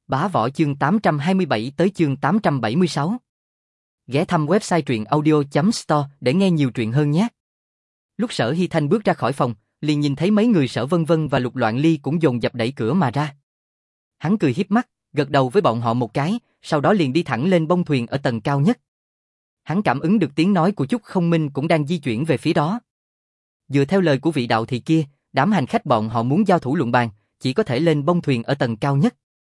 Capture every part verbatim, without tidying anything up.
Bá Võ chương tám trăm hai mươi bảy tới chương tám trăm bảy mươi sáu. Ghé thăm website truyện audio chấm store để nghe nhiều truyện hơn nhé. Lúc Sở Hy Thanh bước ra khỏi phòng, liền nhìn thấy mấy người Sở Vân Vân và Lục Loạn Ly cũng dồn dập đẩy cửa mà ra. Hắn cười hiếp mắt, gật đầu với bọn họ một cái, sau đó liền đi thẳng lên bông thuyền ở tầng cao nhất. Hắn cảm ứng được tiếng nói của Chúc Không Minh cũng đang di chuyển về phía đó. Dựa theo lời của vị đạo thị kia, đám hành khách bọn họ muốn giao thủ luận bàn, chỉ có thể lên bông thuyền ở tầng cao nhất.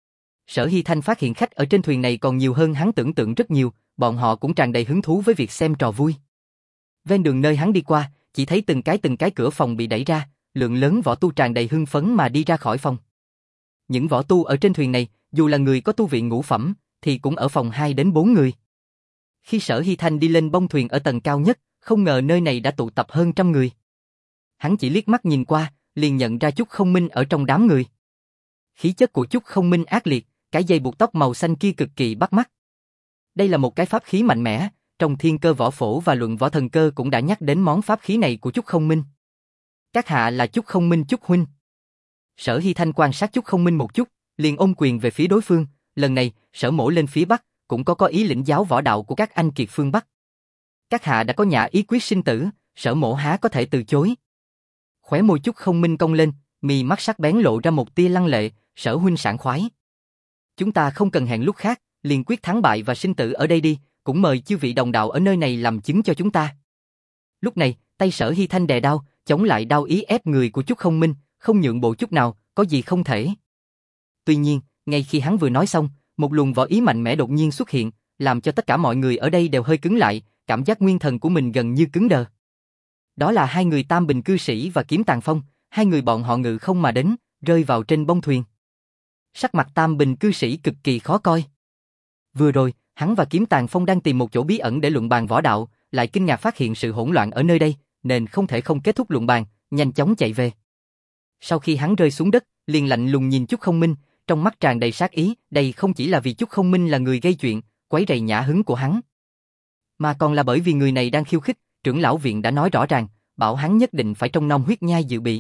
Sở Hy Thanh phát hiện khách ở trên thuyền này còn nhiều hơn hắn tưởng tượng rất nhiều, bọn họ cũng tràn đầy hứng thú với việc xem trò vui. Ven đường nơi hắn đi qua, chỉ thấy từng cái từng cái cửa phòng bị đẩy ra, lượng lớn võ tu tràn đầy hưng phấn mà đi ra khỏi phòng. Những võ tu ở trên thuyền này, dù là người có tu vị ngũ phẩm, thì cũng ở phòng hai đến bốn người. Khi Sở Hy Thanh đi lên bông thuyền ở tầng cao nhất, không ngờ nơi này đã tụ tập hơn trăm người. Hắn chỉ liếc mắt nhìn qua, liền nhận ra Chúc Không Minh ở trong đám người. Khí chất của Chúc Không Minh ác liệt, cái dây buộc tóc màu xanh kia cực kỳ bắt mắt. Đây là một cái pháp khí mạnh mẽ, trong Thiên Cơ Võ Phổ và Luận Võ Thần Cơ cũng đã nhắc đến món pháp khí này của Chúc Không Minh. Các hạ là Chúc Không Minh Chúc huynh. Sở Hy Thanh quan sát Chúc Không Minh một chút, liền ôm quyền về phía đối phương, lần này, Sở Mỗ lên phía Bắc, cũng có có ý lĩnh giáo võ đạo của các anh kiệt phương Bắc. Các hạ đã có nhã ý quyết sinh tử, Sở Mỗ há có thể từ chối. Khóe môi Chúc Không Minh cong lên, mì mắt sắc bén lộ ra một tia lăng lệ, Sở huynh sảng khoái. Chúng ta không cần hẹn lúc khác, liền quyết thắng bại và sinh tử ở đây đi, cũng mời chư vị đồng đạo ở nơi này làm chứng cho chúng ta. Lúc này, tay Sở Hy Thanh đè đao, chống lại đao ý ép người của Chúc Không Minh, không nhượng bộ chút nào, có gì không thể. Tuy nhiên, ngay khi hắn vừa nói xong, một luồng võ ý mạnh mẽ đột nhiên xuất hiện, làm cho tất cả mọi người ở đây đều hơi cứng lại, cảm giác nguyên thần của mình gần như cứng đờ. Đó là hai người Tam Bình cư sĩ và Kiếm Tàng Phong, hai người bọn họ ngự không mà đến, rơi vào trên bông thuyền. Sắc mặt Tam Bình cư sĩ cực kỳ khó coi. Vừa rồi, hắn và Kiếm Tàng Phong đang tìm một chỗ bí ẩn để luận bàn võ đạo, lại kinh ngạc phát hiện sự hỗn loạn ở nơi đây, nên không thể không kết thúc luận bàn, nhanh chóng chạy về. Sau khi hắn rơi xuống đất, liền lạnh lùng nhìn Chúc Không Minh, trong mắt tràn đầy sát ý, đây không chỉ là vì Chúc Không Minh là người gây chuyện, quấy rầy nhã hứng của hắn, mà còn là bởi vì người này đang khiêu khích, trưởng lão viện đã nói rõ ràng, bảo hắn nhất định phải trong nông huyết nhai dự bị.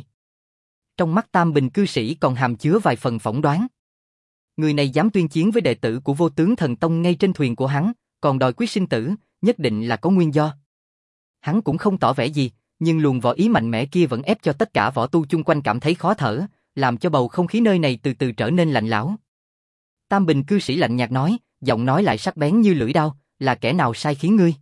Trong mắt Tam Bình cư sĩ còn hàm chứa vài phần phỏng đoán. Người này dám tuyên chiến với đệ tử của Vô Tướng Thần Tông ngay trên thuyền của hắn, còn đòi quyết sinh tử, nhất định là có nguyên do. Hắn cũng không tỏ vẻ gì, nhưng luồng võ ý mạnh mẽ kia vẫn ép cho tất cả võ tu chung quanh cảm thấy khó thở, làm cho bầu không khí nơi này từ từ trở nên lạnh lẽo. Tam Bình cư sĩ lạnh nhạt nói, giọng nói lại sắc bén như lưỡi đao, là kẻ nào sai khiến ngươi?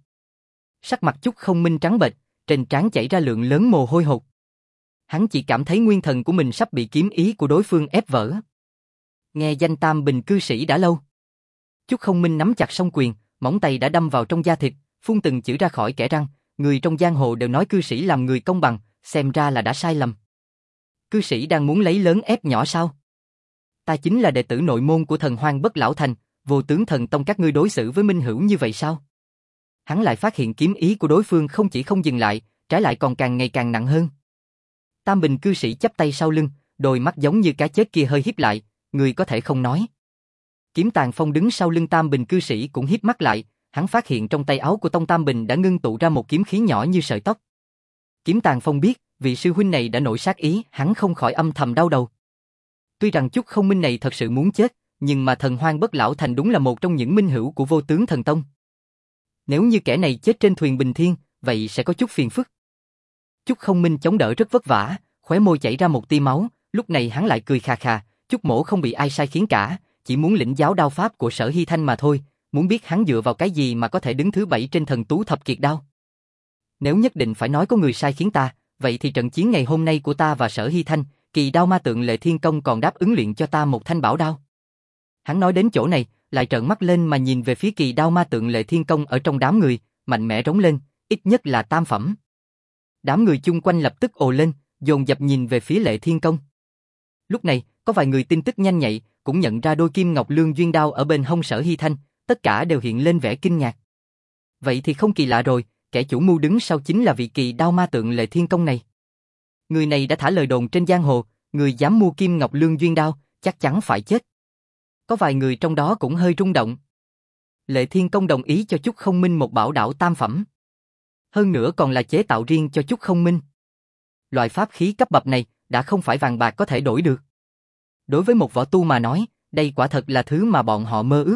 Sắc mặt Chúc Không Minh trắng bệch, trên trán chảy ra lượng lớn mồ hôi hột. Hắn chỉ cảm thấy nguyên thần của mình sắp bị kiếm ý của đối phương ép vỡ. Nghe danh Tam Bình cư sĩ đã lâu. Chúc Không Minh nắm chặt song quyền, móng tay đã đâm vào trong da thịt, phun từng chữ ra khỏi kẽ răng, người trong giang hồ đều nói cư sĩ làm người công bằng, xem ra là đã sai lầm. Cư sĩ đang muốn lấy lớn ép nhỏ sao? Ta chính là đệ tử nội môn của Thần Hoang Bất Lão Thành, Vô Tướng Thần Tông, các ngươi đối xử với minh hữu như vậy sao? Hắn lại phát hiện kiếm ý của đối phương không chỉ không dừng lại, trái lại còn càng ngày càng nặng hơn. Tam Bình cư sĩ chắp tay sau lưng, đôi mắt giống như cá chết kia hơi híp lại, người có thể không nói. Kiếm Tàng Phong đứng sau lưng Tam Bình cư sĩ cũng híp mắt lại, hắn phát hiện trong tay áo của Tông Tam Bình đã ngưng tụ ra một kiếm khí nhỏ như sợi tóc. Kiếm Tàng Phong biết, vị sư huynh này đã nổi sát ý, hắn không khỏi âm thầm đau đầu. Tuy rằng Chúc Không Minh này thật sự muốn chết, nhưng mà Thần Hoang Bất Lão Thành đúng là một trong những minh hữu của Vô Tướng Thần Tông. Nếu như kẻ này chết trên thuyền Bình Thiên, vậy sẽ có chút phiền phức. Chúc Không Minh chống đỡ rất vất vả, khóe môi chảy ra một tia máu, lúc này hắn lại cười khà khà, Chúc mỗ không bị ai sai khiến cả, chỉ muốn lĩnh giáo đao pháp của Sở Hy Thanh mà thôi, muốn biết hắn dựa vào cái gì mà có thể đứng thứ bảy trên thần tú thập kiệt đao. Nếu nhất định phải nói có người sai khiến ta, vậy thì trận chiến ngày hôm nay của ta và Sở Hy Thanh, kỳ đao ma tượng Lệ Thiên Công còn đáp ứng luyện cho ta một thanh bảo đao. Hắn nói đến chỗ này, lại trợn mắt lên mà nhìn về phía kỳ đao ma tượng Lệ Thiên Công ở trong đám người, mạnh mẽ rống lên, ít nhất là tam phẩm. Đám người chung quanh lập tức ồ lên, dồn dập nhìn về phía Lệ Thiên Công. Lúc này, có vài người tin tức nhanh nhạy, cũng nhận ra đôi kim ngọc lương duyên đao ở bên hông Sở Hy Thanh, tất cả đều hiện lên vẻ kinh ngạc. Vậy thì không kỳ lạ rồi, kẻ chủ mưu đứng sau chính là vị kỳ đao ma tượng Lệ Thiên Công này. Người này đã thả lời đồn trên giang hồ, người dám mua kim ngọc lương duyên đao, chắc chắn phải chết. Có vài người trong đó cũng hơi rung động. Lệ Thiên Công đồng ý cho Chúc Không Minh một bảo đảo tam phẩm. Hơn nữa còn là chế tạo riêng cho Chúc Không Minh. Loại pháp khí cấp bậc này đã không phải vàng bạc có thể đổi được. Đối với một võ tu mà nói, Đây quả thật là thứ mà bọn họ mơ ước.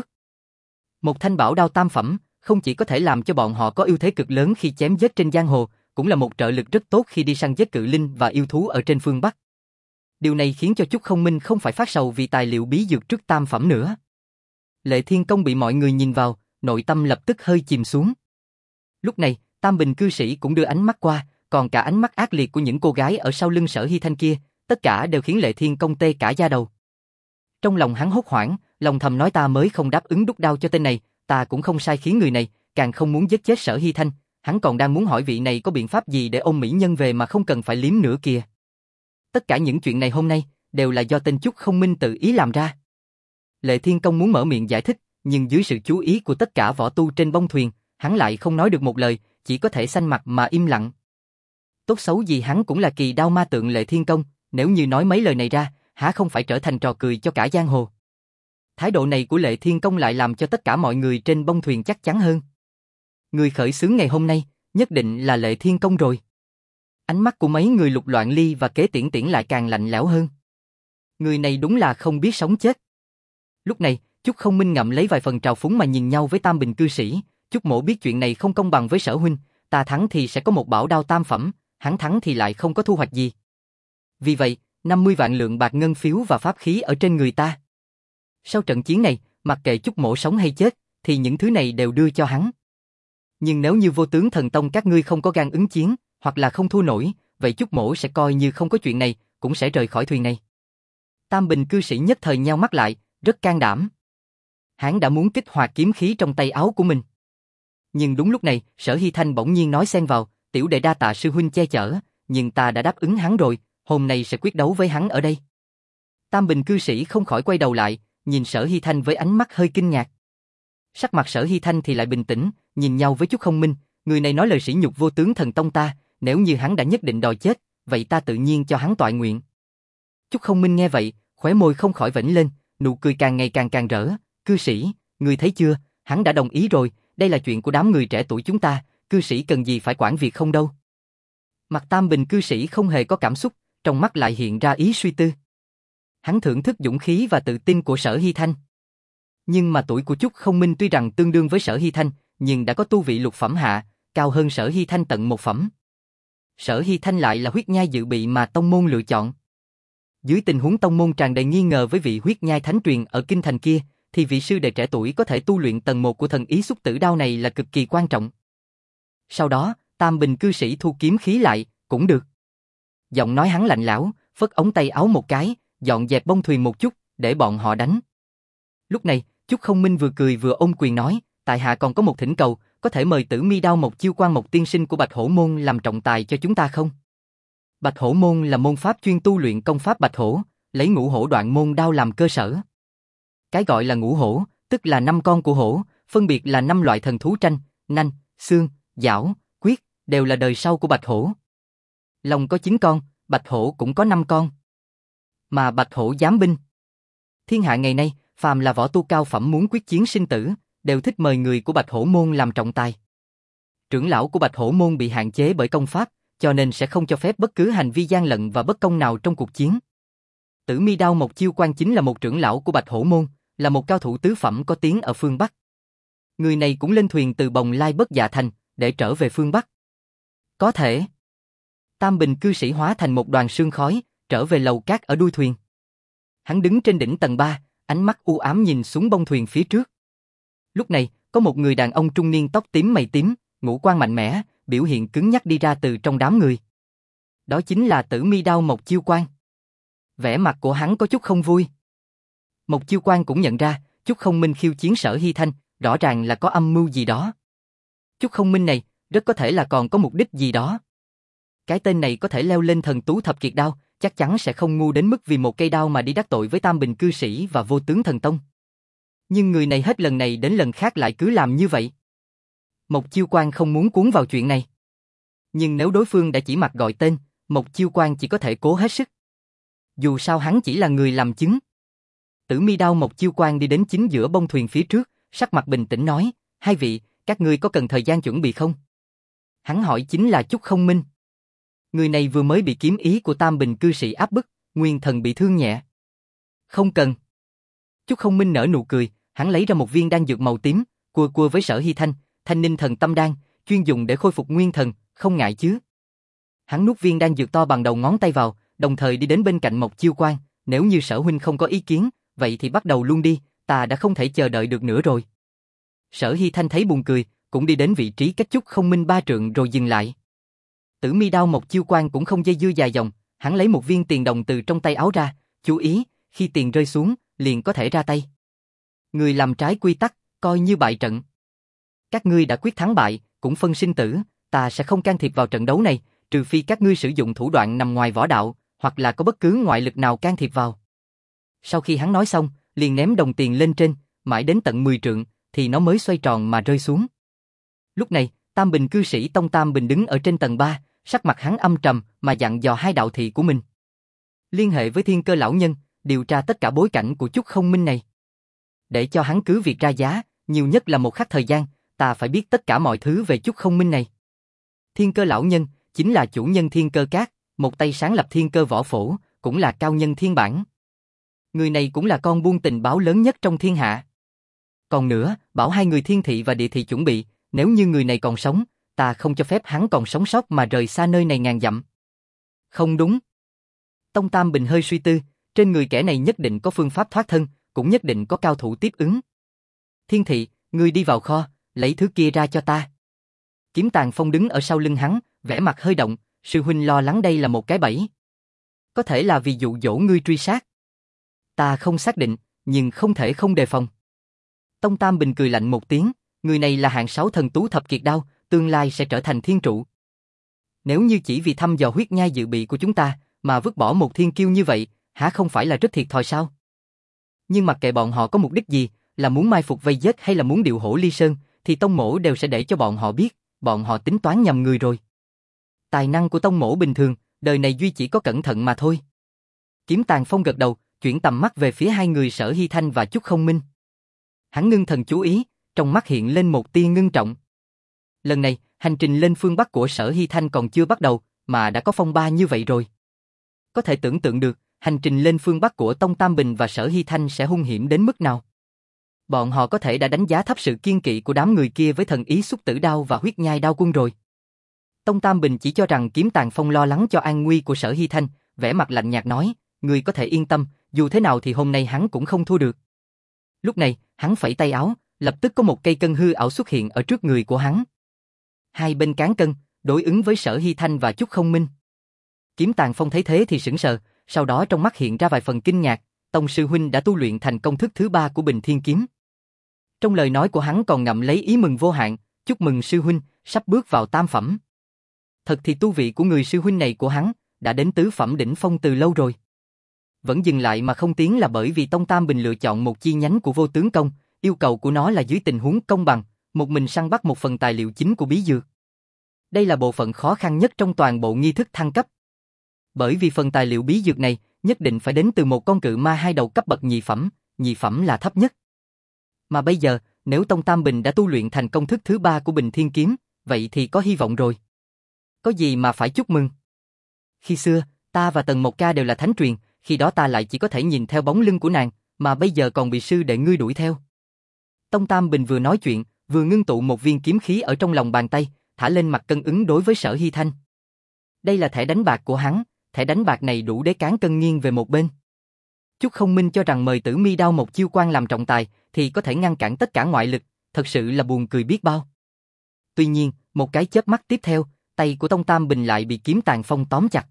Một thanh bảo đao tam phẩm, không chỉ có thể làm cho bọn họ có ưu thế cực lớn khi chém giết trên giang hồ, cũng là một trợ lực rất tốt khi đi săn giết cự linh và yêu thú ở trên phương Bắc. Điều này khiến cho Chúc Không Minh không phải phát sầu vì tài liệu bí dược trước tam phẩm nữa. Lệ Thiên Công bị mọi người nhìn vào, nội tâm lập tức hơi chìm xuống. Lúc này, Tam Bình cư sĩ cũng đưa ánh mắt qua, còn cả ánh mắt ác liệt của những cô gái ở sau lưng Sở Hy Thanh kia, tất cả đều khiến Lệ Thiên Công tê cả da đầu. Trong lòng hắn hốt hoảng, lòng thầm nói ta mới không đáp ứng đút đao cho tên này, ta cũng không sai khiến người này, càng không muốn giết chết Sở Hy Thanh, hắn còn đang muốn hỏi vị này có biện pháp gì để ôm mỹ nhân về mà không cần phải liếm nữa kìa. Tất cả những chuyện này hôm nay, đều là do tên Chúc Không Minh tự ý làm ra. Lệ Thiên Công muốn mở miệng giải thích, nhưng dưới sự chú ý của tất cả võ tu trên bông thuyền, hắn lại không nói được một lời, chỉ có thể xanh mặt mà im lặng. Tốt xấu gì hắn cũng là kỳ đao ma tượng Lệ Thiên Công, nếu như nói mấy lời này ra, há không phải trở thành trò cười cho cả giang hồ. Thái độ này của Lệ Thiên Công lại làm cho tất cả mọi người trên bông thuyền chắc chắn hơn. Người khởi xướng ngày hôm nay, nhất định là Lệ Thiên Công rồi. Ánh mắt của mấy người Lục Loạn Ly và Kế Tiễn Tiễn lại càng lạnh lẽo hơn. Người này đúng là không biết sống chết. Lúc này, Chúc Không Minh ngậm lấy vài phần trào phúng mà nhìn nhau với Tam Bình cư sĩ. Chúc Mỗ biết chuyện này không công bằng với Sở huynh, ta thắng thì sẽ có một bảo đao tam phẩm, hắn thắng thì lại không có thu hoạch gì. Vì vậy, năm mươi vạn lượng bạc ngân phiếu và pháp khí ở trên người ta. Sau trận chiến này, mặc kệ Chúc Mỗ sống hay chết, thì những thứ này đều đưa cho hắn. Nhưng nếu như Vô Tướng Thần Tông các ngươi không có gan ứng chiến, hoặc là không thua nổi, vậy Chúc Mỗ sẽ coi như không có chuyện này, cũng sẽ rời khỏi thuyền này. Tam Bình cư sĩ nhất thời nheo mắt lại, rất can đảm. Hắn đã muốn kích hoạt kiếm khí trong tay áo của mình. Nhưng đúng lúc này, Sở Hy Thanh bỗng nhiên nói xen vào, tiểu đệ đa tạ sư huynh che chở, nhưng ta đã đáp ứng hắn rồi, hôm nay sẽ quyết đấu với hắn ở đây. Tam Bình cư sĩ không khỏi quay đầu lại, nhìn Sở Hy Thanh với ánh mắt hơi kinh ngạc. Sắc mặt Sở Hy Thanh thì lại bình tĩnh, nhìn nhau với Chúc Không Minh, người này nói lời sỉ nhục Vô Tướng Thần Tông ta, nếu như hắn đã nhất định đòi chết, vậy ta tự nhiên cho hắn toại nguyện. Chúc Không Minh nghe vậy, khóe môi không khỏi vểnh lên, nụ cười càng ngày càng càng rỡ, cư sĩ, người thấy chưa, hắn đã đồng ý rồi, đây là chuyện của đám người trẻ tuổi chúng ta, cư sĩ cần gì phải quản việc không đâu. Mặt Tam Bình cư sĩ không hề có cảm xúc, trong mắt lại hiện ra ý suy tư. Hắn thưởng thức dũng khí và tự tin của Sở Hy Thanh. Nhưng mà tuổi của Chúc Không Minh tuy rằng tương đương với Sở Hy Thanh, nhưng đã có tu vị lục phẩm hạ, cao hơn Sở Hy Thanh tận một phẩm. Sở Hy Thanh lại là huyết nhai dự bị mà tông môn lựa chọn. Dưới tình huống tông môn tràn đầy nghi ngờ với vị huyết nhai thánh truyền ở kinh thành kia, thì vị sư đệ trẻ tuổi có thể tu luyện tầng một của thần ý xúc tử đao này là cực kỳ quan trọng. Sau đó, Tam Bình cư sĩ thu kiếm khí lại, cũng được. Giọng nói hắn lạnh lẽo, phất ống tay áo một cái, dọn dẹp bông thuyền một chút, để bọn họ đánh. Lúc này, Chúc Không Minh vừa cười vừa ôm quyền nói, tại hạ còn có một thỉnh cầu, có thể mời Tử Mi Đao Mộc Chiêu Quan Mộc tiên sinh của Bạch Hổ môn làm trọng tài cho chúng ta không? Bạch Hổ môn là môn pháp chuyên tu luyện công pháp Bạch Hổ, lấy ngũ hổ đoạn môn đao làm cơ sở. Cái gọi là ngũ hổ, tức là năm con của hổ, phân biệt là năm loại thần thú tranh, nanh, xương, giảo, quyết, đều là đời sau của Bạch Hổ. Long có chín con, Bạch Hổ cũng có năm con. Mà Bạch Hổ giám binh. Thiên hạ ngày nay, phàm là võ tu cao phẩm muốn quyết chiến sinh tử, đều thích mời người của Bạch Hổ môn làm trọng tài. Trưởng lão của Bạch Hổ môn bị hạn chế bởi công pháp, cho nên sẽ không cho phép bất cứ hành vi gian lận và bất công nào trong cuộc chiến. Tử Mi Đao Mộc Chiêu Quan chính là một trưởng lão của Bạch Hổ môn, là một cao thủ tứ phẩm có tiếng ở phương Bắc. Người này cũng lên thuyền từ Bồng Lai Bất Dạ Thành để trở về phương Bắc. Có thể. Tam Bình cư sĩ hóa thành một đoàn sương khói, trở về lầu cát ở đuôi thuyền. Hắn đứng trên đỉnh tầng ba, ánh mắt u ám nhìn xuống bông thuyền phía trước. Lúc này, có một người đàn ông trung niên tóc tím mày tím, ngũ quan mạnh mẽ, biểu hiện cứng nhắc đi ra từ trong đám người. Đó chính là Tử Mi Đao Mộc Chiêu Quan. Vẻ mặt của hắn có chút không vui. Mộc Chiêu Quan cũng nhận ra, Chúc Không Minh khiêu chiến Sở Hy Thanh, rõ ràng là có âm mưu gì đó. Chúc Không Minh này, rất có thể là còn có mục đích gì đó. Cái tên này có thể leo lên thần tú thập kiệt đao, chắc chắn sẽ không ngu đến mức vì một cây đao mà đi đắc tội với Tam Bình cư sĩ và Vô Tướng Thần Tông. Nhưng người này hết lần này đến lần khác lại cứ làm như vậy. Mộc Chiêu Quan không muốn cuốn vào chuyện này. Nhưng nếu đối phương đã chỉ mặt gọi tên, Mộc Chiêu Quan chỉ có thể cố hết sức. Dù sao hắn chỉ là người làm chứng. Tử Mi Đao Mộc Chiêu Quan đi đến chính giữa bông thuyền phía trước, sắc mặt bình tĩnh nói, hai vị, các ngươi có cần thời gian chuẩn bị không? Hắn hỏi chính là Chúc Không Minh. Người này vừa mới bị kiếm ý của Tam Bình cư sĩ áp bức, nguyên thần bị thương nhẹ. Không cần. Chúc Không Minh nở nụ cười, hắn lấy ra một viên đan dược màu tím, cua cua với Sở Hy Thanh, Thanh Ninh Thần Tâm Đan, chuyên dùng để khôi phục nguyên thần, không ngại chứ. Hắn nuốt viên đan dược to bằng đầu ngón tay vào, đồng thời đi đến bên cạnh Mộc Chiêu Quan, nếu như Sở huynh không có ý kiến, vậy thì bắt đầu luôn đi, ta đã không thể chờ đợi được nữa rồi. Sở Hy Thanh thấy buồn cười, cũng đi đến vị trí cách Chúc Không Minh ba trượng rồi dừng lại. Tử Mi đao Mộc Chiêu Quan cũng không dây dưa dài dòng, hắn lấy một viên tiền đồng từ trong tay áo ra, chú ý, khi tiền rơi xuống, liền có thể ra tay. Người làm trái quy tắc, coi như bại trận. Các ngươi đã quyết thắng bại, cũng phân sinh tử, ta sẽ không can thiệp vào trận đấu này, trừ phi các ngươi sử dụng thủ đoạn nằm ngoài võ đạo, hoặc là có bất cứ ngoại lực nào can thiệp vào. Sau khi hắn nói xong, liền ném đồng tiền lên trên, mãi đến tận mười trượng, thì nó mới xoay tròn mà rơi xuống. Lúc này, Tam Bình cư sĩ Tông Tam Bình đứng ở trên tầng ba, sắc mặt hắn âm trầm mà dặn dò hai đạo thị của mình. Liên hệ với Thiên Cơ lão nhân, điều tra tất cả bối cảnh của Chúc Không Minh này. Để cho hắn cứ việc ra giá, nhiều nhất là một khắc thời gian, ta phải biết tất cả mọi thứ về Chúc Không Minh này. Thiên Cơ lão nhân chính là chủ nhân Thiên Cơ Các, một tay sáng lập Thiên Cơ võ phổ, cũng là cao nhân thiên bản. Người này cũng là con buôn tình báo lớn nhất trong thiên hạ. Còn nữa, bảo hai người thiên thị và địa thị chuẩn bị, nếu như người này còn sống, ta không cho phép hắn còn sống sót mà rời xa nơi này ngàn dặm. Không đúng. Tông Tam Bình hơi suy tư, trên người kẻ này nhất định có phương pháp thoát thân, cũng nhất định có cao thủ tiếp ứng. Thiên thị, ngươi đi vào kho, lấy thứ kia ra cho ta. Kiếm Tàn Phong đứng ở sau lưng hắn, vẻ mặt hơi động, sư huynh lo lắng đây là một cái bẫy. Có thể là vì dụ dỗ ngươi truy sát. Ta không xác định, nhưng không thể không đề phòng. Tông Tam Bình cười lạnh một tiếng, người này là hạng sáu thần tú thập kiệt đao, tương lai sẽ trở thành thiên trụ. Nếu như chỉ vì thăm dò huyết nhai dự bị của chúng ta, mà vứt bỏ một thiên kiêu như vậy, hả không phải là rất thiệt thòi sao? Nhưng mặc kệ bọn họ có mục đích gì, là muốn mai phục vây giết hay là muốn điều hổ ly sơn, thì Tông Mỗ đều sẽ để cho bọn họ biết, bọn họ tính toán nhầm người rồi. Tài năng của Tông Mỗ bình thường, đời này duy chỉ có cẩn thận mà thôi. Kiếm Tàn Phong gật đầu, chuyển tầm mắt về phía hai người Sở Hy Thanh và Chúc Không Minh. Hắn ngưng thần chú ý, trong mắt hiện lên một tia ngưng trọng. Lần này, hành trình lên phương Bắc của Sở Hy Thanh còn chưa bắt đầu, mà đã có phong ba như vậy rồi. Có thể tưởng tượng được, hành trình lên phương Bắc của Tông Tam Bình và Sở Hy Thanh sẽ hung hiểm đến mức nào. Bọn họ có thể đã đánh giá thấp sự kiên kỵ của đám người kia với thần ý xúc tử đao và huyết nhai đao quân rồi. Tông Tam Bình chỉ cho rằng Kiếm Tàn Phong lo lắng cho an nguy của Sở Hy Thanh, vẻ mặt lạnh nhạt nói, người có thể yên tâm, dù thế nào thì hôm nay hắn cũng không thua được. Lúc này, hắn phẩy tay áo, lập tức có một cây cân hư ảo xuất hiện ở trước người của hắn. Hai bên cán cân, đối ứng với Sở Hy Thanh và Chúc Không Minh. Kiếm Tàn Phong thấy thế thì sững sờ, sau đó trong mắt hiện ra vài phần kinh ngạc, Tông sư huynh đã tu luyện thành công thức thứ ba của Bình Thiên Kiếm. Trong lời nói của hắn còn ngậm lấy ý mừng vô hạn, chúc mừng sư huynh, sắp bước vào tam phẩm. Thật thì tu vị của người sư huynh này của hắn, đã đến tứ phẩm đỉnh phong từ lâu rồi. Vẫn dừng lại mà không tiến là bởi vì Tông Tam Bình lựa chọn một chi nhánh của Vô Tướng Công, yêu cầu của nó là dưới tình huống công bằng, một mình săn bắt một phần tài liệu chính của bí dược. Đây là bộ phận khó khăn nhất trong toàn bộ nghi thức thăng cấp. Bởi vì phần tài liệu bí dược này nhất định phải đến từ một con cự ma hai đầu cấp bậc nhị phẩm, nhị phẩm là thấp nhất. Mà bây giờ, nếu Tông Tam Bình đã tu luyện thành công thức thứ ba của Bình Thiên Kiếm, vậy thì có hy vọng rồi. Có gì mà phải chúc mừng? Khi xưa, ta và Tần Mộc Ca đều là thánh truyền, khi đó ta lại chỉ có thể nhìn theo bóng lưng của nàng, mà bây giờ còn bị sư đệ ngươi đuổi theo. Tông Tam Bình vừa nói chuyện, vừa ngưng tụ một viên kiếm khí ở trong lòng bàn tay, thả lên mặt cân ứng đối với Sở Hy Thanh. Đây là thẻ đánh bạc của hắn, thẻ đánh bạc này đủ để cán cân nghiêng về một bên. Chúc Không Minh cho rằng mời Tử Mi đao Mộc Chiêu Quan làm trọng tài thì có thể ngăn cản tất cả ngoại lực, thật sự là buồn cười biết bao. Tuy nhiên, một cái chớp mắt tiếp theo, tay của Tông Tam Bình lại bị Kiếm Tàn Phong tóm chặt.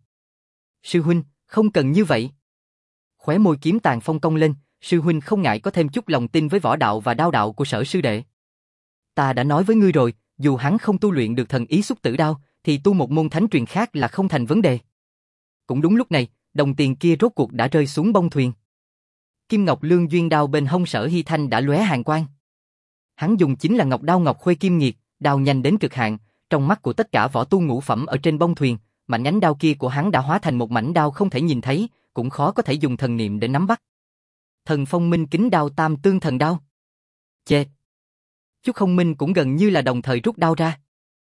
Sư huynh, không cần như vậy. Khóe môi Kiếm Tàn Phong cong lên, sư huynh không ngại có thêm chút lòng tin với võ đạo và đao đạo của Sở sư đệ. Ta đã nói với ngươi rồi, dù hắn không tu luyện được thần ý xúc tử đao, thì tu một môn thánh truyền khác là không thành vấn đề. Cũng đúng lúc này, đồng tiền kia rốt cuộc đã rơi xuống bông thuyền. Kim Ngọc Lương Duyên đao bên hông Sở Hy Thanh đã lóe hàn quang. Hắn dùng chính là Ngọc đao Ngọc Khuê Kim Nghiệt, đao nhanh đến cực hạn, trong mắt của tất cả võ tu ngũ phẩm ở trên bông thuyền, mảnh ánh đao kia của hắn đã hóa thành một mảnh đao không thể nhìn thấy, cũng khó có thể dùng thần niệm để nắm bắt. Thần Phong Minh Kính đao Tam Tương Thần đao. Chệt. Chúc Không Minh cũng gần như là đồng thời rút đao ra.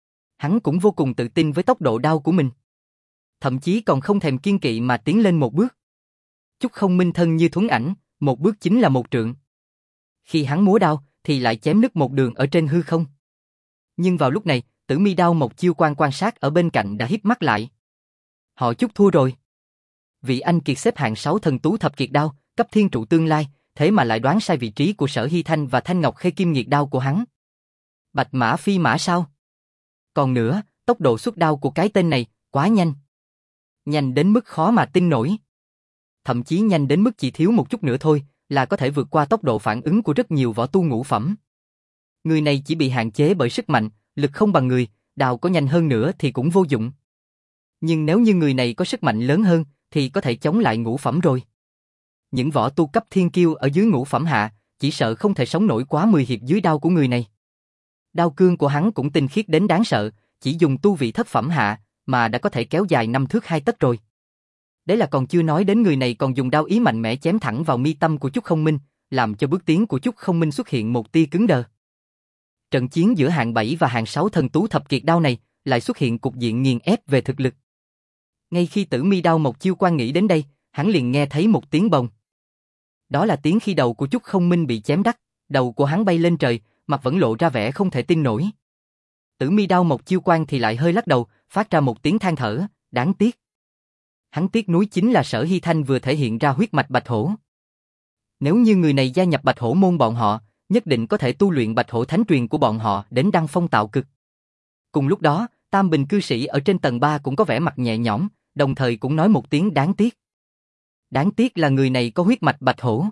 Hắn cũng vô cùng tự tin với tốc độ đao của mình. Thậm chí còn không thèm kiêng kỵ mà tiến lên một bước. Chúc Không Minh thân như thuấn ảnh, Một bước chính là một trượng. Khi hắn múa đao, thì lại chém nứt một đường ở trên hư không. Nhưng vào lúc này, Tử Mi Đao một chiêu quan quan sát ở bên cạnh đã híp mắt lại. Họ Chúc thua rồi. Vị anh kiệt xếp hạng sáu thần tú thập kiệt đao, cấp thiên trụ tương lai, thế mà lại đoán sai vị trí của Sở Hy Thanh và Thanh Ngọc Khê Kim Nghiệt đao của hắn. Bạch mã phi mã sao? Còn nữa, tốc độ xuất đao của cái tên này, quá nhanh. Nhanh đến mức khó mà tin nổi. Thậm chí nhanh đến mức chỉ thiếu một chút nữa thôi, là có thể vượt qua tốc độ phản ứng của rất nhiều võ tu ngũ phẩm. Người này chỉ bị hạn chế bởi sức mạnh, lực không bằng người, đao có nhanh hơn nữa thì cũng vô dụng. Nhưng nếu như người này có sức mạnh lớn hơn, thì có thể chống lại ngũ phẩm rồi. Những võ tu cấp thiên kiêu ở dưới ngũ phẩm hạ, chỉ sợ không thể sống nổi quá mười hiệp dưới đao của người này. Đao cương của hắn cũng tinh khiết đến đáng sợ, chỉ dùng tu vị thất phẩm hạ, mà đã có thể kéo dài năm thước hai tấc rồi. Đấy là còn chưa nói đến người này còn dùng đao ý mạnh mẽ chém thẳng vào mi tâm của Chúc Không Minh, làm cho bước tiến của Chúc Không Minh xuất hiện một tia cứng đờ. Trận chiến giữa hạng bảy và hạng sáu thần tú thập kiệt đao này lại xuất hiện cục diện nghiền ép về thực lực. Ngay khi Tử Mi Đao một chiêu quan nghĩ đến đây, hắn liền nghe thấy một tiếng bồng. Đó là tiếng khi đầu của Chúc Không Minh bị chém đắc, đầu của hắn bay lên trời, mặt vẫn lộ ra vẻ không thể tin nổi. Tử Mi Đao một chiêu quan thì lại hơi lắc đầu, phát ra một tiếng than thở, đáng tiếc. Hắn tiếc nuối chính là Sở Hy Thanh vừa thể hiện ra huyết mạch Bạch Hổ. Nếu như người này gia nhập Bạch Hổ môn bọn họ, nhất định có thể tu luyện Bạch Hổ thánh truyền của bọn họ đến đăng phong tạo cực. Cùng lúc đó, Tam Bình cư sĩ ở trên tầng ba cũng có vẻ mặt nhẹ nhõm, đồng thời cũng nói một tiếng đáng tiếc. Đáng tiếc là người này có huyết mạch Bạch Hổ.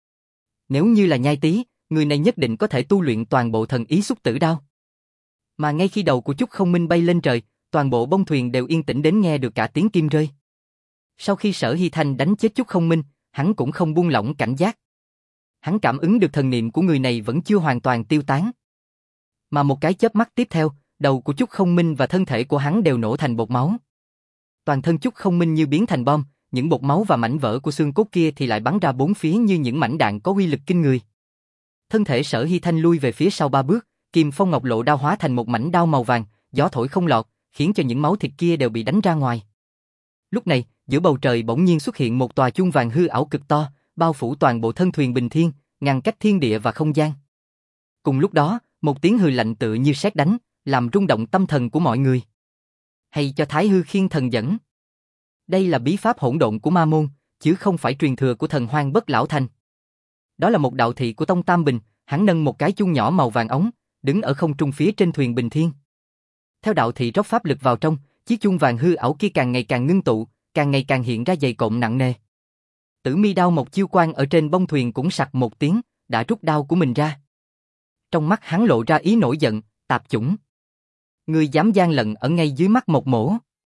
Nếu như là Nhai Tý, người này nhất định có thể tu luyện toàn bộ thần ý xúc tử đao. Mà ngay khi đầu của Chúc Không Minh bay lên trời, toàn bộ bông thuyền đều yên tĩnh đến nghe được cả tiếng kim rơi. Sau khi Sở Hy Thanh đánh chết Chúc Không Minh, hắn cũng không buông lỏng cảnh giác. Hắn cảm ứng được thần niệm của người này vẫn chưa hoàn toàn tiêu tán. Mà một cái chớp mắt tiếp theo, đầu của Chúc Không Minh và thân thể của hắn đều nổ thành bột máu. Toàn thân Chúc Không Minh như biến thành bom, những bột máu và mảnh vỡ của xương cốt kia thì lại bắn ra bốn phía như những mảnh đạn có uy lực kinh người. Thân thể Sở Hy Thanh lui về phía sau ba bước, Kim Phong Ngọc Lộ đao hóa thành một mảnh đao màu vàng, gió thổi không lọt, khiến cho những máu thịt kia đều bị đánh ra ngoài. Lúc này, giữa bầu trời bỗng nhiên xuất hiện một tòa chuông vàng hư ảo cực to, bao phủ toàn bộ thân thuyền bình thiên, ngăn cách thiên địa và không gian. Cùng lúc đó, một tiếng hừ lạnh tựa như sét đánh, làm rung động tâm thần của mọi người. Hay cho Thái Hư Khiên Thần dẫn. Đây là bí pháp hỗn độn của ma môn, chứ không phải truyền thừa của Thần Hoang Bất Lão Thành. Đó là một đạo thị của Tông Tam Bình, hắn nâng một cái chuông nhỏ màu vàng ống, đứng ở không trung phía trên thuyền bình thiên. Theo đạo thị rót pháp lực vào trong, chiếc chuông vàng hư ảo kia càng ngày càng ngưng tụ, càng ngày càng hiện ra dày cộm nặng nề. Tử Mi Đao một chiêu quan ở trên bông thuyền cũng sặc một tiếng, đã rút đao của mình ra. Trong mắt hắn lộ ra ý nổi giận, tạp chủng. Ngươi dám gian lận ở ngay dưới mắt một mổ.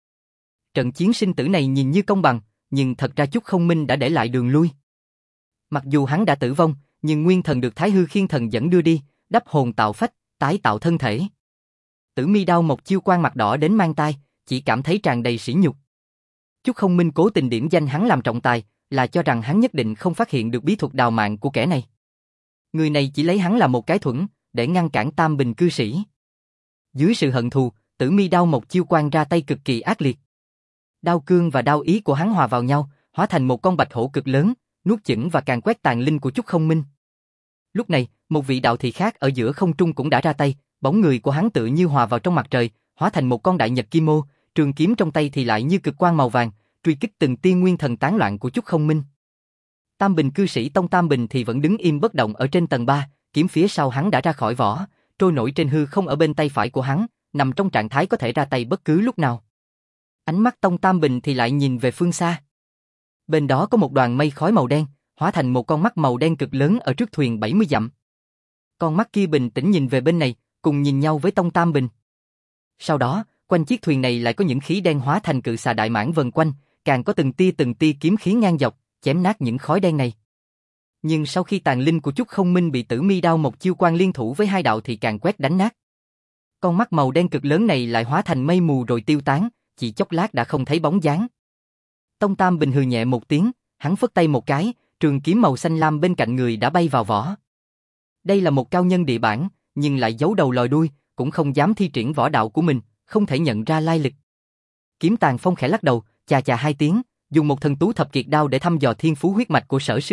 Trận chiến sinh tử này nhìn như công bằng, nhưng thật ra Chúc Không Minh đã để lại đường lui. Mặc dù hắn đã tử vong, nhưng nguyên thần được Thái Hư Khiên Thần dẫn đưa đi, đắp hồn tạo phách, tái tạo thân thể. Tử Mi Đao một chiêu quan mặt đỏ đến mang tai, chỉ cảm thấy tràn đầy sỉ nhục. Chúc Không Minh cố tình điểm danh hắn làm trọng tài, là cho rằng hắn nhất định không phát hiện được bí thuật đào mạng của kẻ này. Người này chỉ lấy hắn làm một cái thuẫn, để ngăn cản Tam Bình cư sĩ. Dưới sự hận thù, Tử Mi Đao một chiêu quan ra tay cực kỳ ác liệt. Đao cương và đao ý của hắn hòa vào nhau, hóa thành một con bạch hổ cực lớn, nuốt chửng và càn quét tàn linh của Chúc Không Minh. Lúc này, một vị đạo thị khác ở giữa không trung cũng đã ra tay, bóng người của hắn tự như hòa vào trong mặt trời, hóa thành một con đại nhật kim ô, trường kiếm trong tay thì lại như cực quang màu vàng, truy kích từng tia nguyên thần tán loạn của Chúc Không Minh. Tam Bình cư sĩ Tông Tam Bình thì vẫn đứng im bất động ở trên tầng ba, kiếm phía sau hắn đã ra khỏi vỏ, trôi nổi trên hư không ở bên tay phải của hắn, nằm trong trạng thái có thể ra tay bất cứ lúc nào. Ánh mắt Tông Tam Bình thì lại nhìn về phương xa. Bên đó có một đoàn mây khói màu đen, hóa thành một con mắt màu đen cực lớn ở trước thuyền bảy mươi dặm. Con mắt kia bình tĩnh nhìn về bên này, cùng nhìn nhau với Tông Tam Bình. Sau đó, quanh chiếc thuyền này lại có những khí đen hóa thành cự xà đại mãng vần quanh, càng có từng tia từng tia kiếm khí ngang dọc, chém nát những khói đen này. Nhưng sau khi tàn linh của Chúc Không Minh bị Tử Mi Đao một chiêu quan liên thủ với hai đạo thì càng quét đánh nát. Con mắt màu đen cực lớn này lại hóa thành mây mù rồi tiêu tán, chỉ chốc lát đã không thấy bóng dáng. Tông Tam Bình hừ nhẹ một tiếng, hắn phất tay một cái, trường kiếm màu xanh lam bên cạnh người đã bay vào vỏ. Đây là một cao nhân địa bản, nhưng lại giấu đầu lòi đuôi, cũng không dám thi triển võ đạo của mình, không thể nhận ra lai lịch. Kiếm Tàn Phong khẽ lắc đầu, chà chà hai tiếng, dùng một thần tú thập kiệt đao để thăm dò thiên phú huyết mạch của Sở sư đệ,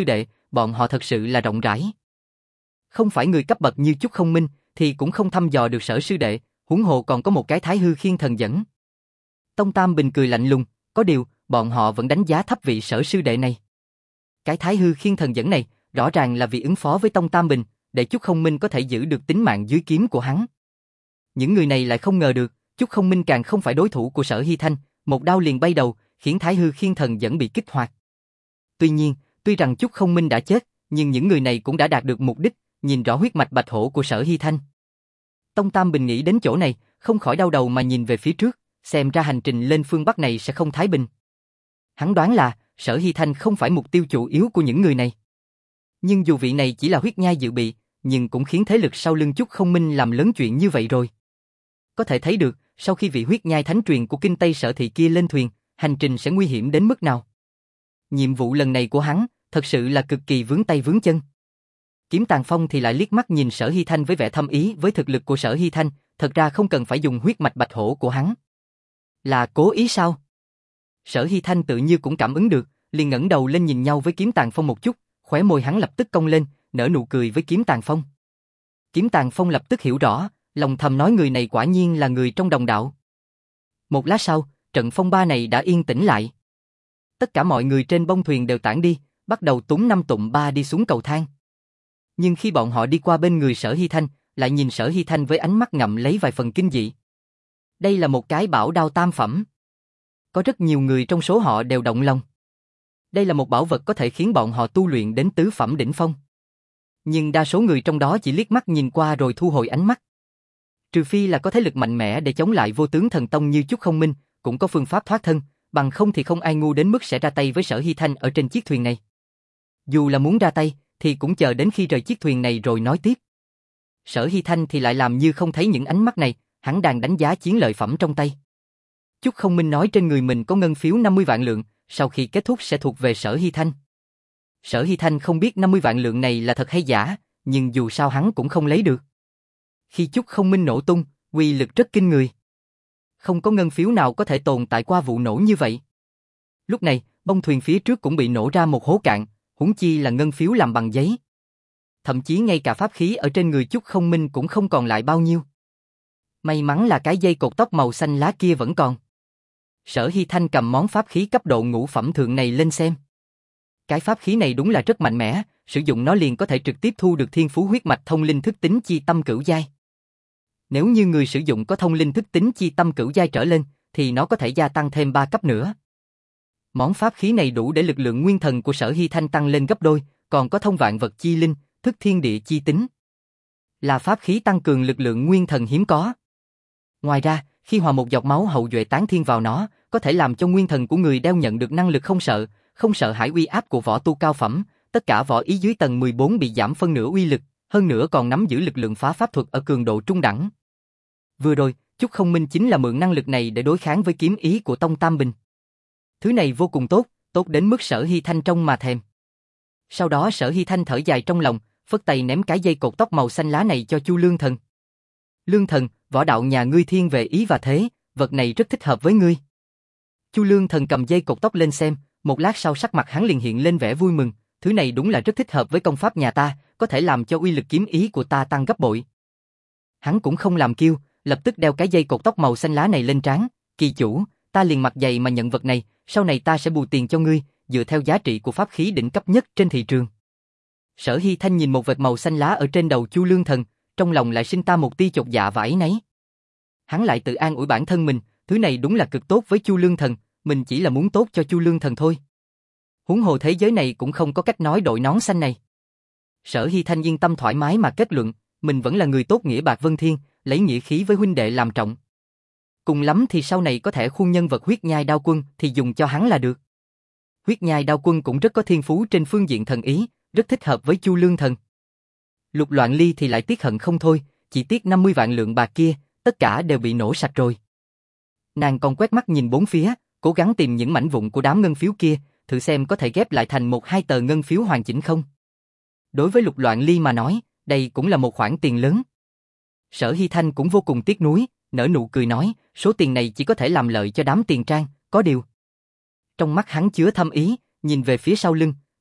bọn họ thật sự là rộng rãi. Không phải người cấp bậc như Chúc Không Minh, thì cũng không thăm dò được Sở sư đệ, huống hồ còn có một cái Thái Hư Khiên Thần dẫn. Tông Tam Bình cười lạnh lùng, có điều, bọn họ vẫn đánh giá thấp vị Sở sư đệ này. Cái Thái Hư Khiên Thần dẫn này, rõ ràng là vì ứng phó với Tông Tam Bình, để Chúc Không Minh có thể giữ được tính mạng dưới kiếm của hắn. Những người này lại không ngờ được, Chúc Không Minh càng không phải đối thủ của Sở Hy Thanh, một đao liền bay đầu, khiến Thái Hư Khiên Thần dẫn bị kích hoạt. Tuy nhiên, tuy rằng Chúc Không Minh đã chết, nhưng những người này cũng đã đạt được mục đích, nhìn rõ huyết mạch bạch hổ của Sở Hy Thanh. Tông Tam Bình nghĩ đến chỗ này, không khỏi đau đầu mà nhìn về phía trước, xem ra hành trình lên phương Bắc này sẽ không thái bình. Hắn đoán là, Sở Hy Thanh không phải mục tiêu chủ yếu của những người này. Nhưng dù vị này chỉ là huyết nhai dự bị, nhưng cũng khiến thế lực sau lưng Chúc Không Minh làm lớn chuyện như vậy rồi. Có thể thấy được, sau khi vị huyết nhai thánh truyền của Kinh Tây Sở Thị kia lên thuyền, hành trình sẽ nguy hiểm đến mức nào. Nhiệm vụ lần này của hắn, thật sự là cực kỳ vướng tay vướng chân. Kiếm Tàn Phong thì lại liếc mắt nhìn Sở Hy Thanh với vẻ thâm ý, với thực lực của Sở Hy Thanh, thật ra không cần phải dùng huyết mạch bạch hổ của hắn. Là cố ý sao? Sở Hy Thanh tự như cũng cảm ứng được, liền ngẩng đầu lên nhìn nhau với Kiếm Tàn Phong một chút, khóe môi hắn lập tức cong lên, nở nụ cười với Kiếm Tàn Phong. Kiếm Tàn Phong lập tức hiểu rõ, lòng thầm nói người này quả nhiên là người trong đồng đạo. Một lát sau, trận phong ba này đã yên tĩnh lại. Tất cả mọi người trên bông thuyền đều tản đi, bắt đầu túng năm tụm ba đi xuống cầu thang. Nhưng khi bọn họ đi qua bên người Sở Hy Thanh, lại nhìn Sở Hy Thanh với ánh mắt ngậm lấy vài phần kinh dị. Đây là một cái bảo đao tam phẩm. Có rất nhiều người trong số họ đều động lòng. Đây là một bảo vật có thể khiến bọn họ tu luyện đến tứ phẩm đỉnh phong. Nhưng đa số người trong đó chỉ liếc mắt nhìn qua rồi thu hồi ánh mắt. Trừ phi là có thế lực mạnh mẽ để chống lại Vô Tướng Thần Tông như Chúc Không Minh, cũng có phương pháp thoát thân, bằng không thì không ai ngu đến mức sẽ ra tay với Sở Hy Thanh ở trên chiếc thuyền này. Dù là muốn ra tay, thì cũng chờ đến khi rời chiếc thuyền này rồi nói tiếp. Sở Hy Thanh thì lại làm như không thấy những ánh mắt này, hắn đang đánh giá chiến lợi phẩm trong tay. Chúc Không Minh nói trên người mình có ngân phiếu năm mươi vạn lượng, sau khi kết thúc sẽ thuộc về Sở Hy Thanh. Sở Hy Thanh không biết năm mươi vạn lượng này là thật hay giả, nhưng dù sao hắn cũng không lấy được. Khi Chúc Không Minh nổ tung, uy lực rất kinh người. Không có ngân phiếu nào có thể tồn tại qua vụ nổ như vậy. Lúc này, bông thuyền phía trước cũng bị nổ ra một hố cạn, huống chi là ngân phiếu làm bằng giấy. Thậm chí ngay cả pháp khí ở trên người Chúc Không Minh cũng không còn lại bao nhiêu. May mắn là cái dây cột tóc màu xanh lá kia vẫn còn. Sở Hy Thanh cầm món pháp khí cấp độ ngũ phẩm thượng này lên xem. Cái pháp khí này đúng là rất mạnh mẽ, sử dụng nó liền có thể trực tiếp thu được thiên phú huyết mạch thông linh thức tính chi tâm cửu giai. Nếu như người sử dụng có thông linh thức tính chi tâm cửu giai trở lên, thì nó có thể gia tăng thêm ba cấp nữa. Món pháp khí này đủ để lực lượng nguyên thần của Sở Hy Thanh tăng lên gấp đôi, còn có thông vạn vật chi linh, thức thiên địa chi tính. Là pháp khí tăng cường lực lượng nguyên thần hiếm có. Ngoài ra, khi hòa một giọt máu hậu duệ tán thiên vào nó, có thể làm cho nguyên thần của người đeo nhận được năng lực không sợ, không sợ hãi uy áp của võ tu cao phẩm, tất cả võ ý dưới tầng mười bốn bị giảm phân nửa uy lực, hơn nữa còn nắm giữ lực lượng phá pháp thuật ở cường độ trung đẳng. Vừa rồi, Chúc Không Minh chính là mượn năng lực này để đối kháng với kiếm ý của Tông Tam Bình. Thứ này vô cùng tốt, tốt đến mức Sở Hy Thanh trông mà thèm. Sau đó Sở Hy Thanh thở dài trong lòng, phất tay ném cái dây cột tóc màu xanh lá này cho Chu Lương Thần. Lương Thần, võ đạo nhà ngươi thiên về ý và thế, vật này rất thích hợp với ngươi. Chu Lương Thần cầm dây cột tóc lên xem, một lát sau sắc mặt hắn liền hiện lên vẻ vui mừng, thứ này đúng là rất thích hợp với công pháp nhà ta, có thể làm cho uy lực kiếm ý của ta tăng gấp bội. Hắn cũng không làm kiêu, lập tức đeo cái dây cột tóc màu xanh lá này lên trán, kỳ chủ, ta liền mặt dày mà nhận vật này, sau này ta sẽ bù tiền cho ngươi, dựa theo giá trị của pháp khí đỉnh cấp nhất trên thị trường. Sở Hy Thanh nhìn một vệt màu xanh lá ở trên đầu Chu Lương Thần, trong lòng lại sinh ta một tia chột dạ và áy náy. Hắn lại tự an ủi bản thân mình, thứ này đúng là cực tốt với Chu Lương Thần, mình chỉ là muốn tốt cho Chu Lương Thần thôi. Huống hồ thế giới này cũng không có cách nói đội nón xanh này. Sở Hy Thanh yên tâm thoải mái mà kết luận, mình vẫn là người tốt nghĩa bạc vân thiên, lấy nghĩa khí với huynh đệ làm trọng. Cùng lắm thì sau này có thể khuôn nhân vật huyết nhai đao quân thì dùng cho hắn là được. Huyết nhai đao quân cũng rất có thiên phú trên phương diện thần ý, rất thích hợp với Chu Lương Thần. Lục Loạn Ly thì lại tiếc hận không thôi, chỉ tiếc năm mươi vạn lượng bạc kia, tất cả đều bị nổ sạch rồi. Nàng còn quét mắt nhìn bốn phía, cố gắng tìm những mảnh vụn của đám ngân phiếu kia, thử xem có thể ghép lại thành một hai tờ ngân phiếu hoàn chỉnh không. Đối với Lục Loạn Ly mà nói, đây cũng là một khoản tiền lớn. Sở Hy Thanh cũng vô cùng tiếc nuối, nở nụ cười nói, số tiền này chỉ có thể làm lợi cho đám tiền trang, có điều. Trong mắt hắn chứa thâm ý, nhìn về phía sau lưng,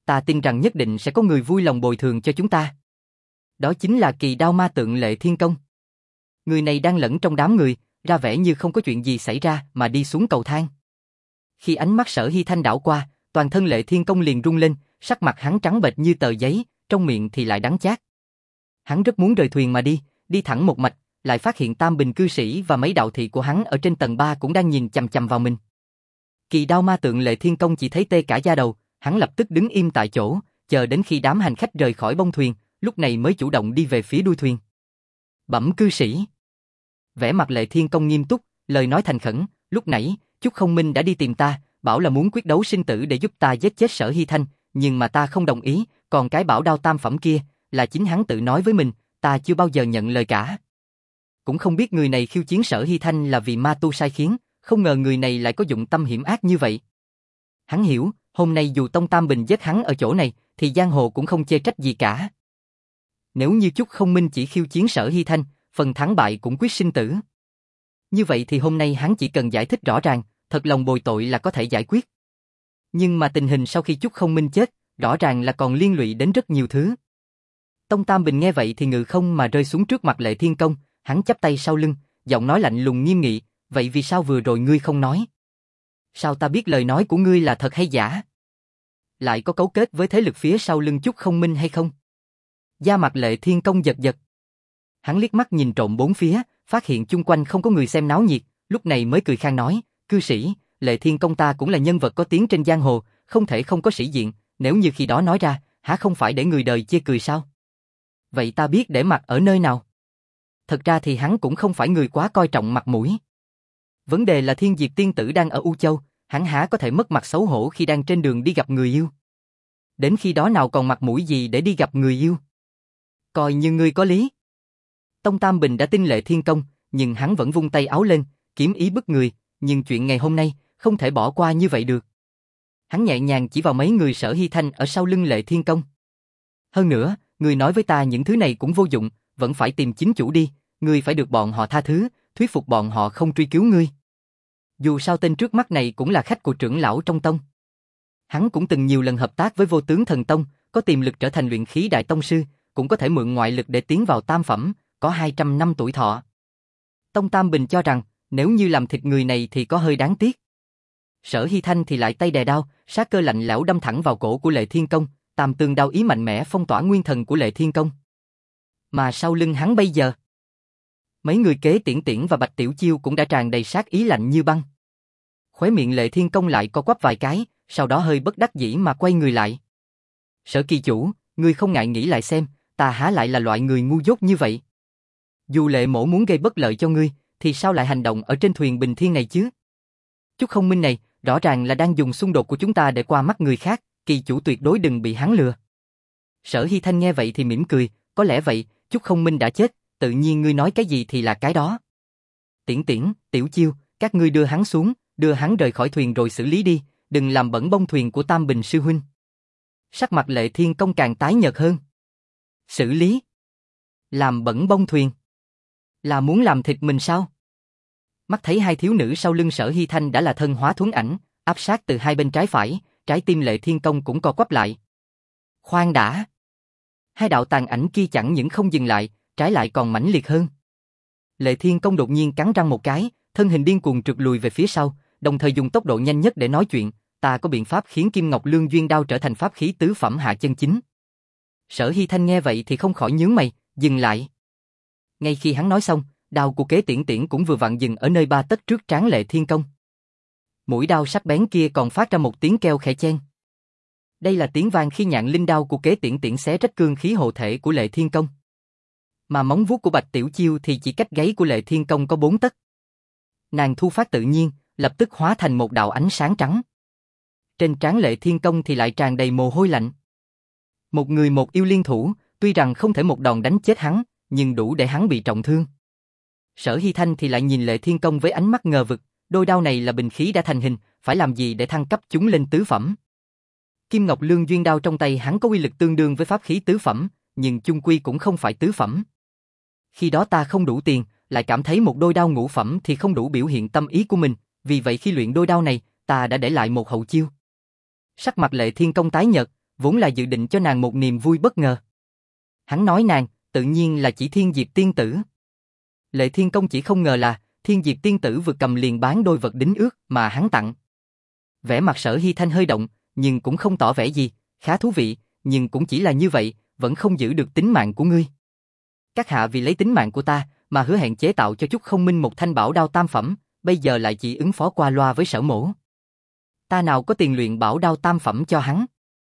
ta tin rằng nhất định sẽ có người vui lòng bồi thường cho chúng ta. Đó chính là kỳ đao ma tượng Lệ Thiên Công. Người này đang lẫn trong đám người, ra vẻ như không có chuyện gì xảy ra mà đi xuống cầu thang. Khi ánh mắt Sở Hy Thanh đảo qua, toàn thân Lệ Thiên Công liền rung lên, sắc mặt hắn trắng bệch như tờ giấy, trong miệng thì lại đắng chát. Hắn rất muốn rời thuyền mà đi, đi thẳng một mạch, lại phát hiện Tam Bình cư sĩ và mấy đạo thị của hắn ở trên tầng ba cũng đang nhìn chằm chằm vào mình. Kỳ đao ma tượng Lệ Thiên Công chỉ thấy tê cả da đầu, hắn lập tức đứng im tại chỗ, chờ đến khi đám hành khách rời khỏi bông thuyền, lúc này mới chủ động đi về phía đuôi thuyền. Bẩm cư sĩ. Vẻ mặt Lệ Thiên Công nghiêm túc, lời nói thành khẩn, lúc nãy, Chúc Không Minh đã đi tìm ta, bảo là muốn quyết đấu sinh tử để giúp ta giết chết Sở Hy Thanh, nhưng mà ta không đồng ý, còn cái bảo đao tam phẩm kia, là chính hắn tự nói với mình, ta chưa bao giờ nhận lời cả. Cũng không biết người này khiêu chiến Sở Hy Thanh là vì ma tu sai khiến, không ngờ người này lại có dụng tâm hiểm ác như vậy. Hắn hiểu, hôm nay dù Tông Tam Bình giết hắn ở chỗ này, thì giang hồ cũng không chê trách gì cả. Nếu như Chúc Không Minh chỉ khiêu chiến Sở Hy Thanh, phần thắng bại cũng quyết sinh tử. Như vậy thì hôm nay hắn chỉ cần giải thích rõ ràng, thật lòng bồi tội là có thể giải quyết. Nhưng mà tình hình sau khi Chúc Không Minh chết, rõ ràng là còn liên lụy đến rất nhiều thứ. Tông Tam Bình nghe vậy thì ngự không mà rơi xuống trước mặt Lệ Thiên Công, hắn chắp tay sau lưng, giọng nói lạnh lùng nghiêm nghị, vậy vì sao vừa rồi ngươi không nói? Sao ta biết lời nói của ngươi là thật hay giả? Lại có cấu kết với thế lực phía sau lưng Chúc Không Minh hay không? Da mặt Lệ Thiên Công giật giật. Hắn liếc mắt nhìn trộm bốn phía, phát hiện chung quanh không có người xem náo nhiệt, lúc này mới cười khang nói, cư sĩ, Lệ Thiên Công ta cũng là nhân vật có tiếng trên giang hồ, không thể không có sĩ diện, nếu như khi đó nói ra, há không phải để người đời chê cười sao? Vậy ta biết để mặt ở nơi nào? Thật ra thì hắn cũng không phải người quá coi trọng mặt mũi. Vấn đề là Thiên Diệt Tiên Tử đang ở U Châu, hắn há có thể mất mặt xấu hổ khi đang trên đường đi gặp người yêu. Đến khi đó nào còn mặt mũi gì để đi gặp người yêu? Coi như ngươi có lý. Tông Tam Bình đã tin Lệ Thiên Công, nhưng hắn vẫn vung tay áo lên, kiếm ý bức người, nhưng chuyện ngày hôm nay, không thể bỏ qua như vậy được. Hắn nhẹ nhàng chỉ vào mấy người Sở Hy Thanh ở sau lưng Lệ Thiên Công. Hơn nữa, ngươi nói với ta những thứ này cũng vô dụng, vẫn phải tìm chính chủ đi, ngươi phải được bọn họ tha thứ, thuyết phục bọn họ không truy cứu ngươi. Dù sao tên trước mắt này cũng là khách của trưởng lão trong tông. Hắn cũng từng nhiều lần hợp tác với Vô Tướng Thần Tông, có tiềm lực trở thành luyện khí đại tông sư, cũng có thể mượn ngoại lực để tiến vào tam phẩm, có hai trăm năm tuổi thọ. Tông Tam Bình cho rằng, nếu như làm thịt người này thì có hơi đáng tiếc. Sở Hy Thanh thì lại tay đè đao, sát cơ lạnh lẽo đâm thẳng vào cổ của Lệ Thiên Công, tam tương đao ý mạnh mẽ phong tỏa nguyên thần của Lệ Thiên Công. Mà sau lưng hắn bây giờ, mấy người Kế Tiễn Tiễn và Bạch Tiểu Chiêu cũng đã tràn đầy sát ý lạnh như băng. Khóe miệng Lệ Thiên Công lại co quắp vài cái, sau đó hơi bất đắc dĩ mà quay người lại. Sở kỳ chủ, ngươi không ngại nghĩ lại xem, ta há lại là loại người ngu dốt như vậy? Dù Lệ mỗ muốn gây bất lợi cho ngươi, thì sao lại hành động ở trên thuyền bình thiên này chứ? Chúc Không Minh này, rõ ràng là đang dùng xung đột của chúng ta để qua mắt người khác, kỳ chủ tuyệt đối đừng bị hắn lừa. Sở Hy Thanh nghe vậy thì mỉm cười, có lẽ vậy, Chúc Không Minh đã chết, tự nhiên ngươi nói cái gì thì là cái đó. Tiễn Tiễn, Tiểu Chiêu, các ngươi đưa hắn xuống, đưa hắn rời khỏi thuyền rồi xử lý đi, đừng làm bẩn bông thuyền của Tam Bình sư huynh. Sắc mặt Lệ Thiên Công càng tái nhợt hơn. Xử lý? Làm bẩn bông thuyền? Là muốn làm thịt mình sao? Mắt thấy hai thiếu nữ sau lưng Sở Hy Thanh đã là thân hóa thuấn ảnh, áp sát từ hai bên trái phải, trái tim Lệ Thiên Công cũng co quắp lại. Khoan đã! Hai đạo tàn ảnh kia chẳng những không dừng lại, trái lại còn mãnh liệt hơn. Lệ Thiên Công đột nhiên cắn răng một cái, thân hình điên cuồng trượt lùi về phía sau, đồng thời dùng tốc độ nhanh nhất để nói chuyện, ta có biện pháp khiến Kim Ngọc Lương Duyên đao trở thành pháp khí tứ phẩm hạ chân chính. Sở Hy Thanh nghe vậy thì không khỏi nhướng mày, dừng lại. Ngay khi hắn nói xong, đao của Kế Tiễn Tiễn cũng vừa vặn dừng ở nơi ba tấc trước trán Lệ Thiên Công. Mũi đao sắc bén kia còn phát ra một tiếng kêu khẽ chen. Đây là tiếng vang khi nhạn linh đao của Kế Tiễn Tiễn xé rách cương khí hộ thể của Lệ Thiên Công. Mà móng vuốt của Bạch Tiểu Chiêu thì chỉ cách gáy của Lệ Thiên Công có bốn tấc. Nàng thu phát tự nhiên, lập tức hóa thành một đạo ánh sáng trắng. Trên trán Lệ Thiên Công thì lại tràn đầy mồ hôi lạnh. Một người một yêu liên thủ, tuy rằng không thể một đòn đánh chết hắn, nhưng đủ để hắn bị trọng thương. Sở Hy Thanh thì lại nhìn Lệ Thiên Công với ánh mắt ngờ vực, đôi đao này là bình khí đã thành hình, phải làm gì để thăng cấp chúng lên tứ phẩm? Kim Ngọc Lương Duyên đao trong tay hắn có uy lực tương đương với pháp khí tứ phẩm, nhưng chung quy cũng không phải tứ phẩm. Khi đó ta không đủ tiền, lại cảm thấy một đôi đao ngũ phẩm thì không đủ biểu hiện tâm ý của mình, vì vậy khi luyện đôi đao này, ta đã để lại một hậu chiêu. Sắc mặt Lệ Thiên Công tái nhợt, vốn là dự định cho nàng một niềm vui bất ngờ. Hắn nói nàng, tự nhiên là chỉ Thiên Diệp tiên tử. Lệ Thiên Công chỉ không ngờ là Thiên Diệp tiên tử vừa cầm liền bán đôi vật đính ước mà hắn tặng. Vẻ mặt Sở Hy Thanh hơi động, nhưng cũng không tỏ vẻ gì, khá thú vị, nhưng cũng chỉ là như vậy, vẫn không giữ được tính mạng của ngươi. Các hạ vì lấy tính mạng của ta mà hứa hẹn chế tạo cho Chúc Không Minh một thanh bảo đao tam phẩm, bây giờ lại chỉ ứng phó qua loa với Sở mỗ. Ta nào có tiền luyện bảo đao tam phẩm cho hắn.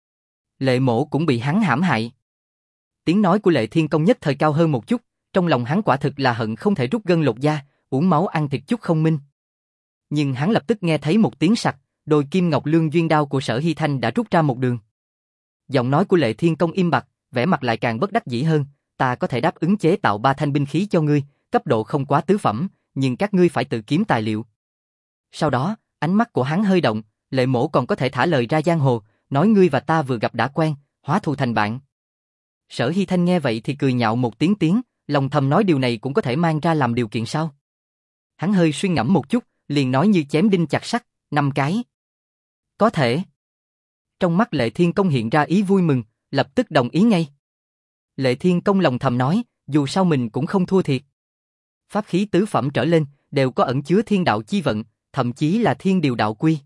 Lệ mỗ cũng bị hắn hãm hại. Tiếng nói của Lệ Thiên Công nhất thời cao hơn một chút, trong lòng hắn quả thực là hận không thể rút gân lột da, uống máu ăn thịt Chúc Không Minh. Nhưng hắn lập tức nghe thấy một tiếng sặc, đôi kim ngọc lương duyên đao của Sở Hy Thanh đã rút ra một đường. Giọng nói của Lệ Thiên Công im bặt, vẻ mặt lại càng bất đắc dĩ hơn, ta có thể đáp ứng chế tạo ba thanh binh khí cho ngươi, cấp độ không quá tứ phẩm, nhưng các ngươi phải tự kiếm tài liệu. Sau đó, ánh mắt của hắn hơi động, Lệ mỗ còn có thể thả lời ra giang hồ, nói ngươi và ta vừa gặp đã quen, hóa thù thành bạn. Sở Hy Thanh nghe vậy thì cười nhạo một tiếng tiếng, lòng thầm nói điều này cũng có thể mang ra làm điều kiện sao. Hắn hơi suy ngẫm một chút, liền nói như chém đinh chặt sắt, năm cái. Có thể. Trong mắt Lệ Thiên Công hiện ra ý vui mừng, lập tức đồng ý ngay. Lệ Thiên Công lòng thầm nói, dù sao mình cũng không thua thiệt. Pháp khí tứ phẩm trở lên, đều có ẩn chứa thiên đạo chi vận, thậm chí là thiên điều đạo quy.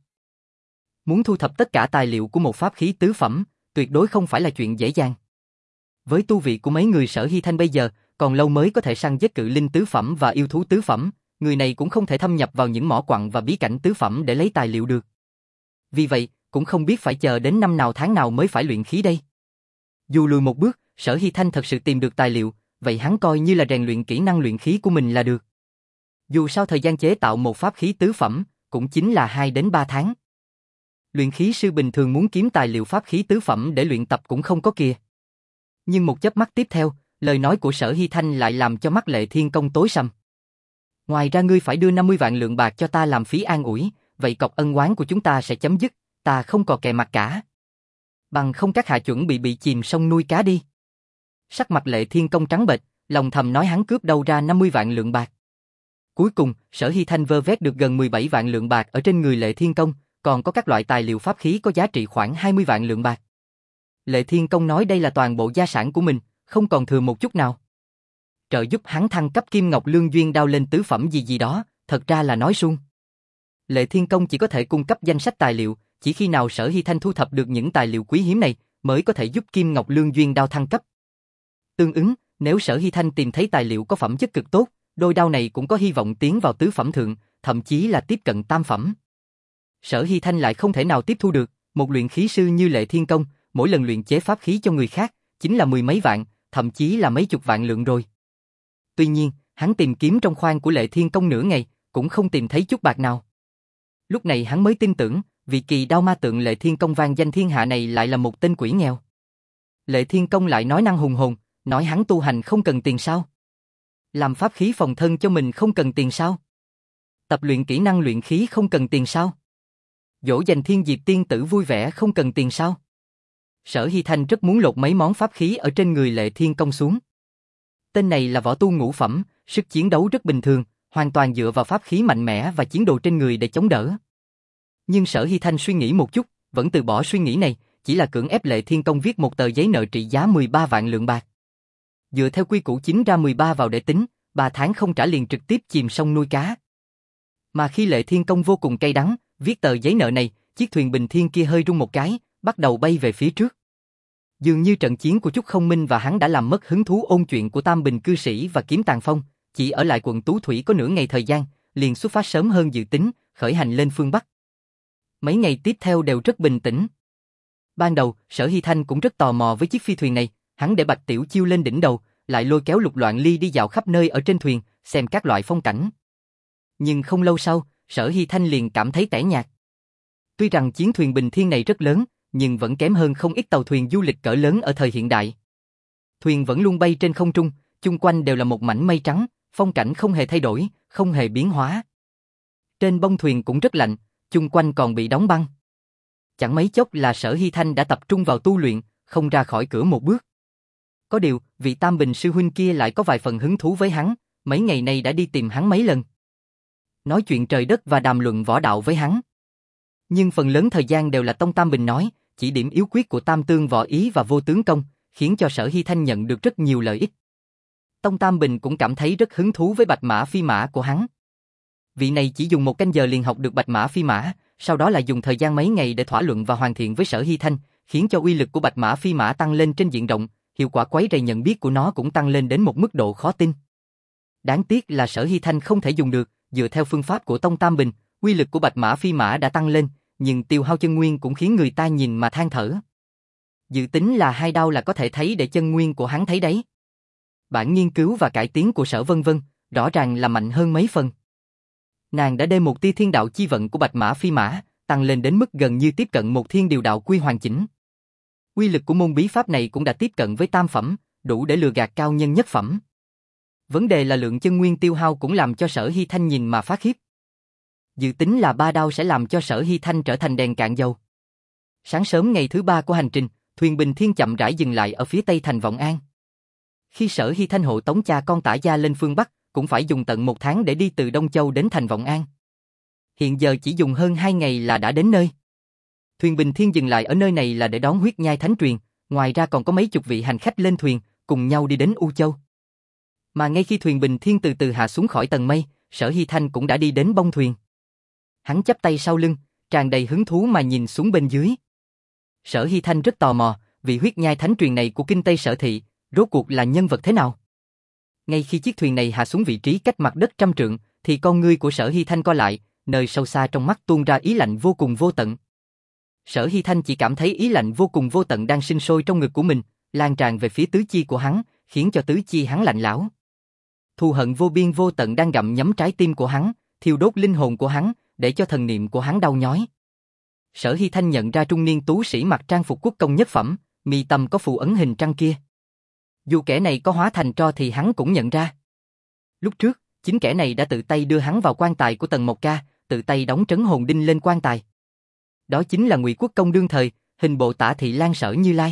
Muốn thu thập tất cả tài liệu của một pháp khí tứ phẩm, tuyệt đối không phải là chuyện dễ dàng. Với tu vị của mấy người Sở Hy Thanh bây giờ, còn lâu mới có thể săn giết cự linh tứ phẩm và yêu thú tứ phẩm, người này cũng không thể thâm nhập vào những mỏ quặng và bí cảnh tứ phẩm để lấy tài liệu được. Vì vậy, cũng không biết phải chờ đến năm nào tháng nào mới phải luyện khí đây. Dù lùi một bước, Sở Hy Thanh thật sự tìm được tài liệu, vậy hắn coi như là rèn luyện kỹ năng luyện khí của mình là được. Dù sao thời gian chế tạo một pháp khí tứ phẩm, cũng chính là hai đến ba tháng. Luyện khí sư bình thường muốn kiếm tài liệu pháp khí tứ phẩm để luyện tập cũng không có kìa. Nhưng một chớp mắt tiếp theo, lời nói của Sở Hy Thanh lại làm cho mắt Lệ Thiên Công tối sầm. Ngoài ra ngươi phải đưa năm mươi vạn lượng bạc cho ta làm phí an ủi, vậy cọc ân oán của chúng ta sẽ chấm dứt, ta không còn kè mặt cả. Bằng không các hạ chuẩn bị bị chìm sông nuôi cá đi. Sắc mặt Lệ Thiên Công trắng bệch, lòng thầm nói hắn cướp đâu ra năm mươi vạn lượng bạc. Cuối cùng, Sở Hy Thanh vơ vét được gần mười bảy vạn lượng bạc ở trên người Lệ Thiên Công, còn có các loại tài liệu pháp khí có giá trị khoảng hai mươi vạn lượng bạc. Lệ Thiên Công nói đây là toàn bộ gia sản của mình, không còn thừa một chút nào. Trợ giúp hắn thăng cấp Kim Ngọc Lương Duyên đao lên tứ phẩm gì gì đó, thật ra là nói suông. Lệ Thiên Công chỉ có thể cung cấp danh sách tài liệu, chỉ khi nào Sở Hy Thanh thu thập được những tài liệu quý hiếm này, mới có thể giúp Kim Ngọc Lương Duyên đao thăng cấp. Tương ứng, nếu Sở Hy Thanh tìm thấy tài liệu có phẩm chất cực tốt, đôi đao này cũng có hy vọng tiến vào tứ phẩm thượng, thậm chí là tiếp cận tam phẩm. Sở Hy Thanh lại không thể nào tiếp thu được, một luyện khí sư như Lệ Thiên Công, mỗi lần luyện chế pháp khí cho người khác, chính là mười mấy vạn, thậm chí là mấy chục vạn lượng rồi. Tuy nhiên, hắn tìm kiếm trong khoang của Lệ Thiên Công nửa ngày, cũng không tìm thấy chút bạc nào. Lúc này hắn mới tin tưởng, vị kỳ đao ma tượng Lệ Thiên Công vang danh thiên hạ này lại là một tên quỷ nghèo. Lệ Thiên Công lại nói năng hùng hồn, nói hắn tu hành không cần tiền sao? Làm pháp khí phòng thân cho mình không cần tiền sao? Tập luyện kỹ năng luyện khí không cần tiền sao? Dỗ dành Thiên Diệp tiên tử vui vẻ không cần tiền sao? Sở Hy Thanh rất muốn lột mấy món pháp khí ở trên người Lệ Thiên Công xuống. Tên này là võ tu ngũ phẩm, sức chiến đấu rất bình thường, hoàn toàn dựa vào pháp khí mạnh mẽ và chiến đồ trên người để chống đỡ. Nhưng Sở Hy Thanh suy nghĩ một chút, vẫn từ bỏ suy nghĩ này, chỉ là cưỡng ép Lệ Thiên Công viết một tờ giấy nợ trị giá mười ba vạn lượng bạc. Dựa theo quy củ chính ra mười ba vào để tính, ba tháng không trả liền trực tiếp chìm sông nuôi cá. Mà khi Lệ Thiên Công vô cùng cay đắng, viết tờ giấy nợ này, chiếc thuyền bình thiên kia hơi rung một cái, bắt đầu bay về phía trước. Dường như trận chiến của Chúc Không Minh và hắn đã làm mất hứng thú ôn chuyện của Tam Bình cư sĩ và Kiếm Tàn Phong, chỉ ở lại quận Tú Thủy có nửa ngày thời gian, liền xuất phát sớm hơn dự tính, khởi hành lên phương Bắc. Mấy ngày tiếp theo đều rất bình tĩnh. Ban đầu, Sở Hy Thanh cũng rất tò mò với chiếc phi thuyền này, hắn để Bạch Tiểu Chiêu lên đỉnh đầu, lại lôi kéo Lục Loạn Ly đi dạo khắp nơi ở trên thuyền, xem các loại phong cảnh. Nhưng không lâu sau, Sở Hy Thanh liền cảm thấy tẻ nhạt. Tuy rằng chiến thuyền bình thiên này rất lớn, nhưng vẫn kém hơn không ít tàu thuyền du lịch cỡ lớn ở thời hiện đại. Thuyền vẫn luôn bay trên không trung, chung quanh đều là một mảnh mây trắng, phong cảnh không hề thay đổi, không hề biến hóa. Trên bông thuyền cũng rất lạnh, chung quanh còn bị đóng băng. Chẳng mấy chốc là Sở Hy Thanh đã tập trung vào tu luyện, không ra khỏi cửa một bước. Có điều, vị Tam Bình sư huynh kia lại có vài phần hứng thú với hắn, mấy ngày nay đã đi tìm hắn mấy lần. Nói chuyện trời đất và đàm luận võ đạo với hắn. Nhưng phần lớn thời gian đều là Tông Tam Bình nói, chỉ điểm yếu quyết của tam tương võ ý và vô tướng công, khiến cho Sở Hy Thanh nhận được rất nhiều lợi ích. Tông Tam Bình cũng cảm thấy rất hứng thú với bạch mã phi mã của hắn. Vị này chỉ dùng một canh giờ liền học được bạch mã phi mã, sau đó lại dùng thời gian mấy ngày để thỏa luận và hoàn thiện với Sở Hy Thanh, khiến cho uy lực của bạch mã phi mã tăng lên trên diện rộng, hiệu quả quấy rầy nhận biết của nó cũng tăng lên đến một mức độ khó tin. Đáng tiếc là Sở Hy Thanh không thể dùng được, dựa theo phương pháp của Tông Tam Bình, uy lực của bạch mã phi mã đã tăng lên, nhưng tiêu hao chân nguyên cũng khiến người ta nhìn mà than thở. Dự tính là hai đao là có thể thấy để chân nguyên của hắn thấy đấy. Bản nghiên cứu và cải tiến của Sở Vân Vân, rõ ràng là mạnh hơn mấy phần. Nàng đã đem một tia thiên đạo chi vận của bạch mã phi mã, tăng lên đến mức gần như tiếp cận một thiên điều đạo quy hoàn chỉnh. Uy lực của môn bí pháp này cũng đã tiếp cận với tam phẩm, đủ để lừa gạt cao nhân nhất phẩm. Vấn đề là lượng chân nguyên tiêu hao cũng làm cho Sở Hy Thanh nhìn mà phát khiếp. Dự tính là ba đao sẽ làm cho Sở Hy Thanh trở thành đèn cạn dầu. Sáng sớm ngày thứ ba của hành trình, thuyền Bình Thiên chậm rãi dừng lại ở phía tây thành Vọng An. Khi Sở Hy Thanh hộ tống cha con Tả gia lên phương Bắc, cũng phải dùng tận một tháng để đi từ Đông Châu đến thành Vọng An. Hiện giờ chỉ dùng hơn hai ngày là đã đến nơi. Thuyền Bình Thiên dừng lại ở nơi này là để đón huyết nhai thánh truyền, ngoài ra còn có mấy chục vị hành khách lên thuyền, cùng nhau đi đến U Châu. Mà ngay khi thuyền Bình Thiên từ từ hạ xuống khỏi tầng mây, Sở Hy Thanh cũng đã đi đến bông thuyền. Hắn chắp tay sau lưng, tràn đầy hứng thú mà nhìn xuống bên dưới. Sở Hy Thanh rất tò mò, vị huyết nhai thánh truyền này của Kinh Tây Sở Thị, rốt cuộc là nhân vật thế nào? Ngay khi chiếc thuyền này hạ xuống vị trí cách mặt đất trăm trượng, thì con ngươi của Sở Hy Thanh co lại, nơi sâu xa trong mắt tuôn ra ý lạnh vô cùng vô tận. Sở Hy Thanh chỉ cảm thấy ý lạnh vô cùng vô tận đang sinh sôi trong ngực của mình, lan tràn về phía tứ chi của hắn, khiến cho tứ chi hắn lạnh lẽo. Thù hận vô biên vô tận đang gặm nhấm trái tim của hắn, thiêu đốt linh hồn của hắn, để cho thần niệm của hắn đau nhói. Sở Hy Thanh nhận ra trung niên tú sĩ mặc trang phục quốc công nhất phẩm, mi tâm có phù ấn hình trăng kia. Dù kẻ này có hóa thành tro thì hắn cũng nhận ra. Lúc trước, chính kẻ này đã tự tay đưa hắn vào quan tài của Tần Mộc Ca, tự tay đóng trấn hồn đinh lên quan tài. Đó chính là Ngụy Quốc công đương thời, hình bộ Tả Thị Lan Sở Như Lai.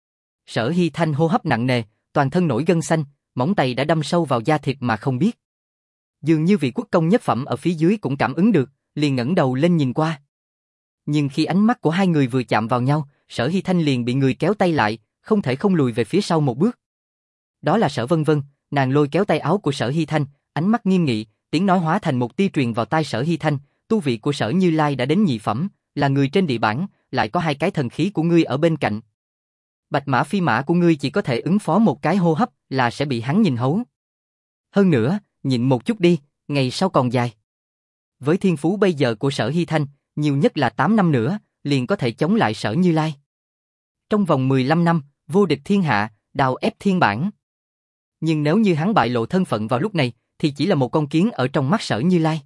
Sở Hy Thanh hô hấp nặng nề, toàn thân nổi gân xanh, móng tay đã đâm sâu vào da thịt mà không biết. Dường như vị quốc công nhất phẩm ở phía dưới cũng cảm ứng được, liền ngẩng đầu lên nhìn qua. Nhưng khi ánh mắt của hai người vừa chạm vào nhau, Sở Hy Thanh liền bị người kéo tay lại, không thể không lùi về phía sau một bước. Đó là Sở Vân Vân, nàng lôi kéo tay áo của Sở Hy Thanh, ánh mắt nghiêm nghị, tiếng nói hóa thành một tia truyền vào tai Sở Hy Thanh, tu vị của Sở Như Lai đã đến nhị phẩm, là người trên địa bản, lại có hai cái thần khí của ngươi ở bên cạnh. Bạch mã phi mã của ngươi chỉ có thể ứng phó một cái hô hấp là sẽ bị hắn nhìn hấu. Hơn nữa, nhịn một chút đi, ngày sau còn dài. Với thiên phú bây giờ của Sở Hy Thanh, nhiều nhất là tám năm nữa, liền có thể chống lại Sở Như Lai. Trong vòng mười lăm năm, vô địch thiên hạ, đào ép thiên bản. Nhưng nếu như hắn bại lộ thân phận vào lúc này, thì chỉ là một con kiến ở trong mắt Sở Như Lai.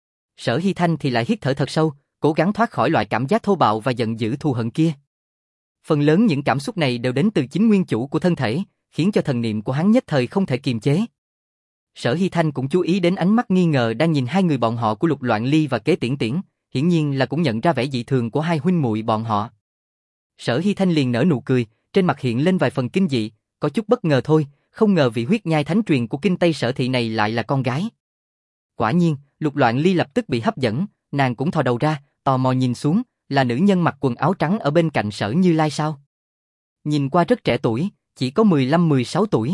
Sở Hy Thanh thì lại hít thở thật sâu, cố gắng thoát khỏi loại cảm giác thô bạo và giận dữ thù hận kia. Phần lớn những cảm xúc này đều đến từ chính nguyên chủ của thân thể, khiến cho thần niệm của hắn nhất thời không thể kiềm chế. Sở Hy Thanh cũng chú ý đến ánh mắt nghi ngờ đang nhìn hai người bọn họ của Lục Loạn Ly và Kế Tiễn Tiễn, hiển nhiên là cũng nhận ra vẻ dị thường của hai huynh muội bọn họ. Sở Hy Thanh liền nở nụ cười, trên mặt hiện lên vài phần kinh dị, có chút bất ngờ thôi, không ngờ vị huyết nhai thánh truyền của Kinh Tây Sở Thị này lại là con gái. Quả nhiên, Lục Loạn Ly lập tức bị hấp dẫn, nàng cũng thò đầu ra, tò mò nhìn xuống, là nữ nhân mặc quần áo trắng ở bên cạnh Sở Như Lai sao? Nhìn qua rất trẻ tuổi, chỉ có mười lăm mười sáu tuổi.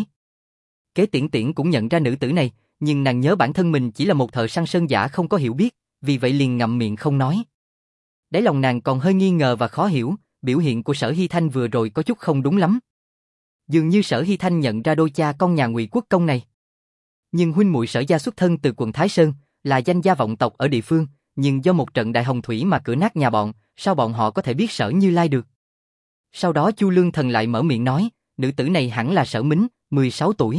Kế Tiễn Tiễn cũng nhận ra nữ tử này, nhưng nàng nhớ bản thân mình chỉ là một thợ săn sơn giả không có hiểu biết, vì vậy liền ngậm miệng không nói. Đáy lòng nàng còn hơi nghi ngờ và khó hiểu, biểu hiện của Sở Hy Thanh vừa rồi có chút không đúng lắm. Dường như Sở Hy Thanh nhận ra đôi cha con nhà Ngụy Quốc công này. Nhưng huynh muội Sở gia xuất thân từ quận Thái Sơn, là danh gia vọng tộc ở địa phương, nhưng do một trận đại hồng thủy mà cửa nát nhà bọn, sao bọn họ có thể biết Sở Như Lai được? Sau đó Chu Lương Thần lại mở miệng nói, nữ tử này hẳn là Sở Mính, mười sáu tuổi.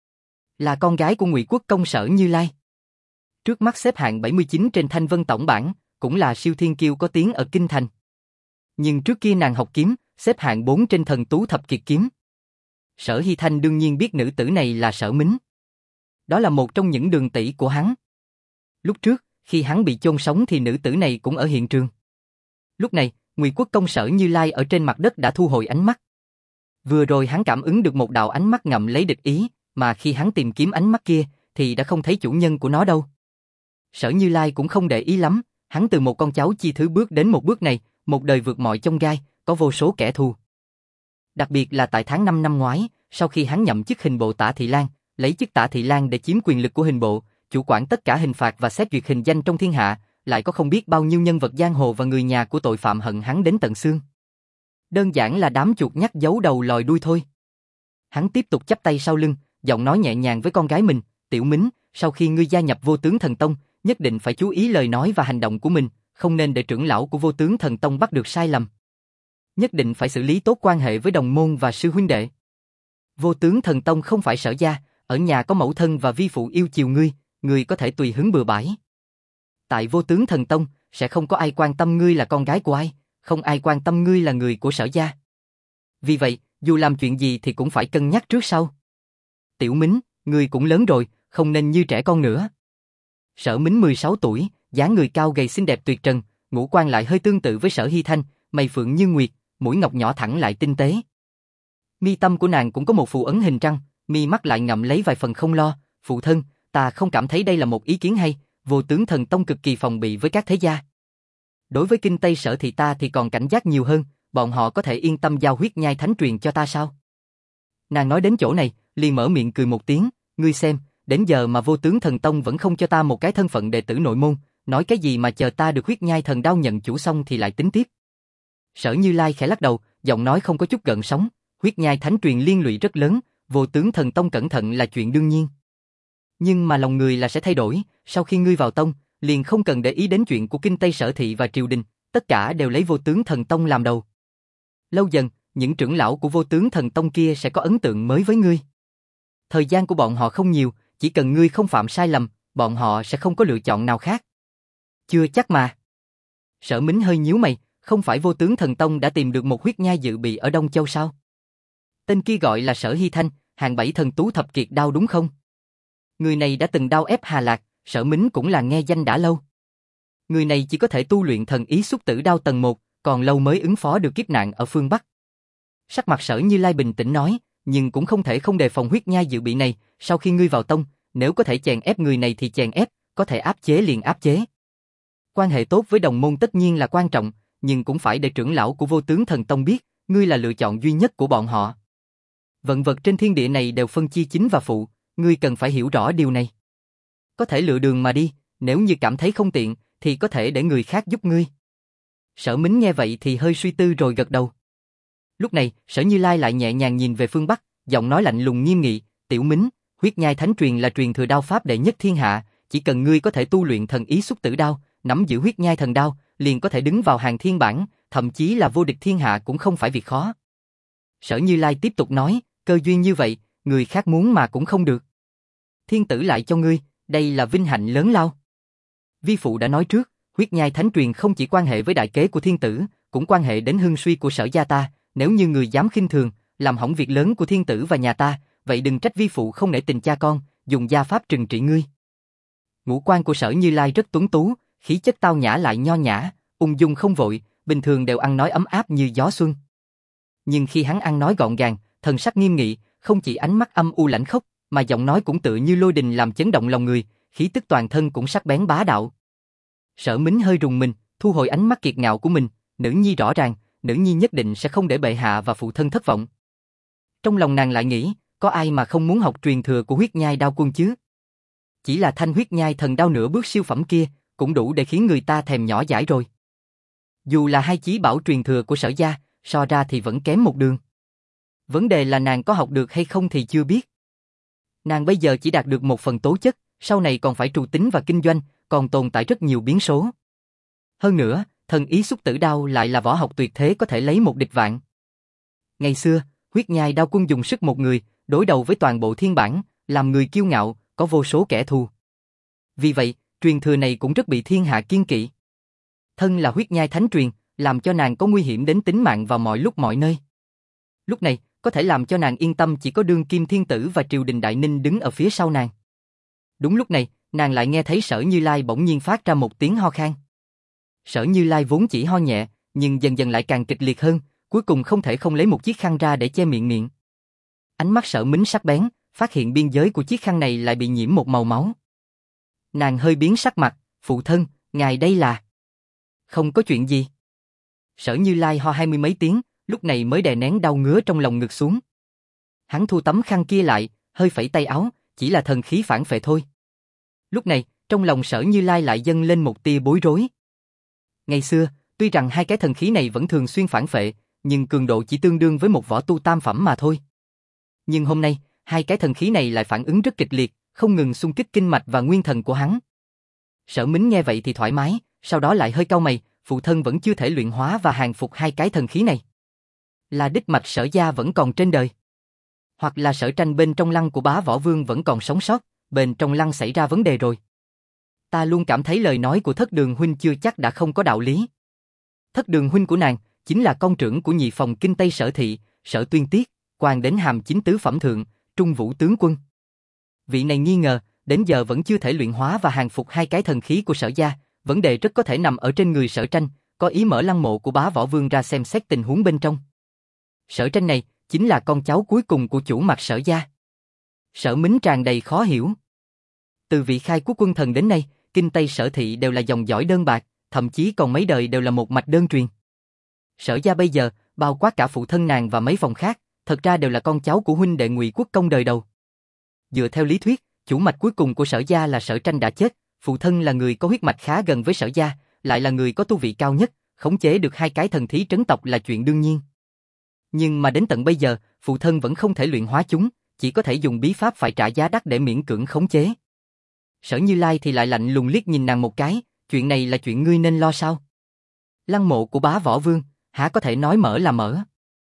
Là con gái của Ngụy Quốc công Sở Như Lai. Trước mắt xếp hạng bảy mươi chín trên Thanh Vân tổng bảng, cũng là siêu thiên kiêu có tiếng ở Kinh Thành. Nhưng trước kia nàng học kiếm, xếp hạng bốn trên Thần Tú Thập Kiệt Kiếm. Sở Hy Thanh đương nhiên biết nữ tử này là Sở Mính. Đó là một trong những đường tỷ của hắn. Lúc trước, khi hắn bị chôn sống thì nữ tử này cũng ở hiện trường. Lúc này, Ngụy Quốc công Sở Như Lai ở trên mặt đất đã thu hồi ánh mắt. Vừa rồi hắn cảm ứng được một đạo ánh mắt ngậm lấy địch ý, mà khi hắn tìm kiếm ánh mắt kia, thì đã không thấy chủ nhân của nó đâu. Sở Như Lai cũng không để ý lắm, hắn từ một con cháu chi thứ bước đến một bước này, một đời vượt mọi chông gai, có vô số kẻ thù. Đặc biệt là tại tháng năm năm ngoái, sau khi hắn nhậm chức hình bộ Tả Thị Lang, lấy chức Tả Thị Lang để chiếm quyền lực của hình bộ, chủ quản tất cả hình phạt và xét duyệt hình danh trong thiên hạ, lại có không biết bao nhiêu nhân vật giang hồ và người nhà của tội phạm hận hắn đến tận xương. Đơn giản là đám chuột nhắt giấu đầu lòi đuôi thôi. Hắn tiếp tục chắp tay sau lưng, giọng nói nhẹ nhàng với con gái mình, Tiểu Mính, sau khi ngươi gia nhập Vô Tướng Thần Tông, nhất định phải chú ý lời nói và hành động của mình, không nên để trưởng lão của Vô Tướng Thần Tông bắt được sai lầm. Nhất định phải xử lý tốt quan hệ với đồng môn và sư huynh đệ. Vô Tướng Thần Tông không phải Sở gia, ở nhà có mẫu thân và vi phụ yêu chiều ngươi, ngươi có thể tùy hứng bừa bãi. Tại Vô Tướng Thần Tông, sẽ không có ai quan tâm ngươi là con gái của ai, không ai quan tâm ngươi là người của Sở gia. Vì vậy, dù làm chuyện gì thì cũng phải cân nhắc trước sau. Tiểu Mính, ngươi cũng lớn rồi, không nên như trẻ con nữa. Sở Mính mười sáu tuổi, dáng người cao gầy xinh đẹp tuyệt trần, ngũ quan lại hơi tương tự với Sở Hy Thanh, mày phượng như nguyệt, mũi ngọc nhỏ thẳng lại tinh tế. Mi tâm của nàng cũng có một phù ấn hình trăng, mi mắt lại ngậm lấy vài phần không lo, phụ thân, ta không cảm thấy đây là một ý kiến hay, Vô Tướng Thần Tông cực kỳ phòng bị với các thế gia. Đối với Kinh Tây Sở thì ta thì còn cảnh giác nhiều hơn, bọn họ có thể yên tâm giao huyết nhai thánh truyền cho ta sao? Nàng nói đến chỗ này, liền mở miệng cười một tiếng, ngươi xem, đến giờ mà Vô Tướng Thần Tông vẫn không cho ta một cái thân phận đệ tử nội môn, nói cái gì mà chờ ta được huyết nhai thần đao nhận chủ xong thì lại tính tiếp. Sở Như Lai khẽ lắc đầu, giọng nói không có chút gợn sóng, huyết nhai thánh truyền liên lụy rất lớn, Vô Tướng Thần Tông cẩn thận là chuyện đương nhiên. Nhưng mà lòng người là sẽ thay đổi, sau khi ngươi vào tông, liền không cần để ý đến chuyện của Kinh Tây Sở thị và triều đình, tất cả đều lấy Vô Tướng Thần Tông làm đầu. Lâu dần, những trưởng lão của Vô Tướng Thần Tông kia sẽ có ấn tượng mới với ngươi. Thời gian của bọn họ không nhiều, chỉ cần ngươi không phạm sai lầm, bọn họ sẽ không có lựa chọn nào khác. Chưa chắc mà. Sở Mính hơi nhíu mày, không phải Vô Tướng Thần Tông đã tìm được một huyết nhai dự bị ở Đông Châu sao? Tên kia gọi là Sở Hy Thanh, hạng bảy thần tú thập kiệt đao đúng không? Người này đã từng đao ép Hà Lạc, Sở Mính cũng là nghe danh đã lâu. Người này chỉ có thể tu luyện thần ý xúc tử đao tầng một, còn lâu mới ứng phó được kiếp nạn ở phương Bắc. Sắc mặt Sở Như Lai bình tĩnh nói, nhưng cũng không thể không đề phòng huyết nhai dự bị này, sau khi ngươi vào tông, nếu có thể chèn ép người này thì chèn ép, có thể áp chế liền áp chế. Quan hệ tốt với đồng môn tất nhiên là quan trọng, nhưng cũng phải để trưởng lão của Vô Tướng Thần Tông biết, ngươi là lựa chọn duy nhất của bọn họ. Vận vật trên thiên địa này đều phân chia chính và phụ, ngươi cần phải hiểu rõ điều này. Có thể lựa đường mà đi, nếu như cảm thấy không tiện, thì có thể để người khác giúp ngươi. Sở Mính nghe vậy thì hơi suy tư rồi gật đầu. Lúc này, Sở Như Lai lại nhẹ nhàng nhìn về phương Bắc, giọng nói lạnh lùng nghiêm nghị, Tiểu Mính, huyết nhai thánh truyền là truyền thừa đao pháp đệ nhất thiên hạ, chỉ cần ngươi có thể tu luyện thần ý xúc tử đao, nắm giữ huyết nhai thần đao, liền có thể đứng vào hàng thiên bảng, thậm chí là vô địch thiên hạ cũng không phải việc khó. Sở Như Lai tiếp tục nói, cơ duyên như vậy, người khác muốn mà cũng không được. Thiên tử lại cho ngươi, đây là vinh hạnh lớn lao. Vi phụ đã nói trước, huyết nhai thánh truyền không chỉ quan hệ với đại kế của thiên tử, cũng quan hệ đến hưng suy của Sở gia ta, nếu như người dám khinh thường, làm hỏng việc lớn của thiên tử và nhà ta, vậy đừng trách vi phụ không nể tình cha con, dùng gia pháp trừng trị ngươi. Ngũ quan của Sở Như Lai rất tuấn tú, khí chất tao nhã lại nho nhã, ung dung không vội, bình thường đều ăn nói ấm áp như gió xuân. Nhưng khi hắn ăn nói gọn gàng, thần sắc nghiêm nghị, không chỉ ánh mắt âm u lãnh khốc, mà giọng nói cũng tự như lôi đình làm chấn động lòng người, khí tức toàn thân cũng sắc bén bá đạo. Sở Mính hơi rùng mình, thu hồi ánh mắt kiệt ngạo của mình, nữ nhi rõ ràng, nữ nhi nhất định sẽ không để bệ hạ và phụ thân thất vọng. Trong lòng nàng lại nghĩ, có ai mà không muốn học truyền thừa của huyết nhai đao quân chứ? Chỉ là thanh huyết nhai thần đao nửa bước siêu phẩm kia, cũng đủ để khiến người ta thèm nhỏ dãi rồi. Dù là hai chí bảo truyền thừa của Sở gia, so ra thì vẫn kém một đường. Vấn đề là nàng có học được hay không thì chưa biết. Nàng bây giờ chỉ đạt được một phần tố chất, sau này còn phải trù tính và kinh doanh, còn tồn tại rất nhiều biến số. Hơn nữa, thần ý xúc tử đao lại là võ học tuyệt thế có thể lấy một địch vạn. Ngày xưa, huyết nhai đao quân dùng sức một người, đối đầu với toàn bộ thiên bản, làm người kiêu ngạo, có vô số kẻ thù. Vì vậy, truyền thừa này cũng rất bị thiên hạ kiêng kỵ. Thân là huyết nhai thánh truyền, làm cho nàng có nguy hiểm đến tính mạng vào mọi lúc mọi nơi. Lúc này, có thể làm cho nàng yên tâm chỉ có đương kim thiên tử và triều đình đại ninh đứng ở phía sau nàng. Đúng lúc này, nàng lại nghe thấy Sở Như Lai bỗng nhiên phát ra một tiếng ho khan. Sở Như Lai vốn chỉ ho nhẹ, nhưng dần dần lại càng kịch liệt hơn, cuối cùng không thể không lấy một chiếc khăn ra để che miệng miệng. Ánh mắt Sở Mính sắc bén, phát hiện biên giới của chiếc khăn này lại bị nhiễm một màu máu. Nàng hơi biến sắc mặt, phụ thân, ngài đây là... Không có chuyện gì. Sở Như Lai ho hai mươi mấy tiếng, lúc này mới đè nén đau ngứa trong lòng ngực xuống. Hắn thu tấm khăn kia lại, hơi phẩy tay áo, chỉ là thần khí phản phệ thôi. Lúc này, trong lòng Sở Như Lai lại dâng lên một tia bối rối. Ngày xưa, tuy rằng hai cái thần khí này vẫn thường xuyên phản phệ, nhưng cường độ chỉ tương đương với một võ tu tam phẩm mà thôi. Nhưng hôm nay, hai cái thần khí này lại phản ứng rất kịch liệt, không ngừng xung kích kinh mạch và nguyên thần của hắn. Sở Mính nghe vậy thì thoải mái, sau đó lại hơi cau mày, phụ thân vẫn chưa thể luyện hóa và hàng phục hai cái thần khí này. Là đích mạch Sở gia vẫn còn trên đời. Hoặc là Sở Tranh bên trong lăng của Bá Võ Vương vẫn còn sống sót, bên trong lăng xảy ra vấn đề rồi. Ta luôn cảm thấy lời nói của Thất Đường huynh chưa chắc đã không có đạo lý. Thất Đường huynh của nàng chính là con trưởng của nhị phòng kinh Tây Sở thị, Sở Tuyên Tiết, quan đến hàm chính tứ phẩm thượng, trung vũ tướng quân. Vị này nghi ngờ, đến giờ vẫn chưa thể luyện hóa và hàng phục hai cái thần khí của Sở gia, vấn đề rất có thể nằm ở trên người Sở Tranh, có ý mở lăng mộ của Bá Võ Vương ra xem xét tình huống bên trong. Sở Tranh này chính là con cháu cuối cùng của chủ mặt Sở gia. Sở Mính tràn đầy khó hiểu. Từ vị khai quốc quân thần đến nay, kinh Tây Sở thị đều là dòng dõi đơn bạc, thậm chí còn mấy đời đều là một mạch đơn truyền. Sở gia bây giờ, bao quát cả phụ thân nàng và mấy phòng khác, thật ra đều là con cháu của huynh đệ Ngụy Quốc Công đời đầu. Dựa theo lý thuyết, chủ mạch cuối cùng của Sở gia là Sở Tranh đã chết, phụ thân là người có huyết mạch khá gần với Sở gia, lại là người có tu vị cao nhất, khống chế được hai cái thần thí trấn tộc là chuyện đương nhiên. Nhưng mà đến tận bây giờ, phụ thân vẫn không thể luyện hóa chúng, chỉ có thể dùng bí pháp phải trả giá đắt để miễn cưỡng khống chế. Sở Như Lai thì lại lạnh lùng liếc nhìn nàng một cái, chuyện này là chuyện ngươi nên lo sao? Lăng mộ của Bá Võ Vương, há có thể nói mở là mở?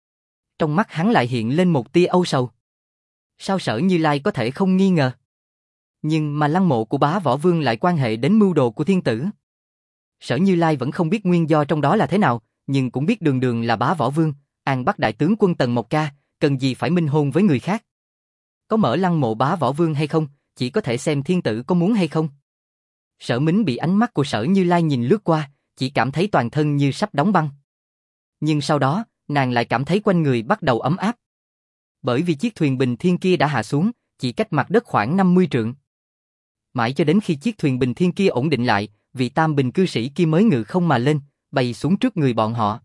Trong mắt hắn lại hiện lên một tia âu sầu. Sao Sở Như Lai có thể không nghi ngờ? Nhưng mà lăng mộ của Bá Võ Vương lại quan hệ đến mưu đồ của thiên tử. Sở Như Lai vẫn không biết nguyên do trong đó là thế nào, nhưng cũng biết đường đường là Bá Võ Vương, An Bắc đại tướng quân Tần Mộc Ca, cần gì phải minh hôn với người khác. Có mở lăng mộ Bá Võ Vương hay không, chỉ có thể xem thiên tử có muốn hay không. Sở Mính bị ánh mắt của Sở Như Lai nhìn lướt qua, chỉ cảm thấy toàn thân như sắp đóng băng. Nhưng sau đó, nàng lại cảm thấy quanh người bắt đầu ấm áp. Bởi vì chiếc thuyền bình thiên kia đã hạ xuống, chỉ cách mặt đất khoảng năm mươi trượng. Mãi cho đến khi chiếc thuyền bình thiên kia ổn định lại, vị tam bình cư sĩ kia mới ngự không mà lên, bay xuống trước người bọn họ.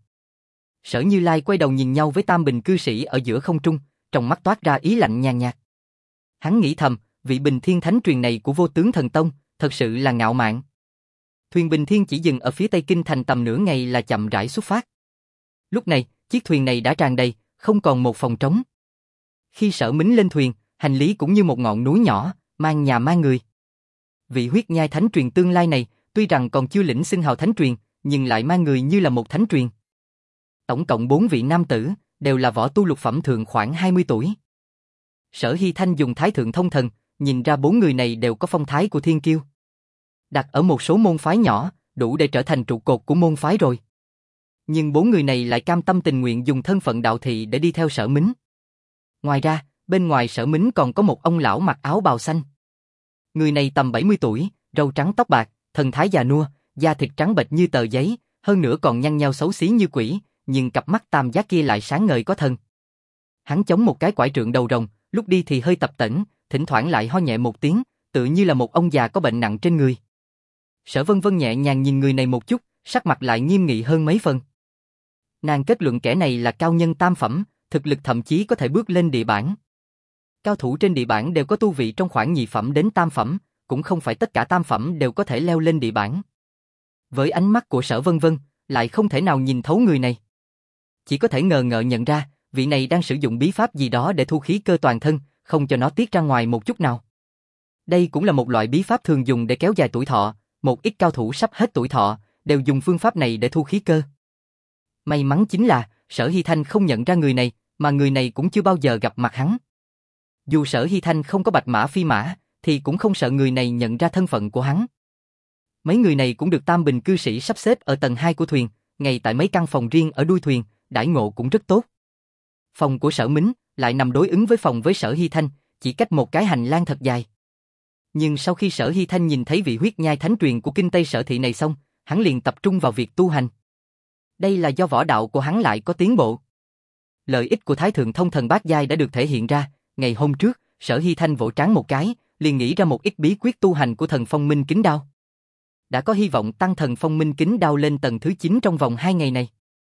Sở Như Lai quay đầu nhìn nhau với tam bình cư sĩ ở giữa không trung, trong mắt toát ra ý lạnh nhàn nhạt. Hắn nghĩ thầm, vị bình thiên thánh truyền này của Vô Tướng Thần Tông, thật sự là ngạo mạn. Thuyền bình thiên chỉ dừng ở phía tây kinh thành tầm nửa ngày là chậm rãi xuất phát. Lúc này, chiếc thuyền này đã tràn đầy, không còn một phòng trống. Khi Sở Mính lên thuyền, hành lý cũng như một ngọn núi nhỏ, mang nhà mang người. Vị huyết nhai thánh truyền tương lai này, tuy rằng còn chưa lĩnh xưng hào thánh truyền, nhưng lại mang người như là một thánh truyền. Tổng cộng bốn vị nam tử, đều là võ tu lục phẩm thượng khoảng hai mươi tuổi. Sở Hy Thanh dùng thái thượng thông thần, nhìn ra bốn người này đều có phong thái của thiên kiêu. Đặt ở một số môn phái nhỏ, đủ để trở thành trụ cột của môn phái rồi. Nhưng bốn người này lại cam tâm tình nguyện dùng thân phận đạo thị để đi theo Sở Mính. Ngoài ra, bên ngoài Sở Mính còn có một ông lão mặc áo bào xanh. Người này tầm bảy mươi tuổi, râu trắng tóc bạc, thần thái già nua, da thịt trắng bệch như tờ giấy, hơn nữa còn nhăn nheo xấu xí như quỷ, nhưng cặp mắt tam giác kia lại sáng ngời có thần. Hắn chống một cái quải trượng đầu rồng, lúc đi thì hơi tập tễnh, thỉnh thoảng lại ho nhẹ một tiếng, tựa như là một ông già có bệnh nặng trên người. Sở Vân Vân nhẹ nhàng nhìn người này một chút, sắc mặt lại nghiêm nghị hơn mấy phần. Nàng kết luận kẻ này là cao nhân tam phẩm, thực lực thậm chí có thể bước lên địa bảng. Cao thủ trên địa bảng đều có tu vị trong khoảng nhị phẩm đến tam phẩm, cũng không phải tất cả tam phẩm đều có thể leo lên địa bảng. Với ánh mắt của Sở Vân Vân, lại không thể nào nhìn thấu người này. Chỉ có thể ngờ ngợ nhận ra, vị này đang sử dụng bí pháp gì đó để thu khí cơ toàn thân, không cho nó tiết ra ngoài một chút nào. Đây cũng là một loại bí pháp thường dùng để kéo dài tuổi thọ, một ít cao thủ sắp hết tuổi thọ, đều dùng phương pháp này để thu khí cơ. May mắn chính là, Sở Hy Thanh không nhận ra người này, mà người này cũng chưa bao giờ gặp mặt hắn. Dù Sở Hy Thanh không có bạch mã phi mã, thì cũng không sợ người này nhận ra thân phận của hắn. Mấy người này cũng được tam bình cư sĩ sắp xếp ở tầng hai của thuyền, ngay tại mấy căn phòng riêng ở đuôi thuyền, đãi ngộ cũng rất tốt. Phòng của Sở Mính lại nằm đối ứng với phòng với Sở Hy Thanh, chỉ cách một cái hành lang thật dài. Nhưng sau khi Sở Hy Thanh nhìn thấy vị huyết nhai thánh truyền của kinh Tây Sở thị này xong, hắn liền tập trung vào việc tu hành. Đây là do võ đạo của hắn lại có tiến bộ. Lợi ích của Thái Thượng Thông Thần Bát Giai đã được thể hiện ra, ngày hôm trước, Sở Hy Thanh vỗ trán một cái, liền nghĩ ra một ít bí quyết tu hành của Thần Phong Minh Kính Đao. Đã có hy vọng tăng Thần Phong Minh Kính Đao lên tầng thứ chín trong vòng hai ngày này.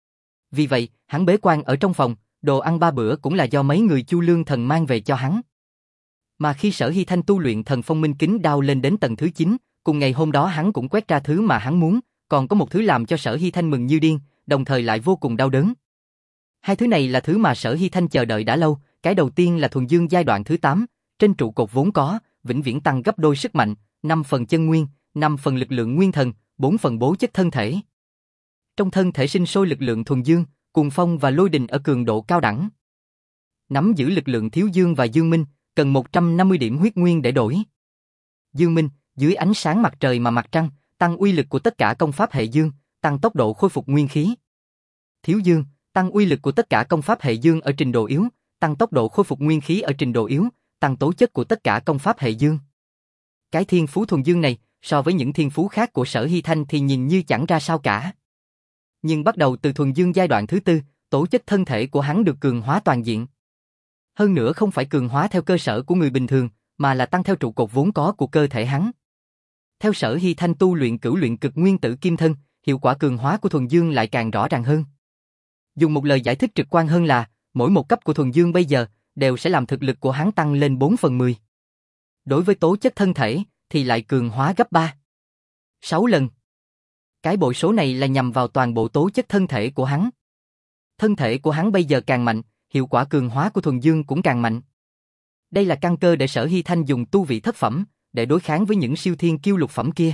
Vì vậy, hắn bế quan ở trong phòng, đồ ăn ba bữa cũng là do mấy người Chu Lương Thần mang về cho hắn. Mà khi Sở Hy Thanh tu luyện thần phong minh kính đao lên đến tầng thứ chín, cùng ngày hôm đó hắn cũng quét ra thứ mà hắn muốn, còn có một thứ làm cho Sở Hy Thanh mừng như điên, đồng thời lại vô cùng đau đớn. Hai thứ này là thứ mà Sở Hy Thanh chờ đợi đã lâu, cái đầu tiên là thuần dương giai đoạn thứ tám, trên trụ cột vốn có, vĩnh viễn tăng gấp đôi sức mạnh, năm phần chân nguyên, năm phần lực lượng nguyên thần, bốn phần bố chất thân thể. Trong thân thể sinh sôi lực lượng thuần dương, cuồng phong và lôi đình ở cường độ cao đẳng. Nắm giữ lực lượng thiếu dương và dương minh, cần một trăm năm mươi điểm huyết nguyên để đổi. Dương minh, dưới ánh sáng mặt trời mà mặt trăng, tăng uy lực của tất cả công pháp hệ dương, tăng tốc độ khôi phục nguyên khí. Thiếu dương, tăng uy lực của tất cả công pháp hệ dương ở trình độ yếu, tăng tốc độ khôi phục nguyên khí ở trình độ yếu, tăng tố chất của tất cả công pháp hệ dương. Cái thiên phú thuần dương này, so với những thiên phú khác của Sở Hy Thanh thì nhìn như chẳng ra sao cả. Nhưng bắt đầu từ thuần dương giai đoạn thứ tư, tố chất thân thể của hắn được cường hóa toàn diện. Hơn nữa không phải cường hóa theo cơ sở của người bình thường, mà là tăng theo trụ cột vốn có của cơ thể hắn. Theo Sở Hy Thanh tu luyện cửu luyện cực nguyên tử kim thân, hiệu quả cường hóa của thuần dương lại càng rõ ràng hơn. Dùng một lời giải thích trực quan hơn là, mỗi một cấp của thuần dương bây giờ, đều sẽ làm thực lực của hắn tăng lên bốn phần mười. Đối với tố chất thân thể, thì lại cường hóa gấp ba. sáu lần. Cái bội số này là nhằm vào toàn bộ tố chất thân thể của hắn. Thân thể của hắn bây giờ càng mạnh, hiệu quả cường hóa của thuần dương cũng càng mạnh. Đây là căn cơ để Sở Hy Thanh dùng tu vị thất phẩm, để đối kháng với những siêu thiên kiêu lục phẩm kia.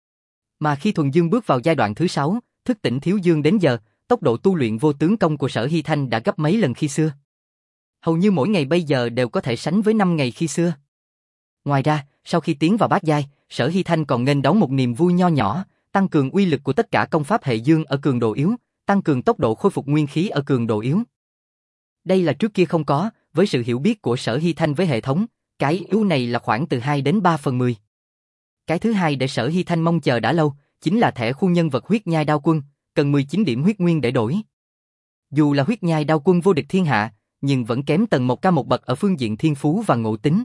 Mà khi thuần dương bước vào giai đoạn thứ sáu, thức tỉnh thiếu dương đến giờ, tốc độ tu luyện vô tướng công của Sở Hy Thanh đã gấp mấy lần khi xưa. Hầu như mỗi ngày bây giờ đều có thể sánh với năm ngày khi xưa. Ngoài ra, sau khi tiến vào bát giai, Sở Hy Thanh còn nghênh đón một niềm vui nho nhỏ, tăng cường uy lực của tất cả công pháp hệ dương ở cường độ yếu, tăng cường tốc độ khôi phục nguyên khí ở cường độ yếu. Đây là trước kia không có, với sự hiểu biết của Sở Hy Thanh với hệ thống, cái yếu này là khoảng từ hai đến ba phần mười. Cái thứ hai để Sở Hy Thanh mong chờ đã lâu, chính là thẻ khu nhân vật huyết nhai đao quân, cần mười chín điểm huyết nguyên để đổi. Dù là huyết nhai đao quân vô địch thiên hạ, nhưng vẫn kém tầng một ca một bậc ở phương diện thiên phú và ngộ tính.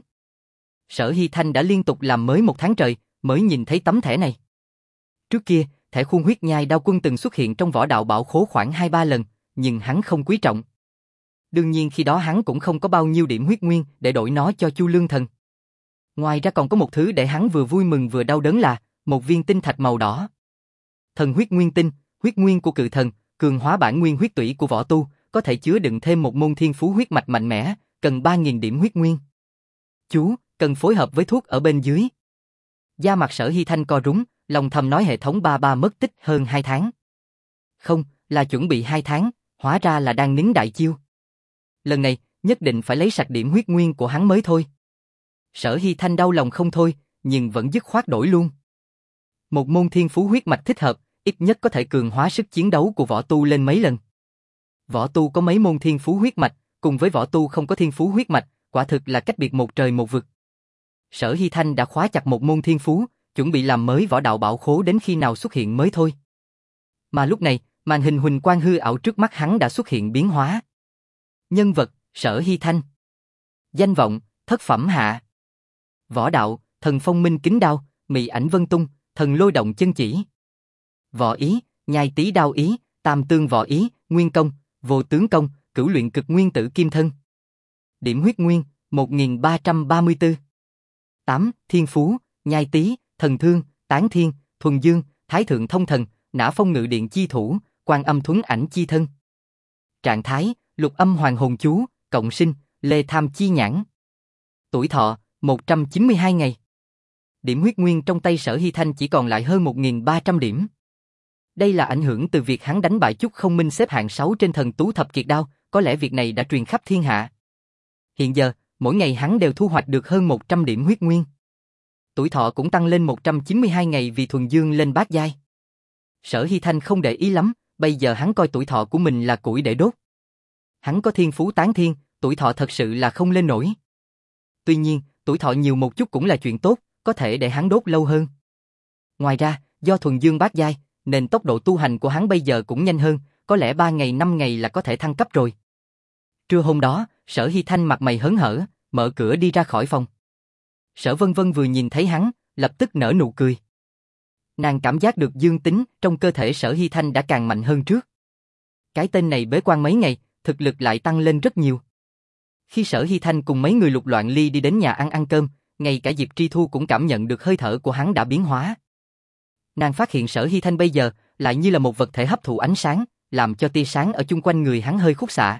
Sở Hy Thanh đã liên tục làm mới một tháng trời, mới nhìn thấy tấm thẻ này. Trước kia, thẻ khuôn huyết nhai đao quân từng xuất hiện trong võ đạo bảo khố khoảng hai ba lần, nhưng hắn không quý trọng. Đương nhiên khi đó hắn cũng không có bao nhiêu điểm huyết nguyên để đổi nó cho Chu Lương Thần. Ngoài ra còn có một thứ để hắn vừa vui mừng vừa đau đớn là một viên tinh thạch màu đỏ. Thần huyết nguyên tinh, huyết nguyên của cự thần, cường hóa bản nguyên huyết tủy của võ tu, có thể chứa đựng thêm một môn thiên phú huyết mạch mạnh mẽ, cần ba nghìn điểm huyết nguyên. Chú, cần phối hợp với thuốc ở bên dưới. Da mặt Sở Hy Thanh co rúm, lòng thầm nói hệ thống ba ba mất tích hơn hai tháng. Không, là chuẩn bị hai tháng, hóa ra là đang nín đại chiêu. Lần này, nhất định phải lấy sạch điểm huyết nguyên của hắn mới thôi. Sở Hy Thanh đau lòng không thôi, nhưng vẫn dứt khoát đổi luôn. Một môn thiên phú huyết mạch thích hợp, ít nhất có thể cường hóa sức chiến đấu của võ tu lên mấy lần. Võ tu có mấy môn thiên phú huyết mạch, cùng với võ tu không có thiên phú huyết mạch, quả thực là cách biệt một trời một vực. Sở Hy Thanh đã khóa chặt một môn thiên phú, chuẩn bị làm mới võ đạo bảo khố đến khi nào xuất hiện mới thôi. Mà lúc này, màn hình huỳnh quang hư ảo trước mắt hắn đã xuất hiện biến hóa. Nhân vật, Sở Hy Thanh. Danh vọng, thất phẩm hạ. Võ đạo, thần phong minh kính đao, mị ảnh vân tung, thần lôi động chân chỉ. Võ ý, nhai tý đao ý, tam tương võ ý, nguyên công, vô tướng công, cửu luyện cực nguyên tử kim thân. Điểm huyết nguyên, một nghìn ba trăm ba mươi tư. tám. Thiên phú, nhai tý, thần thương, tán thiên, thuần dương, thái thượng thông thần, nã phong ngự điện chi thủ, quan âm thuấn ảnh chi thân. Trạng thái, lục âm hoàng hồn chú, cộng sinh, lê tham chi nhãn. Tuổi thọ, một trăm chín mươi hai ngày. Điểm huyết nguyên trong tay Sở Hy Thanh chỉ còn lại hơn một nghìn ba trăm điểm. Đây là ảnh hưởng từ việc hắn đánh bại Chúc Không Minh xếp hạng sáu trên thần tú thập kiệt đao, có lẽ việc này đã truyền khắp thiên hạ. Hiện giờ, mỗi ngày hắn đều thu hoạch được hơn một trăm điểm huyết nguyên. Tuổi thọ cũng tăng lên một trăm chín mươi hai ngày vì thuần dương lên bát giai. Sở Hy Thanh không để ý lắm, bây giờ hắn coi tuổi thọ của mình là củi để đốt. Hắn có thiên phú tán thiên, tuổi thọ thật sự là không lên nổi. Tuy nhiên, tuổi thọ nhiều một chút cũng là chuyện tốt, có thể để hắn đốt lâu hơn. Ngoài ra, do thuần dương bát giai, nên tốc độ tu hành của hắn bây giờ cũng nhanh hơn, có lẽ ba ngày năm ngày là có thể thăng cấp rồi. Trưa hôm đó, Sở Hy Thanh mặt mày hớn hở, mở cửa đi ra khỏi phòng. Sở Vân Vân vừa nhìn thấy hắn, lập tức nở nụ cười. Nàng cảm giác được dương tính trong cơ thể Sở Hy Thanh đã càng mạnh hơn trước. cái tên này bế quan mấy ngày, thực lực lại tăng lên rất nhiều. Khi Sở Hy Thanh cùng mấy người Lục Loạn Ly đi đến nhà ăn ăn cơm, ngay cả Diệp Tri Thu cũng cảm nhận được hơi thở của hắn đã biến hóa. Nàng phát hiện Sở Hy Thanh bây giờ lại như là một vật thể hấp thụ ánh sáng, làm cho tia sáng ở chung quanh người hắn hơi khúc xạ.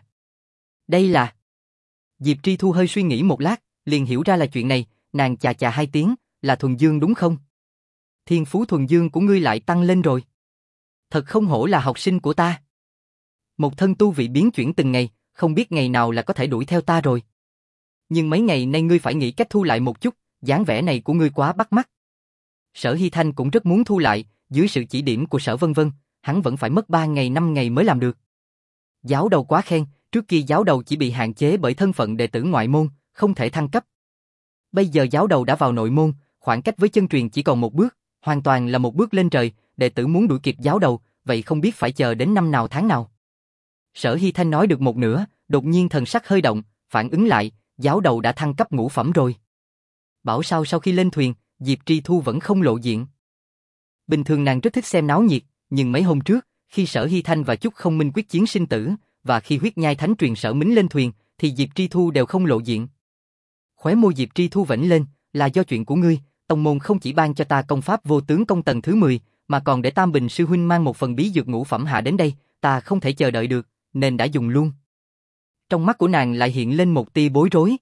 Đây là... Diệp Tri Thu hơi suy nghĩ một lát, liền hiểu ra là chuyện này, nàng chà chà hai tiếng, là thuần dương đúng không? Thiên phú thuần dương của ngươi lại tăng lên rồi. Thật không hổ là học sinh của ta. Một thân tu vị biến chuyển từng ngày, không biết ngày nào là có thể đuổi theo ta rồi. Nhưng mấy ngày nay ngươi phải nghĩ cách thu lại một chút, dáng vẻ này của ngươi quá bắt mắt. Sở Hy Thanh cũng rất muốn thu lại, dưới sự chỉ điểm của Sở Vân Vân, hắn vẫn phải mất ba ngày năm ngày mới làm được. Giáo đầu quá khen, trước kia giáo đầu chỉ bị hạn chế bởi thân phận đệ tử ngoại môn, không thể thăng cấp. Bây giờ giáo đầu đã vào nội môn, khoảng cách với chân truyền chỉ còn một bước, hoàn toàn là một bước lên trời, đệ tử muốn đuổi kịp giáo đầu, vậy không biết phải chờ đến năm nào tháng nào. Sở Hy Thanh nói được một nửa, đột nhiên thần sắc hơi động, phản ứng lại, giáo đầu đã thăng cấp ngũ phẩm rồi. Bảo sao sau khi lên thuyền, Diệp Tri Thu vẫn không lộ diện. Bình thường nàng rất thích xem náo nhiệt, nhưng mấy hôm trước, khi Sở Hy Thanh và Chúc Không Minh quyết chiến sinh tử, và khi huyết nhai thánh truyền Sở Mính lên thuyền, thì Diệp Tri Thu đều không lộ diện. Khóe môi Diệp Tri Thu vểnh lên, là do chuyện của ngươi, tông môn không chỉ ban cho ta công pháp vô tướng công tầng thứ mười, mà còn để Tam Bình sư huynh mang một phần bí dược ngũ phẩm hạ đến đây, ta không thể chờ đợi được, nên đã dùng luôn. Trong mắt của nàng lại hiện lên một tia bối rối.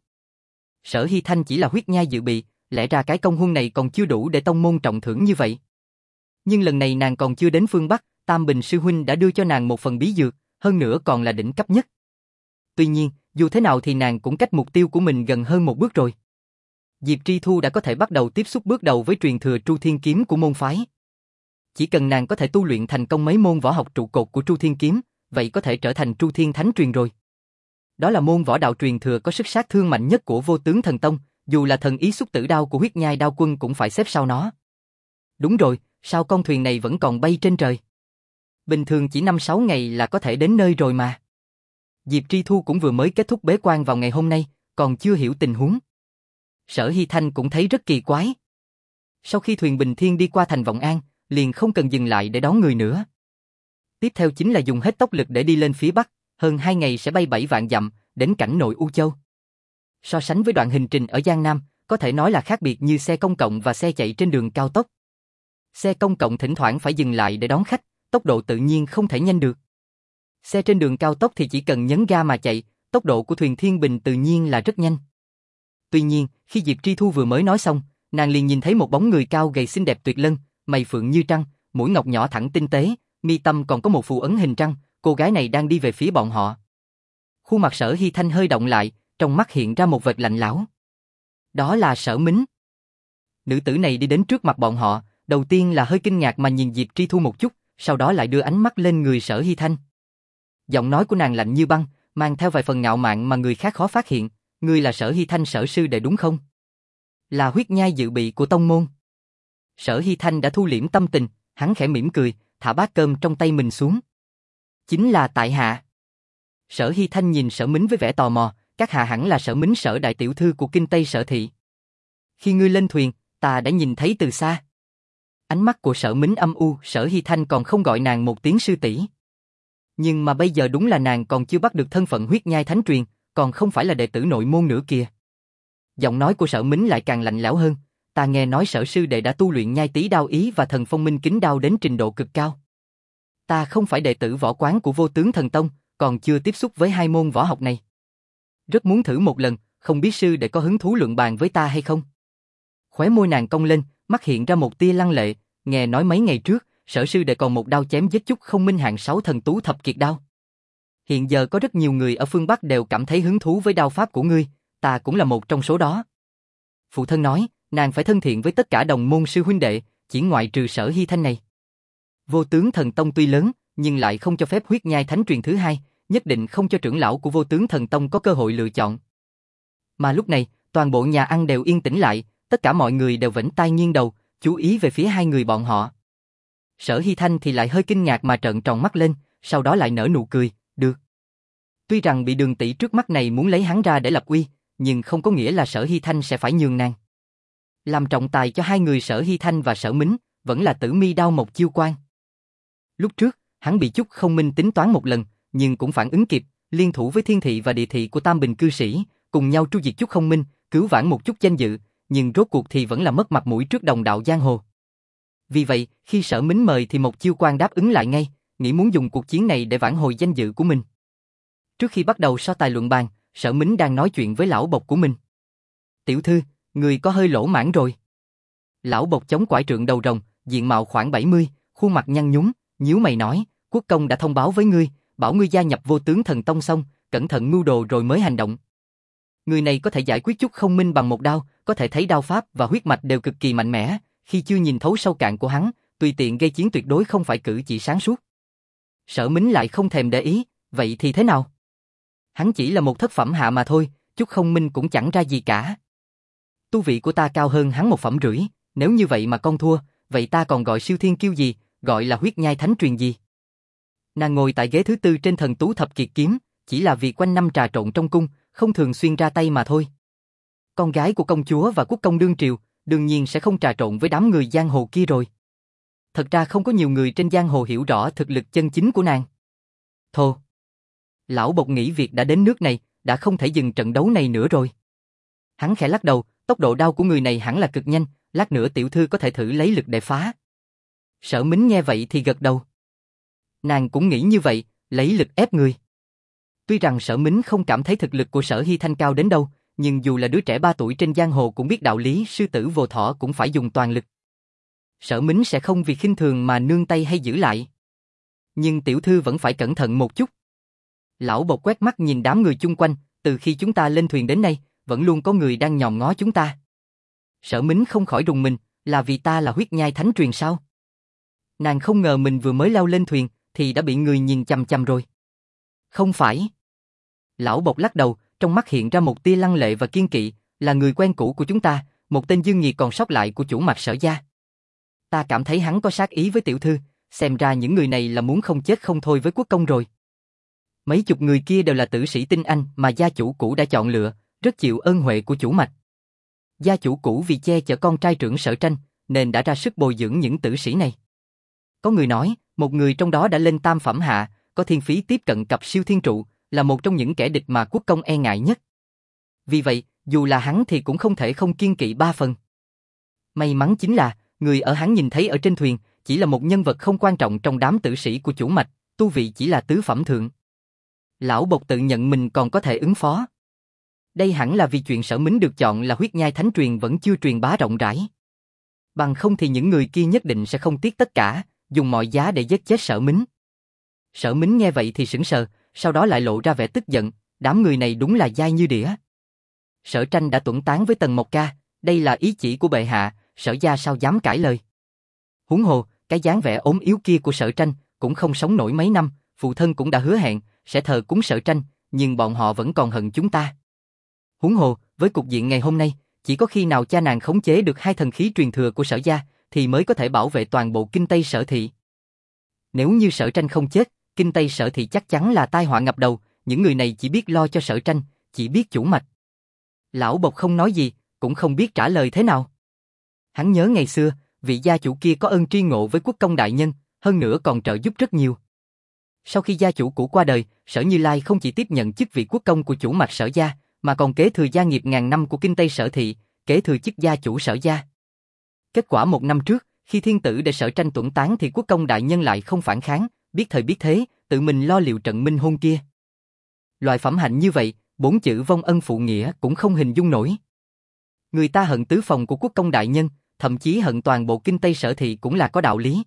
Sở Hy Thanh chỉ là huyết nhai dự bị, lẽ ra cái công huân này còn chưa đủ để tông môn trọng thưởng như vậy. Nhưng lần này nàng còn chưa đến phương Bắc, Tam Bình sư huynh đã đưa cho nàng một phần bí dược, hơn nữa còn là đỉnh cấp nhất. Tuy nhiên, dù thế nào thì nàng cũng cách mục tiêu của mình gần hơn một bước rồi. Diệp Tri Thu đã có thể bắt đầu tiếp xúc bước đầu với truyền thừa Tru Thiên Kiếm của môn phái. Chỉ cần nàng có thể tu luyện thành công mấy môn võ học trụ cột của Tru Thiên Kiếm, vậy có thể trở thành Tru Thiên Thánh Truyền rồi. Đó là môn võ đạo truyền thừa có sức sát thương mạnh nhất của Vô Tướng Thần Tông, dù là thần ý xúc tử đao của huyết nhai đao quân cũng phải xếp sau nó. Đúng rồi, sao con thuyền này vẫn còn bay trên trời? Bình thường chỉ năm sáu ngày là có thể đến nơi rồi mà. Diệp Tri Thu cũng vừa mới kết thúc bế quan vào ngày hôm nay, còn chưa hiểu tình huống. Sở Hy Thanh cũng thấy rất kỳ quái. Sau khi thuyền Bình Thiên đi qua thành Vọng An, liền không cần dừng lại để đón người nữa. Tiếp theo chính là dùng hết tốc lực để đi lên phía Bắc, hơn hai ngày sẽ bay bảy vạn dặm, đến cảnh nội U Châu. So sánh với đoạn hành trình ở Giang Nam, có thể nói là khác biệt như xe công cộng và xe chạy trên đường cao tốc. Xe công cộng thỉnh thoảng phải dừng lại để đón khách, tốc độ tự nhiên không thể nhanh được. Xe trên đường cao tốc thì chỉ cần nhấn ga mà chạy, tốc độ của thuyền Thiên Bình tự nhiên là rất nhanh. Tuy nhiên, khi Diệp Tri Thu vừa mới nói xong, nàng liền nhìn thấy một bóng người cao gầy xinh đẹp tuyệt lân, mày phượng như trăng, mũi ngọc nhỏ thẳng tinh tế, mi tâm còn có một phù ấn hình trăng, cô gái này đang đi về phía bọn họ. Khuôn mặt Sở Hy Thanh hơi động lại, trong mắt hiện ra một vệt lạnh lẽo. Đó là Sở Mính. Nữ tử này đi đến trước mặt bọn họ, đầu tiên là hơi kinh ngạc mà nhìn Diệp Tri Thu một chút, sau đó lại đưa ánh mắt lên người Sở Hy Thanh. Giọng nói của nàng lạnh như băng, mang theo vài phần ngạo mạn mà người khác khó phát hiện. Ngươi là Sở Hy Thanh sở sư đệ đúng không? Là huyết nhai dự bị của tông môn. Sở Hy Thanh đã thu liễm tâm tình, hắn khẽ mỉm cười, thả bát cơm trong tay mình xuống. Chính là tại hạ. Sở Hy Thanh nhìn Sở Mính với vẻ tò mò, các hạ hẳn là Sở Mính Sở đại tiểu thư của Kinh Tây Sở thị. Khi ngươi lên thuyền, ta đã nhìn thấy từ xa. Ánh mắt của Sở Mính âm u, Sở Hy Thanh còn không gọi nàng một tiếng sư tỷ. Nhưng mà bây giờ đúng là nàng còn chưa bắt được thân phận huyết nhai thánh truyền, còn không phải là đệ tử nội môn nữa kìa. Giọng nói của Sở Mính lại càng lạnh lẽo hơn, ta nghe nói Sở sư đệ đã tu luyện nhai tí đao ý và thần phong minh kính đao đến trình độ cực cao. Ta không phải đệ tử võ quán của Vô Tướng Thần Tông, còn chưa tiếp xúc với hai môn võ học này. Rất muốn thử một lần, không biết sư đệ có hứng thú luận bàn với ta hay không? Khóe môi nàng cong lên, mắt hiện ra một tia lăng lệ, nghe nói mấy ngày trước, Sở sư đệ còn một đao chém giết Chúc Không Minh hạng sáu thần tú thập kiệt đao. Hiện giờ có rất nhiều người ở phương Bắc đều cảm thấy hứng thú với đao pháp của ngươi, ta cũng là một trong số đó. Phụ thân nói, nàng phải thân thiện với tất cả đồng môn sư huynh đệ, chỉ ngoại trừ Sở Hy Thanh này. Vô Tướng Thần Tông tuy lớn, nhưng lại không cho phép huyết nhai thánh truyền thứ hai, nhất định không cho trưởng lão của Vô Tướng Thần Tông có cơ hội lựa chọn. Mà lúc này, toàn bộ nhà ăn đều yên tĩnh lại, tất cả mọi người đều vểnh tai nghiêng đầu, chú ý về phía hai người bọn họ. Sở Hy Thanh thì lại hơi kinh ngạc mà trợn tròn mắt lên, sau đó lại nở nụ cười, được. Tuy rằng bị Đường tỷ trước mắt này muốn lấy hắn ra để lập uy, nhưng không có nghĩa là Sở Hy Thanh sẽ phải nhường nàng. Làm trọng tài cho hai người Sở Hy Thanh và Sở Mính, vẫn là Tử Mi Đao Mộc Chiêu Quan. Lúc trước, hắn bị Chúc Không Minh tính toán một lần, nhưng cũng phản ứng kịp, liên thủ với thiên thị và địa thị của Tam Bình cư sĩ, cùng nhau tru diệt Chúc Không Minh, cứu vãn một chút danh dự, nhưng rốt cuộc thì vẫn là mất mặt mũi trước đồng đạo giang hồ. Vì vậy, khi Sở Mính mời thì Mộc Chiêu Quan đáp ứng lại ngay, nghĩ muốn dùng cuộc chiến này để vãn hồi danh dự của mình. Trước khi bắt đầu so tài luận bàn, Sở Mính đang nói chuyện với lão bộc của mình. Tiểu thư, người có hơi lỗ mãn rồi. Lão bộc chống quải trượng đầu rồng, diện mạo khoảng bảy mươi, khuôn mặt nhăn nhúm, nhíu mày nói, quốc công đã thông báo với ngươi, bảo ngươi gia nhập Vô Tướng Thần Tông xong, cẩn thận mưu đồ rồi mới hành động. Người này có thể giải quyết Chúc Không Minh bằng một đao, có thể thấy đao pháp và huyết mạch đều cực kỳ mạnh mẽ, khi chưa nhìn thấu sâu cạn của hắn, tùy tiện gây chiến tuyệt đối không phải cử chỉ sáng suốt. Sở Mính lại không thèm để ý, vậy thì thế nào? Hắn chỉ là một thất phẩm hạ mà thôi, Chúc Không Minh cũng chẳng ra gì cả. Tu vị của ta cao hơn hắn một phẩm rưỡi, nếu như vậy mà con thua, vậy ta còn gọi siêu thiên kiêu gì, gọi là huyết nhai thánh truyền gì? Nàng ngồi tại ghế thứ tư trên Thần Tú Thập Kiệt Kiếm, chỉ là vì quanh năm trà trộn trong cung, không thường xuyên ra tay mà thôi. Con gái của công chúa và quốc công đương triều, đương nhiên sẽ không trà trộn với đám người giang hồ kia rồi. Thật ra không có nhiều người trên giang hồ hiểu rõ thực lực chân chính của nàng. Thô! Lão bộc nghĩ việc đã đến nước này, đã không thể dừng trận đấu này nữa rồi. Hắn khẽ lắc đầu, tốc độ đao của người này hẳn là cực nhanh, lát nữa tiểu thư có thể thử lấy lực để phá. Sở Mính nghe vậy thì gật đầu. Nàng cũng nghĩ như vậy, lấy lực ép người. Tuy rằng Sở Mính không cảm thấy thực lực của Sở Hy Thanh cao đến đâu, nhưng dù là đứa trẻ ba tuổi trên giang hồ cũng biết đạo lý sư tử vô thỏ cũng phải dùng toàn lực. Sở Mính sẽ không vì khinh thường mà nương tay hay giữ lại. Nhưng tiểu thư vẫn phải cẩn thận một chút. Lão bộc quét mắt nhìn đám người chung quanh, từ khi chúng ta lên thuyền đến nay, vẫn luôn có người đang nhòm ngó chúng ta. Sở Mính không khỏi rùng mình, là vì ta là huyết nhai thánh truyền sao? Nàng không ngờ mình vừa mới leo lên thuyền, thì đã bị người nhìn chằm chằm rồi. Không phải. Lão bộc lắc đầu, trong mắt hiện ra một tia lăng lệ và kiên kỵ, là người quen cũ của chúng ta, một tên dương nghiệt còn sót lại của chủ Mạch Sở gia. Ta cảm thấy hắn có sát ý với tiểu thư, xem ra những người này là muốn không chết không thôi với quốc công rồi. Mấy chục người kia đều là tử sĩ tinh anh mà gia chủ cũ đã chọn lựa, rất chịu ơn huệ của chủ Mạch. Gia chủ cũ vì che chở con trai trưởng Sở Tranh, nên đã ra sức bồi dưỡng những tử sĩ này. Có người nói, một người trong đó đã lên tam phẩm hạ, có thiên phí tiếp cận cặp siêu thiên trụ, là một trong những kẻ địch mà quốc công e ngại nhất. Vì vậy, dù là hắn thì cũng không thể không kiêng kỵ ba phần. May mắn chính là, người ở hắn nhìn thấy ở trên thuyền, chỉ là một nhân vật không quan trọng trong đám tử sĩ của chủ Mạch, tu vị chỉ là tứ phẩm thượng. Lão bộc tự nhận mình còn có thể ứng phó. Đây hẳn là vì chuyện Sở Mính được chọn là huyết nhai thánh truyền vẫn chưa truyền bá rộng rãi. Bằng không thì những người kia nhất định sẽ không tiếc tất cả, dùng mọi giá để giết chết Sở Mính. Sở Mính nghe vậy thì sững sờ, sau đó lại lộ ra vẻ tức giận, đám người này đúng là dai như đĩa. Sở Tranh đã tuẫn tán với Tần Mộc Ca, đây là ý chỉ của bệ hạ, Sở gia sao dám cãi lời. Huống hồ, cái dáng vẻ ốm yếu kia của Sở Tranh cũng không sống nổi mấy năm, phụ thân cũng đã hứa hẹn sẽ thờ cúng Sở Tranh, nhưng bọn họ vẫn còn hận chúng ta. Huống hồ, với cục diện ngày hôm nay, chỉ có khi nào cha nàng khống chế được hai thần khí truyền thừa của Sở gia thì mới có thể bảo vệ toàn bộ kinh Tây Sở thị. Nếu như Sở Tranh không chết, kinh Tây Sở thị chắc chắn là tai họa ngập đầu, những người này chỉ biết lo cho Sở Tranh, chỉ biết chủ Mạch. Lão bộc không nói gì, cũng không biết trả lời thế nào. Hắn nhớ ngày xưa, vị gia chủ kia có ơn tri ngộ với quốc công đại nhân, hơn nữa còn trợ giúp rất nhiều. Sau khi gia chủ cũ qua đời, Sở Như Lai không chỉ tiếp nhận chức vị quốc công của chủ Mạch Sở gia, mà còn kế thừa gia nghiệp ngàn năm của kinh Tây Sở thị, kế thừa chức gia chủ Sở gia. Kết quả một năm trước, khi thiên tử để Sở Tranh tuẫn tán thì quốc công đại nhân lại không phản kháng, biết thời biết thế, tự mình lo liệu trận minh hôn kia. Loại phẩm hạnh như vậy, bốn chữ vong ân phụ nghĩa cũng không hình dung nổi. Người ta hận tứ phòng của quốc công đại nhân, thậm chí hận toàn bộ kinh Tây Sở thị cũng là có đạo lý.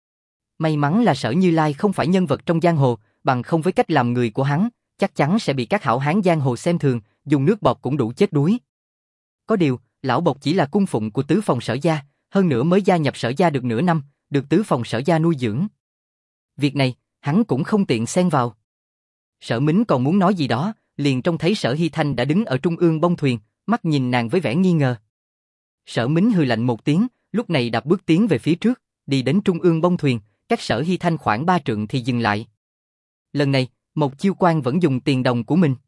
May mắn là Sở Như Lai không phải nhân vật trong giang hồ, bằng không với cách làm người của hắn, chắc chắn sẽ bị các hảo hán giang hồ xem thường, dùng nước bọt cũng đủ chết đuối. Có điều, lão bộc chỉ là cung phụng của tứ phòng Sở gia, hơn nữa mới gia nhập Sở gia được nửa năm, được tứ phòng Sở gia nuôi dưỡng. Việc này, hắn cũng không tiện xen vào. Sở Mính còn muốn nói gì đó, liền trông thấy Sở Hy Thanh đã đứng ở trung ương bông thuyền, mắt nhìn nàng với vẻ nghi ngờ. Sở Mính hừ lạnh một tiếng, lúc này đạp bước tiến về phía trước, đi đến trung ương bông thuyền, cách Sở Hy Thanh khoảng ba trượng thì dừng lại. Lần này, Mộc Chiêu Quan vẫn dùng tiền đồng của mình.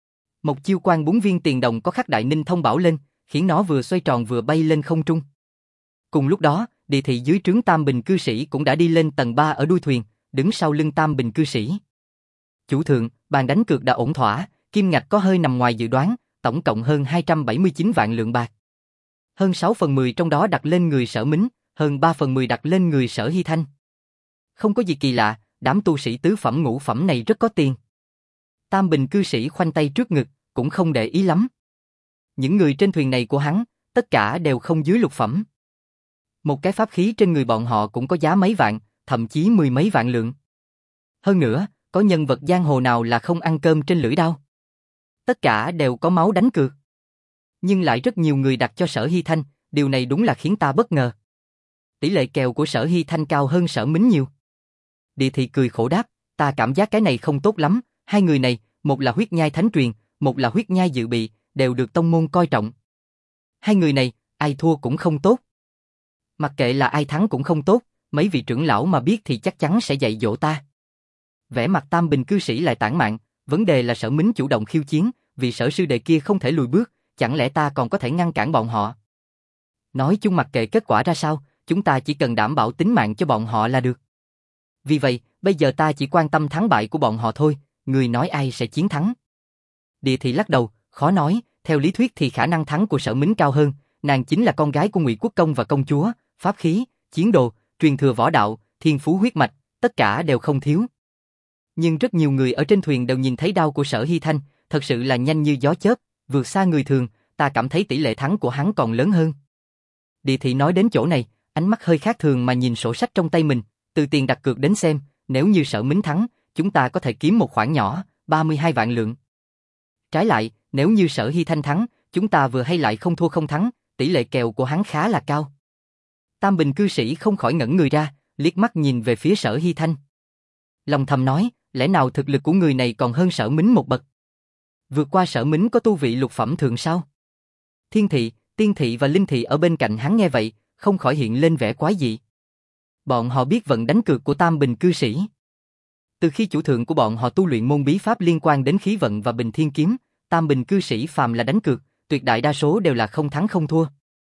Mộc Chiêu Quan bốn viên tiền đồng có khắc Đại Ninh thông bảo lên, khiến nó vừa xoay tròn vừa bay lên không trung. Cùng lúc đó, địa thị dưới trướng Tam Bình cư sĩ cũng đã đi lên tầng ba ở đuôi thuyền, đứng sau lưng Tam Bình cư sĩ. Chủ thượng, bàn đánh cược đã ổn thỏa, kim ngạch có hơi nằm ngoài dự đoán, tổng cộng hơn hai trăm bảy mươi chín vạn lượng bạc. Hơn sáu phần mười trong đó đặt lên người Sở Mính, hơn ba phần mười đặt lên người Sở Hy Thanh. Không có gì kỳ lạ, đám tu sĩ tứ phẩm ngũ phẩm này rất có tiền. Tam Bình cư sĩ khoanh tay trước ngực, cũng không để ý lắm. Những người trên thuyền này của hắn, tất cả đều không dưới lục phẩm. Một cái pháp khí trên người bọn họ cũng có giá mấy vạn, thậm chí mười mấy vạn lượng. Hơn nữa, có nhân vật giang hồ nào là không ăn cơm trên lưỡi đao. Tất cả đều có máu đánh cược. Nhưng lại rất nhiều người đặt cho Sở Hy Thanh, điều này đúng là khiến ta bất ngờ. Tỷ lệ kèo của Sở Hy Thanh cao hơn Sở Mính nhiều. Địa Thị cười khổ đáp, ta cảm giác cái này không tốt lắm, hai người này, một là huyết nhai thánh truyền, một là huyết nhai dự bị, đều được tông môn coi trọng. Hai người này, ai thua cũng không tốt. Mặc kệ là ai thắng cũng không tốt, mấy vị trưởng lão mà biết thì chắc chắn sẽ dạy dỗ ta. Vẻ mặt Tam Bình cư sĩ lại tản mạn, vấn đề là Sở Mính chủ động khiêu chiến, vì Sở sư đệ kia không thể lùi bước, chẳng lẽ ta còn có thể ngăn cản bọn họ? Nói chung mặc kệ kết quả ra sao, chúng ta chỉ cần đảm bảo tính mạng cho bọn họ là được. Vì vậy, bây giờ ta chỉ quan tâm thắng bại của bọn họ thôi, người nói ai sẽ chiến thắng. Địa Thị lắc đầu, khó nói, theo lý thuyết thì khả năng thắng của Sở Mính cao hơn, nàng chính là con gái của Ngụy Quốc công và công chúa, pháp khí, chiến đồ, truyền thừa võ đạo, thiên phú huyết mạch, tất cả đều không thiếu. Nhưng rất nhiều người ở trên thuyền đều nhìn thấy đao của Sở Hy Thanh, thật sự là nhanh như gió chớp, vượt xa người thường, ta cảm thấy tỷ lệ thắng của hắn còn lớn hơn. Địa Thị nói đến chỗ này, ánh mắt hơi khác thường mà nhìn sổ sách trong tay mình, từ tiền đặt cược đến xem, nếu như Sở Mính thắng, chúng ta có thể kiếm một khoản nhỏ, ba mươi hai vạn lượng. Trái lại, nếu như Sở Hy Thanh thắng, chúng ta vừa hay lại không thua không thắng, tỷ lệ kèo của hắn khá là cao. Tam Bình cư sĩ không khỏi ngẩn người ra, liếc mắt nhìn về phía Sở Hy Thanh. Lòng thầm nói, lẽ nào thực lực của người này còn hơn Sở Mính một bậc? Vượt qua Sở Mính có tu vị lục phẩm thượng sao? Thiên Thị, Tiên Thị và Linh Thị ở bên cạnh hắn nghe vậy, không khỏi hiện lên vẻ quái dị. Bọn họ biết vận đánh cược của Tam Bình cư sĩ. Từ khi chủ thượng của bọn họ tu luyện môn bí pháp liên quan đến khí vận và Bình Thiên Kiếm, Tam Bình cư sĩ phàm là đánh cược, tuyệt đại đa số đều là không thắng không thua.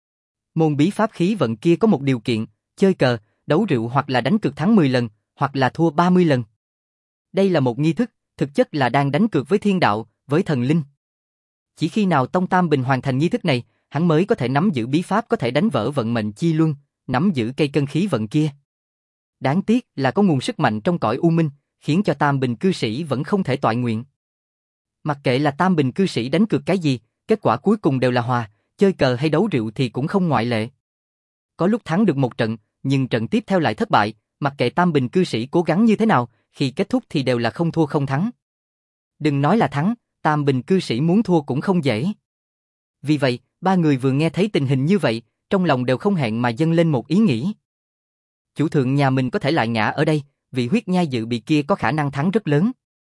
Môn bí pháp khí vận kia có một điều kiện, chơi cờ, đấu rượu hoặc là đánh cược thắng mười lần, hoặc là thua ba mươi lần. Đây là một nghi thức, thực chất là đang đánh cược với thiên đạo, với thần linh. Chỉ khi nào Tông Tam Bình hoàn thành nghi thức này, hắn mới có thể nắm giữ bí pháp có thể đánh vỡ vận mệnh chi luân, nắm giữ cây cân khí vận kia. Đáng tiếc là có nguồn sức mạnh trong cõi u minh, khiến cho Tam Bình cư sĩ vẫn không thể toại nguyện. Mặc kệ là Tam Bình cư sĩ đánh cược cái gì, kết quả cuối cùng đều là hòa, chơi cờ hay đấu rượu thì cũng không ngoại lệ. Có lúc thắng được một trận, nhưng trận tiếp theo lại thất bại, mặc kệ Tam Bình cư sĩ cố gắng như thế nào, khi kết thúc thì đều là không thua không thắng. Đừng nói là thắng, Tam Bình cư sĩ muốn thua cũng không dễ. Vì vậy, ba người vừa nghe thấy tình hình như vậy, trong lòng đều không hẹn mà dâng lên một ý nghĩ. Chủ thượng nhà mình có thể lại ngã ở đây, vị huyết nhai dự bị kia có khả năng thắng rất lớn.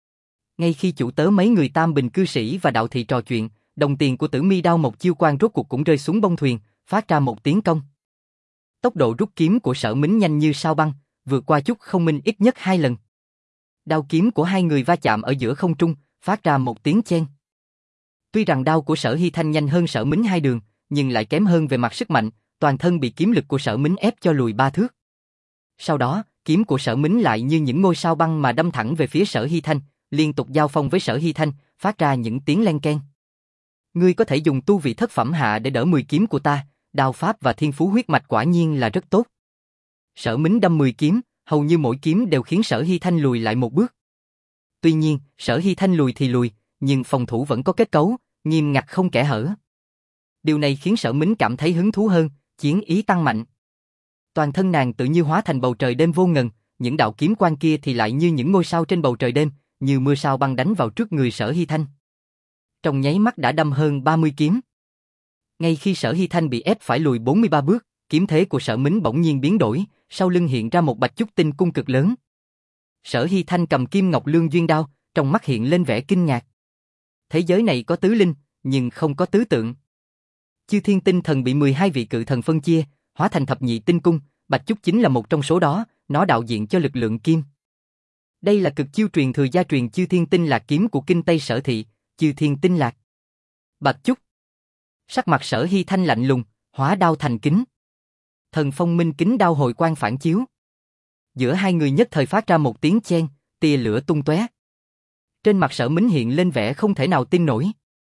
Ngay khi chủ tớ mấy người Tam Bình cư sĩ và đạo thị trò chuyện, đồng tiền của Tử Mi đao một chiêu quan rốt cuộc cũng rơi xuống bông thuyền, phát ra một tiếng cong. Tốc độ rút kiếm của Sở Mính nhanh như sao băng, vượt qua Chúc Không Minh ít nhất hai lần. Đao kiếm của hai người va chạm ở giữa không trung, phát ra một tiếng chen. Tuy rằng đao của Sở Hy Thanh nhanh hơn Sở Mính hai đường, nhưng lại kém hơn về mặt sức mạnh, toàn thân bị kiếm lực của Sở Mính ép cho lùi ba thước. Sau đó, kiếm của Sở Mính lại như những ngôi sao băng mà đâm thẳng về phía Sở Hy Thanh, liên tục giao phong với Sở Hy Thanh, phát ra những tiếng len keng. Ngươi có thể dùng tu vị thất phẩm hạ để đỡ mười kiếm của ta, đao pháp và thiên phú huyết mạch quả nhiên là rất tốt. Sở Mính đâm mười kiếm, hầu như mỗi kiếm đều khiến Sở Hy Thanh lùi lại một bước. Tuy nhiên, Sở Hy Thanh lùi thì lùi, nhưng phòng thủ vẫn có kết cấu, nghiêm ngặt không kẽ hở. Điều này khiến Sở Mính cảm thấy hứng thú hơn, chiến ý tăng mạnh. Toàn thân nàng tự như hóa thành bầu trời đêm vô ngần, những đạo kiếm quang kia thì lại như những ngôi sao trên bầu trời đêm, như mưa sao băng đánh vào trước người Sở Hy Thanh. Trong nháy mắt đã đâm hơn ba mươi kiếm. Ngay khi Sở Hy Thanh bị ép phải lùi bốn mươi ba bước, kiếm thế của Sở Mính bỗng nhiên biến đổi, sau lưng hiện ra một bạch chúc tinh cung cực lớn. Sở Hy Thanh cầm kim ngọc lương duyên đao, trong mắt hiện lên vẻ kinh ngạc. Thế giới này có tứ linh, nhưng không có tứ tượng. Chư thiên tinh thần bị mười hai vị cự thần phân chia, hóa thành thập nhị tinh cung, bạch chúc chính là một trong số đó, nó đạo diện cho lực lượng kim. Đây là cực chiêu truyền thừa gia truyền Chư Thiên Tinh Lạc kiếm của kinh Tây Sở Thị, Chư Thiên Tinh Lạc. Bạch chúc. Sắc mặt Sở Hy Thanh lạnh lùng, hóa đao thành kính. Thần phong minh kính đao hồi quang phản chiếu. Giữa hai người nhất thời phát ra một tiếng chen, tia lửa tung tóe. Trên mặt Sở Mính hiện lên vẻ không thể nào tin nổi.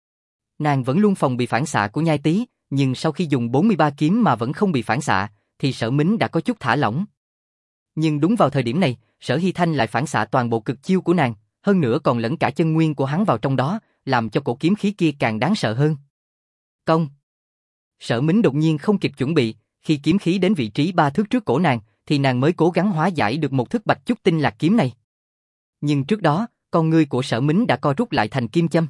Nàng vẫn luôn phòng bị phản xạ của nhai tý, nhưng sau khi dùng bốn mươi ba kiếm mà vẫn không bị phản xạ, thì Sở Mính đã có chút thả lỏng. Nhưng đúng vào thời điểm này, Sở Hy Thanh lại phản xạ toàn bộ cực chiêu của nàng, hơn nữa còn lẫn cả chân nguyên của hắn vào trong đó, làm cho cổ kiếm khí kia càng đáng sợ hơn. Công! Sở Mính đột nhiên không kịp chuẩn bị, khi kiếm khí đến vị trí ba thước trước cổ nàng, thì nàng mới cố gắng hóa giải được một thức bạch chúc tinh lạc kiếm này. Nhưng trước đó, con ngươi của Sở Mính đã co rút lại thành kim châm.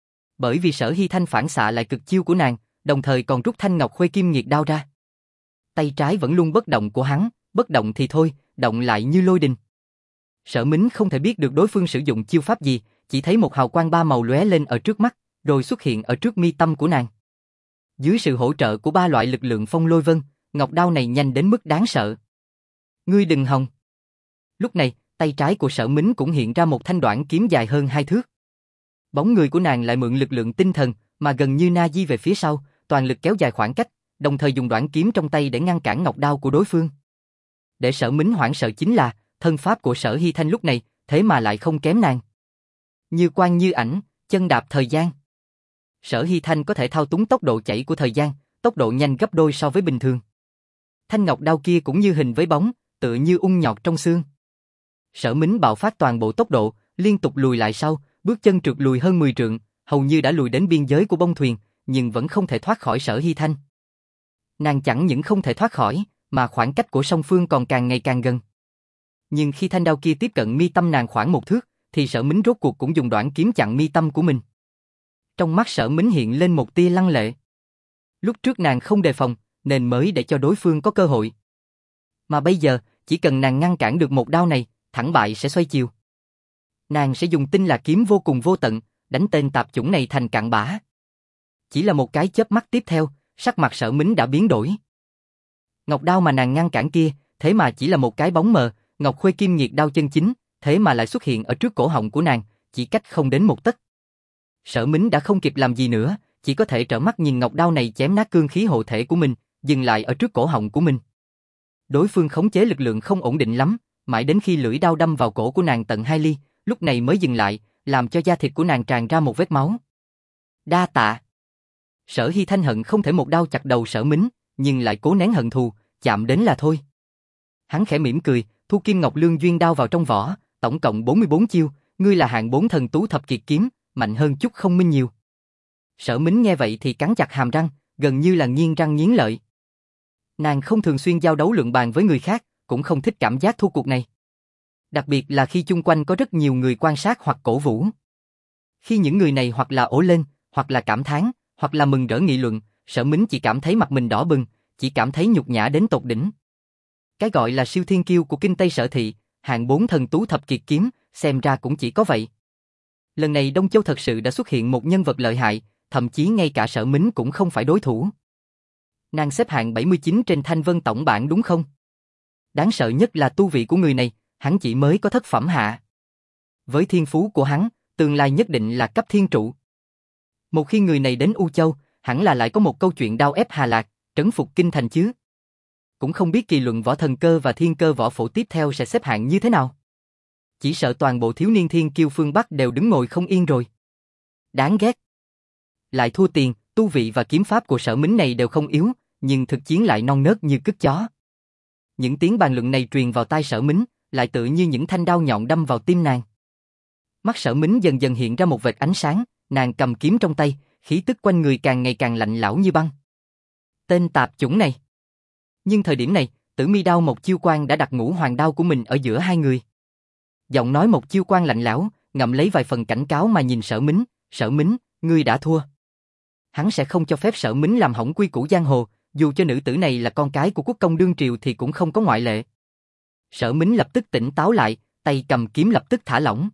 Bởi vì Sở Hy Thanh phản xạ lại cực chiêu của nàng, đồng thời còn rút thanh ngọc khuê kim nghiệt đao ra. Tay trái vẫn luôn bất động của hắn, bất động thì thôi, động lại như lôi đình. Sở Mính không thể biết được đối phương sử dụng chiêu pháp gì, chỉ thấy một hào quang ba màu lóe lên ở trước mắt, rồi xuất hiện ở trước mi tâm của nàng. Dưới sự hỗ trợ của ba loại lực lượng phong lôi vân, ngọc đao này nhanh đến mức đáng sợ. Ngươi đừng hòng. Lúc này, tay trái của Sở Mính cũng hiện ra một thanh đoạn kiếm dài hơn hai thước. Bóng người của nàng lại mượn lực lượng tinh thần, mà gần như na di về phía sau, toàn lực kéo dài khoảng cách, đồng thời dùng đoạn kiếm trong tay để ngăn cản ngọc đao của đối phương. Để Sở Mính hoảng sợ chính là, thân pháp của Sở Hy Thanh lúc này, thế mà lại không kém nàng. Như quang như ảnh, chân đạp thời gian. Sở Hy Thanh có thể thao túng tốc độ chảy của thời gian, tốc độ nhanh gấp đôi so với bình thường. Thanh ngọc đao kia cũng như hình với bóng, tựa như ung nhọt trong xương. Sở Mính bạo phát toàn bộ tốc độ, liên tục lùi lại sau, bước chân trượt lùi hơn mười trượng, hầu như đã lùi đến biên giới của bông thuyền, nhưng vẫn không thể thoát khỏi Sở Hy Thanh. Nàng chẳng những không thể thoát khỏi, mà khoảng cách của song phương còn càng ngày càng gần. Nhưng khi thanh đao kia tiếp cận mi tâm nàng khoảng một thước, thì Sở Mính rốt cuộc cũng dùng đoạn kiếm chặn mi tâm của mình. Trong mắt Sở Mính hiện lên một tia lăng lệ. Lúc trước nàng không đề phòng, nên mới để cho đối phương có cơ hội. Mà bây giờ, chỉ cần nàng ngăn cản được một đao này, thẳng bại sẽ xoay chiều. Nàng sẽ dùng tinh là kiếm vô cùng vô tận, đánh tên tạp chủng này thành cặn bã. Chỉ là một cái chớp mắt tiếp theo, sắc mặt Sở Mính đã biến đổi. Ngọc đao mà nàng ngăn cản kia, thế mà chỉ là một cái bóng mờ, ngọc khuê kim nghiệt đao chân chính, thế mà lại xuất hiện ở trước cổ họng của nàng, chỉ cách không đến một tấc. Sở Mính đã không kịp làm gì nữa, chỉ có thể trợn mắt nhìn ngọc đao này chém nát cương khí hộ thể của mình, dừng lại ở trước cổ họng của mình. Đối phương khống chế lực lượng không ổn định lắm, mãi đến khi lưỡi đao đâm vào cổ của nàng tận hai ly, lúc này mới dừng lại, làm cho da thịt của nàng tràn ra một vết máu. Đa tạ. Sở Hy Thanh hận không thể một đao chặt đầu Sở Mính, nhưng lại cố nén hận thù, chạm đến là thôi. Hắn khẽ mỉm cười, thu kim ngọc lương duyên đao vào trong vỏ, tổng cộng bốn mươi bốn chiêu, ngươi là hạng bốn thần tú thập kiệt kiếm, mạnh hơn chút không minh nhiều. Sở Mính nghe vậy thì cắn chặt hàm răng, gần như là nghiến răng nghiến lợi. Nàng không thường xuyên giao đấu luận bàn với người khác, cũng không thích cảm giác thua cuộc này. Đặc biệt là khi chung quanh có rất nhiều người quan sát hoặc cổ vũ. Khi những người này hoặc là ổ lên, hoặc là cảm thán, hoặc là mừng rỡ nghị luận, Sở Mính chỉ cảm thấy mặt mình đỏ bừng, chỉ cảm thấy nhục nhã đến tột đỉnh. Cái gọi là siêu thiên kiêu của kinh Tây Sở thị, hạng bốn thần tú thập kiệt kiếm, xem ra cũng chỉ có vậy. Lần này Đông Châu thật sự đã xuất hiện một nhân vật lợi hại, thậm chí ngay cả Sở Mính cũng không phải đối thủ. Nàng xếp hạng bảy mươi chín trên Thanh Vân tổng bảng đúng không? Đáng sợ nhất là tu vị của người này, hắn chỉ mới có thất phẩm hạ. Với thiên phú của hắn, tương lai nhất định là cấp thiên trụ. Một khi người này đến U Châu, hẳn là lại có một câu chuyện đao ép Hà Lạc, trấn phục kinh thành chứ. Cũng không biết kỳ luận võ thần cơ và thiên cơ võ phổ tiếp theo sẽ xếp hạng như thế nào. Chỉ sợ toàn bộ thiếu niên thiên kiêu phương Bắc đều đứng ngồi không yên rồi. Đáng ghét. Lại thua tiền, tu vị và kiếm pháp của Sở Mính này đều không yếu, nhưng thực chiến lại non nớt như cứt chó. Những tiếng bàn luận này truyền vào tai Sở Mính, lại tự như những thanh đao nhọn đâm vào tim nàng. Mắt Sở Mính dần dần hiện ra một vệt ánh sáng, nàng cầm kiếm trong tay, khí tức quanh người càng ngày càng lạnh lẽo như băng. Tên tạp chủng này. Nhưng thời điểm này, Tử Mi đao một chiêu quang đã đặt ngũ hoàng đao của mình ở giữa hai người. Giọng nói một chiêu quang lạnh lẽo, ngậm lấy vài phần cảnh cáo mà nhìn Sở Mính, Sở Mính, ngươi đã thua. Hắn sẽ không cho phép Sở Mính làm hỏng quy củ giang hồ, dù cho nữ tử này là con cái của quốc công đương triều thì cũng không có ngoại lệ. Sở Mính lập tức tỉnh táo lại, tay cầm kiếm lập tức thả lỏng.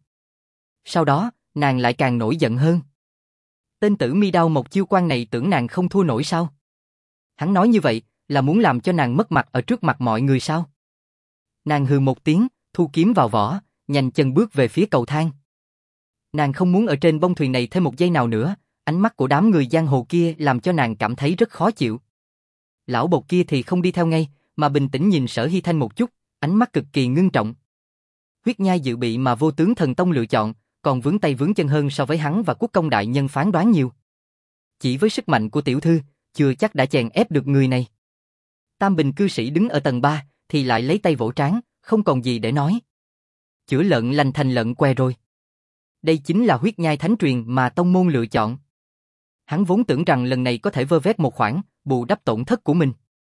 Sau đó, nàng lại càng nổi giận hơn. Tên Tử Mi đao một chiêu quang này tưởng nàng không thua nổi sao? Hắn nói như vậy, là muốn làm cho nàng mất mặt ở trước mặt mọi người sao? Nàng hừ một tiếng, thu kiếm vào vỏ, nhanh chân bước về phía cầu thang. Nàng không muốn ở trên bông thuyền này thêm một giây nào nữa, ánh mắt của đám người giang hồ kia làm cho nàng cảm thấy rất khó chịu. Lão bột kia thì không đi theo ngay, mà bình tĩnh nhìn Sở Hy Thanh một chút, ánh mắt cực kỳ ngưng trọng. Huyết nhai dự bị mà Vô Tướng Thần Tông lựa chọn, còn vướng tay vướng chân hơn so với hắn và quốc công đại nhân phán đoán nhiều. Chỉ với sức mạnh của tiểu thư, chưa chắc đã chèn ép được người này. Tam Bình cư sĩ đứng ở tầng ba, thì lại lấy tay vỗ trán, không còn gì để nói. Chữa lợn lành thành lợn que rồi. Đây chính là huyết nhai thánh truyền mà tông môn lựa chọn. Hắn vốn tưởng rằng lần này có thể vơ vét một khoản, bù đắp tổn thất của mình.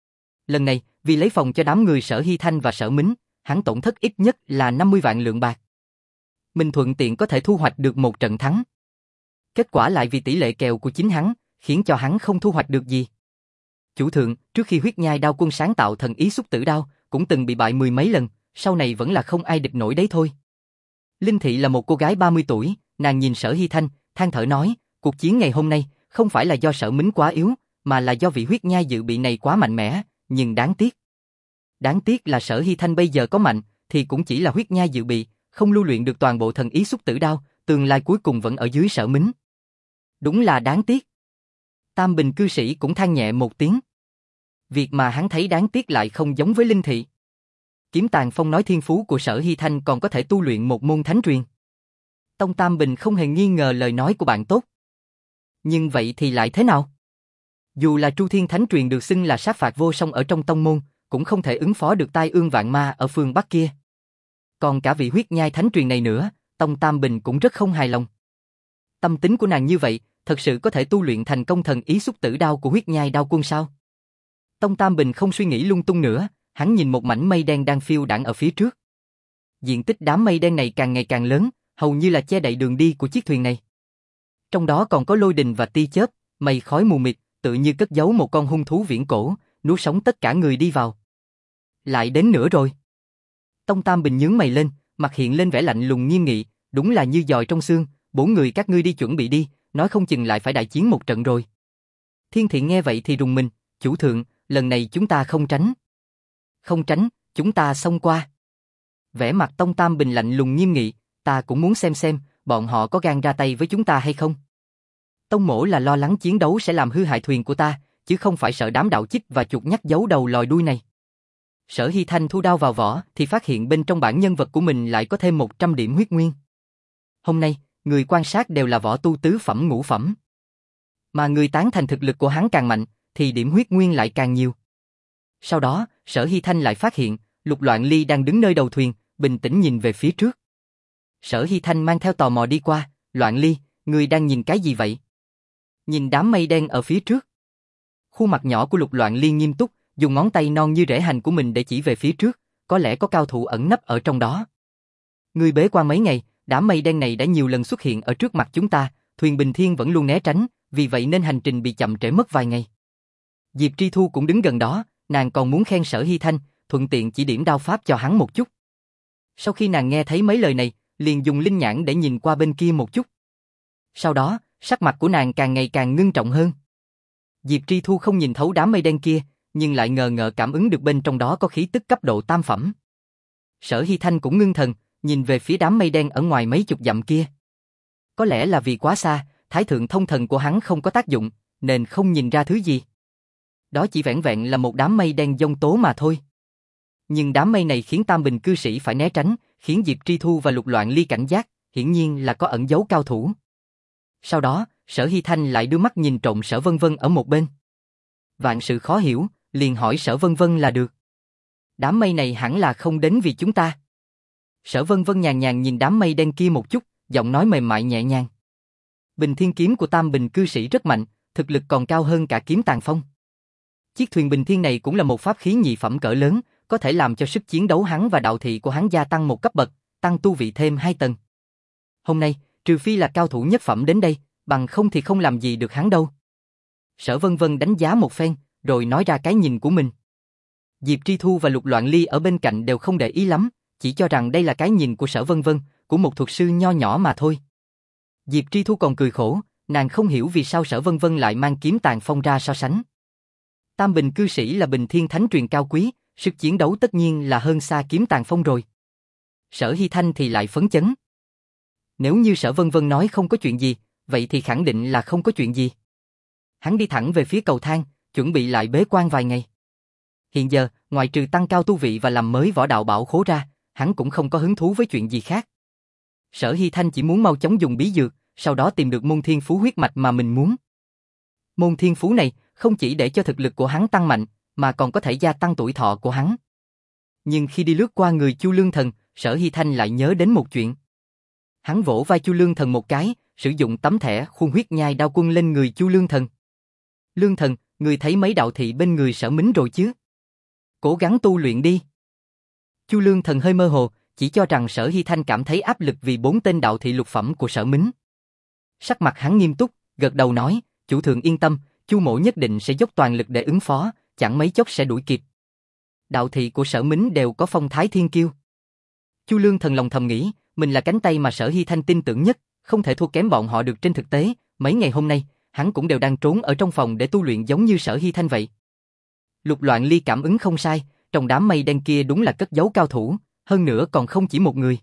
Lần này, vì lấy phòng cho đám người Sở Hy Thanh và Sở Mính, hắn tổn thất ít nhất là năm mươi vạn lượng bạc. Mình thuận tiện có thể thu hoạch được một trận thắng. Kết quả lại vì tỷ lệ kèo của chính hắn, khiến cho hắn không thu hoạch được gì. Chủ thượng, trước khi huyết nhai đao quân sáng tạo thần ý xúc tử đao, cũng từng bị bại mười mấy lần, sau này vẫn là không ai địch nổi đấy thôi. Linh Thị là một cô gái ba mươi tuổi, nàng nhìn Sở Hy Thanh, than thở nói, cuộc chiến ngày hôm nay, không phải là do Sở Mính quá yếu, mà là do vị huyết nhai dự bị này quá mạnh mẽ, nhưng đáng tiếc. Đáng tiếc là Sở Hy Thanh bây giờ có mạnh, thì cũng chỉ là huyết nhai dự bị, không lưu luyện được toàn bộ thần ý xúc tử đao, tương lai cuối cùng vẫn ở dưới Sở Mính. Đúng là đáng tiếc. Tam Bình cư sĩ cũng than nhẹ một tiếng. Việc mà hắn thấy đáng tiếc lại không giống với Linh Thị. Kiếm Tàn Phong nói thiên phú của Sở Hy Thanh còn có thể tu luyện một môn thánh truyền. Tông Tam Bình không hề nghi ngờ lời nói của bạn tốt. Nhưng vậy thì lại thế nào? Dù là Tru Thiên Thánh truyền được xưng là sát phạt vô song ở trong tông môn, cũng không thể ứng phó được tai ương vạn ma ở phương Bắc kia. Còn cả vị huyết nhai thánh truyền này nữa, Tông Tam Bình cũng rất không hài lòng. Tâm tính của nàng như vậy, thật sự có thể tu luyện thành công thần ý xúc tử đao của huyết nhai đao quân sao? Tông Tam Bình không suy nghĩ lung tung nữa, hắn nhìn một mảnh mây đen đang phiêu đãng ở phía trước. Diện tích đám mây đen này càng ngày càng lớn, hầu như là che đậy đường đi của chiếc thuyền này. Trong đó còn có lôi đình và tia chớp, mây khói mù mịt, tự như cất giấu một con hung thú viễn cổ, nuốt sống tất cả người đi vào. Lại đến nữa rồi. Tông Tam Bình nhướng mày lên, mặt hiện lên vẻ lạnh lùng nghiêm nghị, đúng là như giòi trong xương, bốn người các ngươi đi chuẩn bị đi, nói không chừng lại phải đại chiến một trận rồi. Thiên Thiện nghe vậy thì rùng mình, chủ thượng, lần này chúng ta không tránh. Không tránh, chúng ta xông qua. Vẻ mặt Tông Tam Bình lạnh lùng nghiêm nghị, ta cũng muốn xem xem, bọn họ có gan ra tay với chúng ta hay không. Tông mỗ là lo lắng chiến đấu sẽ làm hư hại thuyền của ta, chứ không phải sợ đám đạo chích và chuột nhắt giấu đầu lòi đuôi này. Sở Hy Thanh thu đao vào vỏ thì phát hiện bên trong bản nhân vật của mình lại có thêm một trăm điểm huyết nguyên. Hôm nay, người quan sát đều là võ tu tứ phẩm ngũ phẩm. Mà người tán thành thực lực của hắn càng mạnh, thì điểm huyết nguyên lại càng nhiều. Sau đó, Sở Hy Thanh lại phát hiện, Lục Loạn Ly đang đứng nơi đầu thuyền, bình tĩnh nhìn về phía trước. Sở Hy Thanh mang theo tò mò đi qua, Loạn Ly, người đang nhìn cái gì vậy? Nhìn đám mây đen ở phía trước. Khuôn mặt nhỏ của Lục Loạn Ly nghiêm túc, dùng ngón tay non như rễ hành của mình để chỉ về phía trước, có lẽ có cao thủ ẩn nấp ở trong đó. Người bế quan mấy ngày, đám mây đen này đã nhiều lần xuất hiện ở trước mặt chúng ta, thuyền Bình Thiên vẫn luôn né tránh, vì vậy nên hành trình bị chậm trễ mất vài ngày. Diệp Tri Thu cũng đứng gần đó, nàng còn muốn khen Sở Hy Thanh, thuận tiện chỉ điểm đao pháp cho hắn một chút. Sau khi nàng nghe thấy mấy lời này, liền dùng linh nhãn để nhìn qua bên kia một chút. Sau đó, sắc mặt của nàng càng ngày càng ngưng trọng hơn. Diệp Tri Thu không nhìn thấu đám mây đen kia, nhưng lại ngờ ngợ cảm ứng được bên trong đó có khí tức cấp độ tam phẩm. Sở Hy Thanh cũng ngưng thần, nhìn về phía đám mây đen ở ngoài mấy chục dặm kia. Có lẽ là vì quá xa, Thái Thượng Thông Thần của hắn không có tác dụng, nên không nhìn ra thứ gì. Đó chỉ vẻn vẹn là một đám mây đen giông tố mà thôi. Nhưng đám mây này khiến Tam Bình cư sĩ phải né tránh, khiến Diệp Tri Thu và Lục Loạn Ly cảnh giác, hiển nhiên là có ẩn giấu cao thủ. Sau đó, Sở Hy Thanh lại đưa mắt nhìn trộm Sở Vân Vân ở một bên. Vạn sự khó hiểu, liền hỏi Sở Vân Vân là được. Đám mây này hẳn là không đến vì chúng ta. Sở Vân Vân nhàn nhàn nhìn đám mây đen kia một chút, giọng nói mềm mại nhẹ nhàng. Bình Thiên kiếm của Tam Bình cư sĩ rất mạnh, thực lực còn cao hơn cả kiếm Tàn Phong. Chiếc thuyền Bình Thiên này cũng là một pháp khí nhị phẩm cỡ lớn, có thể làm cho sức chiến đấu hắn và đạo thị của hắn gia tăng một cấp bậc, tăng tu vị thêm hai tầng. Hôm nay, trừ phi là cao thủ nhất phẩm đến đây, bằng không thì không làm gì được hắn đâu. Sở Vân Vân đánh giá một phen, rồi nói ra cái nhìn của mình. Diệp Tri Thu và Lục Loạn Ly ở bên cạnh đều không để ý lắm, chỉ cho rằng đây là cái nhìn của Sở Vân Vân, của một thuật sư nho nhỏ mà thôi. Diệp Tri Thu còn cười khổ, nàng không hiểu vì sao Sở Vân Vân lại mang kiếm Tàn Phong ra so sánh. Tam Bình cư sĩ là Bình Thiên Thánh truyền cao quý, sức chiến đấu tất nhiên là hơn xa kiếm Tàn Phong rồi. Sở Hy Thanh thì lại phấn chấn. Nếu như Sở Vân Vân nói không có chuyện gì, vậy thì khẳng định là không có chuyện gì. Hắn đi thẳng về phía cầu thang, chuẩn bị lại bế quan vài ngày. Hiện giờ, ngoài trừ tăng cao tu vị và làm mới võ đạo bảo khố ra, hắn cũng không có hứng thú với chuyện gì khác. Sở Hy Thanh chỉ muốn mau chóng dùng bí dược, sau đó tìm được môn thiên phú huyết mạch mà mình muốn. Môn thiên phú này không chỉ để cho thực lực của hắn tăng mạnh, mà còn có thể gia tăng tuổi thọ của hắn. Nhưng khi đi lướt qua người Chu Lương Thần, Sở Hy Thanh lại nhớ đến một chuyện. Hắn vỗ vai Chu Lương Thần một cái, sử dụng tấm thẻ khuôn huyết nhai đao quân lên người Chu Lương Thần. Lương Thần, người thấy mấy đạo thị bên người Sở Mính rồi chứ? Cố gắng tu luyện đi. Chu Lương Thần hơi mơ hồ, chỉ cho rằng Sở Hy Thanh cảm thấy áp lực vì bốn tên đạo thị lục phẩm của Sở Mính. Sắc mặt hắn nghiêm túc, gật đầu nói, chủ thượng yên tâm, Chu mỗ nhất định sẽ dốc toàn lực để ứng phó, chẳng mấy chốc sẽ đuổi kịp. Đạo thị của Sở Mính đều có phong thái thiên kiêu. Chu Lương Thần lòng thầm nghĩ, mình là cánh tay mà Sở Hy Thanh tin tưởng nhất, không thể thua kém bọn họ được trên thực tế, mấy ngày hôm nay, hắn cũng đều đang trốn ở trong phòng để tu luyện giống như Sở Hy Thanh vậy. Lục Loạn Ly cảm ứng không sai, trong đám mây đen kia đúng là cất giấu cao thủ, hơn nữa còn không chỉ một người.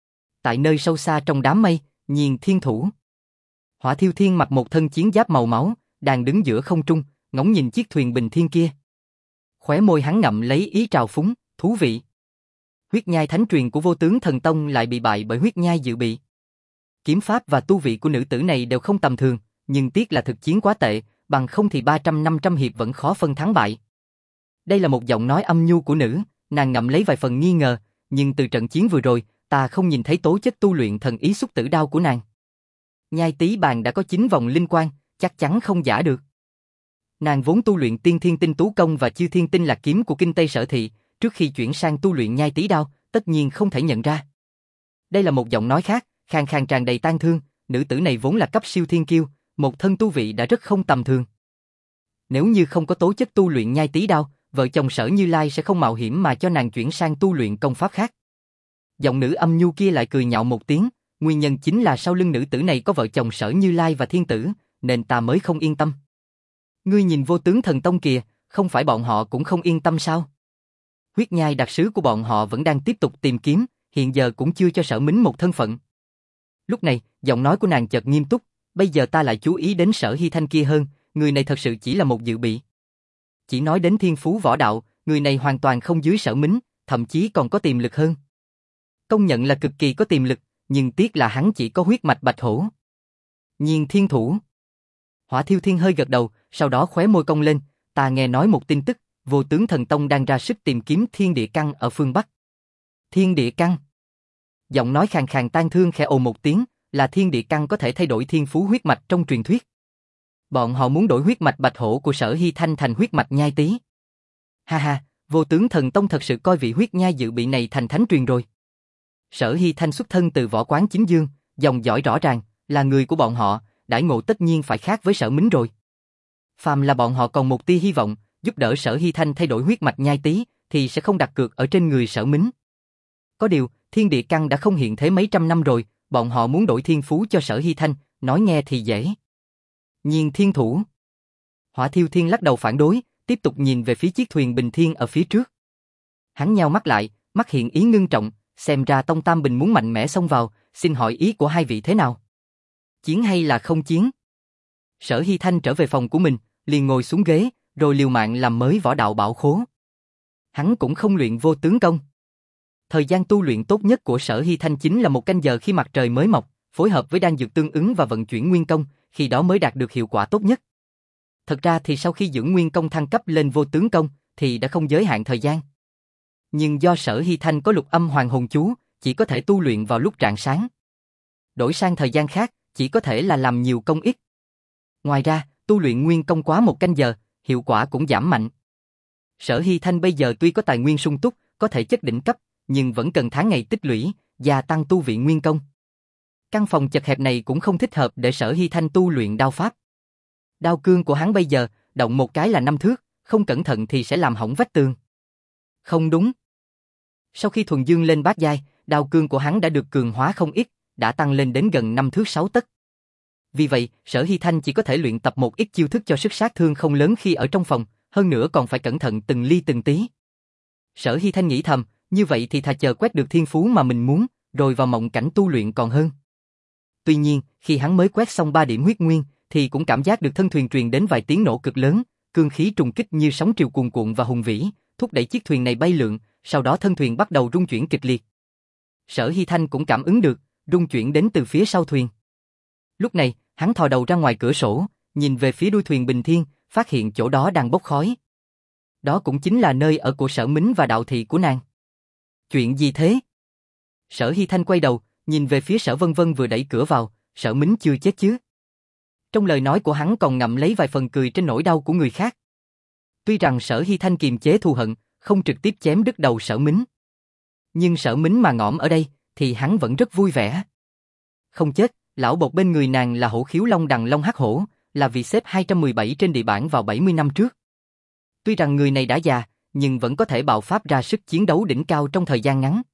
Tại nơi sâu xa trong đám mây, Nhiên Thiên Thủ. Hỏa Thiêu Thiên mặc một thân chiến giáp màu máu, đang đứng giữa không trung, ngóng nhìn chiếc thuyền bình thiên kia. Khóe môi hắn ngậm lấy ý trào phúng, thú vị. Huyết nhai thánh truyền của Vô Tướng Thần Tông lại bị bại bởi huyết nhai dự bị. Kiếm pháp và tu vị của nữ tử này đều không tầm thường, nhưng tiếc là thực chiến quá tệ, bằng không thì ba trăm năm trăm hiệp vẫn khó phân thắng bại. Đây là một giọng nói âm nhu của nữ, nàng ngậm lấy vài phần nghi ngờ, nhưng từ trận chiến vừa rồi, ta không nhìn thấy tố chất tu luyện thần ý xúc tử đao của nàng. Nhai tí bàn đã có chín vòng linh quan, chắc chắn không giả được. Nàng vốn tu luyện tiên thiên tinh tú công và chư thiên tinh lạc kiếm của kinh Tây Sở Thị, trước khi chuyển sang tu luyện nhai tí đao, tất nhiên không thể nhận ra. Đây là một giọng nói khác, khàn khàn tràn đầy tang thương, nữ tử này vốn là cấp siêu thiên kiêu, một thân tu vị đã rất không tầm thường. Nếu như không có tố chất tu luyện nhai tí đao, vợ chồng Sở Như Lai sẽ không mạo hiểm mà cho nàng chuyển sang tu luyện công pháp khác. Giọng nữ âm nhu kia lại cười nhạo một tiếng, nguyên nhân chính là sau lưng nữ tử này có vợ chồng Sở Như Lai và Thiên Tử, nên ta mới không yên tâm. Ngươi nhìn Vô Tướng Thần Tông kìa, không phải bọn họ cũng không yên tâm sao? Huyết nhai đặc sứ của bọn họ vẫn đang tiếp tục tìm kiếm, hiện giờ cũng chưa cho Sở Mính một thân phận. Lúc này, giọng nói của nàng chợt nghiêm túc, bây giờ ta lại chú ý đến Sở Hy Thanh kia hơn, người này thật sự chỉ là một dự bị. Chỉ nói đến thiên phú võ đạo, người này hoàn toàn không dưới Sở Mính, thậm chí còn có tiềm lực hơn. Công nhận là cực kỳ có tiềm lực, nhưng tiếc là hắn chỉ có huyết mạch bạch hổ. Nhiên Thiên Thủ. Hỏa Thiêu Thiên hơi gật đầu, sau đó khóe môi cong lên, ta nghe nói một tin tức, Vô Tướng Thần Tông đang ra sức tìm kiếm thiên địa căn ở phương Bắc. Thiên địa căn. Giọng nói khàn khàn tang thương khẽ ồ một tiếng, là thiên địa căn có thể thay đổi thiên phú huyết mạch trong truyền thuyết. Bọn họ muốn đổi huyết mạch bạch hổ của Sở Hy Thanh thành huyết mạch nhai tí. Ha ha, Vô Tướng Thần Tông thật sự coi vị huyết nhai dự bị này thành thánh truyền rồi. Sở Hy Thanh xuất thân từ võ quán chính dương, dòng dõi rõ ràng, là người của bọn họ, đãi ngộ tất nhiên phải khác với Sở Mính rồi. Phàm là bọn họ còn một tia hy vọng, giúp đỡ Sở Hy Thanh thay đổi huyết mạch nhai tí, thì sẽ không đặt cược ở trên người Sở Mính. Có điều, thiên địa căn đã không hiện thế mấy trăm năm rồi, bọn họ muốn đổi thiên phú cho Sở Hy Thanh, nói nghe thì dễ. Nhiên Thiên Thủ. Hỏa Thiêu Thiên lắc đầu phản đối, tiếp tục nhìn về phía chiếc thuyền bình thiên ở phía trước. Hắn nheo mắt lại, mắt hiện ý ngưng trọng, xem ra Tông Tam Bình muốn mạnh mẽ xông vào, xin hỏi ý của hai vị thế nào? Chiến hay là không chiến? Sở Hy Thanh trở về phòng của mình, liền ngồi xuống ghế, rồi liều mạng làm mới võ đạo bảo khố. Hắn cũng không luyện vô tướng công. Thời gian tu luyện tốt nhất của Sở Hy Thanh chính là một canh giờ khi mặt trời mới mọc, phối hợp với đan dược tương ứng và vận chuyển nguyên công, khi đó mới đạt được hiệu quả tốt nhất. Thật ra thì sau khi dưỡng nguyên công thăng cấp lên vô tướng công, thì đã không giới hạn thời gian. Nhưng do Sở Hy Thanh có lục âm hoàng hồn chú, chỉ có thể tu luyện vào lúc rạng sáng. Đổi sang thời gian khác, chỉ có thể là làm nhiều công ít. Ngoài ra, tu luyện nguyên công quá một canh giờ, hiệu quả cũng giảm mạnh. Sở Hy Thanh bây giờ tuy có tài nguyên sung túc, có thể chất đỉnh cấp, nhưng vẫn cần tháng ngày tích lũy, gia tăng tu vị nguyên công. Căn phòng chật hẹp này cũng không thích hợp để Sở Hy Thanh tu luyện đao pháp. Đao cương của hắn bây giờ, động một cái là năm thước, không cẩn thận thì sẽ làm hỏng vách tường. Không đúng. Sau khi thuần dương lên bát giai, đao cương của hắn đã được cường hóa không ít, đã tăng lên đến gần năm thước sáu tấc. Vì vậy, Sở Hy Thanh chỉ có thể luyện tập một ít chiêu thức cho sức sát thương không lớn khi ở trong phòng, hơn nữa còn phải cẩn thận từng ly từng tí. Sở Hy Thanh nghĩ thầm, như vậy thì thà chờ quét được thiên phú mà mình muốn, rồi vào mộng cảnh tu luyện còn hơn. Tuy nhiên, khi hắn mới quét xong ba điểm huyết nguyên, thì cũng cảm giác được thân thuyền truyền đến vài tiếng nổ cực lớn, cương khí trùng kích như sóng triều cuồn cuộn và hùng vĩ, thúc đẩy chiếc thuyền này bay lượn, sau đó thân thuyền bắt đầu rung chuyển kịch liệt. Sở Hy Thanh cũng cảm ứng được, rung chuyển đến từ phía sau thuyền. Lúc này, hắn thò đầu ra ngoài cửa sổ, nhìn về phía đuôi thuyền Bình Thiên, phát hiện chỗ đó đang bốc khói. Đó cũng chính là nơi ở của Sở Mính và đạo thị của nàng. Chuyện gì thế? Sở Hy Thanh quay đầu, nhìn về phía Sở Vân Vân vừa đẩy cửa vào, Sở Mính chưa chết chứ? Trong lời nói của hắn còn ngậm lấy vài phần cười trên nỗi đau của người khác. Tuy rằng Sở Hy Thanh kiềm chế thù hận, không trực tiếp chém đứt đầu Sở Mính. Nhưng Sở Mính mà ngõm ở đây, thì hắn vẫn rất vui vẻ. Không chết, lão bột bên người nàng là Hổ Khiếu Long Đằng Long Hắc Hổ, là vị xếp hai trăm mười bảy trên địa bảng vào bảy mươi năm trước. Tuy rằng người này đã già, nhưng vẫn có thể bạo phát ra sức chiến đấu đỉnh cao trong thời gian ngắn.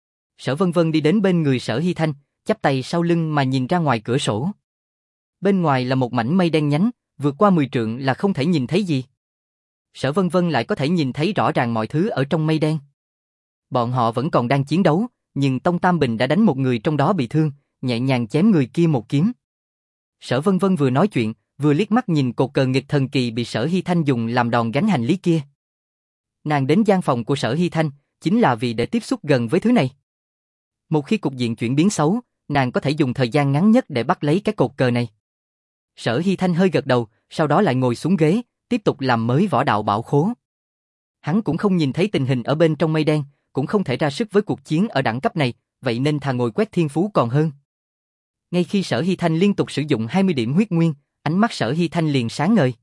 Sở Vân Vân đi đến bên người Sở Hy Thanh, chắp tay sau lưng mà nhìn ra ngoài cửa sổ. Bên ngoài là một mảnh mây đen nhánh, vượt qua mười trượng là không thể nhìn thấy gì. Sở Vân Vân lại có thể nhìn thấy rõ ràng mọi thứ ở trong mây đen. Bọn họ vẫn còn đang chiến đấu, nhưng Tông Tam Bình đã đánh một người trong đó bị thương, nhẹ nhàng chém người kia một kiếm. Sở Vân Vân vừa nói chuyện, vừa liếc mắt nhìn cột cờ nghịch thần kỳ bị Sở Hy Thanh dùng làm đòn gánh hành lý kia. Nàng đến gian phòng của Sở Hy Thanh, chính là vì để tiếp xúc gần với thứ này. Một khi cục diện chuyển biến xấu, nàng có thể dùng thời gian ngắn nhất để bắt lấy cái cột cờ này. Sở Hy Thanh hơi gật đầu, sau đó lại ngồi xuống ghế, tiếp tục làm mới võ đạo bảo khố. Hắn cũng không nhìn thấy tình hình ở bên trong mây đen, cũng không thể ra sức với cuộc chiến ở đẳng cấp này, vậy nên thà ngồi quét thiên phú còn hơn. Ngay khi Sở Hy Thanh liên tục sử dụng hai mươi điểm huyết nguyên, ánh mắt Sở Hy Thanh liền sáng ngời.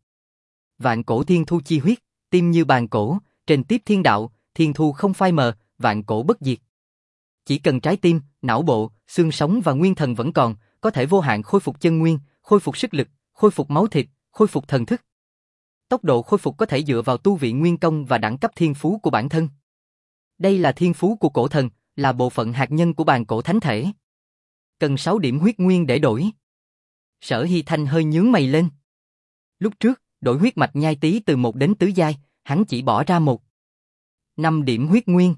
Vạn cổ thiên thu chi huyết, tim như bàn cổ, trên tiếp thiên đạo, thiên thu không phai mờ, vạn cổ bất diệt. Chỉ cần trái tim, não bộ, xương sống và nguyên thần vẫn còn, có thể vô hạn khôi phục chân nguyên, khôi phục sức lực, khôi phục máu thịt, khôi phục thần thức. Tốc độ khôi phục có thể dựa vào tu vị nguyên công và đẳng cấp thiên phú của bản thân. Đây là thiên phú của cổ thần, là bộ phận hạt nhân của bàn cổ thánh thể. Cần sáu điểm huyết nguyên để đổi. Sở Hy Thanh hơi nhướng mày lên. Lúc trước, đổi huyết mạch nhai tí từ một đến tứ giai, hắn chỉ bỏ ra một. năm điểm huyết nguyên.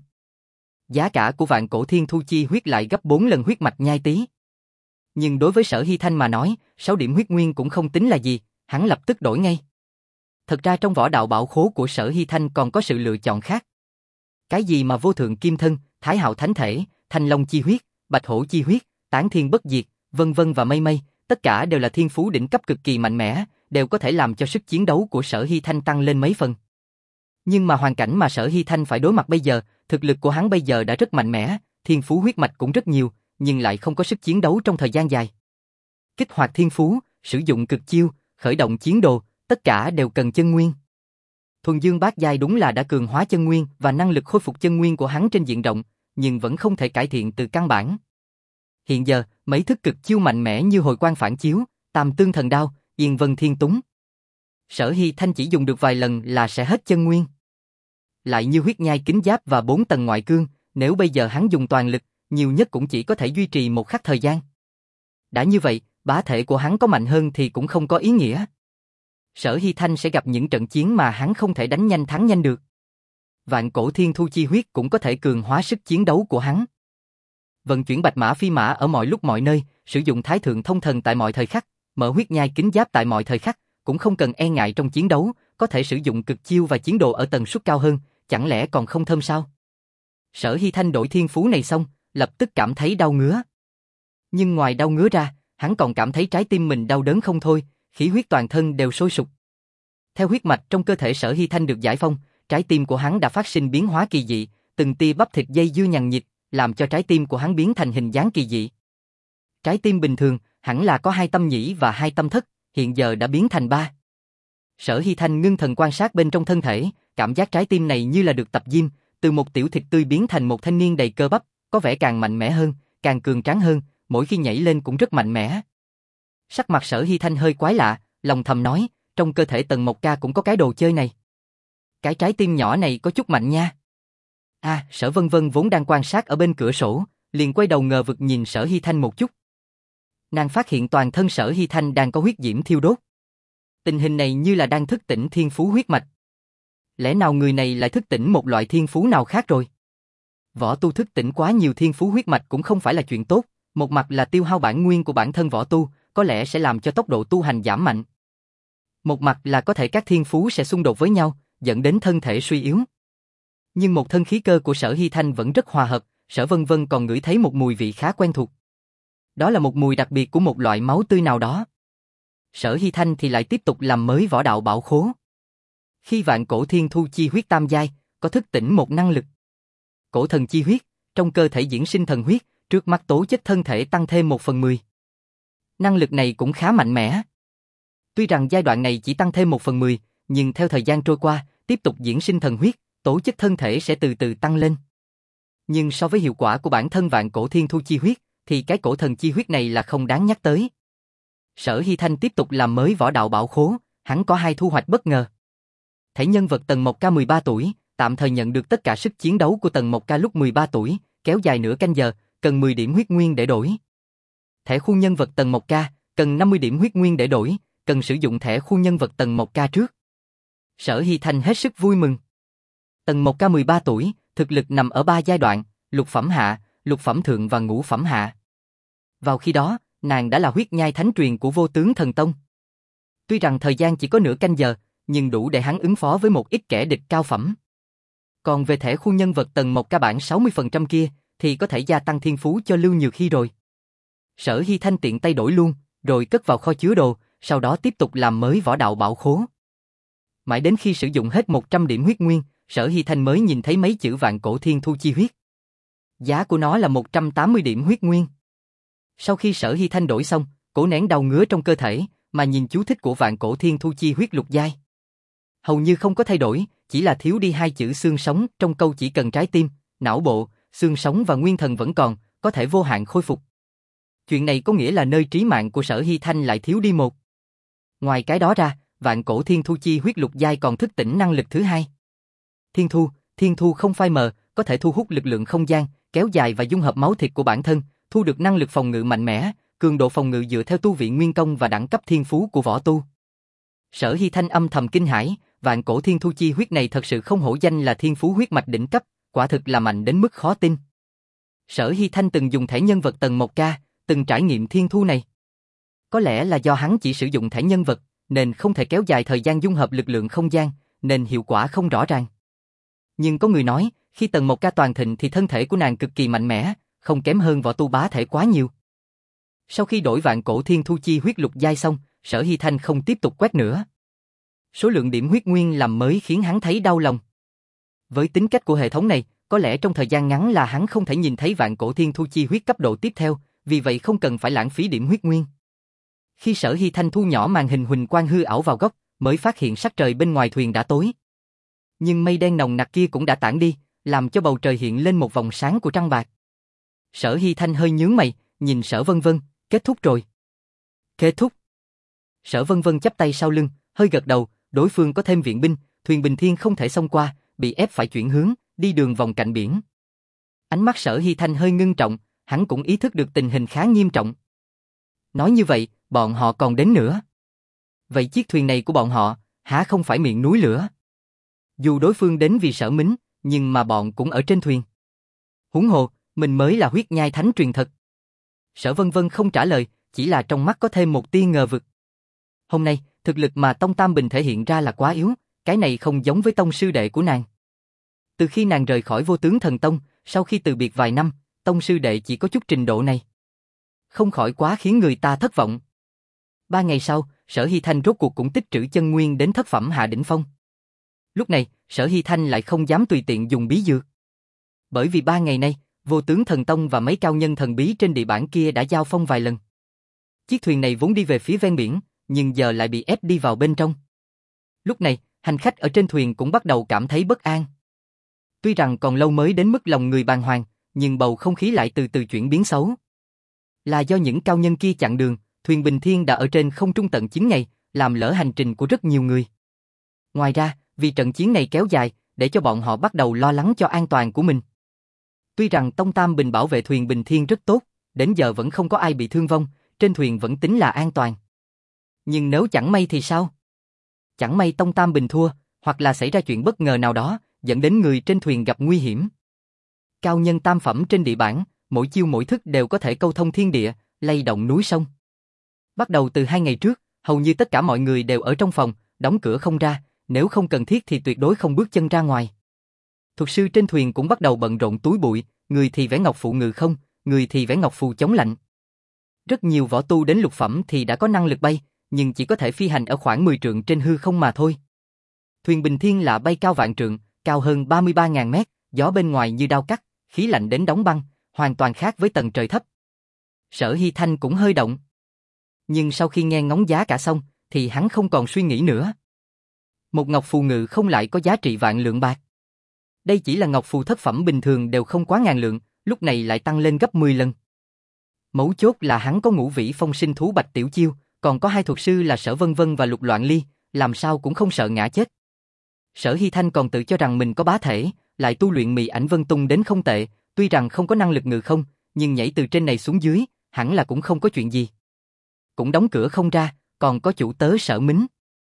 Giá cả của vạn cổ thiên thu chi huyết lại gấp bốn lần huyết mạch nhai tí. Nhưng đối với Sở Hy Thanh mà nói, sáu điểm huyết nguyên cũng không tính là gì, hắn lập tức đổi ngay. Thật ra trong võ đạo bảo khố của Sở Hy Thanh còn có sự lựa chọn khác. Cái gì mà vô thượng kim thân, thái hạo thánh thể, thanh long chi huyết, bạch hổ chi huyết, tán thiên bất diệt, vân vân và mây mây, tất cả đều là thiên phú đỉnh cấp cực kỳ mạnh mẽ, đều có thể làm cho sức chiến đấu của Sở Hy Thanh tăng lên mấy phần. Nhưng mà hoàn cảnh mà Sở Hy Thanh phải đối mặt bây giờ, thực lực của hắn bây giờ đã rất mạnh mẽ, thiên phú huyết mạch cũng rất nhiều, nhưng lại không có sức chiến đấu trong thời gian dài. Kích hoạt thiên phú, sử dụng cực chiêu, khởi động chiến đồ, tất cả đều cần chân nguyên. Thuần Dương Bát Giai đúng là đã cường hóa chân nguyên và năng lực khôi phục chân nguyên của hắn trên diện rộng, nhưng vẫn không thể cải thiện từ căn bản. Hiện giờ, mấy thức cực chiêu mạnh mẽ như hồi quang phản chiếu, tam tương thần đao, yên vân thiên túng. Sở Hy Thanh chỉ dùng được vài lần là sẽ hết chân nguyên. Lại như huyết nhai kính giáp và bốn tầng ngoại cương, nếu bây giờ hắn dùng toàn lực, nhiều nhất cũng chỉ có thể duy trì một khắc thời gian. Đã như vậy, bá thể của hắn có mạnh hơn thì cũng không có ý nghĩa. Sở Hy Thanh sẽ gặp những trận chiến mà hắn không thể đánh nhanh thắng nhanh được. Vạn cổ thiên thu chi huyết cũng có thể cường hóa sức chiến đấu của hắn. Vận chuyển bạch mã phi mã ở mọi lúc mọi nơi, sử dụng thái thượng thông thần tại mọi thời khắc, mở huyết nhai kính giáp tại mọi thời khắc, cũng không cần e ngại trong chiến đấu, có thể sử dụng cực chiêu và chiến đồ ở tần suất cao hơn, chẳng lẽ còn không thơm sao? Sở Hy Thanh đổi thiên phú này xong, lập tức cảm thấy đau ngứa. Nhưng ngoài đau ngứa ra, hắn còn cảm thấy trái tim mình đau đớn không thôi, khí huyết toàn thân đều sôi sục. Theo huyết mạch trong cơ thể Sở Hy Thanh được giải phóng, trái tim của hắn đã phát sinh biến hóa kỳ dị, từng tia bắp thịt dây dưa nhằng nhịt, làm cho trái tim của hắn biến thành hình dáng kỳ dị. Trái tim bình thường, hẳn là có hai tâm nhĩ và hai tâm thất, hiện giờ đã biến thành ba. Sở Hy Thanh ngưng thần quan sát bên trong thân thể, cảm giác trái tim này như là được tập gym, từ một tiểu thịt tươi biến thành một thanh niên đầy cơ bắp, có vẻ càng mạnh mẽ hơn, càng cường tráng hơn, mỗi khi nhảy lên cũng rất mạnh mẽ. Sắc mặt Sở Hy Thanh hơi quái lạ, lòng thầm nói, trong cơ thể Tần Mộc Ca cũng có cái đồ chơi này. Cái trái tim nhỏ này có chút mạnh nha. À, Sở Vân Vân vốn đang quan sát ở bên cửa sổ, liền quay đầu ngờ vực nhìn Sở Hy Thanh một chút. Nàng phát hiện toàn thân Sở Hy Thanh đang có huyết diễm thiêu đốt. Tình hình này như là đang thức tỉnh thiên phú huyết mạch. Lẽ nào người này lại thức tỉnh một loại thiên phú nào khác rồi? Võ tu thức tỉnh quá nhiều thiên phú huyết mạch cũng không phải là chuyện tốt, một mặt là tiêu hao bản nguyên của bản thân võ tu, có lẽ sẽ làm cho tốc độ tu hành giảm mạnh. Một mặt là có thể các thiên phú sẽ xung đột với nhau, dẫn đến thân thể suy yếu. Nhưng một thân khí cơ của Sở Hy Thanh vẫn rất hòa hợp, Sở Vân Vân còn ngửi thấy một mùi vị khá quen thuộc. Đó là một mùi đặc biệt của một loại máu tươi nào đó. Sở Hy Thanh thì lại tiếp tục làm mới võ đạo bảo khố. Khi vạn cổ thiên thu chi huyết tam giai, có thức tỉnh một năng lực. Cổ thần chi huyết, trong cơ thể diễn sinh thần huyết, trước mắt tố chất thân thể tăng thêm một phần mười. Năng lực này cũng khá mạnh mẽ. Tuy rằng giai đoạn này chỉ tăng thêm một phần mười, nhưng theo thời gian trôi qua, tiếp tục diễn sinh thần huyết, tố chất thân thể sẽ từ từ tăng lên. Nhưng so với hiệu quả của bản thân vạn cổ thiên thu chi huyết, thì cái cổ thần chi huyết này là không đáng nhắc tới. Sở Hy Thanh tiếp tục làm mới võ đạo bảo khố, hắn có hai thu hoạch bất ngờ. Thể nhân vật Tần Mộc Ca mười ba tuổi, tạm thời nhận được tất cả sức chiến đấu của Tần Mộc Ca lúc mười ba tuổi, kéo dài nửa canh giờ, cần mười điểm huyết nguyên để đổi. Thẻ khu nhân vật Tần Mộc Ca, cần năm mươi điểm huyết nguyên để đổi, cần sử dụng thẻ khu nhân vật Tần Mộc Ca trước. Sở Hy Thanh hết sức vui mừng. Tần Mộc Ca mười ba tuổi, thực lực nằm ở ba giai đoạn, lục phẩm hạ, lục phẩm thượng và ngũ phẩm hạ. Vào khi đó, nàng đã là huyết nhai thánh truyền của Vô Tướng Thần Tông. Tuy rằng thời gian chỉ có nửa canh giờ, nhưng đủ để hắn ứng phó với một ít kẻ địch cao phẩm. Còn về thẻ khu nhân vật Tần Mộc Ca bản sáu mươi phần trăm kia, thì có thể gia tăng thiên phú cho Lưu Nhược Hy rồi. Sở Hy Thanh tiện tay đổi luôn, rồi cất vào kho chứa đồ, sau đó tiếp tục làm mới võ đạo bảo khố. Mãi đến khi sử dụng hết một trăm điểm huyết nguyên, Sở Hy Thanh mới nhìn thấy mấy chữ vạn cổ thiên thu chi huyết. Giá của nó là một trăm tám mươi điểm huyết nguyên. Sau khi Sở Hy Thanh đổi xong, cổ nén đau ngứa trong cơ thể, mà nhìn chú thích của vạn cổ thiên thu chi huyết lục giai. Hầu như không có thay đổi, chỉ là thiếu đi hai chữ xương sống trong câu chỉ cần trái tim, não bộ, xương sống và nguyên thần vẫn còn, có thể vô hạn khôi phục. Chuyện này có nghĩa là nơi trí mạng của Sở Hy Thanh lại thiếu đi một. Ngoài cái đó ra, vạn cổ thiên thu chi huyết lục giai còn thức tỉnh năng lực thứ hai. Thiên thu, thiên thu không phai mờ, có thể thu hút lực lượng không gian, kéo dài và dung hợp máu thịt của bản thân, thu được năng lực phòng ngự mạnh mẽ, cường độ phòng ngự dựa theo tu vị nguyên công và đẳng cấp thiên phú của võ tu. Sở Hy Thanh âm thầm kinh hãi, vạn cổ thiên thu chi huyết này thật sự không hổ danh là thiên phú huyết mạch đỉnh cấp, quả thực là mạnh đến mức khó tin. Sở Hy Thanh từng dùng thẻ nhân vật Tần Mộc Ca, từng trải nghiệm thiên thu này. Có lẽ là do hắn chỉ sử dụng thẻ nhân vật, nên không thể kéo dài thời gian dung hợp lực lượng không gian, nên hiệu quả không rõ ràng. Nhưng có người nói, khi Tần Mộc Ca toàn thịnh thì thân thể của nàng cực kỳ mạnh mẽ, không kém hơn võ tu bá thể quá nhiều. Sau khi đổi vạn cổ thiên thu chi huyết lục giai xong, Sở Hy Thanh không tiếp tục quét nữa. Số lượng điểm huyết nguyên làm mới khiến hắn thấy đau lòng. Với tính cách của hệ thống này, có lẽ trong thời gian ngắn là hắn không thể nhìn thấy vạn cổ thiên thu chi huyết cấp độ tiếp theo, vì vậy không cần phải lãng phí điểm huyết nguyên. Khi Sở Hy Thanh thu nhỏ màn hình huỳnh quang hư ảo vào góc, mới phát hiện sắc trời bên ngoài thuyền đã tối. Nhưng mây đen nồng nặc kia cũng đã tản đi, làm cho bầu trời hiện lên một vòng sáng của trăng bạc. Sở Hy Thanh hơi nhướng mày, nhìn Sở Vân Vân, kết thúc rồi. Kết thúc. Sở Vân Vân chắp tay sau lưng, hơi gật đầu, đối phương có thêm viện binh, thuyền Bình Thiên không thể xông qua, bị ép phải chuyển hướng, đi đường vòng cạnh biển. Ánh mắt Sở Hy Thanh hơi ngưng trọng, hắn cũng ý thức được tình hình khá nghiêm trọng. Nói như vậy, bọn họ còn đến nữa. Vậy chiếc thuyền này của bọn họ, há không phải miệng núi lửa? Dù đối phương đến vì Sở Mính, nhưng mà bọn cũng ở trên thuyền. Huống hồ, mình mới là huyết nhai thánh truyền thật. Sở Vân Vân không trả lời, chỉ là trong mắt có thêm một tia ngờ vực. Hôm nay, thực lực mà Tông Tam Bình thể hiện ra là quá yếu, cái này không giống với tông sư đệ của nàng. Từ khi nàng rời khỏi Vô Tướng Thần Tông, sau khi từ biệt vài năm, tông sư đệ chỉ có chút trình độ này. Không khỏi quá khiến người ta thất vọng. Ba ngày sau, Sở Hy Thanh rốt cuộc cũng tích trữ chân nguyên đến thất phẩm hạ đỉnh phong. Lúc này, Sở Hy Thanh lại không dám tùy tiện dùng bí dược. Bởi vì ba ngày nay, Vô Tướng Thần Tông và mấy cao nhân thần bí trên địa bản kia đã giao phong vài lần. Chiếc thuyền này vốn đi về phía ven biển, nhưng giờ lại bị ép đi vào bên trong. Lúc này, hành khách ở trên thuyền cũng bắt đầu cảm thấy bất an. Tuy rằng còn lâu mới đến mức lòng người bàng hoàng, nhưng bầu không khí lại từ từ chuyển biến xấu. Là do những cao nhân kia chặn đường, thuyền Bình Thiên đã ở trên không trung tận chín ngày, làm lỡ hành trình của rất nhiều người. Ngoài ra, vì trận chiến này kéo dài, để cho bọn họ bắt đầu lo lắng cho an toàn của mình. Tuy rằng Tông Tam Bình bảo vệ thuyền Bình Thiên rất tốt, đến giờ vẫn không có ai bị thương vong, trên thuyền vẫn tính là an toàn. Nhưng nếu chẳng may thì sao? Chẳng may Tông Tam Bình thua, hoặc là xảy ra chuyện bất ngờ nào đó, dẫn đến người trên thuyền gặp nguy hiểm. Cao nhân tam phẩm trên địa bản, mỗi chiêu mỗi thức đều có thể câu thông thiên địa, lay động núi sông. Bắt đầu từ hai ngày trước, hầu như tất cả mọi người đều ở trong phòng, đóng cửa không ra, nếu không cần thiết thì tuyệt đối không bước chân ra ngoài. Thuật sư trên thuyền cũng bắt đầu bận rộn túi bụi, người thì vẽ ngọc phụ ngự không, người thì vẽ ngọc phù chống lạnh. Rất nhiều võ tu đến lục phẩm thì đã có năng lực bay, nhưng chỉ có thể phi hành ở khoảng mười trượng trên hư không mà thôi. Thuyền Bình Thiên là bay cao vạn trượng, cao hơn ba mươi ba nghìn mét, gió bên ngoài như đao cắt, khí lạnh đến đóng băng, hoàn toàn khác với tầng trời thấp. Sở Hy Thanh cũng hơi động. Nhưng sau khi nghe ngóng giá cả xong, thì hắn không còn suy nghĩ nữa. Một ngọc phù ngự không lại có giá trị vạn lượng bạc. Đây chỉ là ngọc phù thất phẩm bình thường đều không quá ngàn lượng, lúc này lại tăng lên gấp mười lần. Mấu chốt là hắn có ngũ vĩ phong sinh thú Bạch Tiểu Chiêu, còn có hai thuật sư là Sở Vân Vân và Lục Loạn Ly, làm sao cũng không sợ ngã chết. Sở Hy Thanh còn tự cho rằng mình có bá thể, lại tu luyện Mị Ảnh Vân Tung đến không tệ, tuy rằng không có năng lực ngự không, nhưng nhảy từ trên này xuống dưới, hẳn là cũng không có chuyện gì. Cũng đóng cửa không ra, còn có chủ tớ Sở Mính.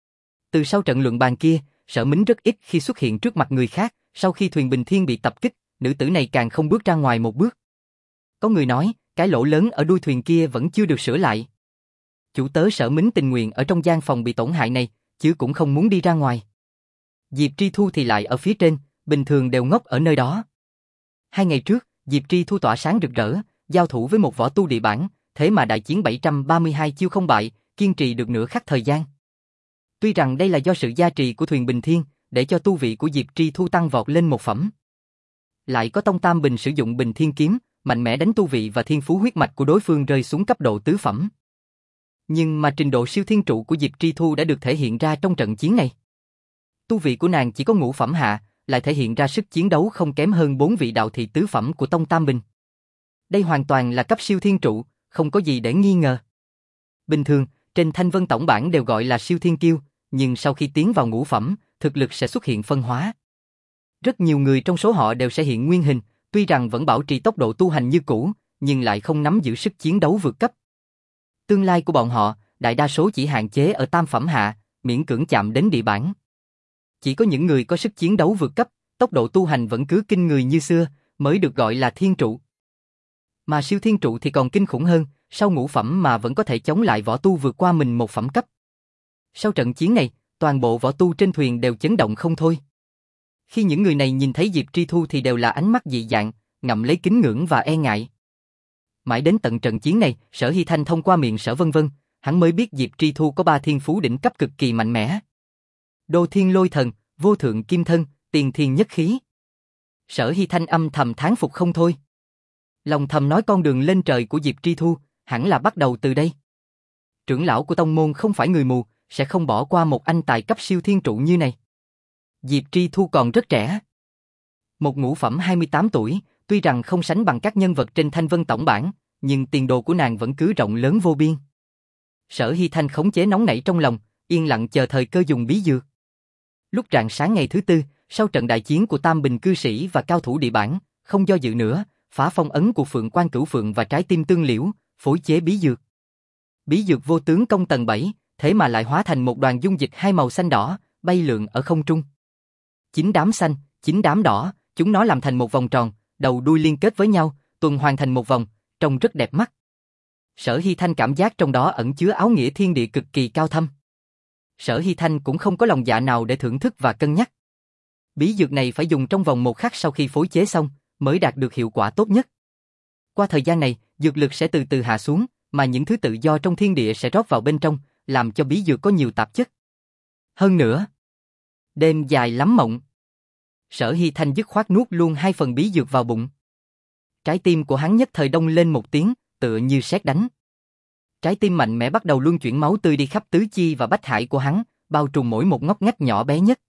Từ sau trận luận bàn kia, Sở Mính rất ít khi xuất hiện trước mặt người khác, sau khi thuyền Bình Thiên bị tập kích, nữ tử này càng không bước ra ngoài một bước. Có người nói, cái lỗ lớn ở đuôi thuyền kia vẫn chưa được sửa lại. Chủ tớ Sở Mính tình nguyện ở trong gian phòng bị tổn hại này, chứ cũng không muốn đi ra ngoài. Diệp Tri Thu thì lại ở phía trên, bình thường đều ngốc ở nơi đó. Hai ngày trước, Diệp Tri Thu tỏa sáng rực rỡ, giao thủ với một võ tu địa bản, thế mà đại chiến bảy trăm ba mươi hai chiêu không bại, kiên trì được nửa khắc thời gian. Tuy rằng đây là do sự gia trì của thuyền Bình Thiên, để cho tu vị của Diệp Tri Thu tăng vọt lên một phẩm. Lại có Tông Tam Bình sử dụng Bình Thiên kiếm, mạnh mẽ đánh tu vị và thiên phú huyết mạch của đối phương rơi xuống cấp độ tứ phẩm. Nhưng mà trình độ siêu thiên trụ của Diệp Tri Thu đã được thể hiện ra trong trận chiến này. Tu vị của nàng chỉ có ngũ phẩm hạ, lại thể hiện ra sức chiến đấu không kém hơn bốn vị đạo thị tứ phẩm của Tông Tam Bình. Đây hoàn toàn là cấp siêu thiên trụ, không có gì để nghi ngờ. Bình thường, trên Thanh Vân tổng bản đều gọi là siêu thiên kiêu, nhưng sau khi tiến vào ngũ phẩm, thực lực sẽ xuất hiện phân hóa. Rất nhiều người trong số họ đều sẽ hiện nguyên hình, tuy rằng vẫn bảo trì tốc độ tu hành như cũ, nhưng lại không nắm giữ sức chiến đấu vượt cấp. Tương lai của bọn họ, đại đa số chỉ hạn chế ở tam phẩm hạ, miễn cưỡng chạm đến địa bản. Chỉ có những người có sức chiến đấu vượt cấp, tốc độ tu hành vẫn cứ kinh người như xưa, mới được gọi là thiên trụ. Mà siêu thiên trụ thì còn kinh khủng hơn, sau ngũ phẩm mà vẫn có thể chống lại võ tu vượt qua mình một phẩm cấp. Sau trận chiến này, toàn bộ võ tu trên thuyền đều chấn động không thôi. Khi những người này nhìn thấy Diệp Tri Thu thì đều là ánh mắt dị dạng, ngậm lấy kính ngưỡng và e ngại. Mãi đến tận trận chiến này, Sở Hy Thanh thông qua miệng Sở Vân Vân, hắn mới biết Diệp Tri Thu có ba thiên phú đỉnh cấp cực kỳ mạnh mẽ. Đô Thiên Lôi Thần, Vô Thượng Kim Thân, Tiền Thiên Nhất Khí. Sở Hy Thanh âm thầm thán phục không thôi. Lòng thầm nói con đường lên trời của Diệp Tri Thu, hẳn là bắt đầu từ đây. Trưởng lão của tông môn không phải người mù, sẽ không bỏ qua một anh tài cấp siêu thiên trụ như này. Diệp Tri Thu còn rất trẻ. Một ngũ phẩm hai mươi tám tuổi, tuy rằng không sánh bằng các nhân vật trên Thanh Vân tổng bản, nhưng tiền đồ của nàng vẫn cứ rộng lớn vô biên. Sở Hy Thanh khống chế nóng nảy trong lòng, yên lặng chờ thời cơ dùng bí dược. Lúc rạng sáng ngày thứ tư, sau trận đại chiến của Tam Bình cư sĩ và cao thủ địa bản, không do dự nữa, phá phong ấn của Phượng Quan Cửu Phượng và trái tim tương liễu, phối chế bí dược. Bí dược vô tướng công tầng bảy, thế mà lại hóa thành một đoàn dung dịch hai màu xanh đỏ, bay lượn ở không trung. Chín đám xanh, chín đám đỏ, chúng nó làm thành một vòng tròn, đầu đuôi liên kết với nhau, tuần hoàn thành một vòng, trông rất đẹp mắt. Sở Hy Thanh cảm giác trong đó ẩn chứa áo nghĩa thiên địa cực kỳ cao thâm. Sở Hy Thanh cũng không có lòng dạ nào để thưởng thức và cân nhắc. Bí dược này phải dùng trong vòng một khắc sau khi phối chế xong, mới đạt được hiệu quả tốt nhất. Qua thời gian này, dược lực sẽ từ từ hạ xuống, mà những thứ tự do trong thiên địa sẽ rót vào bên trong, làm cho bí dược có nhiều tạp chất. Hơn nữa, đêm dài lắm mộng. Sở Hy Thanh dứt khoát nuốt luôn hai phần bí dược vào bụng. Trái tim của hắn nhất thời đông lên một tiếng, tựa như sét đánh. Trái tim mạnh mẽ bắt đầu luân chuyển máu tươi đi khắp tứ chi và bách hải của hắn, bao trùm mỗi một ngóc ngách nhỏ bé nhất.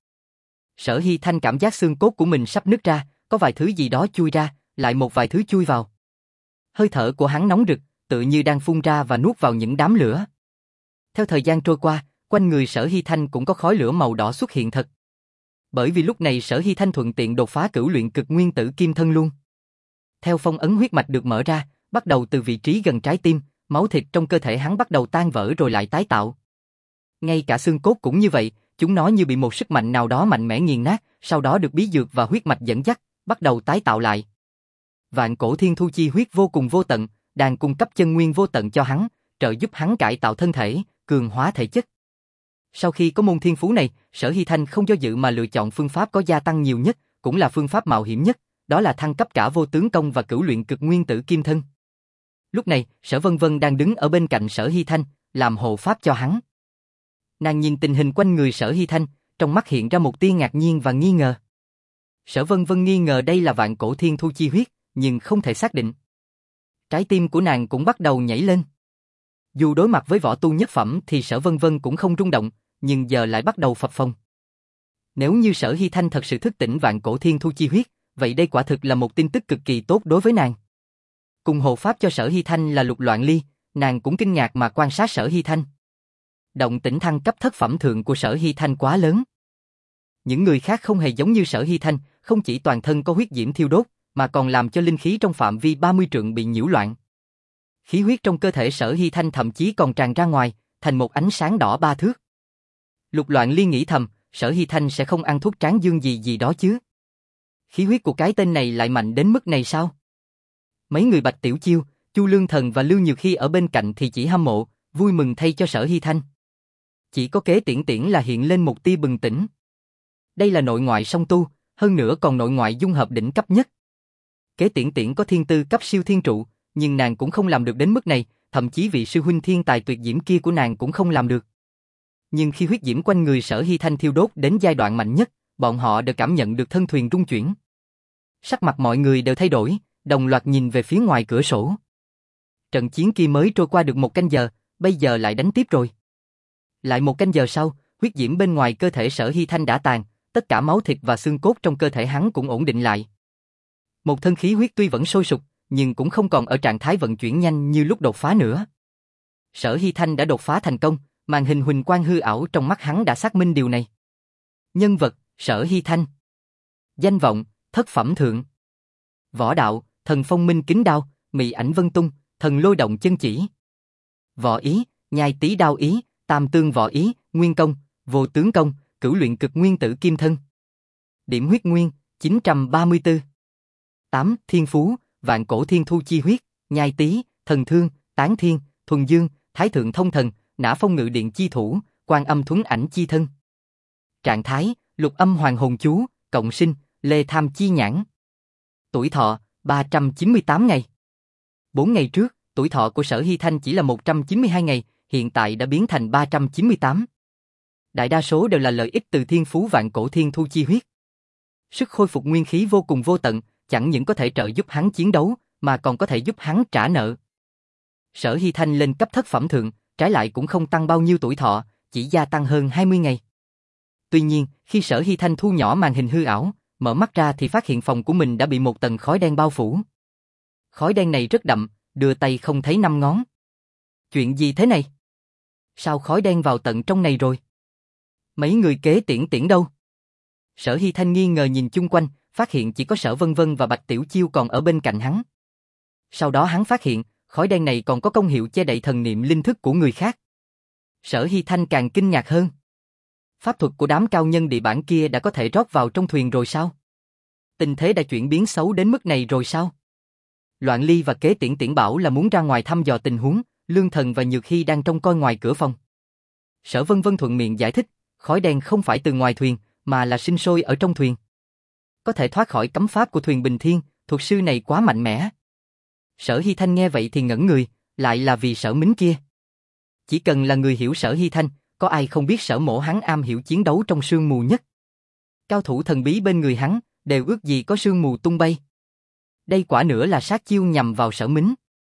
Sở Hy Thanh cảm giác xương cốt của mình sắp nứt ra, có vài thứ gì đó chui ra, lại một vài thứ chui vào. Hơi thở của hắn nóng rực, tự như đang phun ra và nuốt vào những đám lửa. Theo thời gian trôi qua, quanh người Sở Hy Thanh cũng có khói lửa màu đỏ xuất hiện thật. Bởi vì lúc này Sở Hy Thanh thuận tiện đột phá cửu luyện cực nguyên tử kim thân luôn. Theo phong ấn huyết mạch được mở ra, bắt đầu từ vị trí gần trái tim, máu thịt trong cơ thể hắn bắt đầu tan vỡ rồi lại tái tạo. Ngay cả xương cốt cũng như vậy, chúng nó như bị một sức mạnh nào đó mạnh mẽ nghiền nát, sau đó được bí dược và huyết mạch dẫn dắt, bắt đầu tái tạo lại. Vạn cổ thiên thu chi huyết vô cùng vô tận, đang cung cấp chân nguyên vô tận cho hắn, trợ giúp hắn cải tạo thân thể, cường hóa thể chất. Sau khi có môn thiên phú này, Sở Hy Thanh không do dự mà lựa chọn phương pháp có gia tăng nhiều nhất, cũng là phương pháp mạo hiểm nhất, đó là thăng cấp cả vô tướng công và cửu luyện cực nguyên tử kim thân. Lúc này, Sở Vân Vân đang đứng ở bên cạnh Sở Hy Thanh, làm hộ pháp cho hắn. Nàng nhìn tình hình quanh người Sở Hy Thanh, trong mắt hiện ra một tia ngạc nhiên và nghi ngờ. Sở Vân Vân nghi ngờ đây là vạn cổ thiên thu chi huyết, nhưng không thể xác định. Trái tim của nàng cũng bắt đầu nhảy lên. Dù đối mặt với võ tu nhất phẩm thì Sở Vân Vân cũng không rung động, nhưng giờ lại bắt đầu phập phồng. Nếu như Sở Hy Thanh thật sự thức tỉnh vạn cổ thiên thu chi huyết, vậy đây quả thực là một tin tức cực kỳ tốt đối với nàng. Cùng hộ pháp cho Sở Hy Thanh là Lục Loạn Ly, nàng cũng kinh ngạc mà quan sát Sở Hy Thanh. Động tĩnh thăng cấp thất phẩm thượng của Sở Hy Thanh quá lớn. Những người khác không hề giống như Sở Hy Thanh, không chỉ toàn thân có huyết diễm thiêu đốt, mà còn làm cho linh khí trong phạm vi ba mươi trượng bị nhiễu loạn. Khí huyết trong cơ thể Sở Hy Thanh thậm chí còn tràn ra ngoài, thành một ánh sáng đỏ ba thước. Lục Loạn Ly nghĩ thầm, Sở Hy Thanh sẽ không ăn thuốc tráng dương gì gì đó chứ. Khí huyết của cái tên này lại mạnh đến mức này sao? Mấy người Bạch Tiểu Chiêu, Chu Lương Thần và Lưu Nhược Hy ở bên cạnh thì chỉ hâm mộ, vui mừng thay cho Sở Hy Thanh. Chỉ có Kế Tiễn Tiễn là hiện lên một tia bừng tỉnh. Đây là nội ngoại song tu, hơn nữa còn nội ngoại dung hợp đỉnh cấp nhất. Kế Tiễn Tiễn có thiên tư cấp siêu thiên trụ, nhưng nàng cũng không làm được đến mức này, thậm chí vị sư huynh thiên tài tuyệt diễm kia của nàng cũng không làm được. Nhưng khi huyết diễm quanh người Sở Hy Thanh thiêu đốt đến giai đoạn mạnh nhất, bọn họ đều cảm nhận được thân thuyền rung chuyển. Sắc mặt mọi người đều thay đổi, đồng loạt nhìn về phía ngoài cửa sổ. Trận chiến kia mới trôi qua được một canh giờ, bây giờ lại đánh tiếp rồi. Lại một canh giờ sau, huyết diễm bên ngoài cơ thể Sở Hy Thanh đã tàn, tất cả máu thịt và xương cốt trong cơ thể hắn cũng ổn định lại. Một thân khí huyết tuy vẫn sôi sục, nhưng cũng không còn ở trạng thái vận chuyển nhanh như lúc đột phá nữa. Sở Hy Thanh đã đột phá thành công, màn hình huỳnh quang hư ảo trong mắt hắn đã xác minh điều này. Nhân vật, Sở Hy Thanh. Danh vọng, thất phẩm thượng. Võ đạo, thần phong minh kính đao, mị ảnh vân tung, thần lôi động chân chỉ. Võ ý, nhai tí đao ý, tam tương võ ý, nguyên công, vô tướng công, cửu luyện cực nguyên tử kim thân. Điểm huyết nguyên, chín trăm ba mươi tư. tám. Thiên phú, vạn cổ thiên thu chi huyết, nhai tí, thần thương, tán thiên, thuần dương, thái thượng thông thần, nã phong ngự điện chi thủ, quan âm thuấn ảnh chi thân. Trạng thái, lục âm hoàng hồn chú, cộng sinh, lê tham chi nhãn. Tuổi thọ, ba trăm chín mươi tám ngày. bốn ngày trước, tuổi thọ của Sở Hy Thanh chỉ là một trăm chín mươi hai ngày, hiện tại đã biến thành ba trăm chín mươi tám. Đại đa số đều là lợi ích từ thiên phú vạn cổ thiên thu chi huyết. Sức khôi phục nguyên khí vô cùng vô tận, chẳng những có thể trợ giúp hắn chiến đấu, mà còn có thể giúp hắn trả nợ. Sở Hy Thanh lên cấp thất phẩm thượng, trái lại cũng không tăng bao nhiêu tuổi thọ, chỉ gia tăng hơn hai mươi ngày. Tuy nhiên, khi Sở Hy Thanh thu nhỏ màn hình hư ảo, mở mắt ra thì phát hiện phòng của mình đã bị một tầng khói đen bao phủ. Khói đen này rất đậm, đưa tay không thấy năm ngón. Chuyện gì thế này? Sao khói đen vào tận trong này rồi? Mấy người Kế Tiễn Tiễn đâu? Sở Hy Thanh nghi ngờ nhìn chung quanh, phát hiện chỉ có Sở Vân Vân và Bạch Tiểu Chiêu còn ở bên cạnh hắn. Sau đó hắn phát hiện, khói đen này còn có công hiệu che đậy thần niệm linh thức của người khác. Sở Hy Thanh càng kinh ngạc hơn. Pháp thuật của đám cao nhân địa bản kia đã có thể rót vào trong thuyền rồi sao? Tình thế đã chuyển biến xấu đến mức này rồi sao? Loạn Ly và Kế Tiễn Tiễn bảo là muốn ra ngoài thăm dò tình huống, Lương Thần và Nhược Hy đang trông coi ngoài cửa phòng. Sở Vân Vân thuận miệng giải thích, khói đen không phải từ ngoài thuyền, mà là sinh sôi ở trong thuyền. Có thể thoát khỏi cấm pháp của thuyền Bình Thiên, thuật sư này quá mạnh mẽ. Sở Hy Thanh nghe vậy thì ngẩn người, lại là vì Sở Mính kia. Chỉ cần là người hiểu Sở Hy Thanh, có ai không biết Sở Mỗ hắn am hiểu chiến đấu trong sương mù nhất. Cao thủ thần bí bên người hắn, đều ước gì có sương mù tung bay. Đây quả nữa là sát chiêu nhằm vào Sở Mính.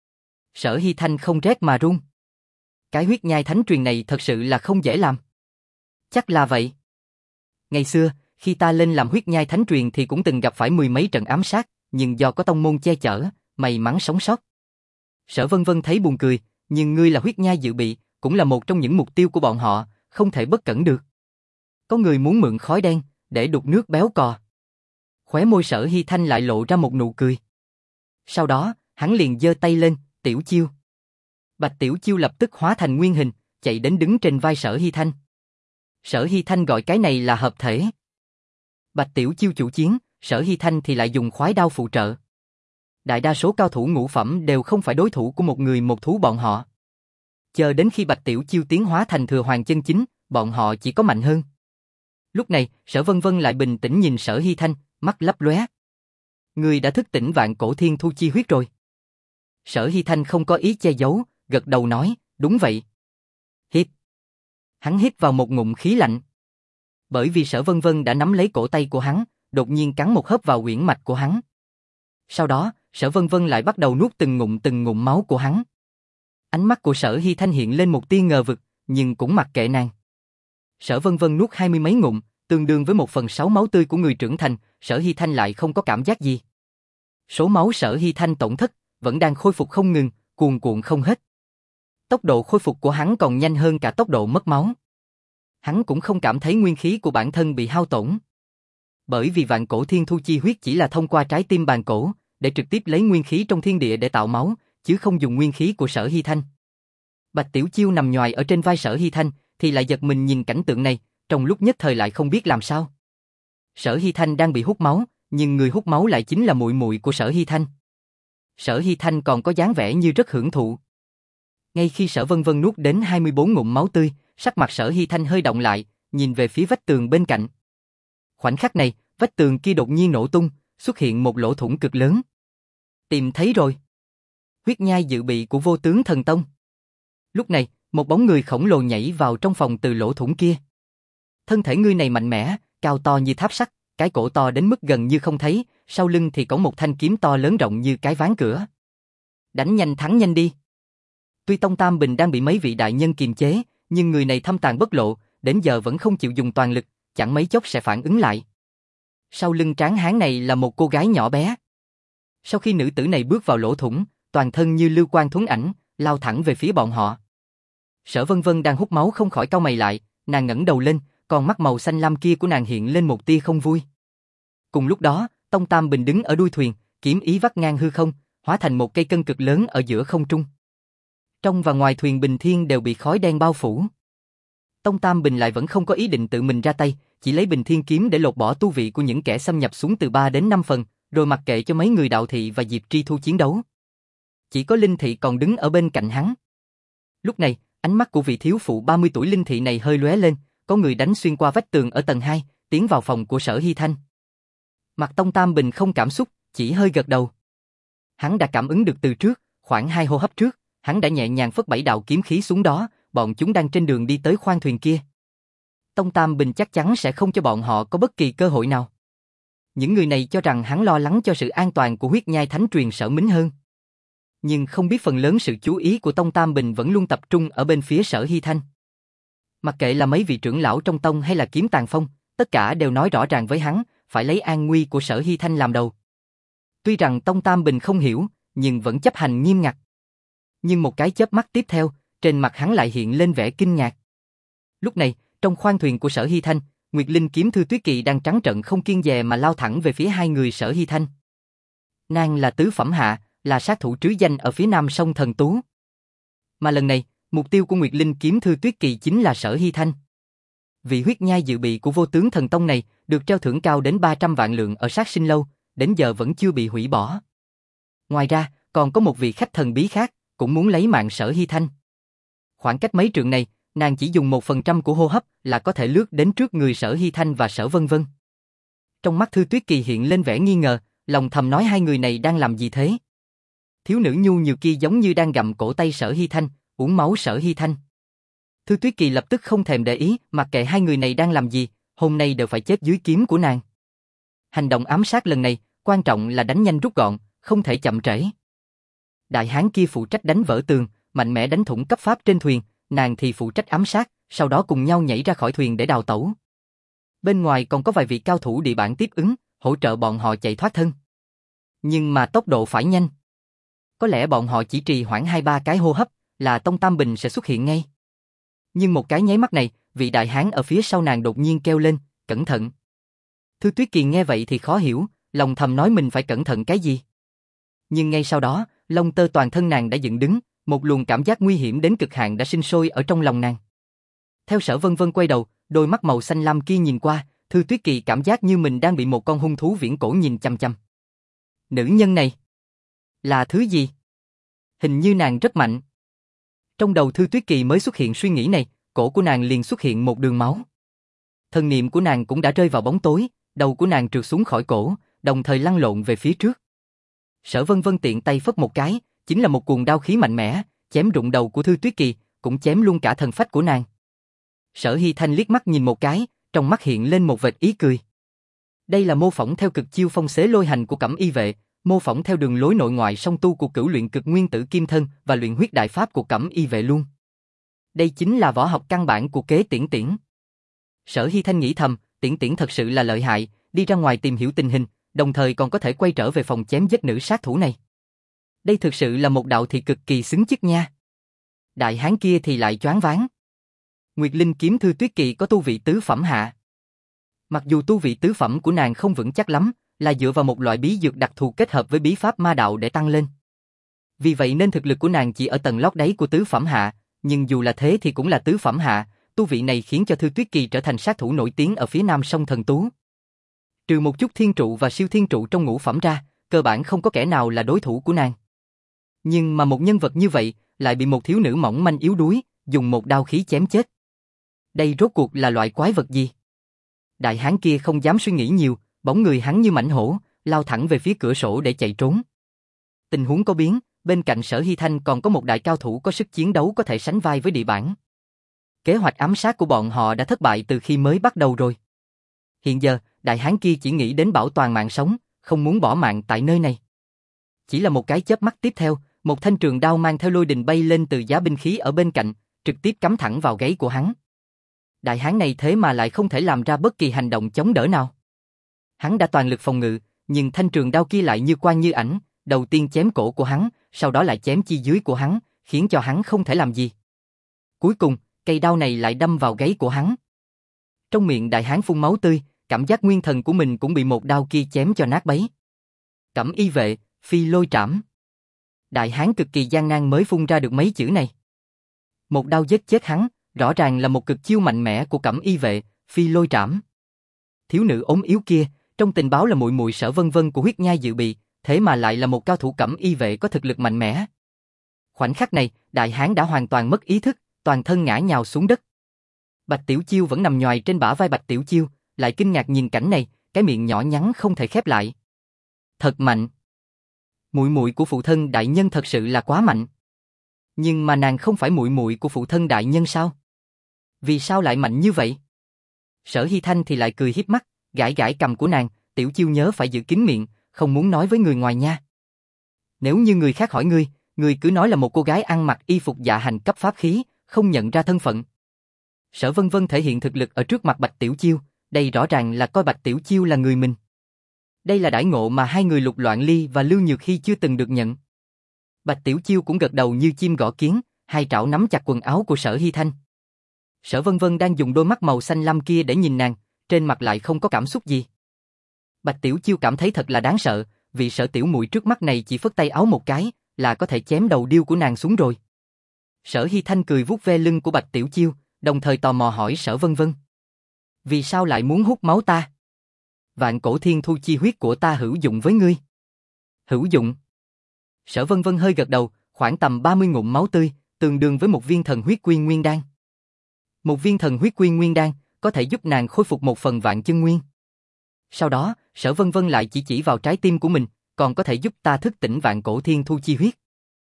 Sở Hy Thanh không rét mà run. Cái huyết nhai thánh truyền này thật sự là không dễ làm. Chắc là vậy. Ngày xưa, khi ta lên làm huyết nhai thánh truyền thì cũng từng gặp phải mười mấy trận ám sát, nhưng do có tông môn che chở, may mắn sống sót. Sở Vân Vân thấy buồn cười, nhưng ngươi là huyết nhai dự bị, cũng là một trong những mục tiêu của bọn họ, không thể bất cẩn được. Có người muốn mượn khói đen, để đục nước béo cò. Khóe môi Sở Hy Thanh lại lộ ra một nụ cười. Sau đó, hắn liền giơ tay lên, Tiểu Chiêu. Bạch Tiểu Chiêu lập tức hóa thành nguyên hình, chạy đến đứng trên vai Sở Hy Thanh. Sở Hy Thanh gọi cái này là hợp thể. Bạch Tiểu Chiêu chủ chiến, Sở Hy Thanh thì lại dùng khoái đao phụ trợ. Đại đa số cao thủ ngũ phẩm đều không phải đối thủ của một người một thú bọn họ. Chờ đến khi Bạch Tiểu Chiêu tiến hóa thành thừa hoàng chân chính, bọn họ chỉ có mạnh hơn. Lúc này, Sở Vân Vân lại bình tĩnh nhìn Sở Hy Thanh, mắt lấp lóe. Người đã thức tỉnh vạn cổ thiên thu chi huyết rồi. Sở Hy Thanh không có ý che giấu, gật đầu nói, đúng vậy. Hít. Hắn hít vào một ngụm khí lạnh. Bởi vì Sở Vân Vân đã nắm lấy cổ tay của hắn, đột nhiên cắn một hớp vào uyển mạch của hắn. Sau đó, Sở Vân Vân lại bắt đầu nuốt từng ngụm từng ngụm máu của hắn. Ánh mắt của Sở Hy Thanh hiện lên một tia ngờ vực, nhưng cũng mặc kệ nàng. Sở Vân Vân nuốt hai mươi mấy ngụm, tương đương với một phần sáu máu tươi của người trưởng thành, Sở Hy Thanh lại không có cảm giác gì. Số máu Sở Hy Thanh tổn thất, vẫn đang khôi phục không ngừng, cuồn cuộn không hết. Tốc độ khôi phục của hắn còn nhanh hơn cả tốc độ mất máu. Hắn cũng không cảm thấy nguyên khí của bản thân bị hao tổn. Bởi vì vạn cổ thiên thu chi huyết chỉ là thông qua trái tim bàn cổ, để trực tiếp lấy nguyên khí trong thiên địa để tạo máu, chứ không dùng nguyên khí của Sở Hy Thanh. Bạch Tiểu Chiêu nằm nhoài ở trên vai Sở Hy Thanh, thì lại giật mình nhìn cảnh tượng này, trong lúc nhất thời lại không biết làm sao. Sở Hy Thanh đang bị hút máu, nhưng người hút máu lại chính là muội muội của Sở Hy Thanh. Sở Hy Thanh còn có dáng vẻ như rất hưởng thụ. Ngay khi Sở Vân Vân nuốt đến hai mươi bốn ngụm máu tươi, sắc mặt Sở Hy Thanh hơi động lại, nhìn về phía vách tường bên cạnh. Khoảnh khắc này, vách tường kia đột nhiên nổ tung, xuất hiện một lỗ thủng cực lớn. Tìm thấy rồi. Huyết nhai dự bị của Vô Tướng Thần Tông. Lúc này, một bóng người khổng lồ nhảy vào trong phòng từ lỗ thủng kia. Thân thể người này mạnh mẽ, cao to như tháp sắt, cái cổ to đến mức gần như không thấy, sau lưng thì có một thanh kiếm to lớn rộng như cái ván cửa. Đánh nhanh thắng nhanh đi. Tuy Tông Tam Bình đang bị mấy vị đại nhân kiềm chế, nhưng người này thâm tàn bất lộ, đến giờ vẫn không chịu dùng toàn lực, chẳng mấy chốc sẽ phản ứng lại. Sau lưng tráng hán này là một cô gái nhỏ bé. Sau khi nữ tử này bước vào lỗ thủng, toàn thân như lưu quang thuấn ảnh, lao thẳng về phía bọn họ. Sở Vân Vân đang hút máu không khỏi cau mày lại, nàng ngẩng đầu lên, con mắt màu xanh lam kia của nàng hiện lên một tia không vui. Cùng lúc đó, Tông Tam Bình đứng ở đuôi thuyền, kiếm ý vắt ngang hư không, hóa thành một cây cân cực lớn ở giữa không trung. Trong và ngoài thuyền bình thiên đều bị khói đen bao phủ. Tông Tam Bình lại vẫn không có ý định tự mình ra tay, chỉ lấy bình thiên kiếm để lột bỏ tu vị của những kẻ xâm nhập xuống từ ba đến năm phần, rồi mặc kệ cho mấy người đạo thị và Diệp Tri Thu chiến đấu. Chỉ có Linh Thị còn đứng ở bên cạnh hắn. Lúc này, ánh mắt của vị thiếu phụ ba mươi tuổi Linh Thị này hơi lóe lên, có người đánh xuyên qua vách tường ở tầng hai, tiến vào phòng của Sở Hy Thanh. Mặt Tông Tam Bình không cảm xúc, chỉ hơi gật đầu. Hắn đã cảm ứng được từ trước, khoảng hai hô hấp trước, hắn đã nhẹ nhàng phất bảy đạo kiếm khí xuống đó, bọn chúng đang trên đường đi tới khoang thuyền kia. Tông Tam Bình chắc chắn sẽ không cho bọn họ có bất kỳ cơ hội nào. Những người này cho rằng hắn lo lắng cho sự an toàn của huyết nhai thánh truyền Sở Mính hơn. Nhưng không biết phần lớn sự chú ý của Tông Tam Bình vẫn luôn tập trung ở bên phía Sở Hy Thanh. Mặc kệ là mấy vị trưởng lão trong tông hay là Kiếm Tàn Phong, tất cả đều nói rõ ràng với hắn, phải lấy an nguy của Sở Hy Thanh làm đầu. Tuy rằng Tông Tam Bình không hiểu, nhưng vẫn chấp hành nghiêm ngặt. Nhưng một cái chớp mắt tiếp theo, trên mặt hắn lại hiện lên vẻ kinh ngạc. Lúc này, trong khoang thuyền của Sở Hy Thanh, Nguyệt Linh kiếm Thư Tuyết Kỳ đang trắng trợn không kiêng dè mà lao thẳng về phía hai người Sở Hy Thanh. Nàng là tứ phẩm hạ, là sát thủ trứ danh ở phía nam sông Thần Tú. Mà lần này, mục tiêu của Nguyệt Linh kiếm Thư Tuyết Kỳ chính là Sở Hy Thanh. Vị huyết nhai dự bị của Vô Tướng Thần Tông này được treo thưởng cao đến ba trăm vạn lượng ở Sát Sinh Lâu, đến giờ vẫn chưa bị hủy bỏ. Ngoài ra, còn có một vị khách thần bí khác, cũng muốn lấy mạng Sở Hy Thanh. Khoảng cách mấy trượng này, nàng chỉ dùng một phần trăm của hô hấp là có thể lướt đến trước người Sở Hy Thanh và Sở Vân Vân. Trong mắt Thư Tuyết Kỳ hiện lên vẻ nghi ngờ, lòng thầm nói hai người này đang làm gì thế? Thiếu nữ nhu nhược kia giống như đang gặm cổ tay Sở Hy Thanh, uống máu Sở Hy Thanh. Thư Tuyết Kỳ lập tức không thèm để ý, mặc kệ hai người này đang làm gì, hôm nay đều phải chết dưới kiếm của nàng. Hành động ám sát lần này, quan trọng là đánh nhanh rút gọn, không thể chậm trễ. Đại hán kia phụ trách đánh vỡ tường, mạnh mẽ đánh thủng cấp pháp trên thuyền, nàng thì phụ trách ám sát, sau đó cùng nhau nhảy ra khỏi thuyền để đào tẩu. Bên ngoài còn có vài vị cao thủ địa bản tiếp ứng, hỗ trợ bọn họ chạy thoát thân. Nhưng mà tốc độ phải nhanh. Có lẽ bọn họ chỉ trì hoãn hai ba cái hô hấp, là Tông Tam Bình sẽ xuất hiện ngay. Nhưng một cái nháy mắt này, vị đại hán ở phía sau nàng đột nhiên kêu lên, cẩn thận. Thư Tuyết Kỳ nghe vậy thì khó hiểu, lòng thầm nói mình phải cẩn thận cái gì. Nhưng ngay sau đó, lông tơ toàn thân nàng đã dựng đứng, một luồng cảm giác nguy hiểm đến cực hạn đã sinh sôi ở trong lòng nàng. Theo Sở Vân Vân quay đầu, đôi mắt màu xanh lam kia nhìn qua, Thư Tuyết Kỳ cảm giác như mình đang bị một con hung thú viễn cổ nhìn chằm chằm. Nữ nhân này là thứ gì? Hình như nàng rất mạnh. Trong đầu Thư Tuyết Kỳ mới xuất hiện suy nghĩ này, cổ của nàng liền xuất hiện một đường máu. Thần niệm của nàng cũng đã rơi vào bóng tối, đầu của nàng trượt xuống khỏi cổ, đồng thời lăn lộn về phía trước. Sở Vân Vân tiện tay phất một cái, chính là một cuồng đao khí mạnh mẽ, chém rụng đầu của Thư Tuyết Kỳ, cũng chém luôn cả thần phách của nàng. Sở Hy Thanh liếc mắt nhìn một cái, trong mắt hiện lên một vệt ý cười. Đây là mô phỏng theo cực chiêu phong xế lôi hành của Cẩm Y vệ, mô phỏng theo đường lối nội ngoại song tu của Cửu Luyện Cực Nguyên Tử Kim Thân và Luyện Huyết Đại Pháp của Cẩm Y vệ luôn. Đây chính là võ học căn bản của kế Tiễn Tiễn. Sở Hy Thanh nghĩ thầm, Tiễn Tiễn thật sự là lợi hại, đi ra ngoài tìm hiểu tình hình, đồng thời còn có thể quay trở về phòng chém giết nữ sát thủ này. Đây thực sự là một đạo thị cực kỳ xứng chức nha. Đại hán kia thì lại choáng váng. Nguyệt Linh kiếm Thư Tuyết Kỳ có tu vị tứ phẩm hạ. Mặc dù tu vị tứ phẩm của nàng không vững chắc lắm, là dựa vào một loại bí dược đặc thù kết hợp với bí pháp ma đạo để tăng lên. Vì vậy nên thực lực của nàng chỉ ở tầng lót đáy của tứ phẩm hạ, nhưng dù là thế thì cũng là tứ phẩm hạ, tu vị này khiến cho Thư Tuyết Kỳ trở thành sát thủ nổi tiếng ở phía nam sông Thần Tú. Trừ một chút thiên trụ và siêu thiên trụ trong ngũ phẩm ra, cơ bản không có kẻ nào là đối thủ của nàng. Nhưng mà một nhân vật như vậy lại bị một thiếu nữ mỏng manh yếu đuối dùng một đao khí chém chết. Đây rốt cuộc là loại quái vật gì? Đại hán kia không dám suy nghĩ nhiều, bóng người hắn như mãnh hổ, lao thẳng về phía cửa sổ để chạy trốn. Tình huống có biến, bên cạnh Sở Hy Thanh còn có một đại cao thủ có sức chiến đấu có thể sánh vai với địa bản. Kế hoạch ám sát của bọn họ đã thất bại từ khi mới bắt đầu rồi. Hiện giờ, đại hán kia chỉ nghĩ đến bảo toàn mạng sống, không muốn bỏ mạng tại nơi này. Chỉ là một cái chớp mắt tiếp theo, một thanh trường đao mang theo lôi đình bay lên từ giá binh khí ở bên cạnh, trực tiếp cắm thẳng vào gáy của hắn. Đại hán này thế mà lại không thể làm ra bất kỳ hành động chống đỡ nào. Hắn đã toàn lực phòng ngự, nhưng thanh trường đao kia lại như quang như ảnh, đầu tiên chém cổ của hắn, sau đó lại chém chi dưới của hắn, khiến cho hắn không thể làm gì. Cuối cùng, cây đao này lại đâm vào gáy của hắn. Trong miệng đại hán phun máu tươi, cảm giác nguyên thần của mình cũng bị một đao kia chém cho nát bấy. Cẩm Y vệ, phi lôi trảm. Đại hán cực kỳ gian nan mới phun ra được mấy chữ này. Một đao giết chết hắn, rõ ràng là một cực chiêu mạnh mẽ của Cẩm Y vệ, phi lôi trảm. Thiếu nữ ốm yếu kia, trong tình báo là muội muội Sở Vân Vân của Huyết Nhai Dự Bị, thế mà lại là một cao thủ Cẩm Y vệ có thực lực mạnh mẽ. Khoảnh khắc này, đại hán đã hoàn toàn mất ý thức, toàn thân ngã nhào xuống đất. Bạch Tiểu Chiêu vẫn nằm nhoài trên bả vai Bạch Tiểu Chiêu, lại kinh ngạc nhìn cảnh này, cái miệng nhỏ nhắn không thể khép lại. Thật mạnh. Muội muội của phụ thân đại nhân thật sự là quá mạnh. Nhưng mà nàng không phải muội muội của phụ thân đại nhân sao? Vì sao lại mạnh như vậy? Sở Hy Thanh thì lại cười hiếp mắt, gãi gãi cằm của nàng, Tiểu Chiêu nhớ phải giữ kín miệng, không muốn nói với người ngoài nha. Nếu như người khác hỏi ngươi, ngươi cứ nói là một cô gái ăn mặc y phục dạ hành cấp pháp khí, không nhận ra thân phận. Sở Vân Vân thể hiện thực lực ở trước mặt Bạch Tiểu Chiêu, đây rõ ràng là coi Bạch Tiểu Chiêu là người mình. Đây là đãi ngộ mà hai người Lục Loạn Ly và Lưu Nhược Hy chưa từng được nhận. Bạch Tiểu Chiêu cũng gật đầu như chim gõ kiến, hai trảo nắm chặt quần áo của Sở Hy Thanh. Sở Vân Vân đang dùng đôi mắt màu xanh lam kia để nhìn nàng, trên mặt lại không có cảm xúc gì. Bạch Tiểu Chiêu cảm thấy thật là đáng sợ, vì Sở tiểu muội trước mắt này chỉ phất tay áo một cái, là có thể chém đầu điêu của nàng xuống rồi. Sở Hy Thanh cười vuốt ve lưng của Bạch Tiểu Chiêu, đồng thời tò mò hỏi Sở Vân Vân. Vì sao lại muốn hút máu ta? Vạn cổ thiên thu chi huyết của ta hữu dụng với ngươi. Hữu dụng. Sở Vân Vân hơi gật đầu, khoảng tầm ba mươi ngụm máu tươi, tương đương với một viên thần huyết quy nguyên đan. Một viên thần huyết quy nguyên đan có thể giúp nàng khôi phục một phần vạn chân nguyên. Sau đó, Sở Vân Vân lại chỉ chỉ vào trái tim của mình, còn có thể giúp ta thức tỉnh vạn cổ thiên thu chi huyết.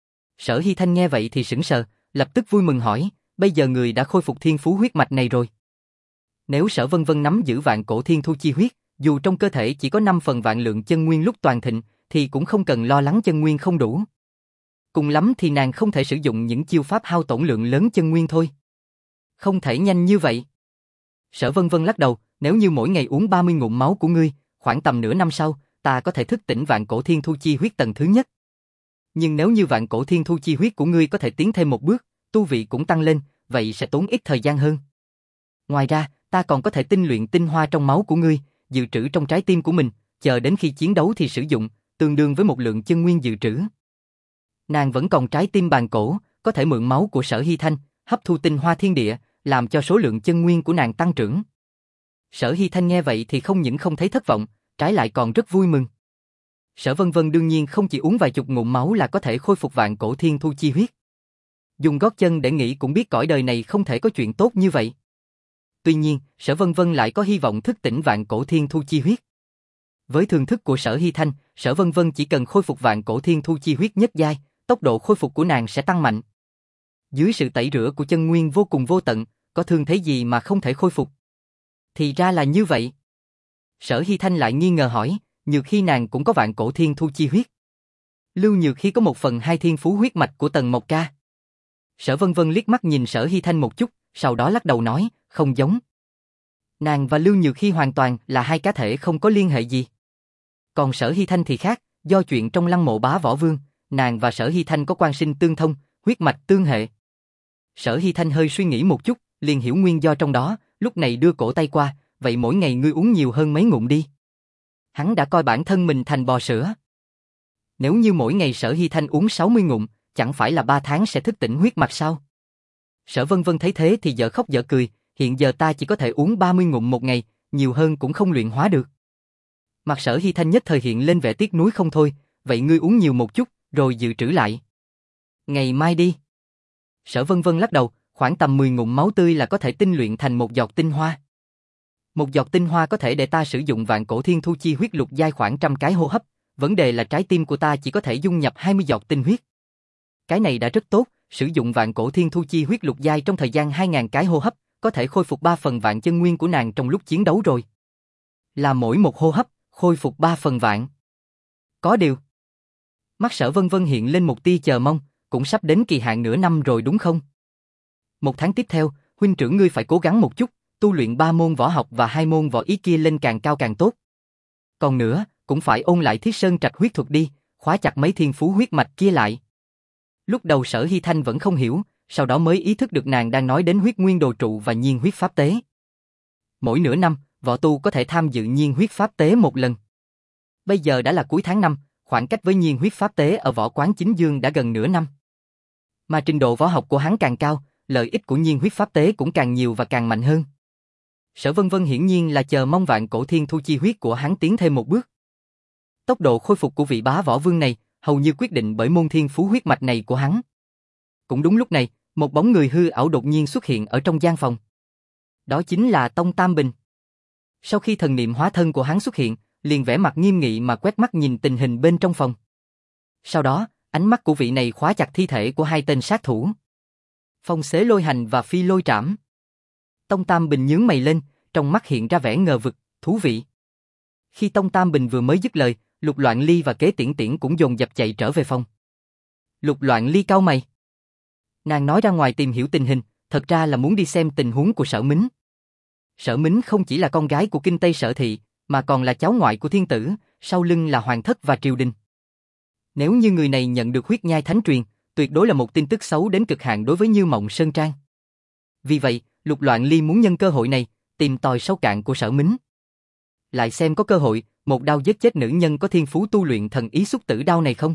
Sở Hy Thanh nghe vậy thì sững sờ, lập tức vui mừng hỏi, bây giờ người đã khôi phục thiên phú huyết mạch này rồi. Nếu Sở Vân Vân nắm giữ vạn cổ thiên thu chi huyết, dù trong cơ thể chỉ có năm phần vạn lượng chân nguyên lúc toàn thịnh, thì cũng không cần lo lắng chân nguyên không đủ. Cùng lắm thì nàng không thể sử dụng những chiêu pháp hao tổn lượng lớn chân nguyên thôi. Không thể nhanh như vậy. Sở Vân Vân lắc đầu, nếu như mỗi ngày uống ba mươi ngụm máu của ngươi, khoảng tầm nửa năm sau, ta có thể thức tỉnh vạn cổ thiên thu chi huyết tầng thứ nhất. Nhưng nếu như vạn cổ thiên thu chi huyết của ngươi có thể tiến thêm một bước, tu vị cũng tăng lên, vậy sẽ tốn ít thời gian hơn. Ngoài ra, ta còn có thể tinh luyện tinh hoa trong máu của ngươi, dự trữ trong trái tim của mình, chờ đến khi chiến đấu thì sử dụng, tương đương với một lượng chân nguyên dự trữ. Nàng vẫn còn trái tim bàn cổ, có thể mượn máu của Sở Hy Thanh, hấp thu tinh hoa thiên địa, làm cho số lượng chân nguyên của nàng tăng trưởng. Sở Hy Thanh nghe vậy thì không những không thấy thất vọng, trái lại còn rất vui mừng. Sở Vân Vân đương nhiên không chỉ uống vài chục ngụm máu là có thể khôi phục vạn cổ thiên thu chi huyết. Dùng gót chân để nghĩ cũng biết cõi đời này không thể có chuyện tốt như vậy. Tuy nhiên, Sở Vân Vân lại có hy vọng thức tỉnh vạn cổ thiên thu chi huyết. Với thường thức của Sở Hy Thanh, Sở Vân Vân chỉ cần khôi phục vạn cổ thiên thu chi huyết nhất giai, tốc độ khôi phục của nàng sẽ tăng mạnh. Dưới sự tẩy rửa của chân nguyên vô cùng vô tận, có thương thế gì mà không thể khôi phục? Thì ra là như vậy. Sở Hy Thanh lại nghi ngờ hỏi, Nhược Hy nàng cũng có vạn cổ thiên thu chi huyết. Lưu Nhược Hy có một phần hai thiên phú huyết mạch của Tần Mộc Ca. Sở Vân Vân liếc mắt nhìn Sở Hy Thanh một chút, sau đó lắc đầu nói, không giống. Nàng và Lưu Nhược Hy hoàn toàn là hai cá thể không có liên hệ gì. Còn Sở Hy Thanh thì khác, do chuyện trong Lăng Mộ Bá Võ Vương, nàng và Sở Hy Thanh có quan sinh tương thông, huyết mạch tương hệ. Sở Hy Thanh hơi suy nghĩ một chút, liền hiểu nguyên do trong đó, lúc này đưa cổ tay qua, vậy mỗi ngày ngươi uống nhiều hơn mấy ngụm đi. Hắn đã coi bản thân mình thành bò sữa. Nếu như mỗi ngày Sở Hy Thanh uống sáu mươi ngụm, chẳng phải là ba tháng sẽ thức tỉnh huyết mạch sao? Sở Vân Vân thấy thế thì dở khóc dở cười, hiện giờ ta chỉ có thể uống ba mươi ngụm một ngày, nhiều hơn cũng không luyện hóa được. Mặt Sở Hy Thanh nhất thời hiện lên vẻ tiếc nuối không thôi, vậy ngươi uống nhiều một chút, rồi dự trữ lại. Ngày mai đi. Sở Vân Vân lắc đầu, khoảng tầm mười ngụm máu tươi là có thể tinh luyện thành một giọt tinh hoa. Một giọt tinh hoa có thể để ta sử dụng vạn cổ thiên thu chi huyết lục giai khoảng trăm cái hô hấp, vấn đề là trái tim của ta chỉ có thể dung nhập hai mươi giọt tinh huyết. Cái này đã rất tốt, sử dụng vạn cổ thiên thu chi huyết lục giai trong thời gian hai nghìn cái hô hấp, có thể khôi phục ba phần vạn chân nguyên của nàng trong lúc chiến đấu rồi. Là mỗi một hô hấp, khôi phục ba phần vạn. Có điều. Mắt Sở Vân Vân hiện lên một tia chờ mong, cũng sắp đến kỳ hạn nửa năm rồi đúng không? Một tháng tiếp theo, huynh trưởng ngươi phải cố gắng một chút, tu luyện ba môn võ học và hai môn võ ý kia lên càng cao càng tốt. Còn nữa, cũng phải ôn lại Thiết Sơn Trạch huyết thuật đi, khóa chặt mấy thiên phú huyết mạch kia lại. Lúc đầu Sở Hy Thanh vẫn không hiểu, sau đó mới ý thức được nàng đang nói đến huyết nguyên đồ trụ và nhiên huyết pháp tế. Mỗi nửa năm, võ tu có thể tham dự nhiên huyết pháp tế một lần. Bây giờ đã là cuối tháng năm, khoảng cách với nhiên huyết pháp tế ở võ quán chính dương đã gần nửa năm. Mà trình độ võ học của hắn càng cao, lợi ích của nhiên huyết pháp tế cũng càng nhiều và càng mạnh hơn. Sở Vân Vân hiển nhiên là chờ mong vạn cổ thiên thu chi huyết của hắn tiến thêm một bước. Tốc độ khôi phục của vị bá võ vương này hầu như quyết định bởi môn thiên phú huyết mạch này của hắn. Cũng đúng lúc này, một bóng người hư ảo đột nhiên xuất hiện ở trong gian phòng. Đó chính là Tông Tam Bình. Sau khi thần niệm hóa thân của hắn xuất hiện, liền vẻ mặt nghiêm nghị mà quét mắt nhìn tình hình bên trong phòng. Sau đó, ánh mắt của vị này khóa chặt thi thể của hai tên sát thủ. Phong Xế Lôi Hành và Phi Lôi Trảm. Tông Tam Bình nhướng mày lên, trong mắt hiện ra vẻ ngờ vực, thú vị. Khi Tông Tam Bình vừa mới dứt lời, Lục Loạn Ly và Kế Tiễn Tiễn cũng dồn dập chạy trở về phòng. Lục Loạn Ly cau mày. Nàng nói ra ngoài tìm hiểu tình hình, thật ra là muốn đi xem tình huống của Sở Mính. Sở Mính không chỉ là con gái của Kinh Tây Sở Thị, mà còn là cháu ngoại của thiên tử, sau lưng là hoàng thất và triều đình. Nếu như người này nhận được huyết nhai thánh truyền, tuyệt đối là một tin tức xấu đến cực hạn đối với Như Mộng Sơn Trang. Vì vậy, Lục Loạn Ly muốn nhân cơ hội này, tìm tòi sâu cạn của Sở Mính. Lại xem có cơ hội, một đao giết chết nữ nhân có thiên phú tu luyện thần ý xúc tử đao này không?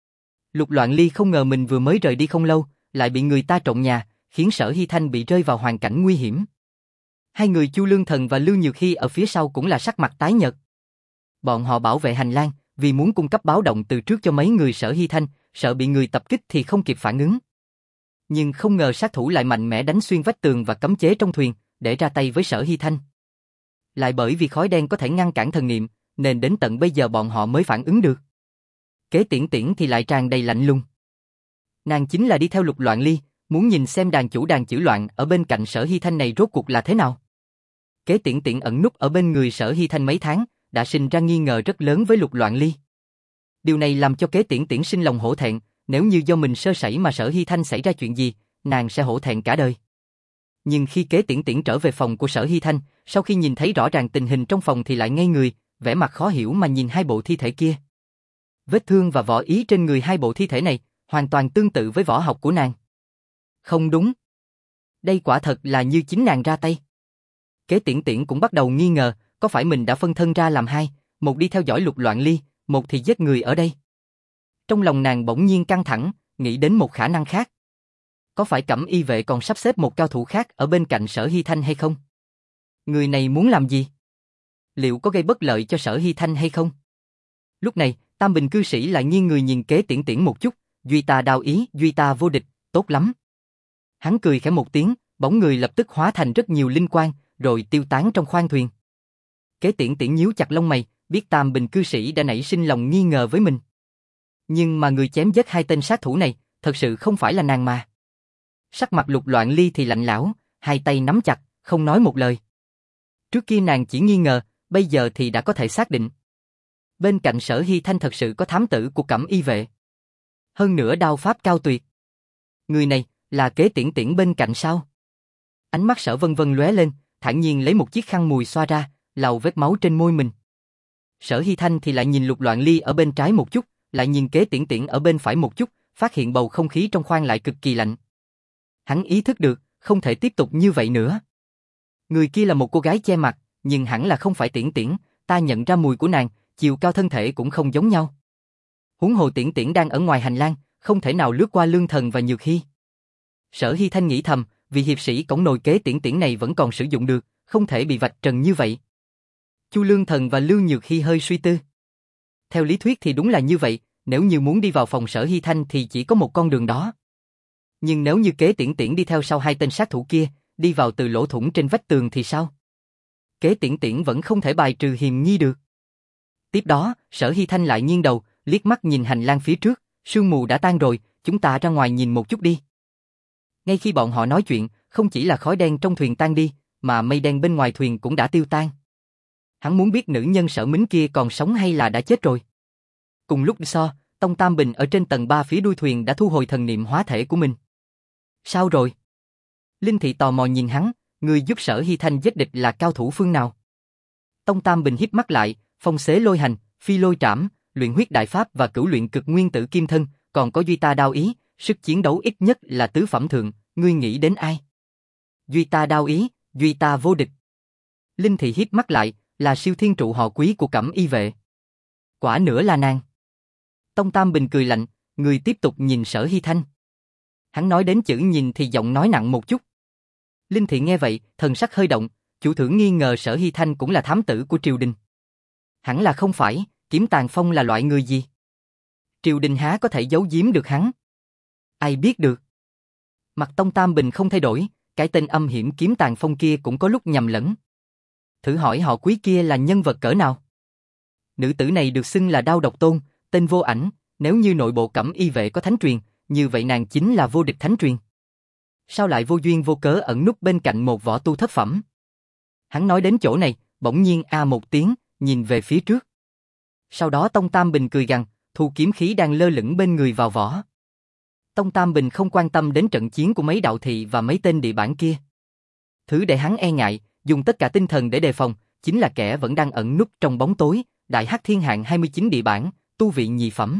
Lục Loạn Ly không ngờ mình vừa mới rời đi không lâu, lại bị người ta trộm nhà, khiến Sở Hy Thanh bị rơi vào hoàn cảnh nguy hiểm. Hai người Chu Lương Thần và Lưu Nhược Hy ở phía sau cũng là sắc mặt tái nhợt. Bọn họ bảo vệ hành lang, vì muốn cung cấp báo động từ trước cho mấy người Sở Hy Thanh, sợ bị người tập kích thì không kịp phản ứng. Nhưng không ngờ sát thủ lại mạnh mẽ đánh xuyên vách tường và cấm chế trong thuyền, để ra tay với Sở Hy Thanh. Lại bởi vì khói đen có thể ngăn cản thần niệm, nên đến tận bây giờ bọn họ mới phản ứng được. Kế Tiễn Tiễn thì lại tràn đầy lạnh lùng. Nàng chính là đi theo Lục Loạn Ly, muốn nhìn xem đàn chủ đàn chữ loạn ở bên cạnh Sở Hy Thanh này rốt cuộc là thế nào. Kế Tiễn Tiễn ẩn núp ở bên người Sở Hy Thanh mấy tháng, đã sinh ra nghi ngờ rất lớn với Lục Loạn Ly. Điều này làm cho Kế Tiễn Tiễn sinh lòng hổ thẹn, nếu như do mình sơ sẩy mà Sở Hy Thanh xảy ra chuyện gì, nàng sẽ hổ thẹn cả đời. Nhưng khi Kế Tiễn Tiễn trở về phòng của Sở Hy Thanh, sau khi nhìn thấy rõ ràng tình hình trong phòng thì lại ngây người, vẻ mặt khó hiểu mà nhìn hai bộ thi thể kia. Vết thương và võ ý trên người hai bộ thi thể này hoàn toàn tương tự với võ học của nàng. Không đúng. Đây quả thật là như chính nàng ra tay. Kế Tiễn Tiễn cũng bắt đầu nghi ngờ, có phải mình đã phân thân ra làm hai, một đi theo dõi Lục Loạn Ly, một thì giết người ở đây. Trong lòng nàng bỗng nhiên căng thẳng, nghĩ đến một khả năng khác. Có phải Cẩm Y vệ còn sắp xếp một cao thủ khác ở bên cạnh Sở Hy Thanh hay không? Người này muốn làm gì? Liệu có gây bất lợi cho Sở Hy Thanh hay không? Lúc này, Tam Bình cư sĩ lại nghiêng người nhìn Kế Tiễn Tiễn một chút, duy ta đao ý, duy ta vô địch, tốt lắm. Hắn cười khẽ một tiếng, bóng người lập tức hóa thành rất nhiều linh quang, rồi tiêu tán trong khoang thuyền. Kế Tiễn Tiễn nhíu chặt lông mày, biết Tam Bình cư sĩ đã nảy sinh lòng nghi ngờ với mình. Nhưng mà người chém giết hai tên sát thủ này, thật sự không phải là nàng mà. Sắc mặt Lục Loạn Ly thì lạnh lẽo, hai tay nắm chặt, không nói một lời. Trước kia nàng chỉ nghi ngờ, bây giờ thì đã có thể xác định. Bên cạnh Sở Hy Thanh thật sự có thám tử của Cẩm Y vệ. Hơn nữa đao pháp cao tuyệt. Người này, là Kế Tiễn Tiễn bên cạnh sao? Ánh mắt Sở Vân Vân lóe lên, thản nhiên lấy một chiếc khăn mùi xoa ra, lau vết máu trên môi mình. Sở Hy Thanh thì lại nhìn Lục Loạn Ly ở bên trái một chút, lại nhìn Kế Tiễn Tiễn ở bên phải một chút, phát hiện bầu không khí trong khoang lại cực kỳ lạnh. Hắn ý thức được, không thể tiếp tục như vậy nữa. Người kia là một cô gái che mặt, nhưng hẳn là không phải Tiễn Tiễn, ta nhận ra mùi của nàng, chiều cao thân thể cũng không giống nhau. Huống hồ Tiễn Tiễn đang ở ngoài hành lang, không thể nào lướt qua Lương Thần và Nhược Hy. Sở Hy Thanh nghĩ thầm, vì hiệp sĩ cổng nồi Kế Tiễn Tiễn này vẫn còn sử dụng được, không thể bị vạch trần như vậy. Chu Lương Thần và Lương Nhược Hy hơi suy tư. Theo lý thuyết thì đúng là như vậy, nếu như muốn đi vào phòng Sở Hy Thanh thì chỉ có một con đường đó. Nhưng nếu như Kế Tiễn Tiễn đi theo sau hai tên sát thủ kia, đi vào từ lỗ thủng trên vách tường thì sao? Kế Tiễn Tiễn vẫn không thể bài trừ hiềm nghi được. Tiếp đó, Sở Hy Thanh lại nghiêng đầu, liếc mắt nhìn hành lang phía trước, sương mù đã tan rồi, chúng ta ra ngoài nhìn một chút đi. Ngay khi bọn họ nói chuyện, không chỉ là khói đen trong thuyền tan đi, mà mây đen bên ngoài thuyền cũng đã tiêu tan. Hắn muốn biết nữ nhân Sở Mính kia còn sống hay là đã chết rồi. Cùng lúc so, Tông Tam Bình ở trên tầng ba phía đuôi thuyền đã thu hồi thần niệm hóa thể của mình. Sao rồi? Linh Thị tò mò nhìn hắn, người giúp Sở Hy Thanh giết địch là cao thủ phương nào? Tông Tam Bình híp mắt lại, phong xế lôi hành, phi lôi trảm, luyện huyết đại pháp và cửu luyện cực nguyên tử kim thân, còn có duy ta đao ý, sức chiến đấu ít nhất là tứ phẩm thượng, ngươi nghĩ đến ai? Duy ta đao ý, duy ta vô địch. Linh Thị híp mắt lại, là siêu thiên trụ họ Quý của Cẩm Y vệ. Quả nữa là nàng. Tông Tam Bình cười lạnh, người tiếp tục nhìn Sở Hy Thanh. Hắn nói đến chữ nhìn thì giọng nói nặng một chút. Linh Thị nghe vậy, thần sắc hơi động, chủ thượng nghi ngờ Sở Hy Thanh cũng là thám tử của triều đình. Hẳn là không phải, Kiếm Tàn Phong là loại người gì? Triều đình há có thể giấu giếm được hắn? Ai biết được? Mặt Tông Tam Bình không thay đổi, cái tên âm hiểm Kiếm Tàn Phong kia cũng có lúc nhầm lẫn. Thử hỏi họ Quý kia là nhân vật cỡ nào? Nữ tử này được xưng là Đao Độc Tôn, tên vô ảnh, nếu như nội bộ Cẩm Y vệ có thánh truyền, như vậy nàng chính là vô địch thánh truyền. Sao lại vô duyên vô cớ ẩn núp bên cạnh một võ tu thất phẩm? Hắn nói đến chỗ này, bỗng nhiên a một tiếng, nhìn về phía trước. Sau đó Tông Tam Bình cười gằn, thu kiếm khí đang lơ lửng bên người vào vỏ. Tông Tam Bình không quan tâm đến trận chiến của mấy đạo thị và mấy tên địa bản kia. Thứ để hắn e ngại, dùng tất cả tinh thần để đề phòng, chính là kẻ vẫn đang ẩn núp trong bóng tối, Đại Hắc Thiên Hạng hai mươi chín địa bản, tu vị nhị phẩm.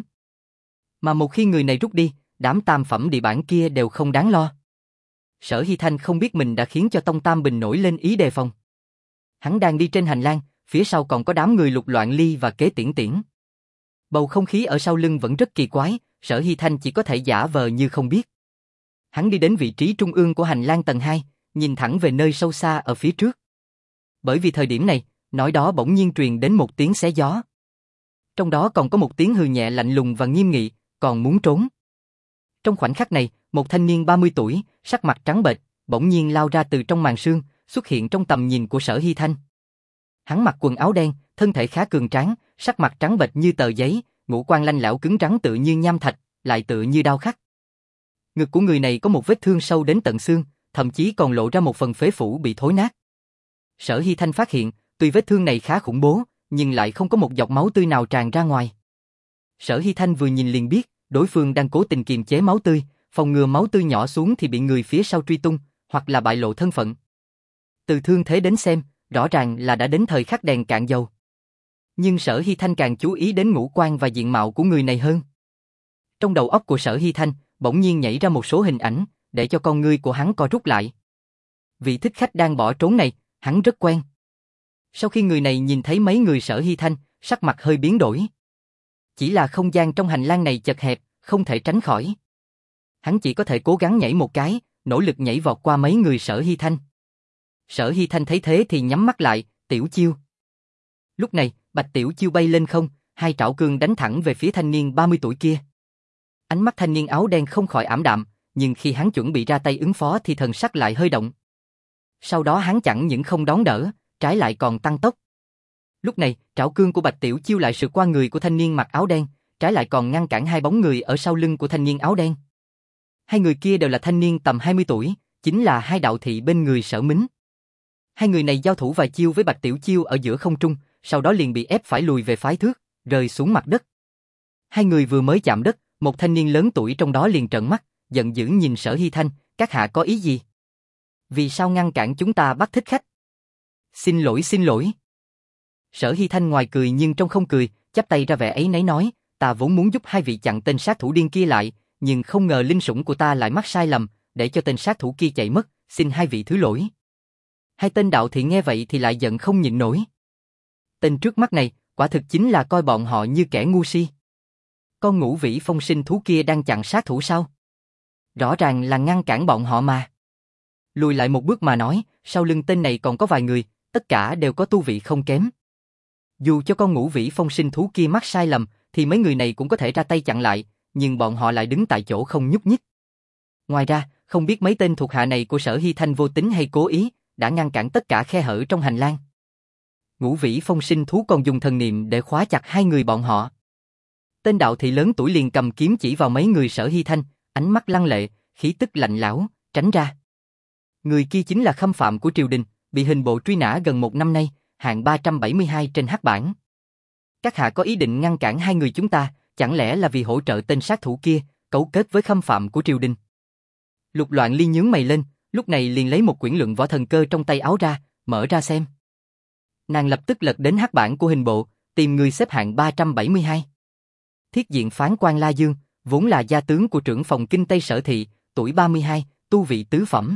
Mà một khi người này rút đi, đám tam phẩm địa bản kia đều không đáng lo. Sở Hy Thanh không biết mình đã khiến cho Tông Tam Bình nổi lên ý đề phòng. Hắn đang đi trên hành lang, phía sau còn có đám người Lục Loạn Ly và Kế Tiễn Tiễn. Bầu không khí ở sau lưng vẫn rất kỳ quái, Sở Hy Thanh chỉ có thể giả vờ như không biết. Hắn đi đến vị trí trung ương của hành lang tầng hai, nhìn thẳng về nơi sâu xa ở phía trước. Bởi vì thời điểm này, nói đó bỗng nhiên truyền đến một tiếng xé gió. Trong đó còn có một tiếng hừ nhẹ lạnh lùng và nghiêm nghị, còn muốn trốn. Trong khoảnh khắc này, một thanh niên ba mươi tuổi, sắc mặt trắng bệch, bỗng nhiên lao ra từ trong màn sương, xuất hiện trong tầm nhìn của Sở Hy Thanh. Hắn mặc quần áo đen, thân thể khá cường tráng, sắc mặt trắng bệch như tờ giấy, ngũ quan lanh lẽo cứng rắn tự như nham thạch, lại tự như đao khắc. Ngực của người này có một vết thương sâu đến tận xương, thậm chí còn lộ ra một phần phế phủ bị thối nát. Sở Hy Thanh phát hiện, tuy vết thương này khá khủng bố, nhưng lại không có một giọt máu tươi nào tràn ra ngoài. Sở Hy Thanh vừa nhìn liền biết, đối phương đang cố tình kiềm chế máu tươi, phòng ngừa máu tươi nhỏ xuống thì bị người phía sau truy tung, hoặc là bại lộ thân phận. Từ thương thế đến xem, rõ ràng là đã đến thời khắc đèn cạn dầu. Nhưng Sở Hy Thanh càng chú ý đến ngũ quan và diện mạo của người này hơn. Trong đầu óc của Sở Hy Thanh, bỗng nhiên nhảy ra một số hình ảnh, để cho con ngươi của hắn co rút lại. Vị thích khách đang bỏ trốn này, hắn rất quen. Sau khi người này nhìn thấy mấy người Sở Hy Thanh, sắc mặt hơi biến đổi. Chỉ là không gian trong hành lang này chật hẹp, không thể tránh khỏi. Hắn chỉ có thể cố gắng nhảy một cái, nỗ lực nhảy vọt qua mấy người Sở Hy Thanh. Sở Hy Thanh thấy thế thì nhắm mắt lại, tiểu chiêu. Lúc này, Bạch Tiểu Chiêu bay lên không, hai trảo cương đánh thẳng về phía thanh niên ba mươi tuổi kia. Ánh mắt thanh niên áo đen không khỏi ảm đạm, nhưng khi hắn chuẩn bị ra tay ứng phó thì thần sắc lại hơi động. Sau đó hắn chẳng những không đón đỡ, trái lại còn tăng tốc. Lúc này, trảo cương của Bạch Tiểu Chiêu lại sượt qua người của thanh niên mặc áo đen, trái lại còn ngăn cản hai bóng người ở sau lưng của thanh niên áo đen. Hai người kia đều là thanh niên tầm hai mươi tuổi, chính là hai đạo thị bên người Sở Mính. Hai người này giao thủ vài chiêu với Bạch Tiểu Chiêu ở giữa không trung, sau đó liền bị ép phải lùi về phái thước, rơi xuống mặt đất. Hai người vừa mới chạm đất, một thanh niên lớn tuổi trong đó liền trợn mắt, giận dữ nhìn Sở Hy Thanh, các hạ có ý gì? Vì sao ngăn cản chúng ta bắt thích khách? Xin lỗi xin lỗi. Sở Hy Thanh ngoài cười nhưng trong không cười, chắp tay ra vẻ ấy nấy nói, ta vốn muốn giúp hai vị chặn tên sát thủ điên kia lại, nhưng không ngờ linh sủng của ta lại mắc sai lầm, để cho tên sát thủ kia chạy mất, xin hai vị thứ lỗi. Hai tên đạo thị nghe vậy thì lại giận không nhịn nổi. Tên trước mắt này, quả thực chính là coi bọn họ như kẻ ngu si. Con ngũ vĩ phong sinh thú kia đang chặn sát thủ sao? Rõ ràng là ngăn cản bọn họ mà. Lùi lại một bước mà nói, sau lưng tên này còn có vài người, tất cả đều có tu vị không kém. Dù cho con ngũ vĩ phong sinh thú kia mắc sai lầm, thì mấy người này cũng có thể ra tay chặn lại, nhưng bọn họ lại đứng tại chỗ không nhúc nhích. Ngoài ra, không biết mấy tên thuộc hạ này của Sở Hy Thanh vô tính hay cố ý, đã ngăn cản tất cả khe hở trong hành lang. Ngũ vĩ phong sinh thú còn dùng thần niệm để khóa chặt hai người bọn họ. Tên đạo thị lớn tuổi liền cầm kiếm chỉ vào mấy người Sở Hy Thanh, ánh mắt lăng lệ, khí tức lạnh lẽo, tránh ra. Người kia chính là khâm phạm của triều đình, bị hình bộ truy nã gần một năm nay, hạng ba trăm bảy mươi hai trên hắc bảng. Các hạ có ý định ngăn cản hai người chúng ta, chẳng lẽ là vì hỗ trợ tên sát thủ kia, cấu kết với khâm phạm của triều đình? Lục Loạn Ly nhướng mày lên, lúc này liền lấy một quyển luận võ thần cơ trong tay áo ra, mở ra xem. Nàng lập tức lật đến hắc bảng của hình bộ, tìm người xếp hạng ba trăm bảy mươi hai. Thiết diện phán quan La Dương, vốn là gia tướng của trưởng phòng kinh Tây Sở Thị, tuổi ba mươi hai, tu vị tứ phẩm.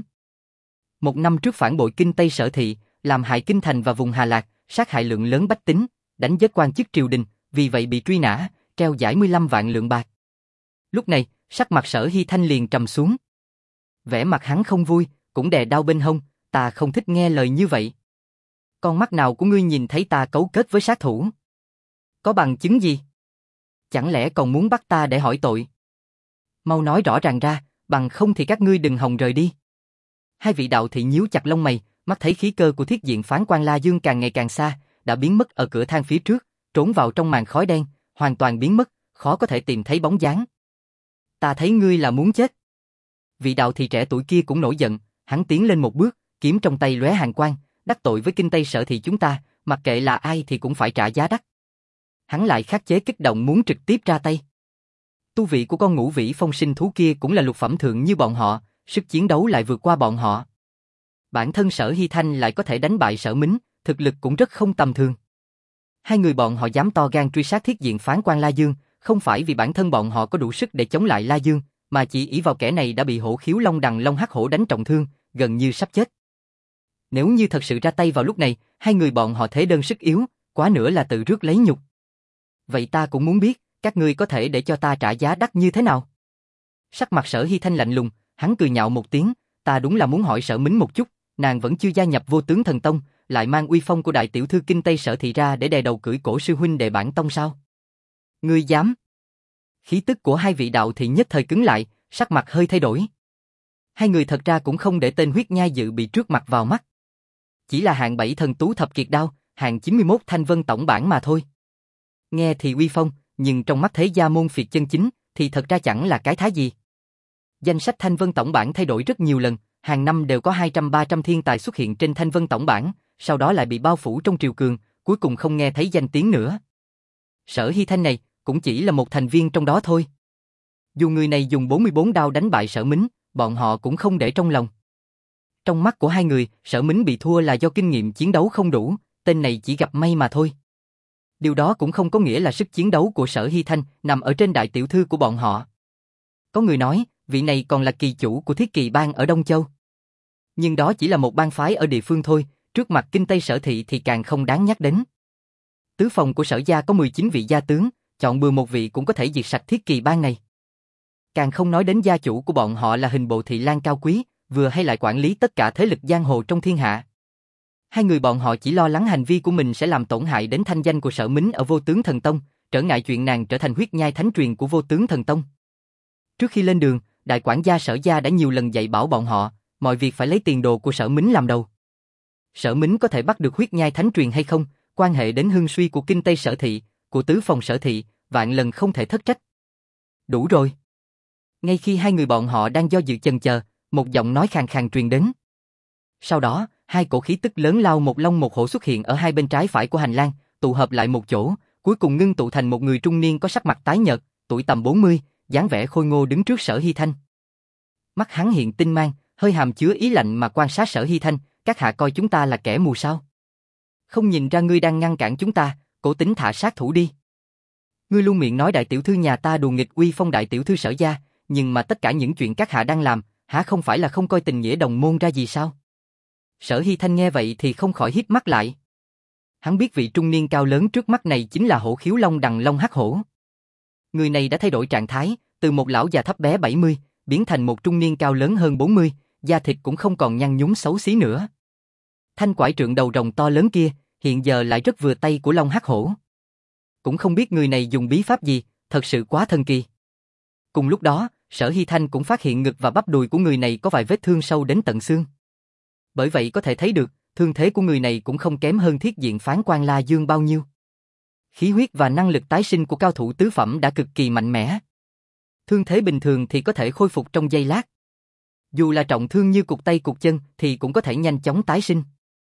Một năm trước phản bội kinh Tây Sở Thị, làm hại kinh thành và vùng Hà Lạc, sát hại lượng lớn bách tính, đánh giết quan chức triều đình, vì vậy bị truy nã, treo giải mười lăm vạn lượng bạc. Lúc này, sắc mặt Sở Hy Thanh liền trầm xuống. Vẻ mặt hắn không vui, cũng đè đau bên hông, ta không thích nghe lời như vậy. Con mắt nào của ngươi nhìn thấy ta cấu kết với sát thủ? Có bằng chứng gì? Chẳng lẽ còn muốn bắt ta để hỏi tội? Mau nói rõ ràng ra, bằng không thì các ngươi đừng hòng rời đi. Hai vị đạo thị nhíu chặt lông mày, mắt thấy khí cơ của thiết diện phán quan La Dương càng ngày càng xa, đã biến mất ở cửa thang phía trước, trốn vào trong màn khói đen, hoàn toàn biến mất, khó có thể tìm thấy bóng dáng. Ta thấy ngươi là muốn chết. Vị đạo thị trẻ tuổi kia cũng nổi giận, hắn tiến lên một bước, kiếm trong tay lóe hàn quang, đắc tội với kinh Tây Sở Thị chúng ta, mặc kệ là ai thì cũng phải trả giá đắt. Hắn lại khắc chế kích động muốn trực tiếp ra tay. Tu vị của con ngũ vĩ phong sinh thú kia cũng là lục phẩm thượng như bọn họ, sức chiến đấu lại vượt qua bọn họ. Bản thân Sở Hy Thanh lại có thể đánh bại Sở Mính, thực lực cũng rất không tầm thường. Hai người bọn họ dám to gan truy sát thiết diện phán quan La Dương, không phải vì bản thân bọn họ có đủ sức để chống lại La Dương, mà chỉ ỷ vào kẻ này đã bị hổ khiếu long đằng long hắc hổ đánh trọng thương, gần như sắp chết. Nếu như thật sự ra tay vào lúc này, hai người bọn họ thế đơn sức yếu, quá nữa là tự rước lấy nhục. Vậy ta cũng muốn biết, các ngươi có thể để cho ta trả giá đắt như thế nào? Sắc mặt Sở Hy Thanh lạnh lùng, hắn cười nhạo một tiếng, ta đúng là muốn hỏi Sở Mính một chút, nàng vẫn chưa gia nhập Vô Tướng Thần Tông, lại mang uy phong của đại tiểu thư kinh Tây Sở Thị ra để đè đầu cưỡi cổ sư huynh đệ bản tông sao? Ngươi dám? Khí tức của hai vị đạo thị nhất thời cứng lại, sắc mặt hơi thay đổi. Hai người thật ra cũng không để tên huyết nhai dự bị trước mặt vào mắt. Chỉ là hạng bảy thần tú thập kiệt đao, hạng chín mươi mốt thanh vân tổng bản mà thôi. Nghe thì uy phong, nhưng trong mắt thế gia môn phiệt chân chính, thì thật ra chẳng là cái thá gì. Danh sách thanh vân tổng bản thay đổi rất nhiều lần, hàng năm đều có hai trăm ba trăm thiên tài xuất hiện trên thanh vân tổng bản, sau đó lại bị bao phủ trong triều cường, cuối cùng không nghe thấy danh tiếng nữa. Sở Hy Thanh này, cũng chỉ là một thành viên trong đó thôi. Dù người này dùng bốn mươi bốn đao đánh bại Sở Mính, bọn họ cũng không để trong lòng. Trong mắt của hai người, Sở Mính bị thua là do kinh nghiệm chiến đấu không đủ, tên này chỉ gặp may mà thôi. Điều đó cũng không có nghĩa là sức chiến đấu của Sở Hy Thanh nằm ở trên đại tiểu thư của bọn họ. Có người nói, vị này còn là kỳ chủ của Thiết Kỳ Bang ở Đông Châu. Nhưng đó chỉ là một bang phái ở địa phương thôi, trước mặt kinh Tây Sở Thị thì càng không đáng nhắc đến. Tứ phòng của Sở gia có mười chín vị gia tướng, chọn bừa một vị cũng có thể diệt sạch Thiết Kỳ Bang này. Càng không nói đến gia chủ của bọn họ là Hình Bộ Thị Lang Cao Quý, vừa hay lại quản lý tất cả thế lực giang hồ trong thiên hạ. Hai người bọn họ chỉ lo lắng hành vi của mình sẽ làm tổn hại đến thanh danh của Sở Mính ở Vô Tướng Thần Tông, trở ngại chuyện nàng trở thành huyết nhai thánh truyền của Vô Tướng Thần Tông. Trước khi lên đường, đại quản gia Sở gia đã nhiều lần dạy bảo bọn họ, mọi việc phải lấy tiền đồ của Sở Mính làm đầu. Sở Mính có thể bắt được huyết nhai thánh truyền hay không, quan hệ đến hưng suy của kinh Tây Sở Thị, của tứ phòng Sở Thị, vạn lần không thể thất trách. Đủ rồi. Ngay khi hai người bọn họ đang do dự chần chờ, một giọng nói khàn khàn truyền đến. Sau đó, hai cổ khí tức lớn lao một long một hổ xuất hiện ở hai bên trái phải của hành lang, tụ hợp lại một chỗ, cuối cùng ngưng tụ thành một người trung niên có sắc mặt tái nhợt, tuổi tầm bốn mươi, dáng vẻ khôi ngô đứng trước Sở Hy Thanh. Mắt hắn hiện tinh mang, hơi hàm chứa ý lạnh mà quan sát Sở Hy Thanh, các hạ coi chúng ta là kẻ mù sao? Không nhìn ra ngươi đang ngăn cản chúng ta, cố tính thả sát thủ đi. Ngươi luôn miệng nói đại tiểu thư nhà ta đùa nghịch uy phong đại tiểu thư Sở gia, nhưng mà tất cả những chuyện các hạ đang làm, hả không phải là không coi tình nghĩa đồng môn ra gì sao? Sở Hy Thanh nghe vậy thì không khỏi híp mắt lại. Hắn biết vị trung niên cao lớn trước mắt này chính là Hổ Khiếu Long Đằng Long Hắc Hổ. Người này đã thay đổi trạng thái, từ một lão già thấp bé bảy mươi, biến thành một trung niên cao lớn hơn bốn mươi, da thịt cũng không còn nhăn nhúm xấu xí nữa. Thanh quải trượng đầu rồng to lớn kia, hiện giờ lại rất vừa tay của Long Hắc Hổ. Cũng không biết người này dùng bí pháp gì, thật sự quá thần kỳ. Cùng lúc đó, Sở Hy Thanh cũng phát hiện ngực và bắp đùi của người này có vài vết thương sâu đến tận xương. Bởi vậy có thể thấy được, thương thế của người này cũng không kém hơn Thiết Diện Phán Quan La Dương bao nhiêu. Khí huyết và năng lực tái sinh của cao thủ tứ phẩm đã cực kỳ mạnh mẽ. Thương thế bình thường thì có thể khôi phục trong giây lát. Dù là trọng thương như cụt tay cụt chân thì cũng có thể nhanh chóng tái sinh.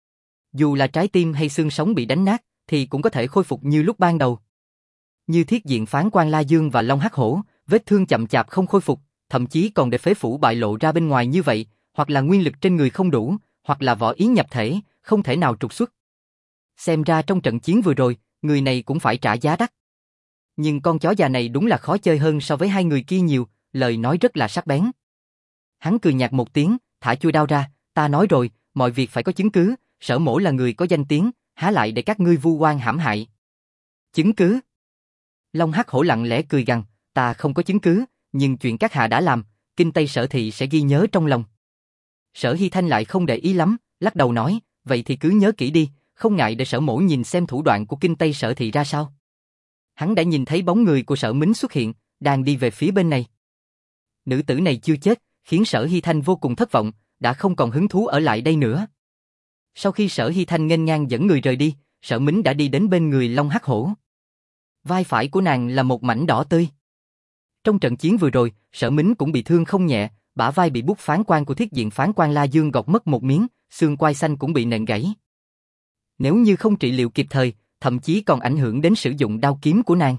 Dù là trái tim hay xương sống bị đánh nát thì cũng có thể khôi phục như lúc ban đầu. Như Thiết Diện Phán Quan La Dương và Long Hắc Hổ, vết thương chậm chạp không khôi phục, thậm chí còn để phế phủ bại lộ ra bên ngoài như vậy, hoặc là nguyên lực trên người không đủ, hoặc là võ ý nhập thể, không thể nào trục xuất. Xem ra trong trận chiến vừa rồi, người này cũng phải trả giá đắt. Nhưng con chó già này đúng là khó chơi hơn so với hai người kia nhiều, lời nói rất là sắc bén. Hắn cười nhạt một tiếng, thả chuôi đao ra, ta nói rồi, mọi việc phải có chứng cứ, Sở mỗ là người có danh tiếng, há lại để các ngươi vu oan hãm hại. Chứng cứ? Long Hắc Hổ lặng lẽ cười gằn, ta không có chứng cứ, nhưng chuyện các hạ đã làm, Kinh Tây Sở thị sẽ ghi nhớ trong lòng. Sở Hy Thanh lại không để ý lắm, lắc đầu nói, vậy thì cứ nhớ kỹ đi, không ngại để Sở mỗ nhìn xem thủ đoạn của Kinh Tây Sở thị ra sao. Hắn đã nhìn thấy bóng người của Sở Mính xuất hiện, đang đi về phía bên này. Nữ tử này chưa chết, khiến Sở Hy Thanh vô cùng thất vọng, đã không còn hứng thú ở lại đây nữa. Sau khi Sở Hy Thanh nghênh ngang dẫn người rời đi, Sở Mính đã đi đến bên người Long Hắc Hổ. Vai phải của nàng là một mảnh đỏ tươi. Trong trận chiến vừa rồi, Sở Mính cũng bị thương không nhẹ, bả vai bị bút phán quan của Thiết Diện Phán Quan La Dương gọt mất một miếng, xương quai xanh cũng bị nện gãy. Nếu như không trị liệu kịp thời, thậm chí còn ảnh hưởng đến sử dụng đao kiếm của nàng.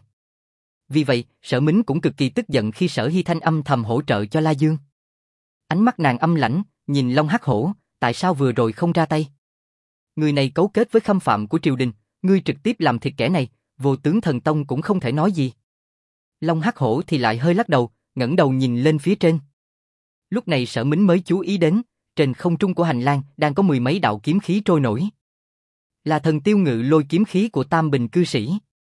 Vì vậy, Sở Mính cũng cực kỳ tức giận khi Sở Hy Thanh âm thầm hỗ trợ cho La Dương. Ánh mắt nàng âm lãnh, nhìn Long Hắc Hổ, tại sao vừa rồi không ra tay? Người này cấu kết với khâm phạm của triều đình, ngươi trực tiếp làm thịt kẻ này, Vô Tướng Thần Tông cũng không thể nói gì. Long Hắc Hổ thì lại hơi lắc đầu, ngẩng đầu nhìn lên phía trên. Lúc này Sở Mính mới chú ý đến, trên không trung của hành lang đang có mười mấy đạo kiếm khí trôi nổi. Là thần tiêu ngự lôi kiếm khí của Tam Bình cư sĩ.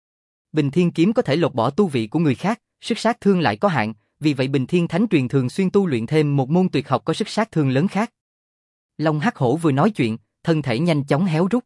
Bình Thiên kiếm có thể lột bỏ tu vị của người khác, sức sát thương lại có hạn, vì vậy Bình Thiên Thánh truyền thường xuyên tu luyện thêm một môn tuyệt học có sức sát thương lớn khác. Long Hắc Hổ vừa nói chuyện, thân thể nhanh chóng héo rút.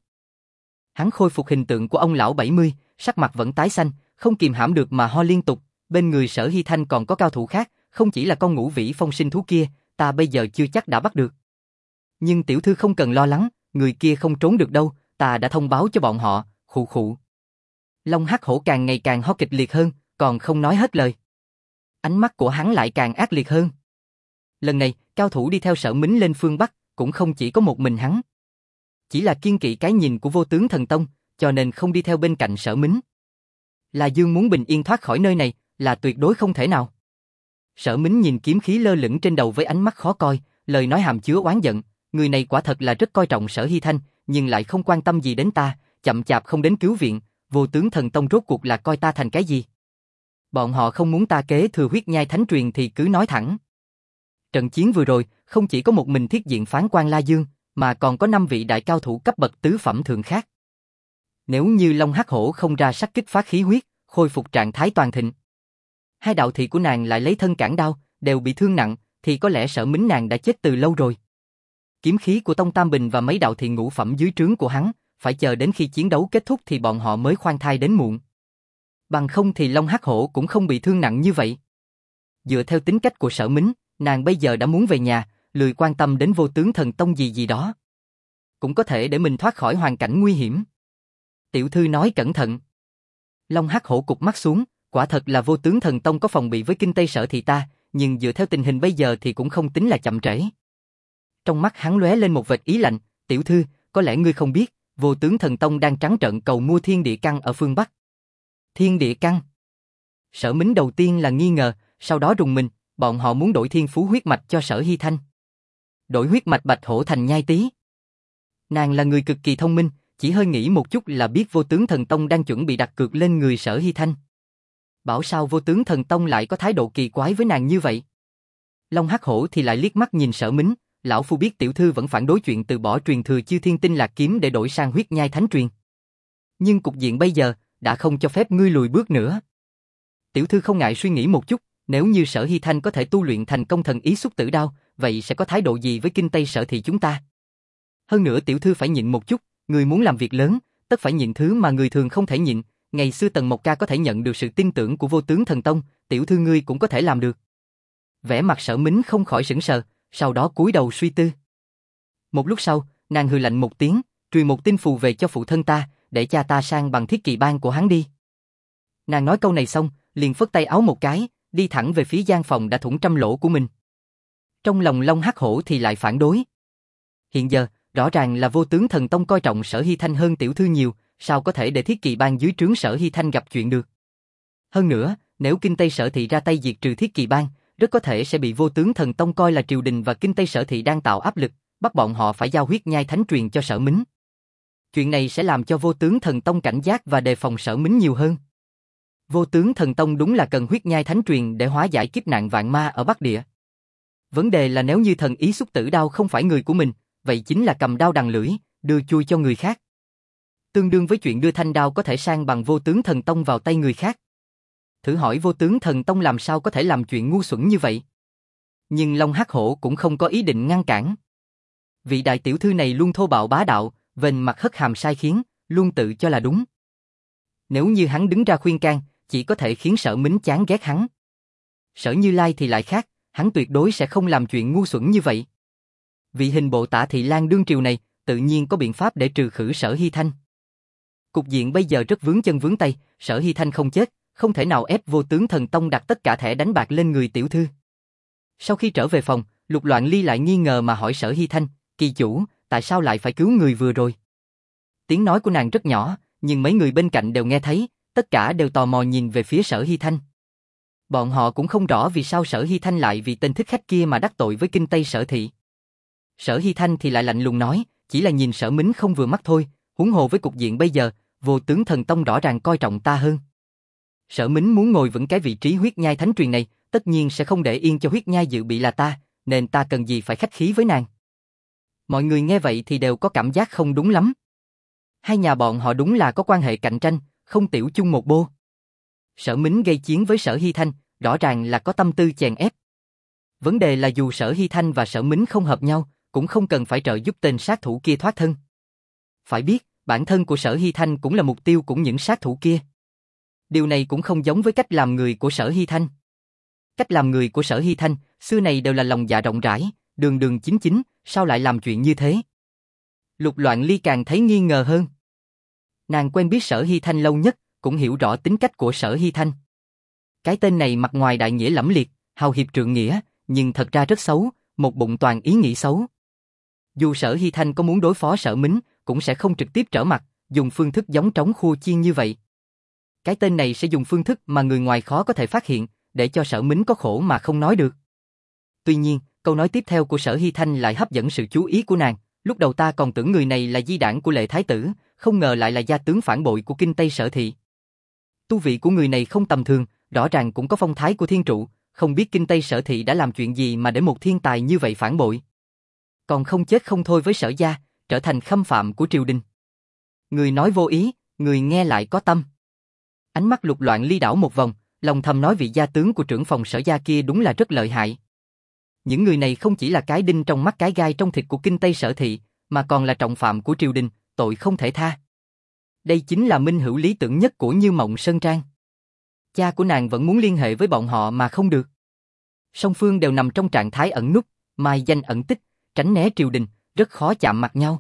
Hắn khôi phục hình tượng của ông lão bảy mươi, sắc mặt vẫn tái xanh, không kìm hãm được mà ho liên tục. Bên người Sở Hy Thanh còn có cao thủ khác, không chỉ là con Ngũ Vĩ Phong sinh thú kia, ta bây giờ chưa chắc đã bắt được. Nhưng tiểu thư không cần lo lắng, người kia không trốn được đâu, ta đã thông báo cho bọn họ, khụ khụ. Long Hắc Hổ càng ngày càng ho kịch liệt hơn, còn không nói hết lời. Ánh mắt của hắn lại càng ác liệt hơn. Lần này, cao thủ đi theo Sở Mính lên phương Bắc, cũng không chỉ có một mình hắn. Chỉ là kiêng kỵ cái nhìn của Vô Tướng Thần Tông, cho nên không đi theo bên cạnh Sở Mính. La Dương muốn bình yên thoát khỏi nơi này, là tuyệt đối không thể nào. Sở Mính nhìn kiếm khí lơ lửng trên đầu với ánh mắt khó coi, lời nói hàm chứa oán giận, người này quả thật là rất coi trọng Sở Hy Thanh, nhưng lại không quan tâm gì đến ta, chậm chạp không đến cứu viện, Vô Tướng Thần Tông rốt cuộc là coi ta thành cái gì? Bọn họ không muốn ta kế thừa huyết nhai thánh truyền thì cứ nói thẳng. Trận chiến vừa rồi, không chỉ có một mình Thiết Diện Phán Quan La Dương, mà còn có năm vị đại cao thủ cấp bậc tứ phẩm thượng khác. Nếu như Long Hắc Hổ không ra sắc kích phát khí huyết, khôi phục trạng thái toàn thịnh, hai đạo thị của nàng lại lấy thân cản đao, đều bị thương nặng, thì có lẽ Sở Mính nàng đã chết từ lâu rồi. Kiếm khí của Tông Tam Bình và mấy đạo thị ngũ phẩm dưới trướng của hắn, phải chờ đến khi chiến đấu kết thúc thì bọn họ mới khoan thai đến muộn. Bằng không thì Long Hắc Hổ cũng không bị thương nặng như vậy. Dựa theo tính cách của Sở Mính, nàng bây giờ đã muốn về nhà, lười quan tâm đến Vô Tướng Thần Tông gì gì đó. Cũng có thể để mình thoát khỏi hoàn cảnh nguy hiểm. Tiểu thư nói cẩn thận. Long Hắc Hổ cụp mắt xuống, Quả thật là Vô Tướng Thần Tông có phòng bị với Kinh Tây Sở Thị ta, nhưng dựa theo tình hình bây giờ thì cũng không tính là chậm trễ. Trong mắt hắn lóe lên một vệt ý lạnh, tiểu thư, có lẽ ngươi không biết, Vô Tướng Thần Tông đang trắng trợn cầu mua thiên địa căn ở phương Bắc. Thiên địa căn? Sở Mính đầu tiên là nghi ngờ, sau đó rùng mình, bọn họ muốn đổi thiên phú huyết mạch cho Sở Hy Thanh. Đổi huyết mạch Bạch Hổ thành Nhai Tý. Nàng là người cực kỳ thông minh, chỉ hơi nghĩ một chút là biết Vô Tướng Thần Tông đang chuẩn bị đặt cược lên người Sở Hy Thanh. Bảo sao Vô Tướng Thần Tông lại có thái độ kỳ quái với nàng như vậy? Long Hắc Hổ thì lại liếc mắt nhìn Sở Mính, lão phu biết tiểu thư vẫn phản đối chuyện từ bỏ truyền thừa Chư Thiên Tinh Lạc kiếm để đổi sang huyết nhai thánh truyền. Nhưng cục diện bây giờ đã không cho phép ngươi lùi bước nữa. Tiểu thư không ngại suy nghĩ một chút, nếu như Sở Hy Thanh có thể tu luyện thành công thần ý xúc tử đao, vậy sẽ có thái độ gì với Kinh Tây Sở Thị chúng ta? Hơn nữa tiểu thư phải nhịn một chút, người muốn làm việc lớn, tất phải nhịn thứ mà người thường không thể nhịn. Ngày xưa Tần Mộc Ca có thể nhận được sự tin tưởng của Vô Tướng Thần Tông, tiểu thư ngươi cũng có thể làm được. Vẻ mặt Sở Mính không khỏi sững sờ, sau đó cúi đầu suy tư. Một lúc sau, nàng hừ lạnh một tiếng, truyền một tin phù về cho phụ thân ta, để cha ta sang bằng thiết kỵ bang của hắn đi. Nàng nói câu này xong, liền phất tay áo một cái, đi thẳng về phía gian phòng đã thủng trăm lỗ của mình. Trong lòng Long Hắc Hổ thì lại phản đối. Hiện giờ, rõ ràng là Vô Tướng Thần Tông coi trọng Sở Hy Thanh hơn tiểu thư nhiều, sao có thể để thiết kỵ bang dưới trướng Sở Hy Thanh gặp chuyện được. Hơn nữa, nếu Kinh Tây Sở Thị ra tay diệt trừ thiết kỵ bang, rất có thể sẽ bị Vô Tướng Thần Tông coi là triều đình và Kinh Tây Sở Thị đang tạo áp lực, bắt bọn họ phải giao huyết nhai thánh truyền cho Sở Mính. Chuyện này sẽ làm cho Vô Tướng Thần Tông cảnh giác và đề phòng Sở Mính nhiều hơn. Vô Tướng Thần Tông đúng là cần huyết nhai thánh truyền để hóa giải kiếp nạn vạn ma ở Bắc Địa. Vấn đề là nếu như thần ý xúc tử đao không phải người của mình, vậy chính là cầm đao đằng lưỡi, đưa chui cho người khác. Tương đương với chuyện đưa thanh đao có thể sang bằng Vô Tướng Thần Tông vào tay người khác. Thử hỏi Vô Tướng Thần Tông làm sao có thể làm chuyện ngu xuẩn như vậy? Nhưng Long Hắc Hổ cũng không có ý định ngăn cản. Vị đại tiểu thư này luôn thô bạo bá đạo, vênh mặt hất hàm sai khiến, luôn tự cho là đúng. Nếu như hắn đứng ra khuyên can, chỉ có thể khiến Sở Mính chán ghét hắn. Sở Như Lai thì lại khác, hắn tuyệt đối sẽ không làm chuyện ngu xuẩn như vậy. Vị hình bộ Tả Thị Lan đương triều này, tự nhiên có biện pháp để trừ khử Sở Hy Thanh. Cục diện bây giờ rất vướng chân vướng tay, Sở Hy Thanh không chết, không thể nào ép Vô Tướng Thần Tông đặt tất cả thẻ đánh bạc lên người tiểu thư. Sau khi trở về phòng, Lục Loạn Ly lại nghi ngờ mà hỏi Sở Hy Thanh, kỳ chủ, tại sao lại phải cứu người vừa rồi? Tiếng nói của nàng rất nhỏ, nhưng mấy người bên cạnh đều nghe thấy, tất cả đều tò mò nhìn về phía Sở Hy Thanh. Bọn họ cũng không rõ vì sao Sở Hy Thanh lại vì tên thích khách kia mà đắc tội với Kinh Tây Sở Thị. Sở Hy Thanh thì lại lạnh lùng nói, chỉ là nhìn Sở Mính không vừa mắt thôi, huống hồ với cục diện bây giờ, Vô Tướng Thần Tông rõ ràng coi trọng ta hơn. Sở Mính muốn ngồi vững cái vị trí huyết nhai thánh truyền này, tất nhiên sẽ không để yên cho huyết nhai dự bị là ta, nên ta cần gì phải khách khí với nàng. Mọi người nghe vậy thì đều có cảm giác không đúng lắm. Hai nhà bọn họ đúng là có quan hệ cạnh tranh, không tiểu chung một bô. Sở Mính gây chiến với Sở Hy Thanh, rõ ràng là có tâm tư chèn ép. Vấn đề là dù Sở Hy Thanh và Sở Mính không hợp nhau, cũng không cần phải trợ giúp tên sát thủ kia thoát thân. Phải biết, bản thân của Sở Hy Thanh cũng là mục tiêu của những sát thủ kia. Điều này cũng không giống với cách làm người của Sở Hy Thanh. Cách làm người của Sở Hy Thanh, xưa này đều là lòng dạ rộng rãi, đường đường chính chính, sao lại làm chuyện như thế? Lục Loạn Ly càng thấy nghi ngờ hơn. Nàng quen biết Sở Hy Thanh lâu nhất, cũng hiểu rõ tính cách của Sở Hy Thanh. Cái tên này mặt ngoài đại nghĩa lẫm liệt, hào hiệp trượng nghĩa, nhưng thật ra rất xấu, một bụng toàn ý nghĩ xấu. Dù Sở Hy Thanh có muốn đối phó Sở Mính, cũng sẽ không trực tiếp trở mặt, dùng phương thức giống trống khua chiên như vậy. Cái tên này sẽ dùng phương thức mà người ngoài khó có thể phát hiện, để cho Sở Mính có khổ mà không nói được. Tuy nhiên, câu nói tiếp theo của Sở Hy Thanh lại hấp dẫn sự chú ý của nàng. Lúc đầu ta còn tưởng người này là di đản của Lệ Thái Tử, không ngờ lại là gia tướng phản bội của Kinh Tây Sở Thị. Tu vị của người này không tầm thường, rõ ràng cũng có phong thái của thiên trụ, không biết Kinh Tây Sở Thị đã làm chuyện gì mà để một thiên tài như vậy phản bội. Còn không chết không thôi với Sở gia, trở thành khâm phạm của triều đình. Người nói vô ý, người nghe lại có tâm. Ánh mắt Lục Loạn Ly đảo một vòng, lòng thầm nói vị gia tướng của trưởng phòng Sở gia kia đúng là rất lợi hại. Những người này không chỉ là cái đinh trong mắt cái gai trong thịt của Kinh Tây Sở Thị, mà còn là trọng phạm của triều đình, tội không thể tha. Đây chính là minh hữu lý tưởng nhất của Như Mộng Sơn Trang. Cha của nàng vẫn muốn liên hệ với bọn họ mà không được. Song phương đều nằm trong trạng thái ẩn núp, mai danh ẩn tích, tránh né triều đình, rất khó chạm mặt nhau.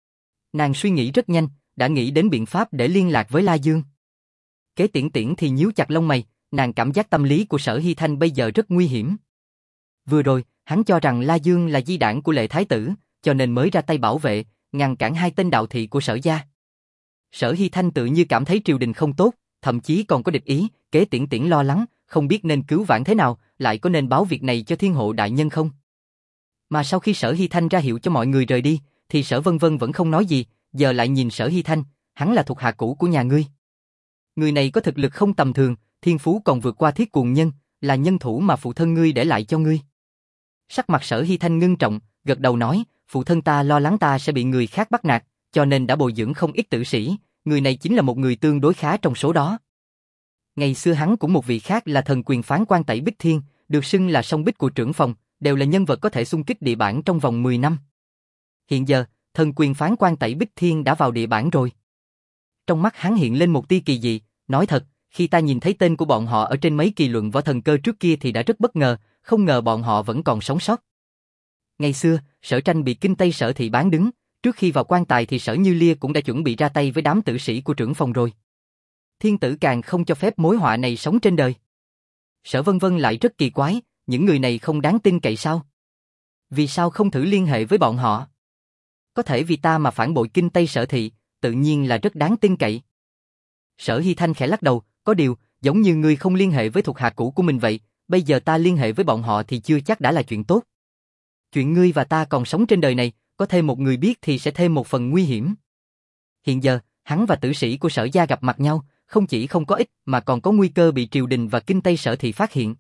Nàng suy nghĩ rất nhanh, đã nghĩ đến biện pháp để liên lạc với La Dương. Kế Tiễn Tiễn thì nhíu chặt lông mày, nàng cảm giác tâm lý của Sở Hy Thanh bây giờ rất nguy hiểm. Vừa rồi, hắn cho rằng La Dương là di đản của Lệ Thái Tử, cho nên mới ra tay bảo vệ, ngăn cản hai tên đạo thị của Sở gia. Sở Hy Thanh tự như cảm thấy triều đình không tốt, thậm chí còn có địch ý, Kế Tiễn Tiễn lo lắng, không biết nên cứu vãn thế nào, lại có nên báo việc này cho Thiên Hộ đại nhân không? Mà sau khi Sở Hy Thanh ra hiệu cho mọi người rời đi, thì Sở Vân Vân vẫn không nói gì, giờ lại nhìn Sở Hy Thanh, hắn là thuộc hạ cũ của nhà ngươi. Người này có thực lực không tầm thường, thiên phú còn vượt qua Thiết Cuồng Nhân, là nhân thủ mà phụ thân ngươi để lại cho ngươi. Sắc mặt Sở Hy Thanh ngưng trọng, gật đầu nói, phụ thân ta lo lắng ta sẽ bị người khác bắt nạt, cho nên đã bồi dưỡng không ít tử sĩ, người này chính là một người tương đối khá trong số đó. Ngày xưa hắn cũng một vị khác là thần quyền phán quan Tẩy Bích Thiên, được xưng là song bích của trưởng phòng, đều là nhân vật có thể xung kích địa bản trong vòng mười năm. Hiện giờ, thần quyền phán quan Tẩy Bích Thiên đã vào địa bản rồi. Trong mắt hắn hiện lên một tia kỳ dị, nói thật, khi ta nhìn thấy tên của bọn họ ở trên mấy kỳ luận võ thần cơ trước kia thì đã rất bất ngờ, không ngờ bọn họ vẫn còn sống sót. Ngày xưa, Sở Tranh bị Kinh Tây Sở thị bán đứng, trước khi vào quan tài thì Sở Như Lia cũng đã chuẩn bị ra tay với đám tử sĩ của trưởng phòng rồi. Thiên tử càng không cho phép mối họa này sống trên đời. Sở Vân Vân lại rất kỳ quái, những người này không đáng tin cậy sao? Vì sao không thử liên hệ với bọn họ? Có thể vì ta mà phản bội Kinh Tây Sở thị, tự nhiên là rất đáng tin cậy. Sở Hy Thanh khẽ lắc đầu, có điều, giống như ngươi không liên hệ với thuộc hạ cũ của mình vậy, bây giờ ta liên hệ với bọn họ thì chưa chắc đã là chuyện tốt. Chuyện ngươi và ta còn sống trên đời này, có thêm một người biết thì sẽ thêm một phần nguy hiểm. Hiện giờ, hắn và tử sĩ của Sở gia gặp mặt nhau, không chỉ không có ích mà còn có nguy cơ bị triều đình và Kinh Tây Sở thị phát hiện.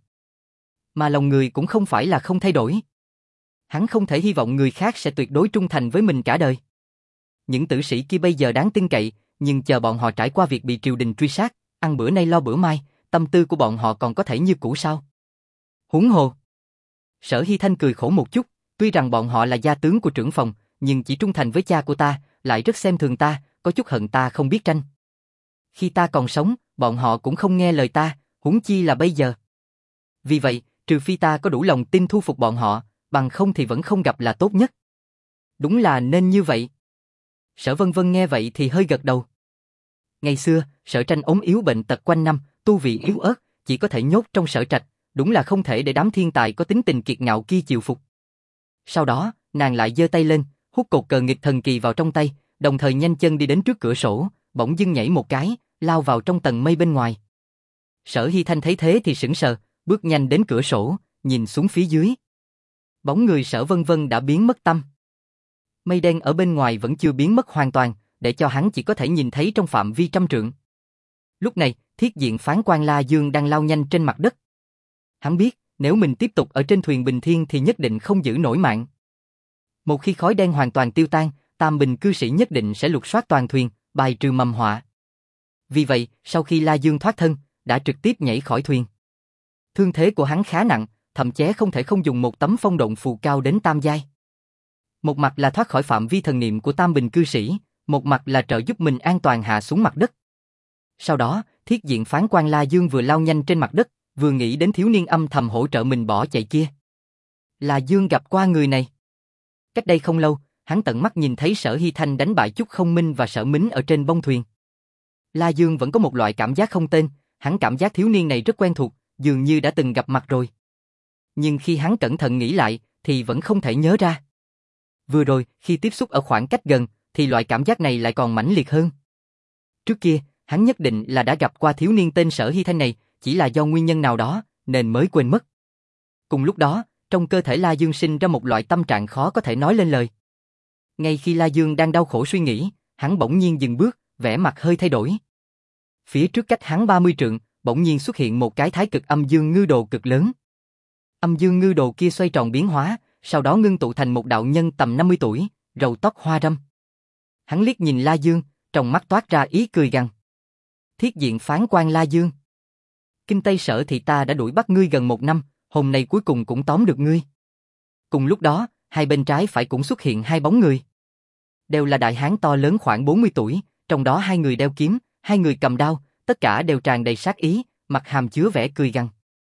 Mà lòng người cũng không phải là không thay đổi. Hắn không thể hy vọng người khác sẽ tuyệt đối trung thành với mình cả đời. Những tử sĩ kia bây giờ đáng tin cậy, nhưng chờ bọn họ trải qua việc bị triều đình truy sát, ăn bữa nay lo bữa mai, tâm tư của bọn họ còn có thể như cũ sao? Huống hồ. Sở Hy Thanh cười khổ một chút, tuy rằng bọn họ là gia tướng của trưởng phòng, nhưng chỉ trung thành với cha của ta, lại rất xem thường ta, có chút hận ta không biết tranh. Khi ta còn sống, bọn họ cũng không nghe lời ta, huống chi là bây giờ. Vì vậy, trừ phi ta có đủ lòng tin thu phục bọn họ, bằng không thì vẫn không gặp là tốt nhất. Đúng là nên như vậy. Sở Vân Vân nghe vậy thì hơi gật đầu. Ngày xưa, Sở Tranh ốm yếu bệnh tật quanh năm, tu vị yếu ớt, chỉ có thể nhốt trong Sở Trạch, đúng là không thể để đám thiên tài có tính tình kiệt ngạo kia chịu phục. Sau đó, nàng lại giơ tay lên, hút cột cờ nghịch thần kỳ vào trong tay, đồng thời nhanh chân đi đến trước cửa sổ, bỗng dưng nhảy một cái, lao vào trong tầng mây bên ngoài. Sở Hy Thanh thấy thế thì sững sờ, bước nhanh đến cửa sổ, nhìn xuống phía dưới. Bóng người Sở Vân Vân đã biến mất tăm. Mây đen ở bên ngoài vẫn chưa biến mất hoàn toàn, để cho hắn chỉ có thể nhìn thấy trong phạm vi trăm trượng. Lúc này, Thiết diện phán quan La Dương đang lao nhanh trên mặt đất. Hắn biết, nếu mình tiếp tục ở trên thuyền Bình Thiên thì nhất định không giữ nổi mạng. Một khi khói đen hoàn toàn tiêu tan, Tam Bình cư sĩ nhất định sẽ lục soát toàn thuyền, bài trừ mầm họa. Vì vậy, sau khi La Dương thoát thân, đã trực tiếp nhảy khỏi thuyền. Thương thế của hắn khá nặng, thậm chí không thể không dùng một tấm phong độn phù cao đến tam giai. Một mặt là thoát khỏi phạm vi thần niệm của Tam Bình cư sĩ, một mặt là trợ giúp mình an toàn hạ xuống mặt đất. Sau đó, Thiết diện phán quan La Dương vừa lao nhanh trên mặt đất, vừa nghĩ đến thiếu niên âm thầm hỗ trợ mình bỏ chạy kia. La Dương gặp qua người này. Cách đây không lâu, hắn tận mắt nhìn thấy Sở Hy Thanh đánh bại Chúc Không Minh và Sở Mính ở trên bông thuyền. La Dương vẫn có một loại cảm giác không tên, hắn cảm giác thiếu niên này rất quen thuộc, dường như đã từng gặp mặt rồi. Nhưng khi hắn cẩn thận nghĩ lại, thì vẫn không thể nhớ ra. Vừa rồi, khi tiếp xúc ở khoảng cách gần, thì loại cảm giác này lại còn mãnh liệt hơn. Trước kia, hắn nhất định là đã gặp qua thiếu niên tên Sở Hy Thanh này, chỉ là do nguyên nhân nào đó, nên mới quên mất. Cùng lúc đó, trong cơ thể La Dương sinh ra một loại tâm trạng khó có thể nói lên lời. Ngay khi La Dương đang đau khổ suy nghĩ, hắn bỗng nhiên dừng bước, vẻ mặt hơi thay đổi. Phía trước cách hắn ba mươi trượng, bỗng nhiên xuất hiện một cái thái cực âm dương ngư đồ cực lớn. Âm dương ngư đồ kia xoay tròn biến hóa, sau đó ngưng tụ thành một đạo nhân tầm năm mươi tuổi, râu tóc hoa râm. Hắn liếc nhìn La Dương, trong mắt toát ra ý cười gằn. Thiết diện phán quan La Dương. Kinh Tây Sở thì ta đã đuổi bắt ngươi gần một năm, hôm nay cuối cùng cũng tóm được ngươi. Cùng lúc đó, hai bên trái phải cũng xuất hiện hai bóng người. Đều là đại hán to lớn khoảng bốn mươi tuổi, trong đó hai người đeo kiếm, hai người cầm đao, tất cả đều tràn đầy sát ý, mặt hàm chứa vẻ cười gằn.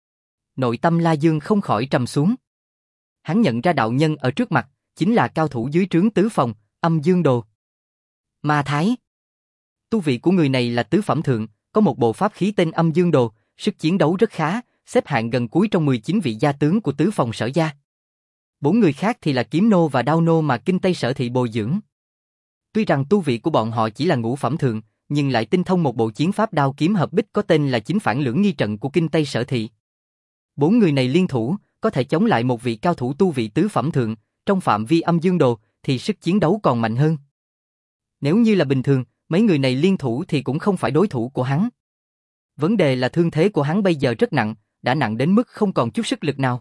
Nội tâm La Dương không khỏi trầm xuống. Hắn nhận ra đạo nhân ở trước mặt, chính là cao thủ dưới trướng tứ phòng, Âm Dương Đồ. Ma Thái. Tu vị của người này là tứ phẩm thượng, có một bộ pháp khí tên Âm Dương Đồ, sức chiến đấu rất khá, xếp hạng gần cuối trong mười chín vị gia tướng của tứ phòng Sở gia. Bốn người khác thì là kiếm nô và đao nô mà Kinh Tây Sở thị bồi dưỡng. Tuy rằng tu vị của bọn họ chỉ là ngũ phẩm thượng, nhưng lại tinh thông một bộ chiến pháp đao kiếm hợp bích có tên là Chính Phản Lưỡng Nghi Trận của Kinh Tây Sở thị. Bốn người này liên thủ, có thể chống lại một vị cao thủ tu vị tứ phẩm thượng, trong phạm vi âm dương đồ, thì sức chiến đấu còn mạnh hơn. Nếu như là bình thường, mấy người này liên thủ thì cũng không phải đối thủ của hắn. Vấn đề là thương thế của hắn bây giờ rất nặng, đã nặng đến mức không còn chút sức lực nào.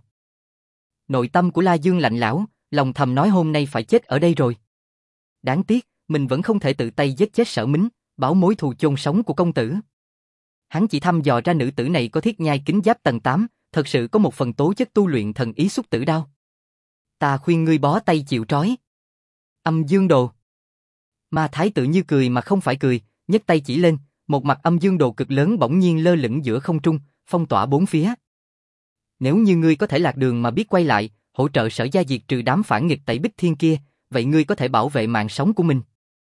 Nội tâm của La Dương lạnh lẽo, lòng thầm nói hôm nay phải chết ở đây rồi. Đáng tiếc, mình vẫn không thể tự tay giết chết Sở Mính, báo mối thù chôn sống của công tử. Hắn chỉ thăm dò ra nữ tử này có thiết nhai kính giáp tầng tám, thật sự có một phần tố chất tu luyện thần ý xúc tử đao. Ta khuyên ngươi bó tay chịu trói. Âm dương đồ. Ma Thái tự như cười mà không phải cười, nhấc tay chỉ lên, một mặt âm dương đồ cực lớn bỗng nhiên lơ lửng giữa không trung, phong tỏa bốn phía. Nếu như ngươi có thể lạc đường mà biết quay lại, hỗ trợ Sở gia diệt trừ đám phản nghịch Tẩy Bích Thiên kia, vậy ngươi có thể bảo vệ mạng sống của mình.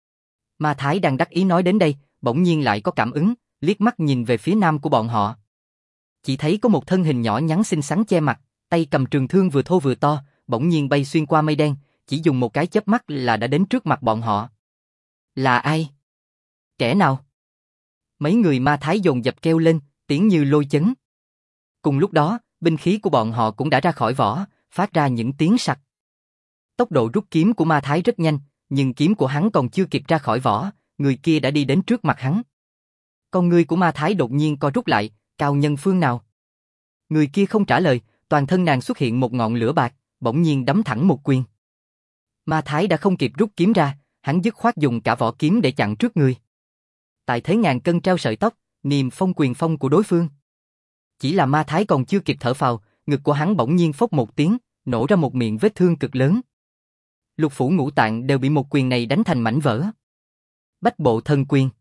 Ma Thái đang đắc ý nói đến đây, bỗng nhiên lại có cảm ứng, liếc mắt nhìn về phía nam của bọn họ. Chỉ thấy có một thân hình nhỏ nhắn xinh xắn che mặt, tay cầm trường thương vừa thô vừa to, bỗng nhiên bay xuyên qua mây đen, chỉ dùng một cái chớp mắt là đã đến trước mặt bọn họ. Là ai? Kẻ nào? Mấy người Ma Thái dồn dập kêu lên, tiếng như lôi chấn. Cùng lúc đó, binh khí của bọn họ cũng đã ra khỏi vỏ, phát ra những tiếng sặc. Tốc độ rút kiếm của Ma Thái rất nhanh, nhưng kiếm của hắn còn chưa kịp ra khỏi vỏ, người kia đã đi đến trước mặt hắn. Con ngươi của Ma Thái đột nhiên co rút lại, cao nhân phương nào? Người kia không trả lời, toàn thân nàng xuất hiện một ngọn lửa bạc, bỗng nhiên đấm thẳng một quyền. Ma Thái đã không kịp rút kiếm ra, hắn dứt khoát dùng cả vỏ kiếm để chặn trước người. Tại thế ngàn cân treo sợi tóc, niềm phong quyền phong của đối phương. Chỉ là Ma Thái còn chưa kịp thở phào, ngực của hắn bỗng nhiên phốc một tiếng, nổ ra một miệng vết thương cực lớn. Lục phủ ngũ tạng đều bị một quyền này đánh thành mảnh vỡ. Bách bộ thần quyền.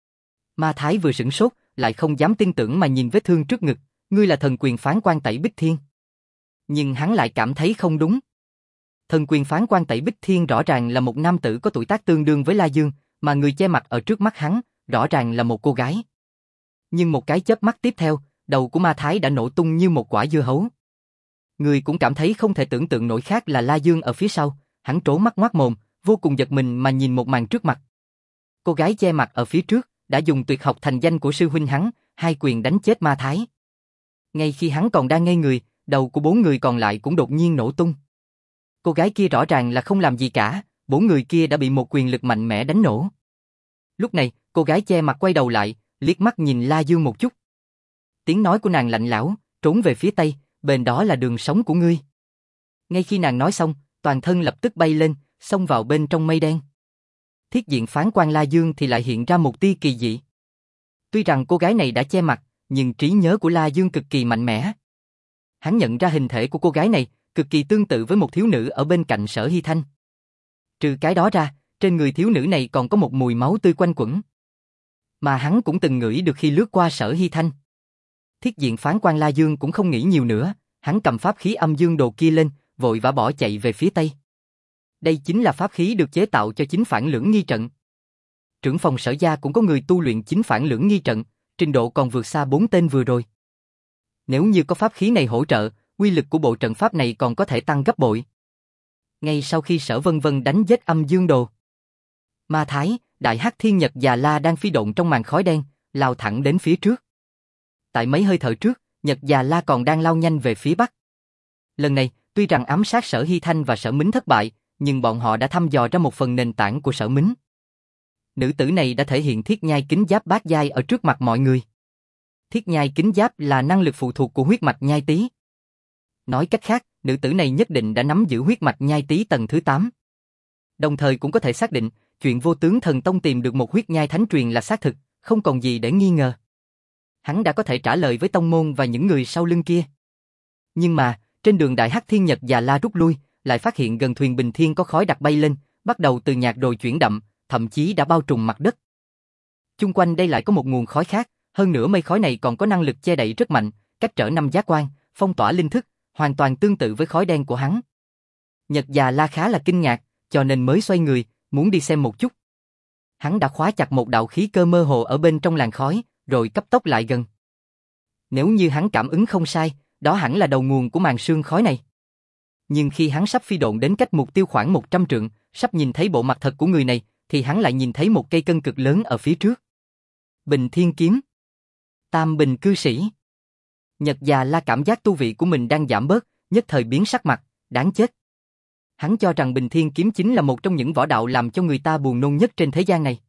Ma Thái vừa sửng sốt, lại không dám tin tưởng mà nhìn vết thương trước ngực, ngươi là thần quyền phán quan Tẩy Bích Thiên. Nhưng hắn lại cảm thấy không đúng. Thần quyền phán quan Tẩy Bích Thiên rõ ràng là một nam tử có tuổi tác tương đương với La Dương, mà người che mặt ở trước mắt hắn, rõ ràng là một cô gái. Nhưng một cái chớp mắt tiếp theo, đầu của Ma Thái đã nổ tung như một quả dưa hấu. Người cũng cảm thấy không thể tưởng tượng nổi khác là La Dương ở phía sau, hắn trố mắt ngoác mồm, vô cùng giật mình mà nhìn một màn trước mặt. Cô gái che mặt ở phía trước, đã dùng tuyệt học thành danh của sư huynh hắn, hai quyền đánh chết Ma Thái. Ngay khi hắn còn đang ngây người, đầu của bốn người còn lại cũng đột nhiên nổ tung. Cô gái kia rõ ràng là không làm gì cả, bốn người kia đã bị một quyền lực mạnh mẽ đánh nổ. Lúc này, cô gái che mặt quay đầu lại, liếc mắt nhìn La Dương một chút. Tiếng nói của nàng lạnh lẽo, trốn về phía tây, bên đó là đường sống của ngươi. Ngay khi nàng nói xong, toàn thân lập tức bay lên, xông vào bên trong mây đen. Thiết diện phán quan La Dương thì lại hiện ra một tia kỳ dị. Tuy rằng cô gái này đã che mặt, nhưng trí nhớ của La Dương cực kỳ mạnh mẽ. Hắn nhận ra hình thể của cô gái này, cực kỳ tương tự với một thiếu nữ ở bên cạnh Sở Hy Thanh. Trừ cái đó ra, trên người thiếu nữ này còn có một mùi máu tươi quanh quẩn. Mà hắn cũng từng ngửi được khi lướt qua Sở Hy Thanh. Thiết diện phán quan La Dương cũng không nghĩ nhiều nữa, hắn cầm pháp khí âm dương đồ kia lên, vội vã bỏ chạy về phía tây. Đây chính là pháp khí được chế tạo cho Chính Phản Lưỡng Nghi Trận. Trưởng phòng Sở gia cũng có người tu luyện Chính Phản Lưỡng Nghi Trận, trình độ còn vượt xa bốn tên vừa rồi. Nếu như có pháp khí này hỗ trợ, uy lực của bộ trận pháp này còn có thể tăng gấp bội. Ngay sau khi Sở Vân Vân đánh giết âm dương đồ, Ma Thái, Đại Hắc Thiên Nhật và La đang phi độn trong màn khói đen, lao thẳng đến phía trước. Tại mấy hơi thở trước, Nhật và La còn đang lao nhanh về phía bắc. Lần này, tuy rằng ám sát Sở Hy Thanh và Sở Mính thất bại, nhưng bọn họ đã thăm dò ra một phần nền tảng của Sở Mính. Nữ tử này đã thể hiện thiết nhai kính giáp bát giai ở trước mặt mọi người. Thiết nhai kính giáp là năng lực phụ thuộc của huyết mạch nhai tý. Nói cách khác, nữ tử này nhất định đã nắm giữ huyết mạch nhai tý tầng thứ tám. Đồng thời cũng có thể xác định, chuyện Vô Tướng Thần Tông tìm được một huyết nhai thánh truyền là xác thực, không còn gì để nghi ngờ. Hắn đã có thể trả lời với tông môn và những người sau lưng kia. Nhưng mà, trên đường Đại Hắc Thiên Nhật và La rút lui, lại phát hiện gần thuyền Bình Thiên có khói đặc bay lên, bắt đầu từ nhạt rồi chuyển đậm, thậm chí đã bao trùm mặt đất. Chung quanh đây lại có một nguồn khói khác, hơn nữa mây khói này còn có năng lực che đậy rất mạnh, cách trở năm giác quan, phong tỏa linh thức, hoàn toàn tương tự với khói đen của hắn. Nhật và La khá là kinh ngạc, cho nên mới xoay người, muốn đi xem một chút. Hắn đã khóa chặt một đạo khí cơ mơ hồ ở bên trong làn khói, rồi cấp tốc lại gần. Nếu như hắn cảm ứng không sai, đó hẳn là đầu nguồn của màn sương khói này. Nhưng khi hắn sắp phi độn đến cách mục tiêu khoảng một trăm trượng, sắp nhìn thấy bộ mặt thật của người này, thì hắn lại nhìn thấy một cây cân cực lớn ở phía trước. Bình Thiên Kiếm. Tam Bình Cư Sĩ. Nhật Già La cảm giác tu vị của mình đang giảm bớt, nhất thời biến sắc mặt, đáng chết. Hắn cho rằng Bình Thiên Kiếm chính là một trong những võ đạo làm cho người ta buồn nôn nhất trên thế gian này.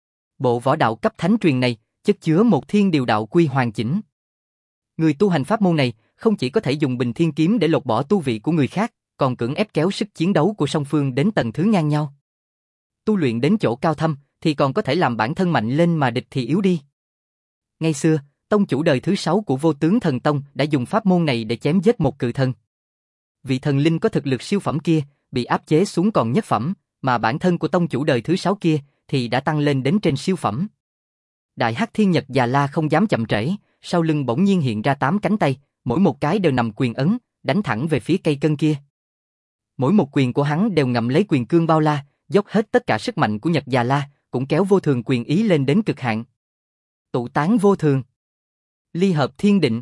Bộ võ đạo cấp thánh truyền này, chất chứa một thiên điều đạo quy hoàn chỉnh. Người tu hành pháp môn này, không chỉ có thể dùng Bình Thiên Kiếm để lột bỏ tu vị của người khác, còn cưỡng ép kéo sức chiến đấu của song phương đến tầng thứ ngang nhau. Tu luyện đến chỗ cao thâm, thì còn có thể làm bản thân mạnh lên mà địch thì yếu đi. Ngày xưa, tông chủ đời thứ sáu của Vô Tướng Thần Tông đã dùng pháp môn này để chém giết một cự thần. Vị thần linh có thực lực siêu phẩm kia, bị áp chế xuống còn nhất phẩm, mà bản thân của tông chủ đời thứ sáu kia, thì đã tăng lên đến trên siêu phẩm. Đại Hắc Thiên Nhật Già La không dám chậm trễ, sau lưng bỗng nhiên hiện ra tám cánh tay, mỗi một cái đều nằm quyền ấn, đánh thẳng về phía cây cân kia. Mỗi một quyền của hắn đều ngậm lấy quyền cương bao la, dốc hết tất cả sức mạnh của Nhật Già La, cũng kéo vô thường quyền ý lên đến cực hạn. Tụ tán vô thường. Ly hợp thiên định.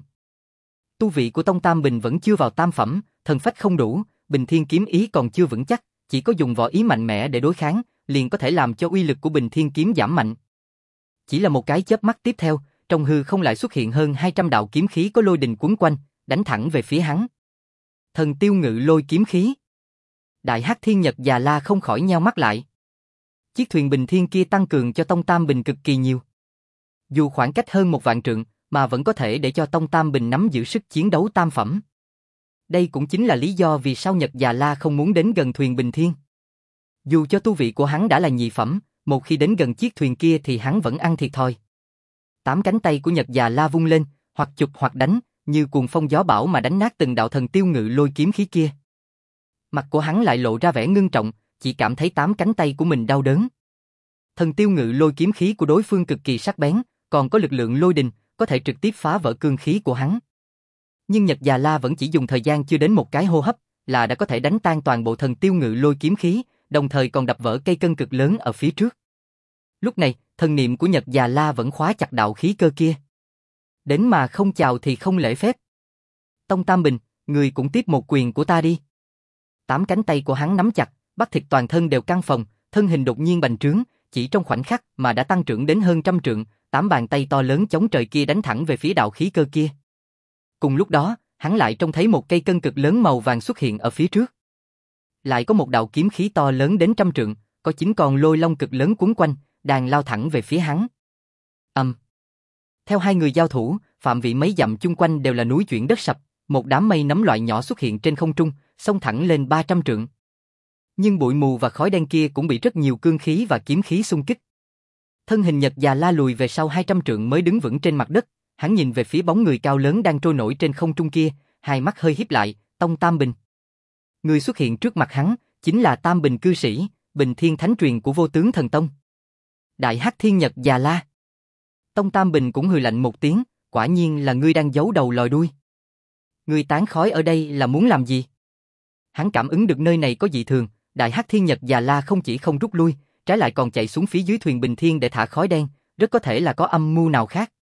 Tu vị của Tông Tam Bình vẫn chưa vào tam phẩm, thần phách không đủ, Bình Thiên Kiếm ý còn chưa vững chắc, chỉ có dùng võ ý mạnh mẽ để đối kháng, liền có thể làm cho uy lực của Bình Thiên Kiếm giảm mạnh. Chỉ là một cái chớp mắt tiếp theo, trong hư không lại xuất hiện hơn hai trăm đạo kiếm khí có lôi đình quấn quanh, đánh thẳng về phía hắn. Thần Tiêu Ngự Lôi kiếm khí. Đại Hắc Thiên Nhật Già La không khỏi nheo mắt lại. Chiếc thuyền bình thiên kia tăng cường cho Tông Tam Bình cực kỳ nhiều. Dù khoảng cách hơn một vạn trượng, mà vẫn có thể để cho Tông Tam Bình nắm giữ sức chiến đấu tam phẩm. Đây cũng chính là lý do vì sao Nhật Già La không muốn đến gần thuyền bình thiên. Dù cho tu vị của hắn đã là nhị phẩm, một khi đến gần chiếc thuyền kia thì hắn vẫn ăn thiệt thòi. Tám cánh tay của Nhật Già La vung lên, hoặc chụp hoặc đánh, như cuồng phong gió bão mà đánh nát từng đạo thần tiêu ngự lôi kiếm khí kia. Mặt của hắn lại lộ ra vẻ ngưng trọng, chỉ cảm thấy tám cánh tay của mình đau đớn. Thần tiêu ngự lôi kiếm khí của đối phương cực kỳ sắc bén, còn có lực lượng lôi đình, có thể trực tiếp phá vỡ cương khí của hắn. Nhưng Nhật Già La vẫn chỉ dùng thời gian chưa đến một cái hô hấp, là đã có thể đánh tan toàn bộ thần tiêu ngự lôi kiếm khí, đồng thời còn đập vỡ cây cân cực lớn ở phía trước. Lúc này, thần niệm của Nhật Già La vẫn khóa chặt đạo khí cơ kia. Đến mà không chào thì không lễ phép. Tông Tam Bình, người cũng tiếp một quyền của ta đi. Tám cánh tay của hắn nắm chặt, bắp thịt toàn thân đều căng phồng, thân hình đột nhiên bành trướng, chỉ trong khoảnh khắc mà đã tăng trưởng đến hơn trăm trượng, tám bàn tay to lớn chống trời kia đánh thẳng về phía đạo khí cơ kia. Cùng lúc đó, hắn lại trông thấy một cây cân cực lớn màu vàng xuất hiện ở phía trước. Lại có một đạo kiếm khí to lớn đến trăm trượng, có chín con lôi long cực lớn quấn quanh, đang lao thẳng về phía hắn. Ầm. Um. Theo hai người giao thủ, phạm vị mấy dặm chung quanh đều là núi chuyển đất sập, một đám mây nấm loại nhỏ xuất hiện trên không trung, xông thẳng lên ba trăm trượng. Nhưng bụi mù và khói đen kia cũng bị rất nhiều cương khí và kiếm khí xung kích. Thân hình Nhật Già La lùi về sau hai trăm trượng mới đứng vững trên mặt đất, hắn nhìn về phía bóng người cao lớn đang trôi nổi trên không trung kia, hai mắt hơi híp lại, Tông Tam Bình. Người xuất hiện trước mặt hắn, chính là Tam Bình cư sĩ, Bình Thiên Thánh truyền của Vô Tướng Thần Tông. Đại Hắc Thiên Nhật Già La. Tông Tam Bình cũng hừ lạnh một tiếng, quả nhiên là ngươi đang giấu đầu lòi đuôi. Ngươi tán khói ở đây là muốn làm gì? Hắn cảm ứng được nơi này có dị thường, Đại Hắc Thiên Nhật Già La không chỉ không rút lui, trái lại còn chạy xuống phía dưới thuyền bình thiên để thả khói đen, rất có thể là có âm mưu nào khác.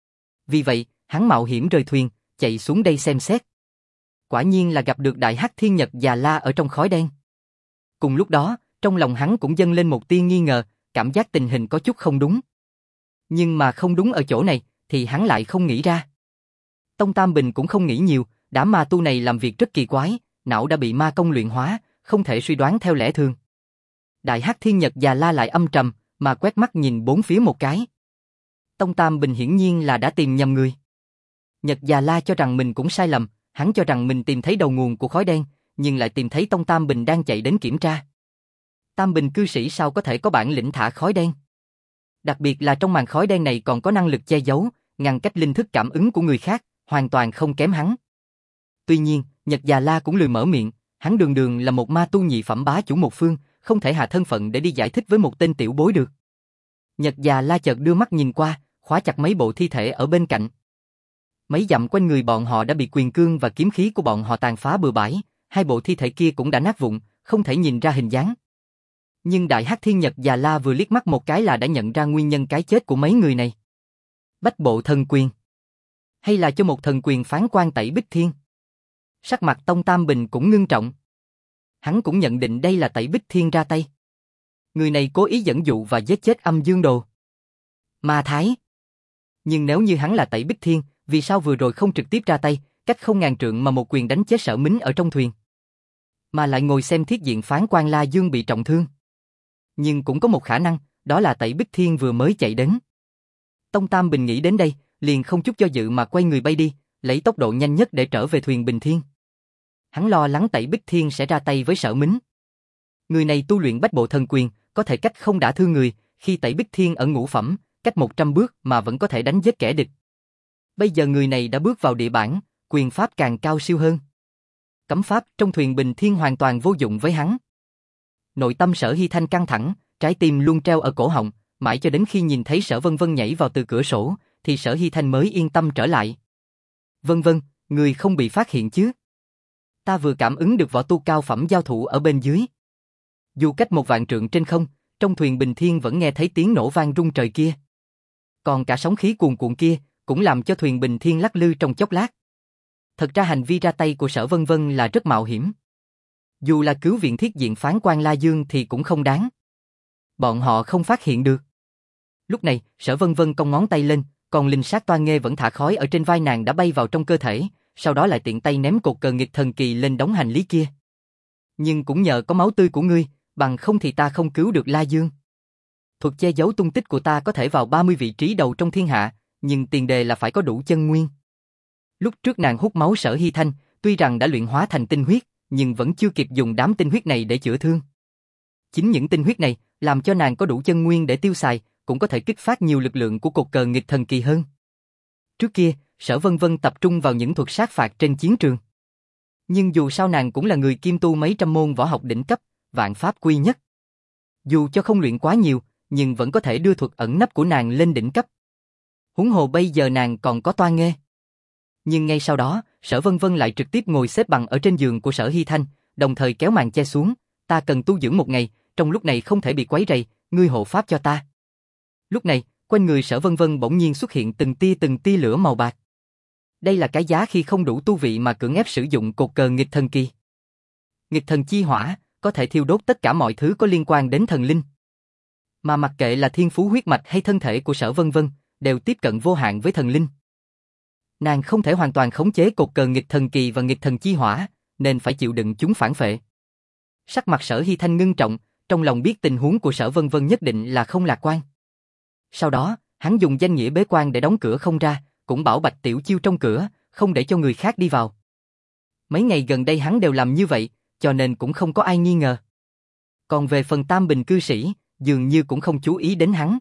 Vì vậy, hắn mạo hiểm rời thuyền, chạy xuống đây xem xét. Quả nhiên là gặp được Đại Hắc Thiên Nhật Già La ở trong khói đen. Cùng lúc đó, trong lòng hắn cũng dâng lên một tia nghi ngờ, cảm giác tình hình có chút không đúng. Nhưng mà không đúng ở chỗ này, thì hắn lại không nghĩ ra. Tông Tam Bình cũng không nghĩ nhiều, đám ma tu này làm việc rất kỳ quái, não đã bị ma công luyện hóa, không thể suy đoán theo lẽ thường. Đại Hắc Thiên Nhật Già La lại âm trầm, mà quét mắt nhìn bốn phía một cái. Tông Tam Bình hiển nhiên là đã tìm nhầm người. Nhật Già La cho rằng mình cũng sai lầm, hắn cho rằng mình tìm thấy đầu nguồn của khói đen, nhưng lại tìm thấy Tông Tam Bình đang chạy đến kiểm tra. Tam Bình cư sĩ sao có thể có bản lĩnh thả khói đen? Đặc biệt là trong màn khói đen này còn có năng lực che giấu, ngăn cách linh thức cảm ứng của người khác, hoàn toàn không kém hắn. Tuy nhiên, Nhật Già La cũng lười mở miệng, hắn đường đường là một ma tu nhị phẩm bá chủ một phương, không thể hạ thân phận để đi giải thích với một tên tiểu bối được. Nhật Già La chợt đưa mắt nhìn qua, khóa chặt mấy bộ thi thể ở bên cạnh. Mấy dặm quanh người bọn họ đã bị quyền cương và kiếm khí của bọn họ tàn phá bừa bãi, hai bộ thi thể kia cũng đã nát vụn, không thể nhìn ra hình dáng. Nhưng Đại Hắc Thiên Nhật Già La vừa liếc mắt một cái là đã nhận ra nguyên nhân cái chết của mấy người này. Bách bộ thần quyền. Hay là cho một thần quyền phán quan Tẩy Bích Thiên? Sắc mặt Tông Tam Bình cũng ngưng trọng. Hắn cũng nhận định đây là Tẩy Bích Thiên ra tay. Người này cố ý dẫn dụ và giết chết Âm Dương Đồ. Ma Thái. Nhưng nếu như hắn là Tẩy Bích Thiên, vì sao vừa rồi không trực tiếp ra tay, cách không ngàn trượng mà một quyền đánh chết Sở Mính ở trong thuyền, mà lại ngồi xem thiết diện phán quan La Dương bị trọng thương? Nhưng cũng có một khả năng, đó là Tẩy Bích Thiên vừa mới chạy đến. Tông Tam Bình nghĩ đến đây, liền không chút do dự mà quay người bay đi, lấy tốc độ nhanh nhất để trở về thuyền Bình Thiên. Hắn lo lắng Tẩy Bích Thiên sẽ ra tay với Sở Mính. Người này tu luyện bách bộ thần quyền, có thể cách không đả thương người, khi Tẩy Bích Thiên ở ngũ phẩm, cách một trăm bước mà vẫn có thể đánh giết kẻ địch. Bây giờ người này đã bước vào địa bản, quyền pháp càng cao siêu hơn. Cấm pháp trong thuyền Bình Thiên hoàn toàn vô dụng với hắn. Nội tâm Sở Hy Thanh căng thẳng, trái tim luôn treo ở cổ họng, mãi cho đến khi nhìn thấy Sở Vân Vân nhảy vào từ cửa sổ, thì Sở Hy Thanh mới yên tâm trở lại. Vân Vân, người không bị phát hiện chứ? Ta vừa cảm ứng được võ tu cao phẩm giao thủ ở bên dưới. Dù cách một vạn trượng trên không, trong thuyền Bình Thiên vẫn nghe thấy tiếng nổ vang rung trời kia. Còn cả sóng khí cuồn cuộn kia, cũng làm cho thuyền Bình Thiên lắc lư trong chốc lát. Thật ra hành vi ra tay của Sở Vân Vân là rất mạo hiểm. Dù là cứu viện thiết diện phán quan La Dương thì cũng không đáng. Bọn họ không phát hiện được. Lúc này, Sở Vân Vân cong ngón tay lên, còn linh sát toa nghê vẫn thả khói ở trên vai nàng đã bay vào trong cơ thể, sau đó lại tiện tay ném cột cờ nghịch thần kỳ lên đống hành lý kia. Nhưng cũng nhờ có máu tươi của ngươi, bằng không thì ta không cứu được La Dương. Thuật che giấu tung tích của ta có thể vào ba mươi vị trí đầu trong thiên hạ, nhưng tiền đề là phải có đủ chân nguyên. Lúc trước nàng hút máu Sở Hy Thanh, tuy rằng đã luyện hóa thành tinh huyết, nhưng vẫn chưa kịp dùng đám tinh huyết này để chữa thương. Chính những tinh huyết này làm cho nàng có đủ chân nguyên để tiêu xài, cũng có thể kích phát nhiều lực lượng của cột cờ nghịch thần kỳ hơn. Trước kia, Sở Vân Vân tập trung vào những thuật sát phạt trên chiến trường. Nhưng dù sao nàng cũng là người kiêm tu mấy trăm môn võ học đỉnh cấp, vạn pháp quy nhất. Dù cho không luyện quá nhiều, nhưng vẫn có thể đưa thuật ẩn nấp của nàng lên đỉnh cấp. Huống hồ bây giờ nàng còn có toa nghê. Nhưng ngay sau đó, Sở Vân Vân lại trực tiếp ngồi xếp bằng ở trên giường của Sở Hy Thanh, đồng thời kéo màn che xuống. Ta cần tu dưỡng một ngày, trong lúc này không thể bị quấy rầy, ngươi hộ pháp cho ta. Lúc này, quanh người Sở Vân Vân bỗng nhiên xuất hiện từng tia từng tia lửa màu bạc. Đây là cái giá khi không đủ tu vị mà cưỡng ép sử dụng cột cờ nghịch thần kỳ. Nghịch thần chi hỏa, có thể thiêu đốt tất cả mọi thứ có liên quan đến thần linh. Mà mặc kệ là thiên phú huyết mạch hay thân thể của Sở Vân Vân, đều tiếp cận vô hạn với thần linh. Nàng không thể hoàn toàn khống chế cột cờ nghịch thần kỳ và nghịch thần chi hỏa, nên phải chịu đựng chúng phản phệ. Sắc mặt Sở Hy Thanh ngưng trọng, trong lòng biết tình huống của Sở Vân Vân nhất định là không lạc quan. Sau đó, hắn dùng danh nghĩa bế quan để đóng cửa không ra, cũng bảo Bạch Tiểu Chiêu trong cửa, không để cho người khác đi vào. Mấy ngày gần đây hắn đều làm như vậy, cho nên cũng không có ai nghi ngờ. Còn về phần Tam Bình cư sĩ, dường như cũng không chú ý đến hắn.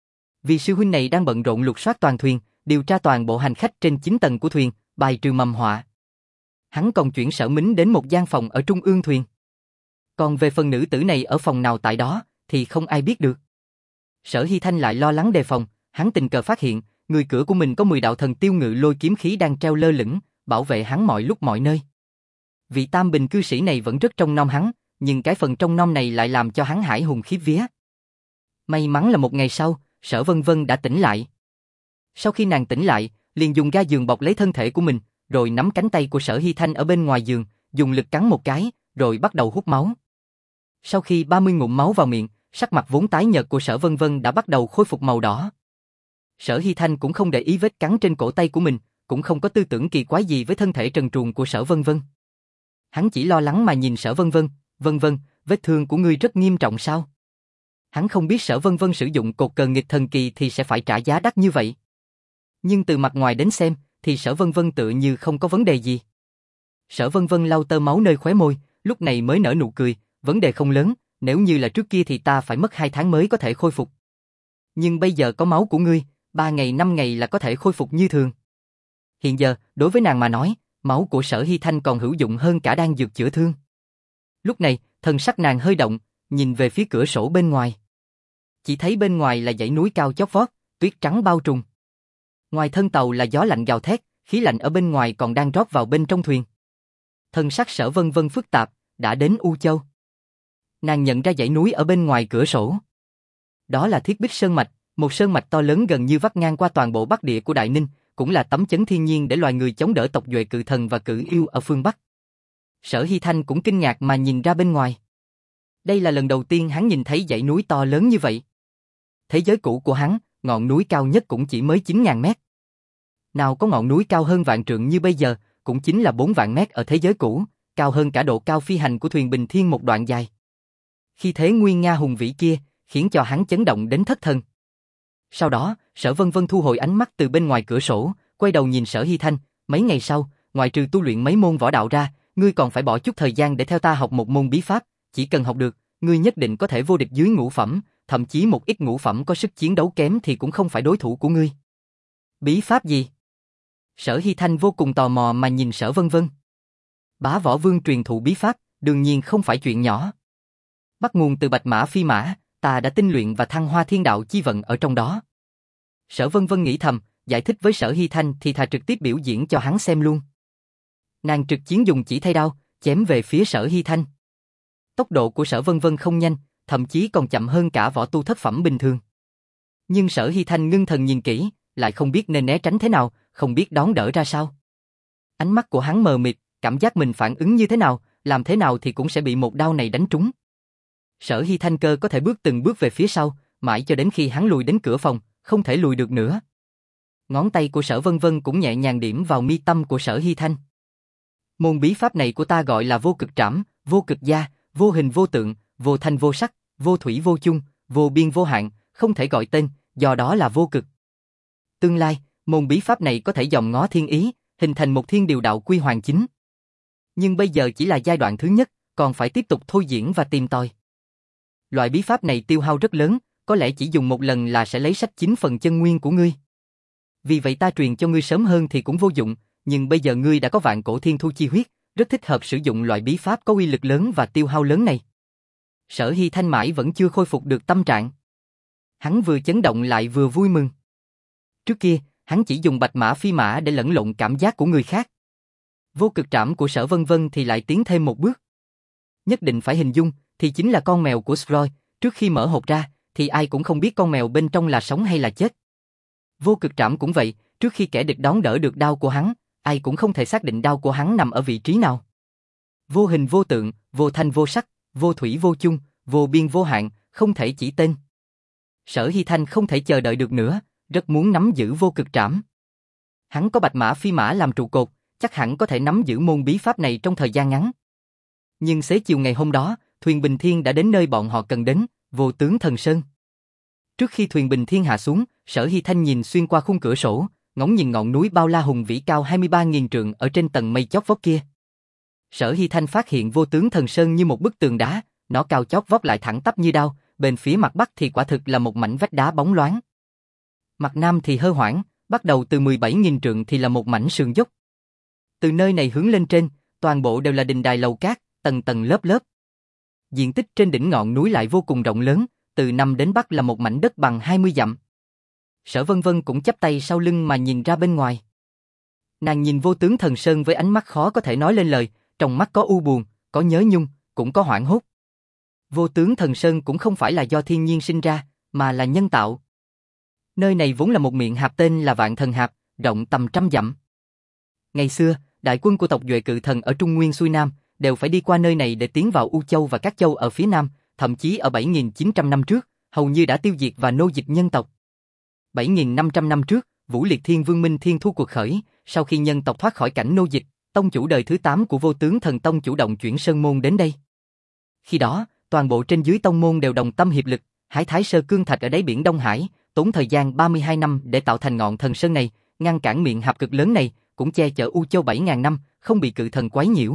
Vì sư huynh này đang bận rộn lục soát toàn thuyền, điều tra toàn bộ hành khách trên chín tầng của thuyền, bài trừ mầm họa. Hắn còn chuyển Sở Mính đến một gian phòng ở trung ương thuyền. Còn về phần nữ tử này ở phòng nào tại đó, thì không ai biết được. Sở Hy Thanh lại lo lắng đề phòng, hắn tình cờ phát hiện, người cửa của mình có mười đạo thần tiêu ngự lôi kiếm khí đang treo lơ lửng, bảo vệ hắn mọi lúc mọi nơi. Vị Tam Bình cư sĩ này vẫn rất trông nom hắn, nhưng cái phần trông nom này lại làm cho hắn hải hùng khiếp vía. May mắn là một ngày sau, Sở Vân Vân đã tỉnh lại. Sau khi nàng tỉnh lại, liền dùng ga giường bọc lấy thân thể của mình, rồi nắm cánh tay của Sở Hy Thanh ở bên ngoài giường, dùng lực cắn một cái, rồi bắt đầu hút máu. Sau khi ba mươi ngụm máu vào miệng, sắc mặt vốn tái nhợt của Sở Vân Vân đã bắt đầu khôi phục màu đỏ. Sở Hy Thanh cũng không để ý vết cắn trên cổ tay của mình, cũng không có tư tưởng kỳ quái gì với thân thể trần truồng của Sở Vân Vân. Hắn chỉ lo lắng mà nhìn Sở Vân Vân, "Vân Vân, vết thương của ngươi rất nghiêm trọng sao?" Hắn không biết Sở Vân Vân sử dụng cột cờ nghịch thần kỳ thì sẽ phải trả giá đắt như vậy. Nhưng từ mặt ngoài đến xem, thì Sở Vân Vân tự như không có vấn đề gì. Sở Vân Vân lau tơ máu nơi khóe môi, lúc này mới nở nụ cười, "Vấn đề không lớn, nếu như là trước kia thì ta phải mất hai tháng mới có thể khôi phục. Nhưng bây giờ có máu của ngươi, ba ngày năm ngày là có thể khôi phục như thường." Hiện giờ, đối với nàng mà nói, máu của Sở Hy Thanh còn hữu dụng hơn cả đan dược chữa thương. Lúc này, thần sắc nàng hơi động, nhìn về phía cửa sổ bên ngoài. Chỉ thấy bên ngoài là dãy núi cao chót vót, tuyết trắng bao trùm. Ngoài thân tàu là gió lạnh gào thét, khí lạnh ở bên ngoài còn đang rót vào bên trong thuyền. Thần sắc Sở Vân Vân phức tạp, đã đến U Châu. Nàng nhận ra dãy núi ở bên ngoài cửa sổ. Đó là Thiết Bích Sơn Mạch, một sơn mạch to lớn gần như vắt ngang qua toàn bộ Bắc Địa của Đại Ninh, cũng là tấm chắn thiên nhiên để loài người chống đỡ tộc Duệ Cự Thần và Cự Yêu ở phương Bắc. Sở Hy Thanh cũng kinh ngạc mà nhìn ra bên ngoài. Đây là lần đầu tiên hắn nhìn thấy dãy núi to lớn như vậy. Thế giới cũ của hắn, ngọn núi cao nhất cũng chỉ mới chín nghìn mét. Nào có ngọn núi cao hơn vạn trượng như bây giờ, cũng chính là bốn vạn mét ở thế giới cũ, cao hơn cả độ cao phi hành của thuyền Bình Thiên một đoạn dài. Khi thế nguyên nga hùng vĩ kia, khiến cho hắn chấn động đến thất thần. Sau đó, Sở Vân Vân thu hồi ánh mắt từ bên ngoài cửa sổ, quay đầu nhìn Sở Hy Thanh, mấy ngày sau, ngoại trừ tu luyện mấy môn võ đạo ra, ngươi còn phải bỏ chút thời gian để theo ta học một môn bí pháp, chỉ cần học được, ngươi nhất định có thể vô địch dưới ngũ phẩm, thậm chí một ít ngũ phẩm có sức chiến đấu kém thì cũng không phải đối thủ của ngươi. Bí pháp gì? Sở Hy Thanh vô cùng tò mò mà nhìn Sở Vân Vân. Bá Võ Vương truyền thụ bí pháp, đương nhiên không phải chuyện nhỏ. Bắt nguồn từ Bạch Mã Phi Mã, ta đã tinh luyện và thăng hoa thiên đạo chi vận ở trong đó. Sở Vân Vân nghĩ thầm, giải thích với Sở Hy Thanh thì thà trực tiếp biểu diễn cho hắn xem luôn. Nàng trực chiến dùng chỉ thay đao, chém về phía Sở Hy Thanh. Tốc độ của Sở Vân Vân không nhanh, thậm chí còn chậm hơn cả võ tu thất phẩm bình thường. Nhưng Sở Hy Thanh ngưng thần nhìn kỹ, lại không biết nên né tránh thế nào, không biết đón đỡ ra sao. Ánh mắt của hắn mờ mịt, cảm giác mình phản ứng như thế nào, làm thế nào thì cũng sẽ bị một đao này đánh trúng. Sở Hy Thanh cơ có thể bước từng bước về phía sau, mãi cho đến khi hắn lùi đến cửa phòng, không thể lùi được nữa. Ngón tay của Sở Vân Vân cũng nhẹ nhàng điểm vào mi tâm của Sở Hy Thanh. Môn bí pháp này của ta gọi là vô cực trảm, vô cực gia, vô hình vô tượng, vô thanh vô sắc, vô thủy vô chung, vô biên vô hạn, không thể gọi tên, do đó là vô cực. Tương lai, môn bí pháp này có thể dòm ngó thiên ý, hình thành một thiên điều đạo quy hoàng chính. Nhưng bây giờ chỉ là giai đoạn thứ nhất, còn phải tiếp tục thôi diễn và tìm tòi. Loại bí pháp này tiêu hao rất lớn, có lẽ chỉ dùng một lần là sẽ lấy sách chín phần chân nguyên của ngươi. Vì vậy ta truyền cho ngươi sớm hơn thì cũng vô dụng, nhưng bây giờ ngươi đã có vạn cổ thiên thu chi huyết, rất thích hợp sử dụng loại bí pháp có uy lực lớn và tiêu hao lớn này. Sở Hy Thanh mãi vẫn chưa khôi phục được tâm trạng. Hắn vừa chấn động lại vừa vui mừng. Trước kia, hắn chỉ dùng Bạch Mã Phi Mã để lẫn lộn cảm giác của người khác. Vô cực trảm của Sở Vân Vân thì lại tiến thêm một bước. Nhất định phải hình dung, thì chính là con mèo của Sroy, trước khi mở hộp ra, thì ai cũng không biết con mèo bên trong là sống hay là chết. Vô cực trảm cũng vậy, trước khi kẻ địch đón đỡ được đao của hắn, ai cũng không thể xác định đao của hắn nằm ở vị trí nào. Vô hình vô tượng, vô thanh vô sắc, vô thủy vô chung, vô biên vô hạn, không thể chỉ tên. Sở Hy Thanh không thể chờ đợi được nữa, rất muốn nắm giữ vô cực trảm. Hắn có Bạch Mã Phi Mã làm trụ cột, chắc hẳn có thể nắm giữ môn bí pháp này trong thời gian ngắn. Nhưng xế chiều ngày hôm đó, thuyền Bình Thiên đã đến nơi bọn họ cần đến, Vô Tướng Thần Sơn. Trước khi thuyền Bình Thiên hạ xuống, Sở Hy Thanh nhìn xuyên qua khung cửa sổ, ngóng nhìn ngọn núi bao la hùng vĩ cao hai mươi ba nghìn trượng ở trên tầng mây chót vót kia. Sở Hy Thanh phát hiện Vô Tướng Thần Sơn như một bức tường đá, nó cao chót vót lại thẳng tắp như đao, bên phía mặt bắc thì quả thực là một mảnh vách đá bóng loáng. Mặt nam thì hơ hoảng, bắt đầu từ mười bảy nghìn trượng thì là một mảnh sườn dốc. Từ nơi này hướng lên trên, toàn bộ đều là đình đài lầu cát, tầng tầng lớp lớp. Diện tích trên đỉnh ngọn núi lại vô cùng rộng lớn, từ nam đến bắc là một mảnh đất bằng hai mươi dặm. Sở Vân Vân cũng chắp tay sau lưng mà nhìn ra bên ngoài. Nàng nhìn Vô Tướng Thần Sơn với ánh mắt khó có thể nói lên lời, trong mắt có u buồn, có nhớ nhung, cũng có hoảng hốt. Vô Tướng Thần Sơn cũng không phải là do thiên nhiên sinh ra, mà là nhân tạo. Nơi này vốn là một miệng hạp tên là Vạn Thần Hạp, rộng tầm trăm dặm. Ngày xưa, đại quân của tộc Duệ Cự Thần ở Trung Nguyên xuôi Nam đều phải đi qua nơi này để tiến vào U Châu và các châu ở phía Nam, thậm chí ở bảy nghìn chín trăm năm trước, hầu như đã tiêu diệt và nô dịch nhân tộc. bảy nghìn năm trăm năm trước, Vũ Liệt Thiên Vương Minh Thiên Thu cuộc khởi, sau khi nhân tộc thoát khỏi cảnh nô dịch, tông chủ đời thứ tám của Vô Tướng Thần Tông chủ động chuyển sơn môn đến đây. Khi đó, toàn bộ trên dưới tông môn đều đồng tâm hiệp lực, hái Thái Sơ Cương Thạch ở đáy biển Đông Hải, tốn thời gian ba mươi hai năm để tạo thành ngọn thần sơn này, ngăn cản miệng hạp cực lớn này, cũng che chở U Châu bảy nghìn năm, không bị cự thần quấy nhiễu.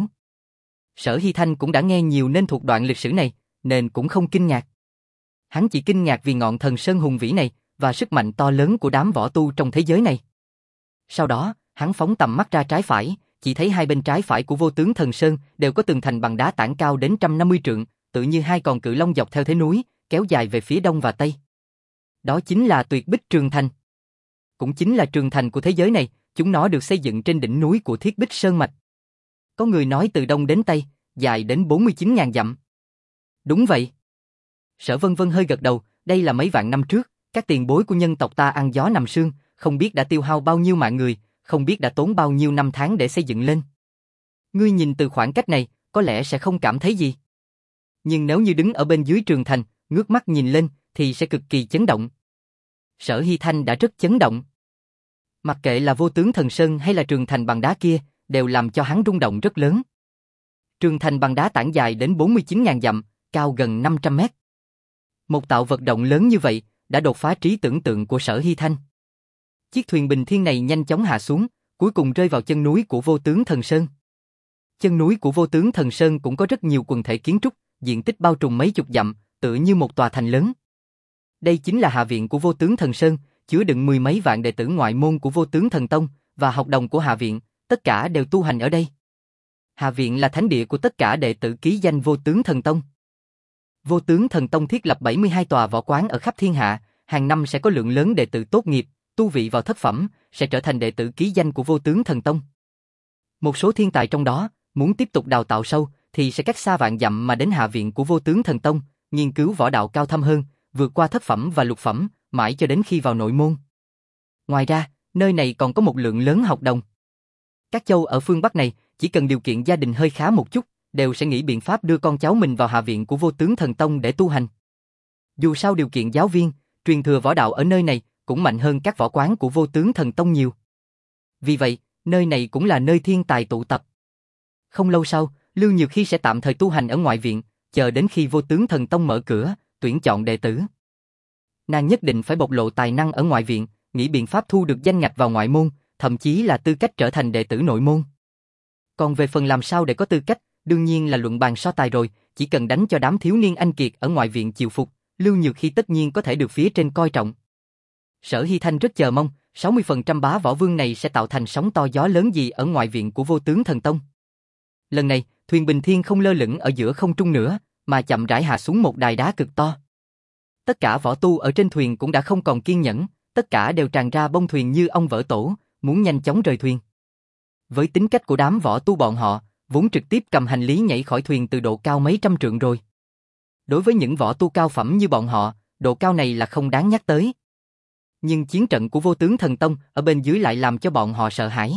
Sở Hy Thanh cũng đã nghe nhiều nên thuộc đoạn lịch sử này, nên cũng không kinh ngạc. Hắn chỉ kinh ngạc vì ngọn thần sơn hùng vĩ này và sức mạnh to lớn của đám võ tu trong thế giới này. Sau đó, hắn phóng tầm mắt ra trái phải, chỉ thấy hai bên trái phải của Vô Tướng Thần Sơn đều có tường thành bằng đá tảng cao đến trăm năm mươi trượng, tự như hai con cự long dọc theo thế núi, kéo dài về phía đông và tây. Đó chính là Tuyệt Bích Trường Thành. Cũng chính là trường thành của thế giới này, chúng nó được xây dựng trên đỉnh núi của Thiết Bích Sơn Mạch. Có người nói từ đông đến tây, dài đến bốn mươi chín nghìn dặm. Đúng vậy. Sở Vân Vân hơi gật đầu, đây là mấy vạn năm trước, các tiền bối của nhân tộc ta ăn gió nằm sương, không biết đã tiêu hao bao nhiêu mạng người, không biết đã tốn bao nhiêu năm tháng để xây dựng lên. Ngươi nhìn từ khoảng cách này, có lẽ sẽ không cảm thấy gì. Nhưng nếu như đứng ở bên dưới tường thành, ngước mắt nhìn lên, thì sẽ cực kỳ chấn động. Sở Hy Thanh đã rất chấn động. Mặc kệ là Vô Tướng Thần Sơn hay là tường thành bằng đá kia, đều làm cho hắn rung động rất lớn. Tường thành bằng đá tản dài đến bốn mươi chín nghìn dặm, cao gần năm trăm mét. Một tạo vật động lớn như vậy, đã đột phá trí tưởng tượng của Sở Hy Thanh. Chiếc thuyền bình thiên này nhanh chóng hạ xuống, cuối cùng rơi vào chân núi của Vô Tướng Thần Sơn. Chân núi của Vô Tướng Thần Sơn cũng có rất nhiều quần thể kiến trúc, diện tích bao trùm mấy chục dặm, tựa như một tòa thành lớn. Đây chính là hạ viện của Vô Tướng Thần Sơn, chứa đựng mười mấy vạn đệ tử ngoại môn của Vô Tướng Thần Tông và học đồng của hạ viện, tất cả đều tu hành ở đây. Hạ viện là thánh địa của tất cả đệ tử ký danh Vô Tướng Thần Tông. Vô Tướng Thần Tông thiết lập bảy mươi hai tòa võ quán ở khắp thiên hạ, hàng năm sẽ có lượng lớn đệ tử tốt nghiệp, tu vị vào thất phẩm, sẽ trở thành đệ tử ký danh của Vô Tướng Thần Tông. Một số thiên tài trong đó, muốn tiếp tục đào tạo sâu, thì sẽ cách xa vạn dặm mà đến hạ viện của Vô Tướng Thần Tông, nghiên cứu võ đạo cao thâm hơn, vượt qua thất phẩm và lục phẩm, mãi cho đến khi vào nội môn. Ngoài ra, nơi này còn có một lượng lớn học đồng. Các châu ở phương Bắc này, chỉ cần điều kiện gia đình hơi khá một chút, đều sẽ nghĩ biện pháp đưa con cháu mình vào hạ viện của Vô Tướng Thần Tông để tu hành. Dù sao điều kiện giáo viên, truyền thừa võ đạo ở nơi này cũng mạnh hơn các võ quán của Vô Tướng Thần Tông nhiều. Vì vậy, nơi này cũng là nơi thiên tài tụ tập. Không lâu sau, Lưu Nhược Hy sẽ tạm thời tu hành ở ngoại viện, chờ đến khi Vô Tướng Thần Tông mở cửa, tuyển chọn đệ tử. Nàng nhất định phải bộc lộ tài năng ở ngoại viện, nghĩ biện pháp thu được danh ngạch vào ngoại môn, thậm chí là tư cách trở thành đệ tử nội môn. Còn về phần làm sao để có tư cách, đương nhiên là luận bàn so tài rồi, chỉ cần đánh cho đám thiếu niên anh kiệt ở ngoại viện chịu phục, Lưu Nhược Hy tất nhiên có thể được phía trên coi trọng. Sở Hy Thanh rất chờ mong, sáu mươi phần trăm bá võ vương này sẽ tạo thành sóng to gió lớn gì ở ngoại viện của Vô Tướng Thần Tông. Lần này, thuyền bình thiên không lơ lửng ở giữa không trung nữa, mà chậm rãi hạ xuống một đài đá cực to. Tất cả võ tu ở trên thuyền cũng đã không còn kiên nhẫn, tất cả đều tràn ra bông thuyền như ong vỡ tổ, muốn nhanh chóng rời thuyền. Với tính cách của đám võ tu bọn họ, vốn trực tiếp cầm hành lý nhảy khỏi thuyền từ độ cao mấy trăm trượng rồi. Đối với những võ tu cao phẩm như bọn họ, độ cao này là không đáng nhắc tới. Nhưng chiến trận của Vô Tướng Thần Tông ở bên dưới lại làm cho bọn họ sợ hãi.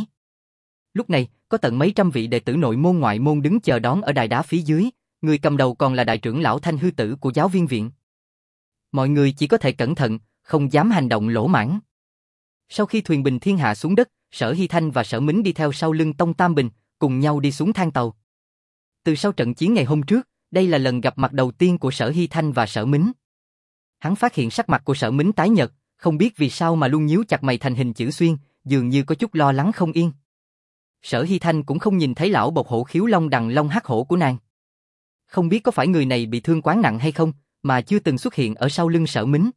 Lúc này, có tận mấy trăm vị đệ tử nội môn ngoại môn đứng chờ đón ở đài đá phía dưới, người cầm đầu còn là đại trưởng lão Thanh Hư Tử của giáo viên viện. Mọi người chỉ có thể cẩn thận, không dám hành động lỗ mãng. Sau khi thuyền bình thiên hạ xuống đất, Sở Hy Thanh và Sở Mính đi theo sau lưng Tông Tam Bình, cùng nhau đi xuống thang tàu. Từ sau trận chiến ngày hôm trước, đây là lần gặp mặt đầu tiên của Sở Hy Thanh và Sở Mính. Hắn phát hiện sắc mặt của Sở Mính tái nhợt, không biết vì sao mà luôn nhíu chặt mày thành hình chữ xuyên, dường như có chút lo lắng không yên. Sở Hy Thanh cũng không nhìn thấy lão bộc hổ khiếu long đằng long hắc hổ của nàng. Không biết có phải người này bị thương quá nặng hay không, mà chưa từng xuất hiện ở sau lưng Sở Mính.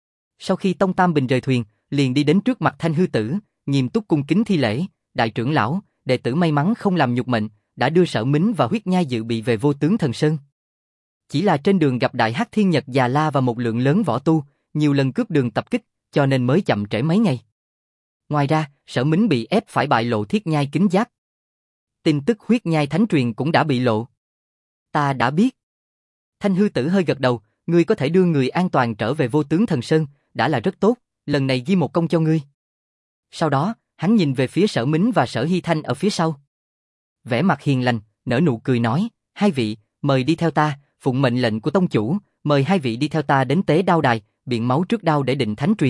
Sau khi Tông Tam Bình rời thuyền, liền đi đến trước mặt Thanh Hư Tử, nghiêm túc cung kính thi lễ, đại trưởng lão, đệ tử may mắn không làm nhục mệnh, đã đưa Sở Mính và Huyết Nhai dự bị về Vô Tướng Thần Sơn. Chỉ là trên đường gặp Đại Hắc Thiên Nhật Già La và một lượng lớn võ tu, nhiều lần cướp đường tập kích, cho nên mới chậm trễ mấy ngày. Ngoài ra, Sở Mính bị ép phải bại lộ Thiết Nhai kính giáp. Tin tức Huyết Nhai thánh truyền cũng đã bị lộ. Ta đã biết. Thanh Hư Tử hơi gật đầu, ngươi có thể đưa người an toàn trở về Vô Tướng Thần Sơn, đã là rất tốt, lần này ghi một công cho ngươi. Sau đó, hắn nhìn về phía Sở Mính và Sở Hy Thanh ở phía sau. Vẻ mặt hiền lành, nở nụ cười nói, hai vị, mời đi theo ta, phụng mệnh lệnh của tông chủ, mời hai vị đi theo ta đến tế đao đài, biện máu trước đao để định thánh truyền.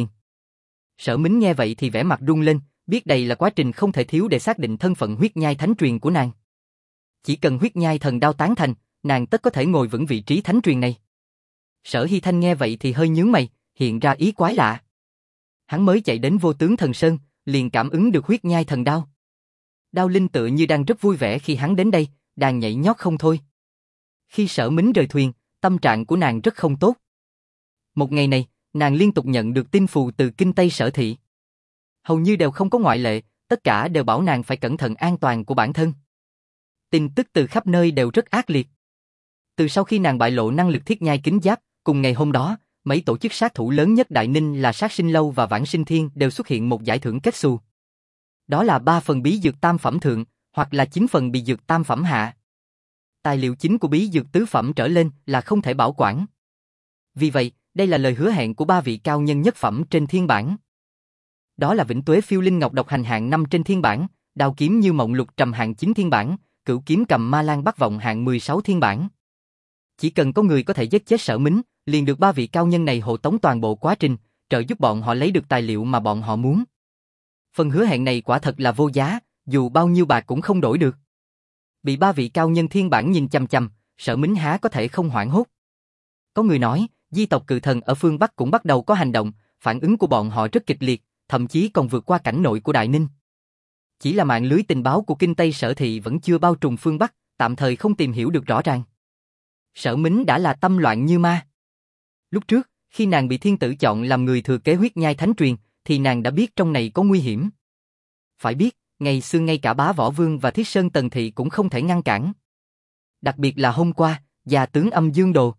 Sở Mính nghe vậy thì vẻ mặt rung lên, biết đây là quá trình không thể thiếu để xác định thân phận Huyết Nhai thánh truyền của nàng. Chỉ cần Huyết Nhai thần đao tán thành, nàng tất có thể ngồi vững vị trí thánh truyền này. Sở Hy Thanh nghe vậy thì hơi nhướng mày, hiện ra ý quái lạ. Hắn mới chạy đến Vô Tướng Thần Sơn, liền cảm ứng được Huyết Nhai thần đao. Đao Linh tựa như đang rất vui vẻ khi hắn đến đây, đang nhảy nhót không thôi. Khi Sở Mính rời thuyền, tâm trạng của nàng rất không tốt. Một ngày này, nàng liên tục nhận được tin phù từ Kinh Tây Sở Thị. Hầu như đều không có ngoại lệ, tất cả đều bảo nàng phải cẩn thận an toàn của bản thân. Tin tức từ khắp nơi đều rất ác liệt. Từ sau khi nàng bại lộ năng lực Thiết Nhai kính giáp, cùng ngày hôm đó, mấy tổ chức sát thủ lớn nhất Đại Ninh là Sát Sinh Lâu và Vãng Sinh Thiên đều xuất hiện một giải thưởng kết xù. Đó là ba phần bí dược tam phẩm thượng, hoặc là chín phần bị dược tam phẩm hạ. Tài liệu chính của bí dược tứ phẩm trở lên là không thể bảo quản. Vì vậy, đây là lời hứa hẹn của ba vị cao nhân nhất phẩm trên thiên bản. Đó là Vĩnh Tuế Phiêu Linh Ngọc độc hành hạng năm trên thiên bản, Đao Kiếm Như Mộng Lục Trầm hạng chín thiên bản, Cửu Kiếm Cầm Ma Lan Bắc Vọng hạng mười sáu thiên bản. Chỉ cần có người có thể giết chết Sở Mính, liền được ba vị cao nhân này hộ tống toàn bộ quá trình, trợ giúp bọn họ lấy được tài liệu mà bọn họ muốn. Phần hứa hẹn này quả thật là vô giá, dù bao nhiêu bạc cũng không đổi được. Bị ba vị cao nhân thiên bản nhìn chằm chằm, Sở Mính há có thể không hoảng hốt. Có người nói, di tộc cự thần ở phương Bắc cũng bắt đầu có hành động, phản ứng của bọn họ rất kịch liệt, thậm chí còn vượt qua cảnh nội của Đại Ninh. Chỉ là mạng lưới tình báo của Kinh Tây Sở Thị vẫn chưa bao trùm phương Bắc, tạm thời không tìm hiểu được rõ ràng. Sở Mính đã là tâm loạn như ma. Lúc trước, khi nàng bị thiên tử chọn làm người thừa kế huyết nhai thánh truyền, thì nàng đã biết trong này có nguy hiểm. Phải biết, ngày xưa ngay cả Bá Võ Vương và Thiết Sơn Tần Thị cũng không thể ngăn cản. Đặc biệt là hôm qua, già tướng Âm Dương Đồ,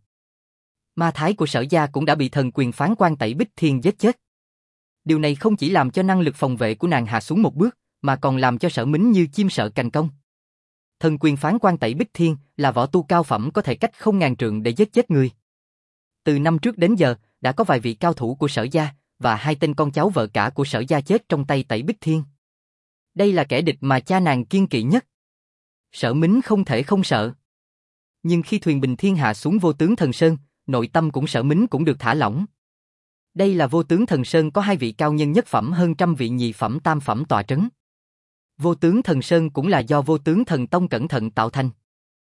ma thái của Sở gia cũng đã bị thần quyền phán quan Tẩy Bích Thiên giết chết. Điều này không chỉ làm cho năng lực phòng vệ của nàng hạ xuống một bước, mà còn làm cho Sở Mính như chim sợ cành cong. Thần quyền phán quan Tẩy Bích Thiên là võ tu cao phẩm có thể cách không ngàn trượng để giết chết người. Từ năm trước đến giờ, đã có vài vị cao thủ của Sở gia và hai tên con cháu vợ cả của Sở gia chết trong tay Tẩy Bích Thiên. Đây là kẻ địch mà cha nàng kiêng kỵ nhất. Sở Mính không thể không sợ. Nhưng khi thuyền bình thiên hạ xuống Vô Tướng Thần Sơn, nội tâm cũng Sở Mính cũng được thả lỏng. Đây là Vô Tướng Thần Sơn có hai vị cao nhân nhất phẩm hơn trăm vị nhị phẩm tam phẩm tọa trấn. Vô Tướng Thần Sơn cũng là do Vô Tướng Thần Tông cẩn thận tạo thành.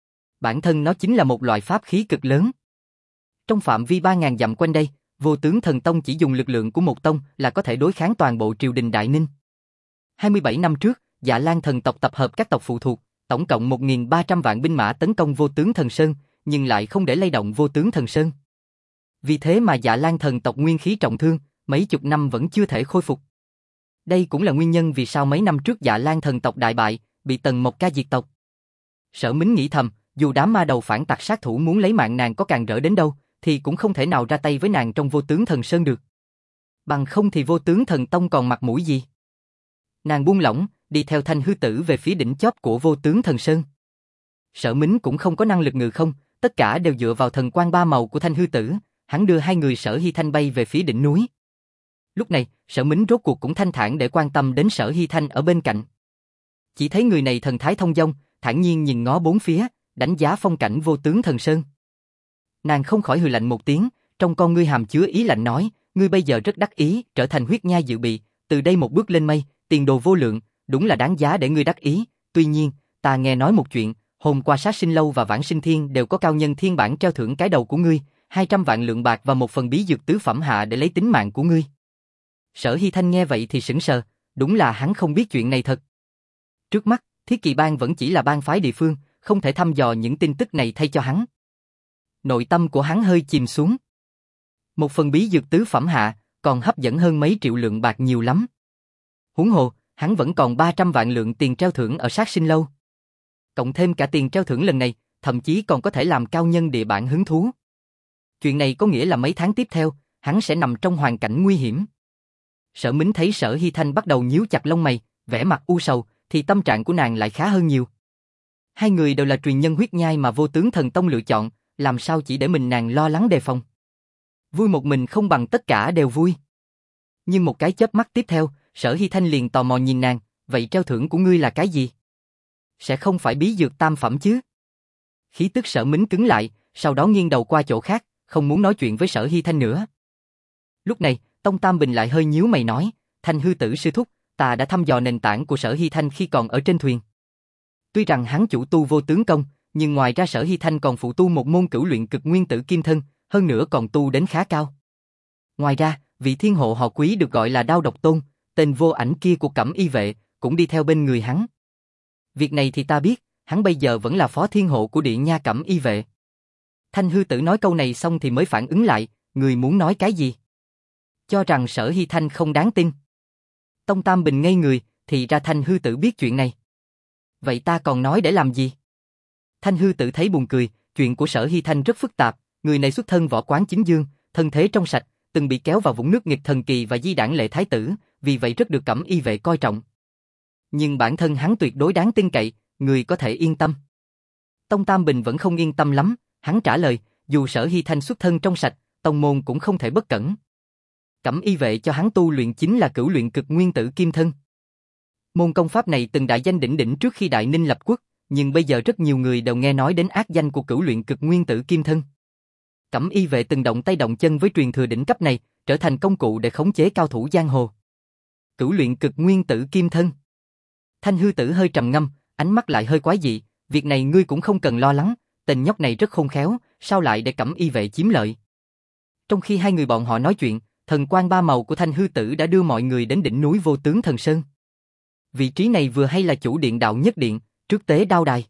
Bản thân nó chính là một loại pháp khí cực lớn. Trong phạm vi ba ngàn dặm quanh đây, Vô Tướng Thần Tông chỉ dùng lực lượng của một tông là có thể đối kháng toàn bộ triều đình Đại Ninh. hai mươi bảy năm trước, Dạ Lan thần tộc tập hợp các tộc phụ thuộc, tổng cộng một nghìn ba trăm vạn binh mã tấn công Vô Tướng Thần Sơn, nhưng lại không để lay động Vô Tướng Thần Sơn. Vì thế mà Dạ Lan thần tộc nguyên khí trọng thương, mấy chục năm vẫn chưa thể khôi phục. Đây cũng là nguyên nhân vì sao mấy năm trước Dạ Lan thần tộc đại bại, bị Tần Mộc Ca diệt tộc. Sở Mính nghĩ thầm, dù đám ma đầu phản tặc sát thủ muốn lấy mạng nàng có càng rỡ đến đâu, thì cũng không thể nào ra tay với nàng trong Vô Tướng Thần Sơn được. Bằng không thì Vô Tướng Thần Tông còn mặt mũi gì? Nàng buông lỏng, đi theo Thanh Hư Tử về phía đỉnh chóp của Vô Tướng Thần Sơn. Sở Mính cũng không có năng lực ngự không, tất cả đều dựa vào thần quang ba màu của Thanh Hư Tử, hắn đưa hai người Sở Hy Thanh bay về phía đỉnh núi. Lúc này, Sở Mính rốt cuộc cũng thanh thản để quan tâm đến Sở Hy Thanh ở bên cạnh. Chỉ thấy người này thần thái thông dong, thản nhiên nhìn ngó bốn phía, đánh giá phong cảnh Vô Tướng Thần Sơn. Nàng không khỏi hừ lạnh một tiếng, trong con ngươi hàm chứa ý lạnh nói, ngươi bây giờ rất đắc ý, trở thành huyết nhai dự bị, từ đây một bước lên mây, tiền đồ vô lượng, đúng là đáng giá để ngươi đắc ý. Tuy nhiên, ta nghe nói một chuyện, hôm qua Sát Sinh Lâu và Vãng Sinh Thiên đều có cao nhân thiên bản treo thưởng cái đầu của ngươi, hai trăm vạn lượng bạc và một phần bí dược tứ phẩm hạ để lấy tính mạng của ngươi. Sở Hy Thanh nghe vậy thì sững sờ, đúng là hắn không biết chuyện này thật. Trước mắt, Thiết Kỵ Bang vẫn chỉ là bang phái địa phương, không thể thăm dò những tin tức này thay cho hắn. Nội tâm của hắn hơi chìm xuống. Một phần bí dược tứ phẩm hạ, còn hấp dẫn hơn mấy triệu lượng bạc nhiều lắm. Huống hồ, hắn vẫn còn ba trăm vạn lượng tiền treo thưởng ở Sát Sinh Lâu. Cộng thêm cả tiền treo thưởng lần này, thậm chí còn có thể làm cao nhân địa bản hứng thú. Chuyện này có nghĩa là mấy tháng tiếp theo, hắn sẽ nằm trong hoàn cảnh nguy hiểm. Sở Mính thấy Sở Hy Thanh bắt đầu nhíu chặt lông mày, vẻ mặt u sầu, thì tâm trạng của nàng lại khá hơn nhiều. Hai người đều là truyền nhân huyết nhai mà Vô Tướng Thần Tông lựa chọn, làm sao chỉ để mình nàng lo lắng đề phòng. Vui một mình không bằng tất cả đều vui. Nhưng một cái chớp mắt tiếp theo, Sở Hy Thanh liền tò mò nhìn nàng, vậy treo thưởng của ngươi là cái gì? Sẽ không phải bí dược tam phẩm chứ? Khí tức Sở Mính cứng lại, sau đó nghiêng đầu qua chỗ khác, không muốn nói chuyện với Sở Hy Thanh nữa. Lúc này, Tông Tam Bình lại hơi nhíu mày nói, Thanh Hư Tử sư thúc, ta đã thăm dò nền tảng của Sở Hy Thanh khi còn ở trên thuyền. Tuy rằng hắn chủ tu vô tướng công, nhưng ngoài ra Sở Hy Thanh còn phụ tu một môn cửu luyện cực nguyên tử kim thân, hơn nữa còn tu đến khá cao. Ngoài ra, vị thiên hộ họ Quý được gọi là Đao Độc Tôn, tên vô ảnh kia của Cẩm Y vệ, cũng đi theo bên người hắn. Việc này thì ta biết, hắn bây giờ vẫn là phó thiên hộ của Điện Nha Cẩm Y vệ. Thanh Hư Tử nói câu này xong thì mới phản ứng lại, người muốn nói cái gì? Cho rằng Sở Hy Thanh không đáng tin. Tông Tam Bình ngây người, thì ra Thanh Hư Tử biết chuyện này. Vậy ta còn nói để làm gì? Thanh Hư Tử thấy buồn cười, chuyện của Sở Hy Thanh rất phức tạp, người này xuất thân võ quán chính dương, thân thế trong sạch, từng bị kéo vào vũng nước nghịch thần kỳ và di đảng lệ thái tử, vì vậy rất được Cẩm Y vệ coi trọng. Nhưng bản thân hắn tuyệt đối đáng tin cậy, người có thể yên tâm. Tông Tam Bình vẫn không yên tâm lắm, hắn trả lời, dù Sở Hy Thanh xuất thân trong sạch, tông môn cũng không thể bất cẩn. Cẩm y vệ cho hắn tu luyện chính là Cửu Luyện Cực Nguyên Tử Kim Thân. Môn công pháp này từng đại danh đỉnh đỉnh trước khi Đại Ninh lập quốc, nhưng bây giờ rất nhiều người đều nghe nói đến ác danh của Cửu Luyện Cực Nguyên Tử Kim Thân. Cẩm y vệ từng động tay động chân với truyền thừa đỉnh cấp này, trở thành công cụ để khống chế cao thủ giang hồ. Cửu Luyện Cực Nguyên Tử Kim Thân. Thanh Hư Tử hơi trầm ngâm, ánh mắt lại hơi quái dị, việc này ngươi cũng không cần lo lắng, tên nhóc này rất khôn khéo, sao lại để Cẩm y vệ chiếm lợi. Trong khi hai người bọn họ nói chuyện, thần quang ba màu của Thanh Hư Tử đã đưa mọi người đến đỉnh núi Vô Tướng Thần Sơn. Vị trí này vừa hay là chủ điện Đạo Nhất Điện, trước tế đao đài.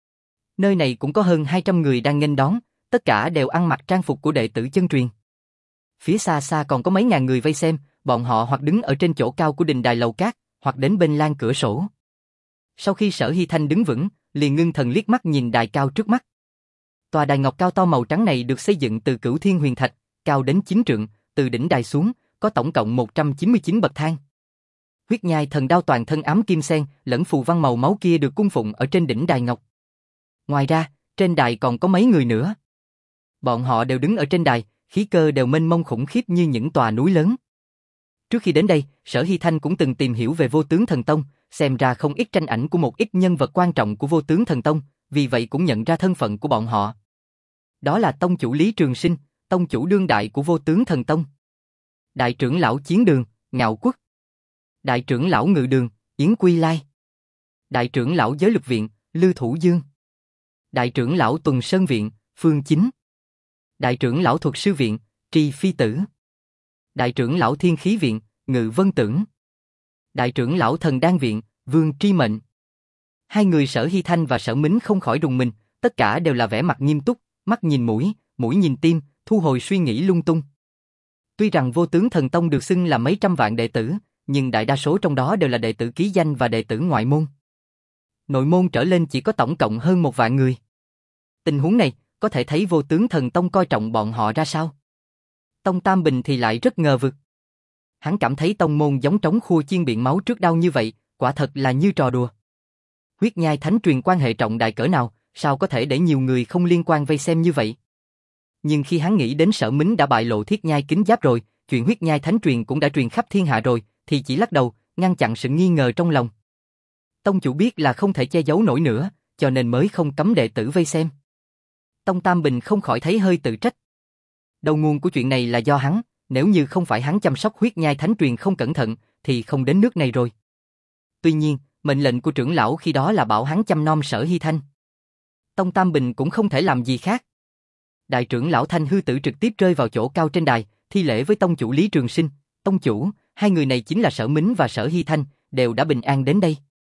Nơi này cũng có hơn hai trăm người đang nghênh đón, tất cả đều ăn mặc trang phục của đệ tử chân truyền. Phía xa xa còn có mấy ngàn người vây xem, bọn họ hoặc đứng ở trên chỗ cao của đình đài lầu cát, hoặc đến bên lan cửa sổ. Sau khi Sở Hy Thanh đứng vững, liền ngưng thần liếc mắt nhìn đài cao trước mắt. Tòa đài ngọc cao to màu trắng này được xây dựng từ Cửu Thiên Huyền Thạch, cao đến chín trượng, từ đỉnh đài xuống, có tổng cộng một trăm chín mươi chín bậc thang. Huyết nhai thần đao toàn thân ám kim sen, lẫn phù văn màu máu kia được cung phụng ở trên đỉnh đài ngọc. Ngoài ra, trên đài còn có mấy người nữa. Bọn họ đều đứng ở trên đài, khí cơ đều mênh mông khủng khiếp như những tòa núi lớn. Trước khi đến đây, Sở Hy Thanh cũng từng tìm hiểu về Vô Tướng Thần Tông, xem ra không ít tranh ảnh của một ít nhân vật quan trọng của Vô Tướng Thần Tông, vì vậy cũng nhận ra thân phận của bọn họ. Đó là tông chủ Lý Trường Sinh, tông chủ đương đại của Vô Tướng Thần Tông. Đại trưởng lão Chiến Đường, Ngạo Quốc. Đại trưởng lão Ngự Đường, Yến Quy Lai. Đại trưởng lão Giới Lực Viện, Lư Thủ Dương. Đại trưởng lão Tuần Sơn Viện, Phương Chính. Đại trưởng lão Thuật Sư Viện, Tri Phi Tử. Đại trưởng lão Thiên Khí Viện, Ngự Vân Tưởng. Đại trưởng lão Thần Đan Viện, Vương Tri Mệnh. Hai người Sở Hy Thanh và Sở Mính không khỏi rùng mình, tất cả đều là vẻ mặt nghiêm túc, mắt nhìn mũi, mũi nhìn tim, thu hồi suy nghĩ lung tung. Tuy rằng Vô Tướng Thần Tông được xưng là mấy trăm vạn đệ tử, nhưng đại đa số trong đó đều là đệ tử ký danh và đệ tử ngoại môn. Nội môn trở lên chỉ có tổng cộng hơn một vạn người. Tình huống này, có thể thấy Vô Tướng Thần Tông coi trọng bọn họ ra sao. Tông Tam Bình thì lại rất ngờ vực. Hắn cảm thấy tông môn giống trống khua chiên biện máu trước đau như vậy, quả thật là như trò đùa. Huyết nhai thánh truyền quan hệ trọng đại cỡ nào, sao có thể để nhiều người không liên quan vây xem như vậy. Nhưng khi hắn nghĩ đến Sở Mính đã bại lộ thiết nhai kính giáp rồi, chuyện huyết nhai thánh truyền cũng đã truyền khắp thiên hạ rồi, thì chỉ lắc đầu, ngăn chặn sự nghi ngờ trong lòng. Tông chủ biết là không thể che giấu nổi nữa, cho nên mới không cấm đệ tử vây xem. Tông Tam Bình không khỏi thấy hơi tự trách. Đầu nguồn của chuyện này là do hắn, nếu như không phải hắn chăm sóc huyết nhai thánh truyền không cẩn thận, thì không đến nước này rồi. Tuy nhiên, mệnh lệnh của trưởng lão khi đó là bảo hắn chăm nom Sở Hy Thanh. Tông Tam Bình cũng không thể làm gì khác. Đại trưởng lão Thanh Hư Tử trực tiếp rơi vào chỗ cao trên đài, thi lễ với tông chủ Lý Trường Sinh. Tông chủ, hai người này chính là Sở Mính và Sở Hy Thanh, đều đã bình an đến đây.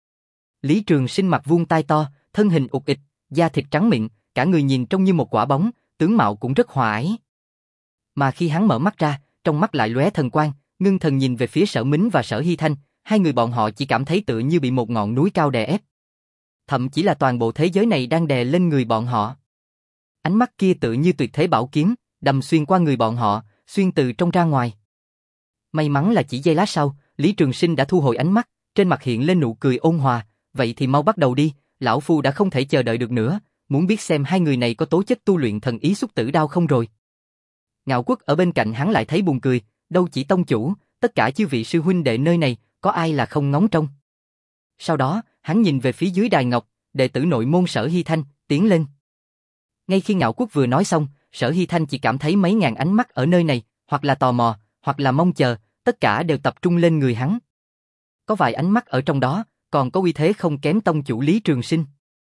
Lý Trường Sinh mặt vuông tai to, thân hình ụt ịch, da thịt trắng mịn, cả người nhìn trông như một quả bóng, tướng mạo cũng rất hòa ái. Mà khi hắn mở mắt ra, trong mắt lại lóe thần quang, ngưng thần nhìn về phía Sở Mính và Sở Hy Thanh, hai người bọn họ chỉ cảm thấy tựa như bị một ngọn núi cao đè ép. Thậm chí là toàn bộ thế giới này đang đè lên người bọn họ. Ánh mắt kia tựa như tuyệt thế bảo kiếm, đâm xuyên qua người bọn họ, xuyên từ trong ra ngoài. May mắn là chỉ giây lát sau, Lý Trường Sinh đã thu hồi ánh mắt, trên mặt hiện lên nụ cười ôn hòa, vậy thì mau bắt đầu đi, lão phu đã không thể chờ đợi được nữa, muốn biết xem hai người này có tố chất tu luyện thần ý xúc tử đao không rồi. Ngạo Quốc ở bên cạnh hắn lại thấy buồn cười, đâu chỉ tông chủ, tất cả chư vị sư huynh đệ nơi này, có ai là không ngóng trông. Sau đó, hắn nhìn về phía dưới đài ngọc, đệ tử nội môn Sở Hy Thanh, tiến lên. Ngay khi Ngạo Quốc vừa nói xong, Sở Hy Thanh chỉ cảm thấy mấy ngàn ánh mắt ở nơi này, hoặc là tò mò, hoặc là mong chờ, tất cả đều tập trung lên người hắn. Có vài ánh mắt ở trong đó, còn có uy thế không kém tông chủ Lý Trường Sinh.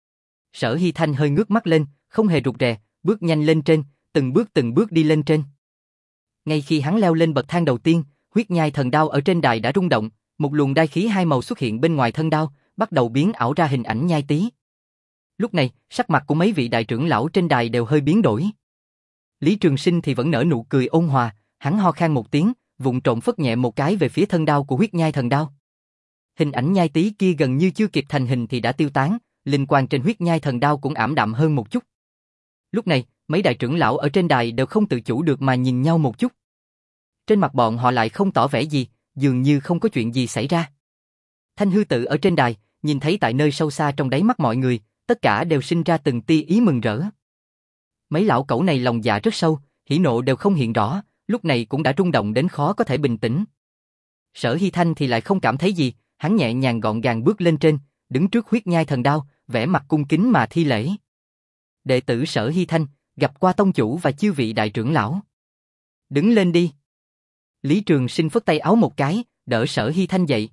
Sở Hy Thanh hơi ngước mắt lên, không hề rụt rè, bước nhanh lên trên, từng bước từng bước đi lên trên. Ngay khi hắn leo lên bậc thang đầu tiên, huyết nhai thần đao ở trên đài đã rung động, một luồng đai khí hai màu xuất hiện bên ngoài thân đao, bắt đầu biến ảo ra hình ảnh nhai tí. Lúc này, sắc mặt của mấy vị đại trưởng lão trên đài đều hơi biến đổi. Lý Trường Sinh thì vẫn nở nụ cười ôn hòa, hắn ho khan một tiếng, vụng trộm phất nhẹ một cái về phía thân đao của huyết nhai thần đao. Hình ảnh nhai tí kia gần như chưa kịp thành hình thì đã tiêu tán, linh quang trên huyết nhai thần đao cũng ảm đạm hơn một chút. Lúc này, mấy đại trưởng lão ở trên đài đều không tự chủ được mà nhìn nhau một chút. Trên mặt bọn họ lại không tỏ vẻ gì, dường như không có chuyện gì xảy ra. Thanh Hư Tử ở trên đài, nhìn thấy tại nơi sâu xa trong đáy mắt mọi người, tất cả đều sinh ra từng tia ý mừng rỡ. Mấy lão cẩu này lòng dạ rất sâu, hỉ nộ đều không hiện rõ, lúc này cũng đã rung động đến khó có thể bình tĩnh. Sở Hy Thanh thì lại không cảm thấy gì, hắn nhẹ nhàng gọn gàng bước lên trên, đứng trước huyết nhai thần đao, vẻ mặt cung kính mà thi lễ. Đệ tử Sở Hy Thanh, gặp qua tông chủ và chư vị đại trưởng lão. Đứng lên đi. Lý Trường Sinh phất tay áo một cái, đỡ Sở Hy Thanh dậy.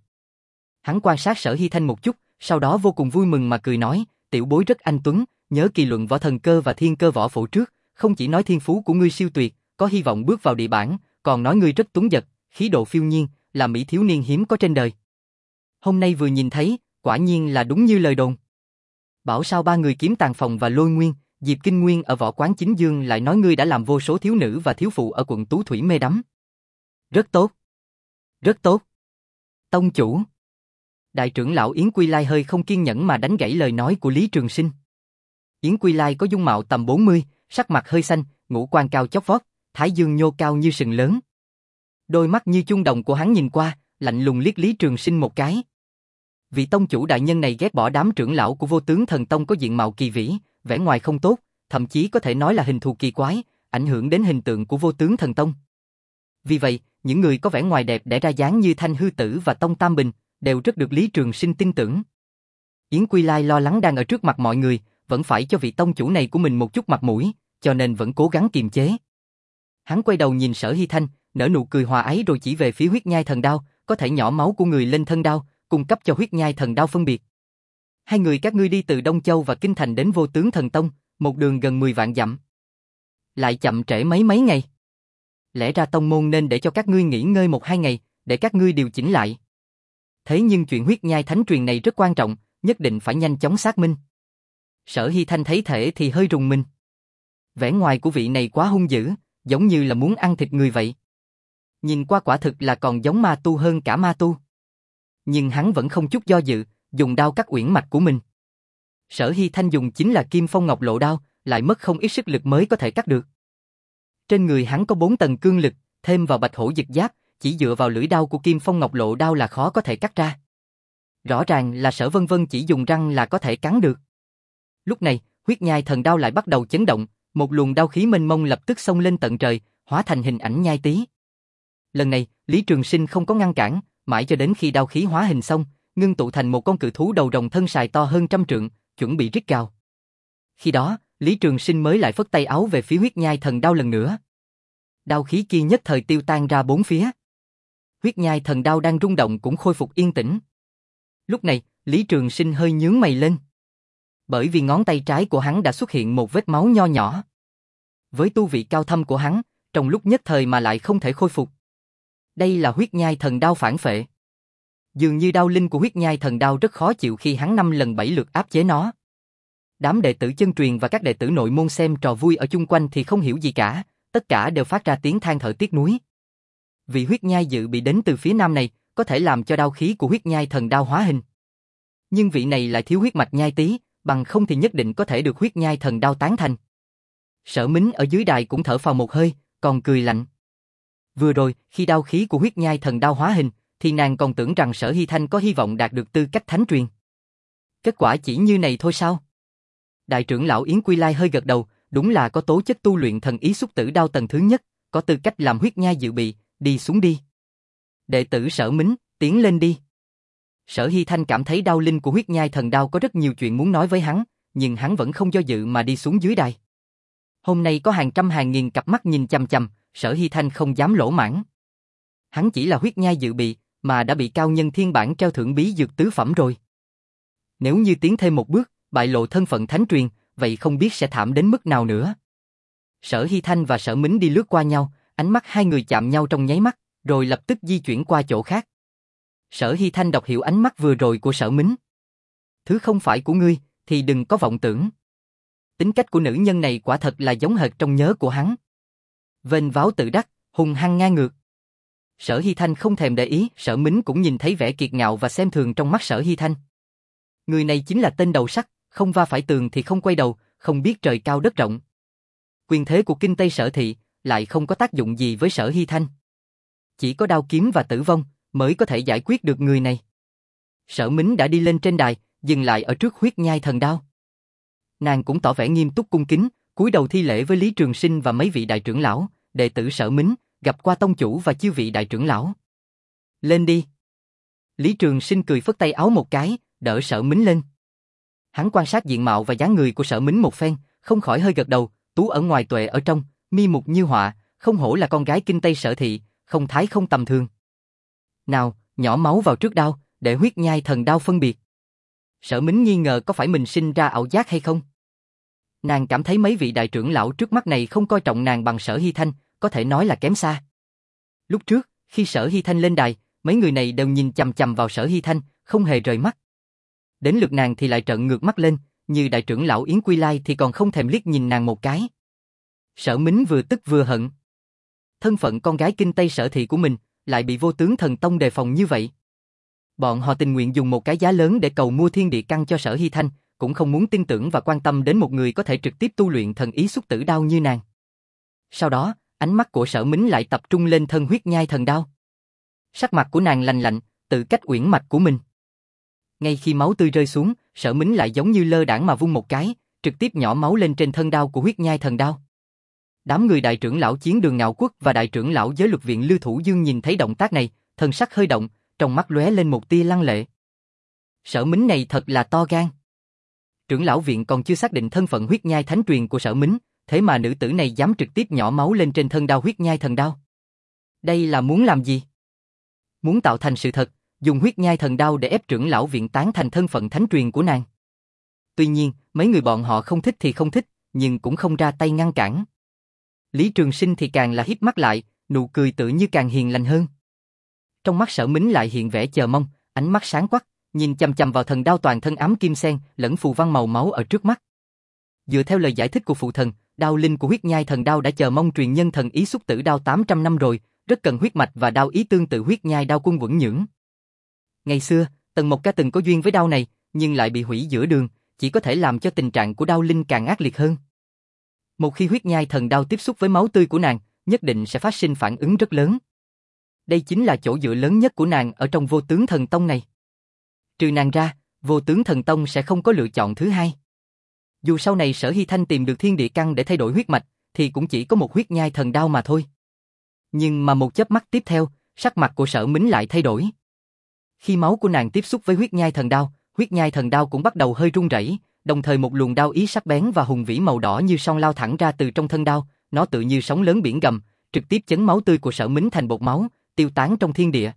Hắn quan sát Sở Hy Thanh một chút, sau đó vô cùng vui mừng mà cười nói, tiểu bối rất anh tuấn, nhớ kỳ luận võ thần cơ và thiên cơ võ phổ trước, không chỉ nói thiên phú của ngươi siêu tuyệt, có hy vọng bước vào địa bảng, còn nói ngươi rất tuấn giật, khí độ phiêu nhiên, là mỹ thiếu niên hiếm có trên đời. Hôm nay vừa nhìn thấy, quả nhiên là đúng như lời đồn. Bảo sao ba người kiếm tàng phòng và lôi nguyên, Diệp Kinh Nguyên ở võ quán chính dương lại nói ngươi đã làm vô số thiếu nữ và thiếu phụ ở quận Tú Thủy mê đắm. Rất tốt. Rất tốt. Tông chủ. Đại trưởng lão Yến Quy Lai hơi không kiên nhẫn mà đánh gãy lời nói của Lý Trường Sinh. Yến Quy Lai có dung mạo tầm bốn mươi, sắc mặt hơi xanh, ngũ quan cao chót vót, thái dương nhô cao như sừng lớn. Đôi mắt như chuông đồng của hắn nhìn qua, lạnh lùng liếc Lý Trường Sinh một cái. Vị tông chủ đại nhân này ghét bỏ đám trưởng lão của Vô Tướng Thần Tông có diện mạo kỳ vĩ, vẻ ngoài không tốt, thậm chí có thể nói là hình thù kỳ quái, ảnh hưởng đến hình tượng của Vô Tướng Thần Tông. Vì vậy, những người có vẻ ngoài đẹp đẽ ra dáng như Thanh Hư Tử và Tông Tam Bình đều rất được Lý Trường Sinh tin tưởng. Yến Quy Lai lo lắng đang ở trước mặt mọi người, vẫn phải cho vị tông chủ này của mình một chút mặt mũi, cho nên vẫn cố gắng kiềm chế. Hắn quay đầu nhìn Sở Hy Thanh, nở nụ cười hòa ái rồi chỉ về phía huyết nhai thần đao, có thể nhỏ máu của người lên thân đao, cung cấp cho huyết nhai thần đao phân biệt. Hai người các ngươi đi từ Đông Châu và Kinh Thành đến Vô Tướng Thần Tông, một đường gần mười vạn dặm. Lại chậm trễ mấy mấy ngày. Lẽ ra tông môn nên để cho các ngươi nghỉ ngơi một hai ngày, để các ngươi điều chỉnh lại. Thế nhưng chuyện huyết nhai thánh truyền này rất quan trọng, nhất định phải nhanh chóng xác minh. Sở Hy Thanh thấy thể thì hơi rùng mình. Vẻ ngoài của vị này quá hung dữ, giống như là muốn ăn thịt người vậy. Nhìn qua quả thực là còn giống ma tu hơn cả ma tu. Nhưng hắn vẫn không chút do dự, dùng đao cắt uyển mạch của mình. Sở Hy Thanh dùng chính là Kim Phong Ngọc Lộ đao, lại mất không ít sức lực mới có thể cắt được. Trên người hắn có bốn tầng cương lực, thêm vào bạch hổ dực giáp, chỉ dựa vào lưỡi đao của Kim Phong Ngọc Lộ đao là khó có thể cắt ra. Rõ ràng là Sở Vân Vân chỉ dùng răng là có thể cắn được. Lúc này, huyết nhai thần đao lại bắt đầu chấn động, một luồng đao khí mênh mông lập tức xông lên tận trời, hóa thành hình ảnh nhai tí. Lần này, Lý Trường Sinh không có ngăn cản, mãi cho đến khi đao khí hóa hình xong, ngưng tụ thành một con cự thú đầu rồng thân sài to hơn trăm trượng, chuẩn bị rít gào. Khi đó, Lý Trường Sinh mới lại phất tay áo về phía huyết nhai thần đao lần nữa. Đao khí kia nhất thời tiêu tan ra bốn phía. Huyết nhai thần đao đang rung động cũng khôi phục yên tĩnh. Lúc này, Lý Trường Sinh hơi nhướng mày lên. Bởi vì ngón tay trái của hắn đã xuất hiện một vết máu nho nhỏ. Với tu vị cao thâm của hắn, trong lúc nhất thời mà lại không thể khôi phục. Đây là huyết nhai thần đao phản phệ. Dường như đao linh của huyết nhai thần đao rất khó chịu khi hắn năm lần bảy lượt áp chế nó. Đám đệ tử chân truyền và các đệ tử nội môn xem trò vui ở chung quanh thì không hiểu gì cả, tất cả đều phát ra tiếng than thở tiếc nuối. Vì huyết nhai dự bị đến từ phía nam này, có thể làm cho đao khí của huyết nhai thần đao hóa hình. Nhưng vị này lại thiếu huyết mạch nhai tí, bằng không thì nhất định có thể được huyết nhai thần đao tán thành. Sở Mính ở dưới đài cũng thở phào một hơi, còn cười lạnh. Vừa rồi, khi đao khí của huyết nhai thần đao hóa hình, thì nàng còn tưởng rằng Sở Hy Thanh có hy vọng đạt được tư cách thánh truyền. Kết quả chỉ như này thôi sao? Đại trưởng lão Yến Quy Lai hơi gật đầu, đúng là có tố chất tu luyện thần ý xúc tử đao tầng thứ nhất, có tư cách làm huyết nhai dự bị, đi xuống đi. Đệ tử Sở Mính, tiến lên đi. Sở Hy Thanh cảm thấy đao linh của huyết nhai thần đao có rất nhiều chuyện muốn nói với hắn, nhưng hắn vẫn không do dự mà đi xuống dưới đài. Hôm nay có hàng trăm hàng nghìn cặp mắt nhìn chằm chằm, Sở Hy Thanh không dám lỗ mãng. Hắn chỉ là huyết nhai dự bị, mà đã bị cao nhân thiên bản treo thưởng bí dược tứ phẩm rồi. Nếu như tiến thêm một bước, bại lộ thân phận thánh truyền, vậy không biết sẽ thảm đến mức nào nữa. Sở Hy Thanh và Sở Mính đi lướt qua nhau, ánh mắt hai người chạm nhau trong nháy mắt, rồi lập tức di chuyển qua chỗ khác. Sở Hy Thanh đọc hiểu ánh mắt vừa rồi của Sở Mính. Thứ không phải của ngươi, thì đừng có vọng tưởng. Tính cách của nữ nhân này quả thật là giống hệt trong nhớ của hắn. Vênh váo tự đắc, hùng hăng ngang ngược. Sở Hy Thanh không thèm để ý, Sở Mính cũng nhìn thấy vẻ kiệt ngạo và xem thường trong mắt Sở Hy Thanh. Người này chính là tên đầu sắt, không va phải tường thì không quay đầu, không biết trời cao đất rộng. Quyền thế của Kinh Tây Sở Thị lại không có tác dụng gì với Sở Hy Thanh. Chỉ có đao kiếm và tử vong mới có thể giải quyết được người này. Sở Mính đã đi lên trên đài, dừng lại ở trước huyết nhai thần đao. Nàng cũng tỏ vẻ nghiêm túc cung kính, cúi đầu thi lễ với Lý Trường Sinh và mấy vị đại trưởng lão, đệ tử Sở Mính, gặp qua tông chủ và chư vị đại trưởng lão. Lên đi. Lý Trường Sinh cười phất tay áo một cái, đỡ Sở Mính lên. Hắn quan sát diện mạo và dáng người của Sở Mính một phen, không khỏi hơi gật đầu, tú ở ngoài tuệ ở trong, mi mục như họa, không hổ là con gái kinh Tây Sở thị, không thái không tầm thường. Nào, nhỏ máu vào trước đao, để huyết nhai thần đao phân biệt. Sở Mính nghi ngờ có phải mình sinh ra ảo giác hay không. Nàng cảm thấy mấy vị đại trưởng lão trước mắt này không coi trọng nàng bằng Sở Hy Thanh, có thể nói là kém xa. Lúc trước, khi Sở Hy Thanh lên đài, mấy người này đều nhìn chằm chằm vào Sở Hy Thanh, không hề rời mắt. Đến lượt nàng thì lại trợn ngược mắt lên, như đại trưởng lão Yến Quy Lai thì còn không thèm liếc nhìn nàng một cái. Sở Mính vừa tức vừa hận. Thân phận con gái kinh Tây Sở thị của mình lại bị Vô Tướng Thần Tông đề phòng như vậy. Bọn họ tình nguyện dùng một cái giá lớn để cầu mua thiên địa căn cho Sở Hy Thanh, cũng không muốn tin tưởng và quan tâm đến một người có thể trực tiếp tu luyện thần ý xúc tử đao như nàng. Sau đó, ánh mắt của Sở Mính lại tập trung lên thân huyết nhai thần đao. Sắc mặt của nàng lạnh lạnh, tự cách uyển mạch của mình. Ngay khi máu tươi rơi xuống, Sở Mính lại giống như lơ đãng mà vung một cái, trực tiếp nhỏ máu lên trên thân đao của huyết nhai thần đao. Đám người đại trưởng lão Chiến Đường Ngạo Quốc và đại trưởng lão Giới Luật Viện Lưu Thủ Dương nhìn thấy động tác này, thần sắc hơi động, trong mắt lóe lên một tia lăng lệ. Sở Mính này thật là to gan. Trưởng lão viện còn chưa xác định thân phận huyết nhai thánh truyền của Sở Mính, thế mà nữ tử này dám trực tiếp nhỏ máu lên trên thân đao huyết nhai thần đao. Đây là muốn làm gì? Muốn tạo thành sự thật, dùng huyết nhai thần đao để ép trưởng lão viện tán thành thân phận thánh truyền của nàng. Tuy nhiên, mấy người bọn họ không thích thì không thích, nhưng cũng không ra tay ngăn cản. Lý Trường Sinh thì càng là híp mắt lại, nụ cười tự như càng hiền lành hơn. Trong mắt Sở Mính lại hiện vẻ chờ mong, ánh mắt sáng quắc, nhìn chằm chằm vào thần đao toàn thân ám kim sen, lẫn phù văn màu máu ở trước mắt. Dựa theo lời giải thích của phụ thần, đao linh của huyết nhai thần đao đã chờ mong truyền nhân thần ý xúc tử đao tám trăm năm rồi, rất cần huyết mạch và đao ý tương tự huyết nhai đao quân Quẩn Nhưỡng. Ngày xưa, Tần Mộc Ca từng có duyên với đao này, nhưng lại bị hủy giữa đường, chỉ có thể làm cho tình trạng của đao linh càng ác liệt hơn. Một khi huyết nhai thần đao tiếp xúc với máu tươi của nàng, nhất định sẽ phát sinh phản ứng rất lớn. Đây chính là chỗ dựa lớn nhất của nàng ở trong Vô Tướng Thần Tông này. Trừ nàng ra, Vô Tướng Thần Tông sẽ không có lựa chọn thứ hai. Dù sau này Sở Hy Thanh tìm được thiên địa căn để thay đổi huyết mạch, thì cũng chỉ có một huyết nhai thần đao mà thôi. Nhưng mà một chớp mắt tiếp theo, sắc mặt của Sở Mính lại thay đổi. Khi máu của nàng tiếp xúc với huyết nhai thần đao, huyết nhai thần đao cũng bắt đầu hơi run rẩy, đồng thời một luồng đao ý sắc bén và hùng vĩ màu đỏ như song lao thẳng ra từ trong thân đao, nó tự như sóng lớn biển gầm, trực tiếp chấn máu tươi của Sở Mính thành bột máu, tiêu tán trong thiên địa.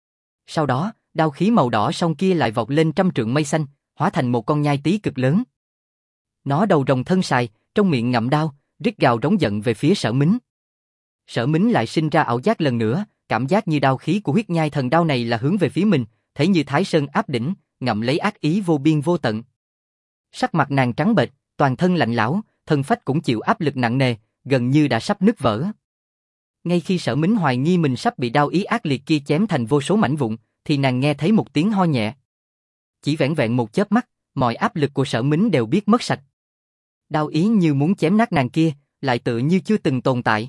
Sau đó, đao khí màu đỏ song kia lại vọt lên trăm trượng mây xanh, hóa thành một con nhai tí cực lớn. Nó đầu rồng thân sài, trong miệng ngậm đao, rít gào rống giận về phía Sở Mính. Sở Mính lại sinh ra ảo giác lần nữa, cảm giác như đao khí của huyết nhai thần đao này là hướng về phía mình, thấy như Thái Sơn áp đỉnh, ngậm lấy ác ý vô biên vô tận. Sắc mặt nàng trắng bệch, toàn thân lạnh lẽo, thân phách cũng chịu áp lực nặng nề, gần như đã sắp nứt vỡ. Ngay khi Sở Mính hoài nghi mình sắp bị đao ý ác liệt kia chém thành vô số mảnh vụn, thì nàng nghe thấy một tiếng ho nhẹ. Chỉ vẻn vẹn một chớp mắt, mọi áp lực của Sở Mính đều biết mất sạch. Đao ý như muốn chém nát nàng kia, lại tựa như chưa từng tồn tại.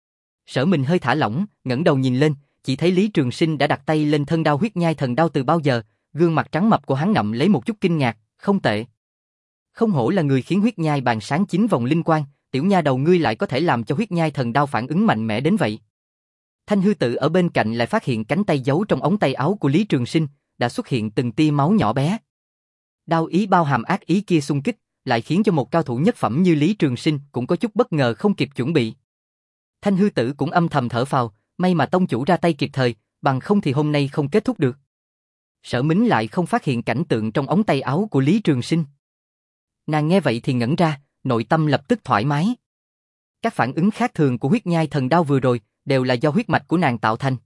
Sở Minh hơi thả lỏng, ngẩng đầu nhìn lên, chỉ thấy Lý Trường Sinh đã đặt tay lên thân đao huyết nhai thần đao từ bao giờ, gương mặt trắng mập của hắn ngậm lấy một chút kinh ngạc, không tệ. Không hổ là người khiến huyết nhai bàn sáng chín vòng linh quang, tiểu nha đầu ngươi lại có thể làm cho huyết nhai thần đao phản ứng mạnh mẽ đến vậy. Thanh Hư Tự ở bên cạnh lại phát hiện cánh tay giấu trong ống tay áo của Lý Trường Sinh, đã xuất hiện từng tia máu nhỏ bé. Đao ý bao hàm ác ý kia xung kích, lại khiến cho một cao thủ nhất phẩm như Lý Trường Sinh cũng có chút bất ngờ không kịp chuẩn bị. Thanh Hư Tử cũng âm thầm thở phào, may mà tông chủ ra tay kịp thời, bằng không thì hôm nay không kết thúc được. Sở Mính lại không phát hiện cảnh tượng trong ống tay áo của Lý Trường Sinh. Nàng nghe vậy thì ngẩn ra, nội tâm lập tức thoải mái. Các phản ứng khác thường của huyết nhai thần đao vừa rồi đều là do huyết mạch của nàng tạo thành.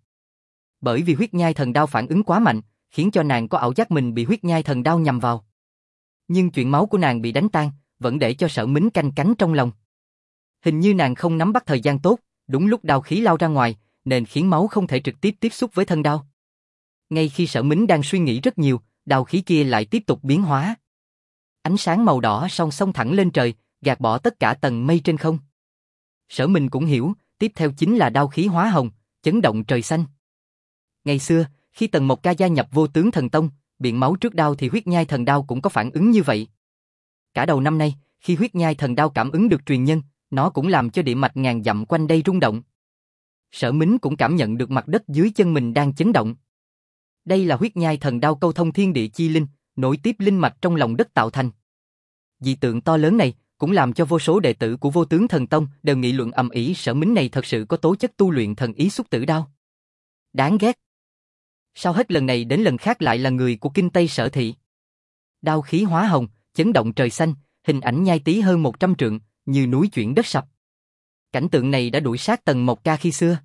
Bởi vì huyết nhai thần đao phản ứng quá mạnh, khiến cho nàng có ảo giác mình bị huyết nhai thần đao nhằm vào. Nhưng chuyện máu của nàng bị đánh tan, vẫn để cho Sở Mính canh cánh trong lòng. Hình như nàng không nắm bắt thời gian tốt, đúng lúc đao khí lao ra ngoài, nên khiến máu không thể trực tiếp tiếp xúc với thân đao. Ngay khi Sở Mính đang suy nghĩ rất nhiều, đao khí kia lại tiếp tục biến hóa. Ánh sáng màu đỏ song song thẳng lên trời, gạt bỏ tất cả tầng mây trên không. Sở Minh cũng hiểu, tiếp theo chính là đao khí hóa hồng, chấn động trời xanh. Ngày xưa, khi Tần Mộc Ca gia nhập Vô Tướng Thần Tông, biện máu trước đao thì huyết nhai thần đao cũng có phản ứng như vậy. Cả đầu năm nay, khi huyết nhai thần đao cảm ứng được truyền nhân, nó cũng làm cho địa mạch ngàn dặm quanh đây rung động. Sở Mính cũng cảm nhận được mặt đất dưới chân mình đang chấn động. Đây là huyết nhai thần đao câu thông thiên địa chi linh, nối tiếp linh mạch trong lòng đất tạo thành. Dị tượng to lớn này cũng làm cho vô số đệ tử của Vô Tướng Thần Tông đều nghị luận ầm ĩ Sở Mính này thật sự có tố chất tu luyện thần ý xúc tử đao. Đáng ghét. Sao hết lần này đến lần khác lại là người của Kinh Tây Sở Thị? Đao khí hóa hồng, chấn động trời xanh, hình ảnh nhai tí hơn một trăm trượng, như núi chuyển đất sập. Cảnh tượng này đã đuổi sát Tần Mộc Ca khi xưa.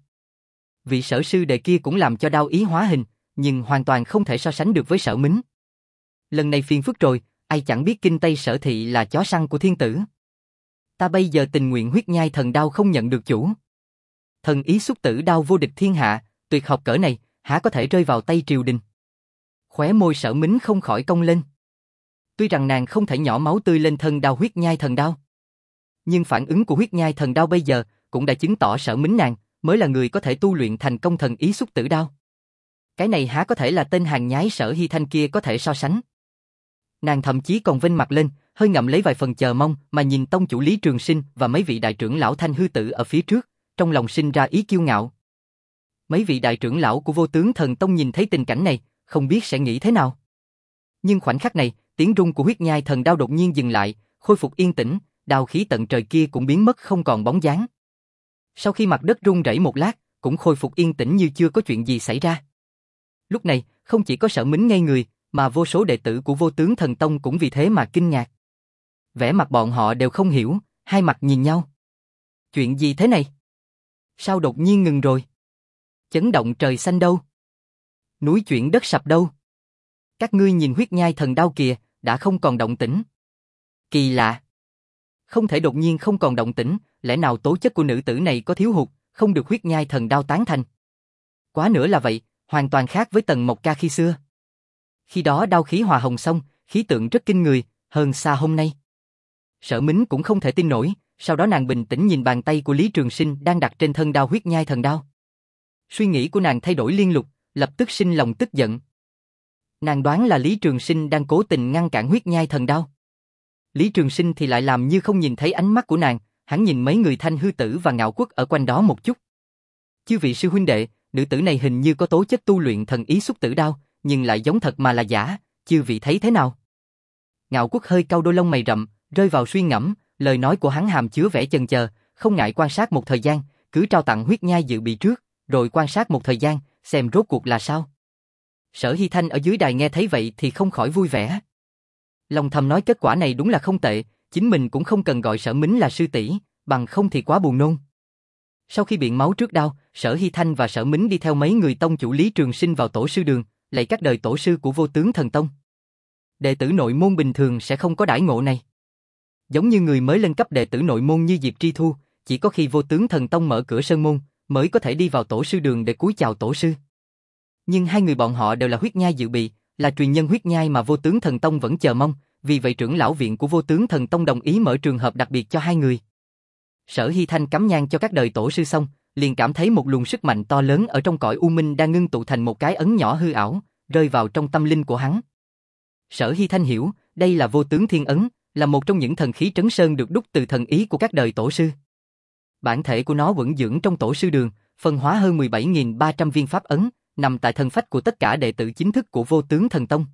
Vị sở sư đệ kia cũng làm cho đao ý hóa hình, nhưng hoàn toàn không thể so sánh được với Sở Mính. Lần này phiền phức rồi, ai chẳng biết Kinh Tây Sở Thị là chó săn của thiên tử. Ta bây giờ tình nguyện huyết nhai thần đao không nhận được chủ. Thần ý xúc tử đao vô địch thiên hạ, tuyệt học cỡ này, há có thể rơi vào tay triều đình. Khóe môi Sở Mính không khỏi cong lên. Tuy rằng nàng không thể nhỏ máu tươi lên thân đao huyết nhai thần đao, nhưng phản ứng của huyết nhai thần đao bây giờ cũng đã chứng tỏ Sở Mính nàng mới là người có thể tu luyện thành công thần ý xúc tử đao. Cái này há có thể là tên hàng nhái Sở Hy Thanh kia có thể so sánh. Nàng thậm chí còn vênh mặt lên, hơi ngậm lấy vài phần chờ mong mà nhìn tông chủ Lý Trường Sinh và mấy vị đại trưởng lão Thanh Hư Tử ở phía trước, trong lòng sinh ra ý kiêu ngạo. Mấy vị đại trưởng lão của Vô Tướng Thần Tông nhìn thấy tình cảnh này, không biết sẽ nghĩ thế nào. Nhưng khoảnh khắc này, tiếng rung của huyết nhai thần đao đột nhiên dừng lại, khôi phục yên tĩnh, đao khí tận trời kia cũng biến mất không còn bóng dáng. Sau khi mặt đất rung rẩy một lát, cũng khôi phục yên tĩnh như chưa có chuyện gì xảy ra. Lúc này, không chỉ có Sở Mính ngây người, mà vô số đệ tử của Vô Tướng Thần Tông cũng vì thế mà kinh ngạc. Vẻ mặt bọn họ đều không hiểu, hai mặt nhìn nhau. Chuyện gì thế này? Sao đột nhiên ngừng rồi? Chấn động trời xanh đâu? Núi chuyển đất sập đâu? Các ngươi nhìn huyết nhai thần đao kìa, đã không còn động tĩnh. Kỳ lạ. Không thể đột nhiên không còn động tĩnh, lẽ nào tố chất của nữ tử này có thiếu hụt, không được huyết nhai thần đao tán thành? Quá nữa là vậy, hoàn toàn khác với Tần Mộc Ca khi xưa. Khi đó đao khí hòa hồng xong, khí tượng rất kinh người, hơn xa hôm nay. Sở Mính cũng không thể tin nổi, sau đó nàng bình tĩnh nhìn bàn tay của Lý Trường Sinh đang đặt trên thân đao huyết nhai thần đao. Suy nghĩ của nàng thay đổi liên tục, lập tức sinh lòng tức giận. Nàng đoán là Lý Trường Sinh đang cố tình ngăn cản huyết nhai thần đao. Lý Trường Sinh thì lại làm như không nhìn thấy ánh mắt của nàng, hắn nhìn mấy người Thanh Hư Tử và Ngạo Quốc ở quanh đó một chút. Chư vị sư huynh đệ, nữ tử này hình như có tố chất tu luyện thần ý xúc tử đao, nhưng lại giống thật mà là giả, chư vị thấy thế nào? Ngạo Quốc hơi cau đôi lông mày rậm, rơi vào suy ngẫm, lời nói của hắn hàm chứa vẻ chần chờ, không ngại quan sát một thời gian, cứ trao tặng huyết nhai dự bị trước, rồi quan sát một thời gian, xem rốt cuộc là sao. Sở Hy Thanh ở dưới đài nghe thấy vậy thì không khỏi vui vẻ. Lòng thầm nói kết quả này đúng là không tệ, chính mình cũng không cần gọi Sở Mính là sư tỷ, bằng không thì quá buồn nôn. Sau khi biện máu trước đao, Sở Hy Thanh và Sở Mính đi theo mấy người tông chủ Lý Trường Sinh vào tổ sư đường, lạy các đời tổ sư của Vô Tướng Thần Tông. Đệ tử nội môn bình thường sẽ không có đãi ngộ này. Giống như người mới lên cấp đệ tử nội môn như Diệp Tri Thu, chỉ có khi Vô Tướng Thần Tông mở cửa sơn môn, mới có thể đi vào tổ sư đường để cúi chào tổ sư. Nhưng hai người bọn họ đều là huyết nhai dự bị, là truyền nhân huyết nhai mà Vô Tướng Thần Tông vẫn chờ mong, vì vậy trưởng lão viện của Vô Tướng Thần Tông đồng ý mở trường hợp đặc biệt cho hai người. Sở Hy Thanh cắm nhang cho các đời tổ sư xong, liền cảm thấy một luồng sức mạnh to lớn ở trong cõi u minh đang ngưng tụ thành một cái ấn nhỏ hư ảo, rơi vào trong tâm linh của hắn. Sở Hy Thanh hiểu, đây là Vô Tướng Thiên Ấn, là một trong những thần khí trấn sơn được đúc từ thần ý của các đời tổ sư. Bản thể của nó vẫn dưỡng trong tổ sư đường, phân hóa hơn mười bảy nghìn ba trăm viên pháp ấn, nằm tại thần phách của tất cả đệ tử chính thức của Vô Tướng Thần Tông.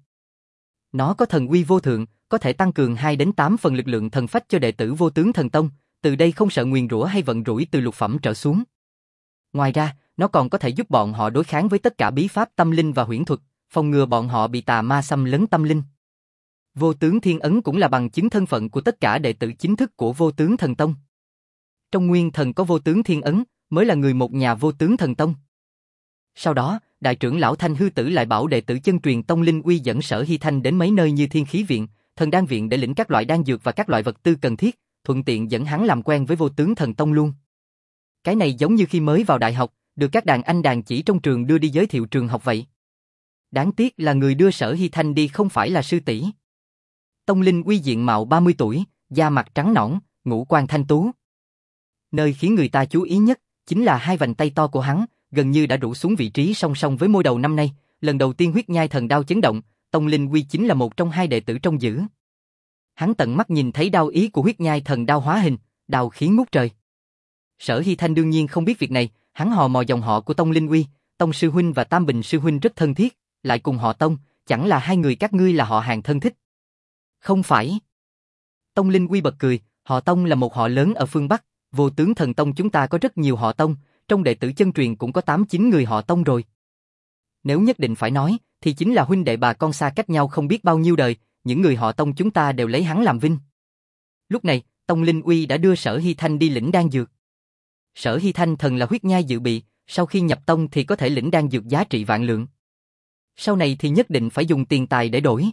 Nó có thần uy vô thượng, có thể tăng cường hai đến tám phần lực lượng thần phách cho đệ tử Vô Tướng Thần Tông, từ đây không sợ nguyền rủa hay vận rủi từ lục phẩm trở xuống. Ngoài ra, nó còn có thể giúp bọn họ đối kháng với tất cả bí pháp tâm linh và huyễn thuật, phòng ngừa bọn họ bị tà ma xâm lấn tâm linh. Vô Tướng Thiên Ấn cũng là bằng chứng thân phận của tất cả đệ tử chính thức của Vô Tướng Thần Tông. Trong nguyên thần có Vô Tướng Thiên Ấn, mới là người một nhà Vô Tướng Thần Tông. Sau đó, đại trưởng lão Thanh Hư Tử lại bảo đệ tử chân truyền tông linh uy dẫn Sở Hy Thanh đến mấy nơi như Thiên Khí Viện, Thần Đan Viện để lĩnh các loại đan dược và các loại vật tư cần thiết, thuận tiện dẫn hắn làm quen với Vô Tướng Thần Tông luôn. Cái này giống như khi mới vào đại học, được các đàn anh đàn chỉ trong trường đưa đi giới thiệu trường học vậy. Đáng tiếc là người đưa Sở Hy Thanh đi không phải là sư tỷ. Tông linh uy diện mạo ba mươi tuổi, da mặt trắng nõn, ngũ quan thanh tú. Nơi khiến người ta chú ý nhất chính là hai vành tay to của hắn, gần như đã rũ xuống vị trí song song với môi đầu năm nay, lần đầu tiên huyết nhai thần đao chấn động, tông linh uy chính là một trong hai đệ tử trong giữ. Hắn tận mắt nhìn thấy đao ý của huyết nhai thần đao hóa hình, đao khí ngút trời. Sở Hy Thanh đương nhiên không biết việc này, hắn hò mò dòng họ của Tông Linh Uy, Tông sư huynh và Tam Bình sư huynh rất thân thiết, lại cùng họ Tông, chẳng là hai người các ngươi là họ hàng thân thích? Không phải. Tông Linh Uy bật cười, họ Tông là một họ lớn ở phương Bắc, Vô Tướng Thần Tông chúng ta có rất nhiều họ Tông, trong đệ tử chân truyền cũng có tám chín người họ Tông rồi. Nếu nhất định phải nói, thì chính là huynh đệ bà con xa cách nhau không biết bao nhiêu đời, những người họ Tông chúng ta đều lấy hắn làm vinh. Lúc này, Tông Linh Uy đã đưa Sở Hy Thanh đi lĩnh đan dược. Sở Hy Thanh thần là huyết nhai dự bị, sau khi nhập tông thì có thể lĩnh đan dược giá trị vạn lượng. Sau này thì nhất định phải dùng tiền tài để đổi.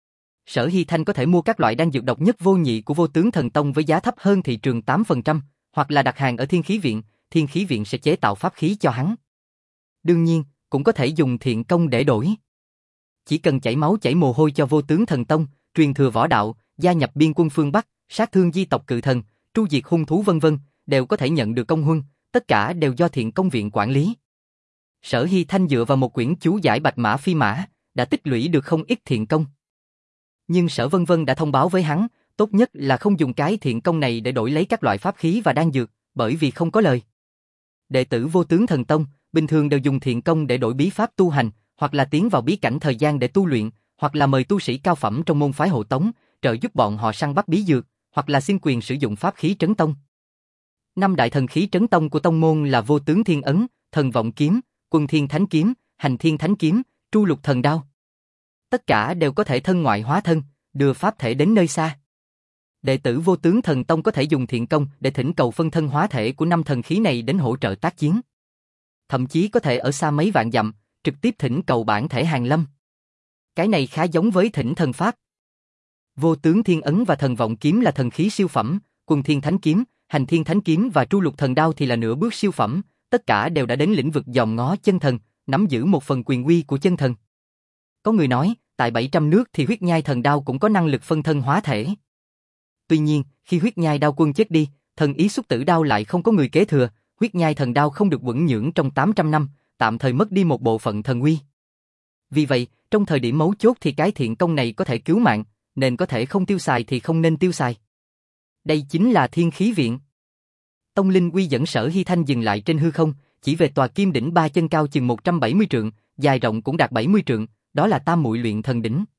Sở Hy Thanh có thể mua các loại đan dược độc nhất vô nhị của Vô Tướng Thần Tông với giá thấp hơn thị trường tám phần trăm, hoặc là đặt hàng ở Thiên Khí Viện, Thiên Khí Viện sẽ chế tạo pháp khí cho hắn. Đương nhiên, cũng có thể dùng thiện công để đổi. Chỉ cần chảy máu chảy mồ hôi cho Vô Tướng Thần Tông, truyền thừa võ đạo, gia nhập biên quân phương Bắc, sát thương di tộc cự thần, tru diệt hung thú vân vân, đều có thể nhận được công huân, tất cả đều do thiện công viện quản lý. Sở Hy Thanh dựa vào một quyển chú giải bạch mã phi mã, đã tích lũy được không ít thiện công. Nhưng Sở Vân Vân đã thông báo với hắn, tốt nhất là không dùng cái thiện công này để đổi lấy các loại pháp khí và đan dược, bởi vì không có lời. Đệ tử Vô Tướng Thần Tông, bình thường đều dùng thiện công để đổi bí pháp tu hành, hoặc là tiến vào bí cảnh thời gian để tu luyện, hoặc là mời tu sĩ cao phẩm trong môn phái hộ tống, trợ giúp bọn họ săn bắt bí dược, hoặc là xin quyền sử dụng pháp khí trấn tông. Năm đại thần khí trấn tông của tông môn là Vô Tướng Thiên Ấn, Thần Vọng Kiếm, Quân Thiên Thánh Kiếm, Hành Thiên Thánh Kiếm, Tru Lục Thần Đao. Tất cả đều có thể thân ngoại hóa thân, đưa pháp thể đến nơi xa. Đệ tử Vô Tướng Thần Tông có thể dùng thiện công để thỉnh cầu phân thân hóa thể của năm thần khí này đến hỗ trợ tác chiến. Thậm chí có thể ở xa mấy vạn dặm, trực tiếp thỉnh cầu bản thể hàng lâm. Cái này khá giống với thỉnh thần pháp. Vô Tướng Thiên Ấn và Thần Vọng Kiếm là thần khí siêu phẩm, Quân Thiên Thánh Kiếm, Hành Thiên Thánh Kiếm và Tru Lục Thần Đao thì là nửa bước siêu phẩm, tất cả đều đã đến lĩnh vực dòm ngó chân thần, nắm giữ một phần quyền uy của chân thần. Có người nói, tại bảy trăm nước thì huyết nhai thần đao cũng có năng lực phân thân hóa thể. Tuy nhiên, khi huyết nhai đao quân chết đi, thần ý xuất tử đao lại không có người kế thừa, huyết nhai thần đao không được vững nhưỡng trong tám trăm năm, tạm thời mất đi một bộ phận thần uy. Vì vậy, trong thời điểm mấu chốt thì cái thiện công này có thể cứu mạng, nên có thể không tiêu xài thì không nên tiêu xài. Đây chính là Thiên Khí Viện. Tông Linh Uy dẫn Sở Hy Thanh dừng lại trên hư không, chỉ về tòa kim đỉnh ba chân cao chừng một trăm bảy mươi trượng, dài rộng cũng đạt bảy mươi trượng, đó là Tam Muội Luyện Thần Đỉnh.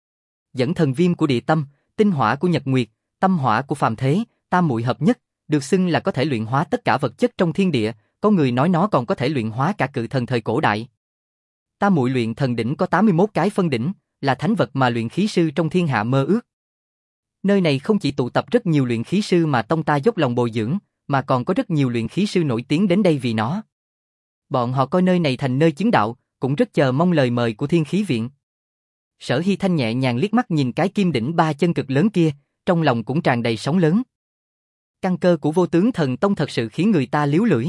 Dẫn thần viêm của địa tâm, tinh hỏa của nhật nguyệt, tâm hỏa của phàm thế, tam muội hợp nhất, được xưng là có thể luyện hóa tất cả vật chất trong thiên địa, có người nói nó còn có thể luyện hóa cả cự thần thời cổ đại. Tam Muội Luyện Thần Đỉnh có tám mươi mốt cái phân đỉnh, là thánh vật mà luyện khí sư trong thiên hạ mơ ước. Nơi này không chỉ tụ tập rất nhiều luyện khí sư mà tông ta dốc lòng bồi dưỡng, mà còn có rất nhiều luyện khí sư nổi tiếng đến đây vì nó. Bọn họ coi nơi này thành nơi chứng đạo, cũng rất chờ mong lời mời của Thiên Khí Viện. Sở Hy Thanh nhẹ nhàng liếc mắt nhìn cái kim đỉnh ba chân cực lớn kia, trong lòng cũng tràn đầy sóng lớn. Căn cơ của Vô Tướng Thần Tông thật sự khiến người ta liếu lưỡi.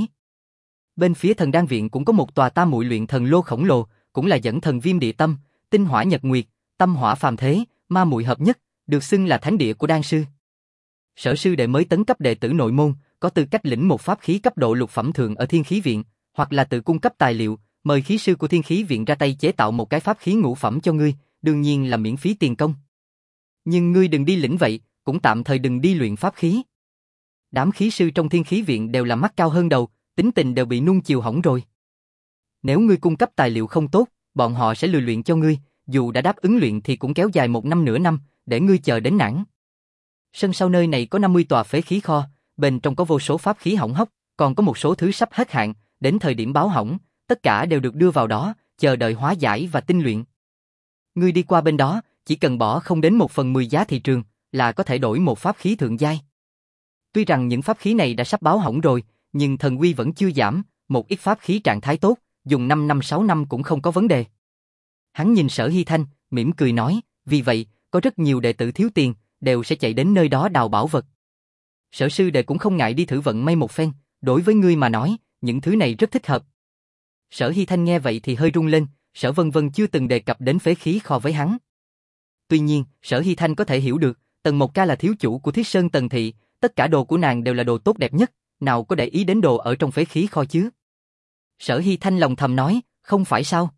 Bên phía Thần Đan Viện cũng có một tòa Tam Muội Luyện Thần Lô khổng lồ, cũng là dẫn thần viêm địa tâm, tinh hỏa nhật nguyệt, tâm hỏa phàm thế, ma muội hợp nhất, được xưng là thánh địa của đan sư. Sở sư đệ mới tấn cấp đệ tử nội môn, có tư cách lĩnh một pháp khí cấp độ lục phẩm thượng ở Thiên Khí Viện, hoặc là tự cung cấp tài liệu, mời khí sư của Thiên Khí Viện ra tay chế tạo một cái pháp khí ngũ phẩm cho ngươi, đương nhiên là miễn phí tiền công. Nhưng ngươi đừng đi lĩnh vậy, cũng tạm thời đừng đi luyện pháp khí. Đám khí sư trong Thiên Khí Viện đều là mắt cao hơn đầu, tính tình đều bị nuông chiều hỏng rồi. Nếu ngươi cung cấp tài liệu không tốt, bọn họ sẽ lười luyện cho ngươi, dù đã đáp ứng luyện thì cũng kéo dài một năm nửa năm, để ngươi chờ đến nản. Sân sau nơi này có năm mươi tòa phế khí kho, bên trong có vô số pháp khí hỏng hóc, còn có một số thứ sắp hết hạn, đến thời điểm báo hỏng, tất cả đều được đưa vào đó, chờ đợi hóa giải và tinh luyện. Ngươi đi qua bên đó, chỉ cần bỏ không đến một phần mười giá thị trường, là có thể đổi một pháp khí thượng giai. Tuy rằng những pháp khí này đã sắp báo hỏng rồi, nhưng thần uy vẫn chưa giảm, một ít pháp khí trạng thái tốt, dùng năm năm sáu năm cũng không có vấn đề. Hắn nhìn Sở Hy Thanh, mỉm cười nói, vì vậy, có rất nhiều đệ tử thiếu tiền, đều sẽ chạy đến nơi đó đào bảo vật. Sở sư đệ cũng không ngại đi thử vận may một phen, đối với ngươi mà nói, những thứ này rất thích hợp. Sở Hy Thanh nghe vậy thì hơi rung lên, Sở Vân Vân chưa từng đề cập đến phế khí kho với hắn. Tuy nhiên, Sở Hy Thanh có thể hiểu được, Tần Mộc Ca là thiếu chủ của Thiết Sơn Tần Thị, tất cả đồ của nàng đều là đồ tốt đẹp nhất, nào có để ý đến đồ ở trong phế khí kho chứ. Sở Hy Thanh lòng thầm nói, không phải sao?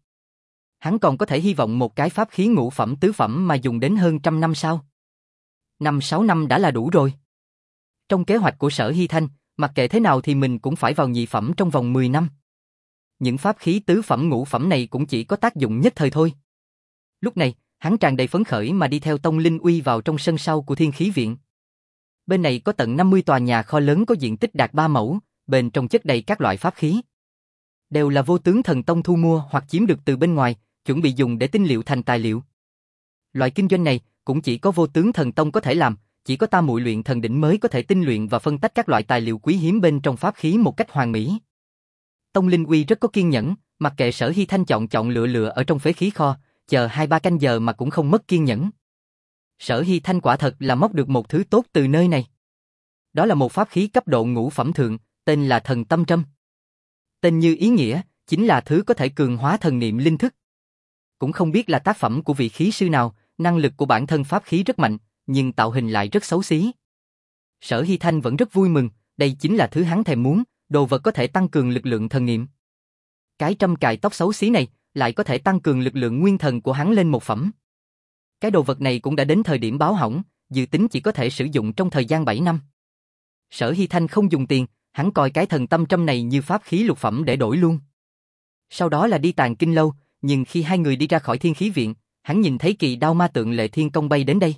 Hắn còn có thể hy vọng một cái pháp khí ngũ phẩm tứ phẩm mà dùng đến hơn trăm năm sao? Năm sáu năm đã là đủ rồi. Trong kế hoạch của Sở Hy Thanh, mặc kệ thế nào thì mình cũng phải vào nhị phẩm trong vòng mười năm. Những pháp khí tứ phẩm ngũ phẩm này cũng chỉ có tác dụng nhất thời thôi. Lúc này, hắn tràn đầy phấn khởi mà đi theo Tông Linh Uy vào trong sân sau của Thiên Khí Viện. Bên này có tận năm mươi tòa nhà kho lớn có diện tích đạt ba mẫu, bên trong chất đầy các loại pháp khí. Đều là Vô Tướng Thần Tông thu mua hoặc chiếm được từ bên ngoài, chuẩn bị dùng để tinh liệu thành tài liệu. Loại kinh doanh này cũng chỉ có Vô Tướng Thần Tông có thể làm, chỉ có Tam Muội Luyện Thần Đỉnh mới có thể tinh luyện và phân tách các loại tài liệu quý hiếm bên trong pháp khí một cách hoàn mỹ. Tông Linh Uy rất có kiên nhẫn, mặc kệ Sở Hy Thanh chọn chọn lựa lựa ở trong phế khí kho, chờ hai ba canh giờ mà cũng không mất kiên nhẫn. Sở Hy Thanh quả thật là móc được một thứ tốt từ nơi này. Đó là một pháp khí cấp độ ngũ phẩm thượng, tên là Thần Tâm Trâm. Tên như ý nghĩa, chính là thứ có thể cường hóa thần niệm linh thức. Cũng không biết là tác phẩm của vị khí sư nào, năng lực của bản thân pháp khí rất mạnh, nhưng tạo hình lại rất xấu xí. Sở Hy Thanh vẫn rất vui mừng, đây chính là thứ hắn thèm muốn, đồ vật có thể tăng cường lực lượng thần niệm. Cái trâm cài tóc xấu xí này lại có thể tăng cường lực lượng nguyên thần của hắn lên một phẩm. Cái đồ vật này cũng đã đến thời điểm báo hỏng, dự tính chỉ có thể sử dụng trong thời gian bảy năm. Sở Hy Thanh không dùng tiền, hắn coi cái Thần Tâm Trâm này như pháp khí lục phẩm để đổi luôn. Sau đó là đi Tàng Kinh Lâu, nhưng khi hai người đi ra khỏi Thiên Khí Viện, hắn nhìn thấy Kỳ Đao Ma tượng Lệ Thiên Công bay đến đây.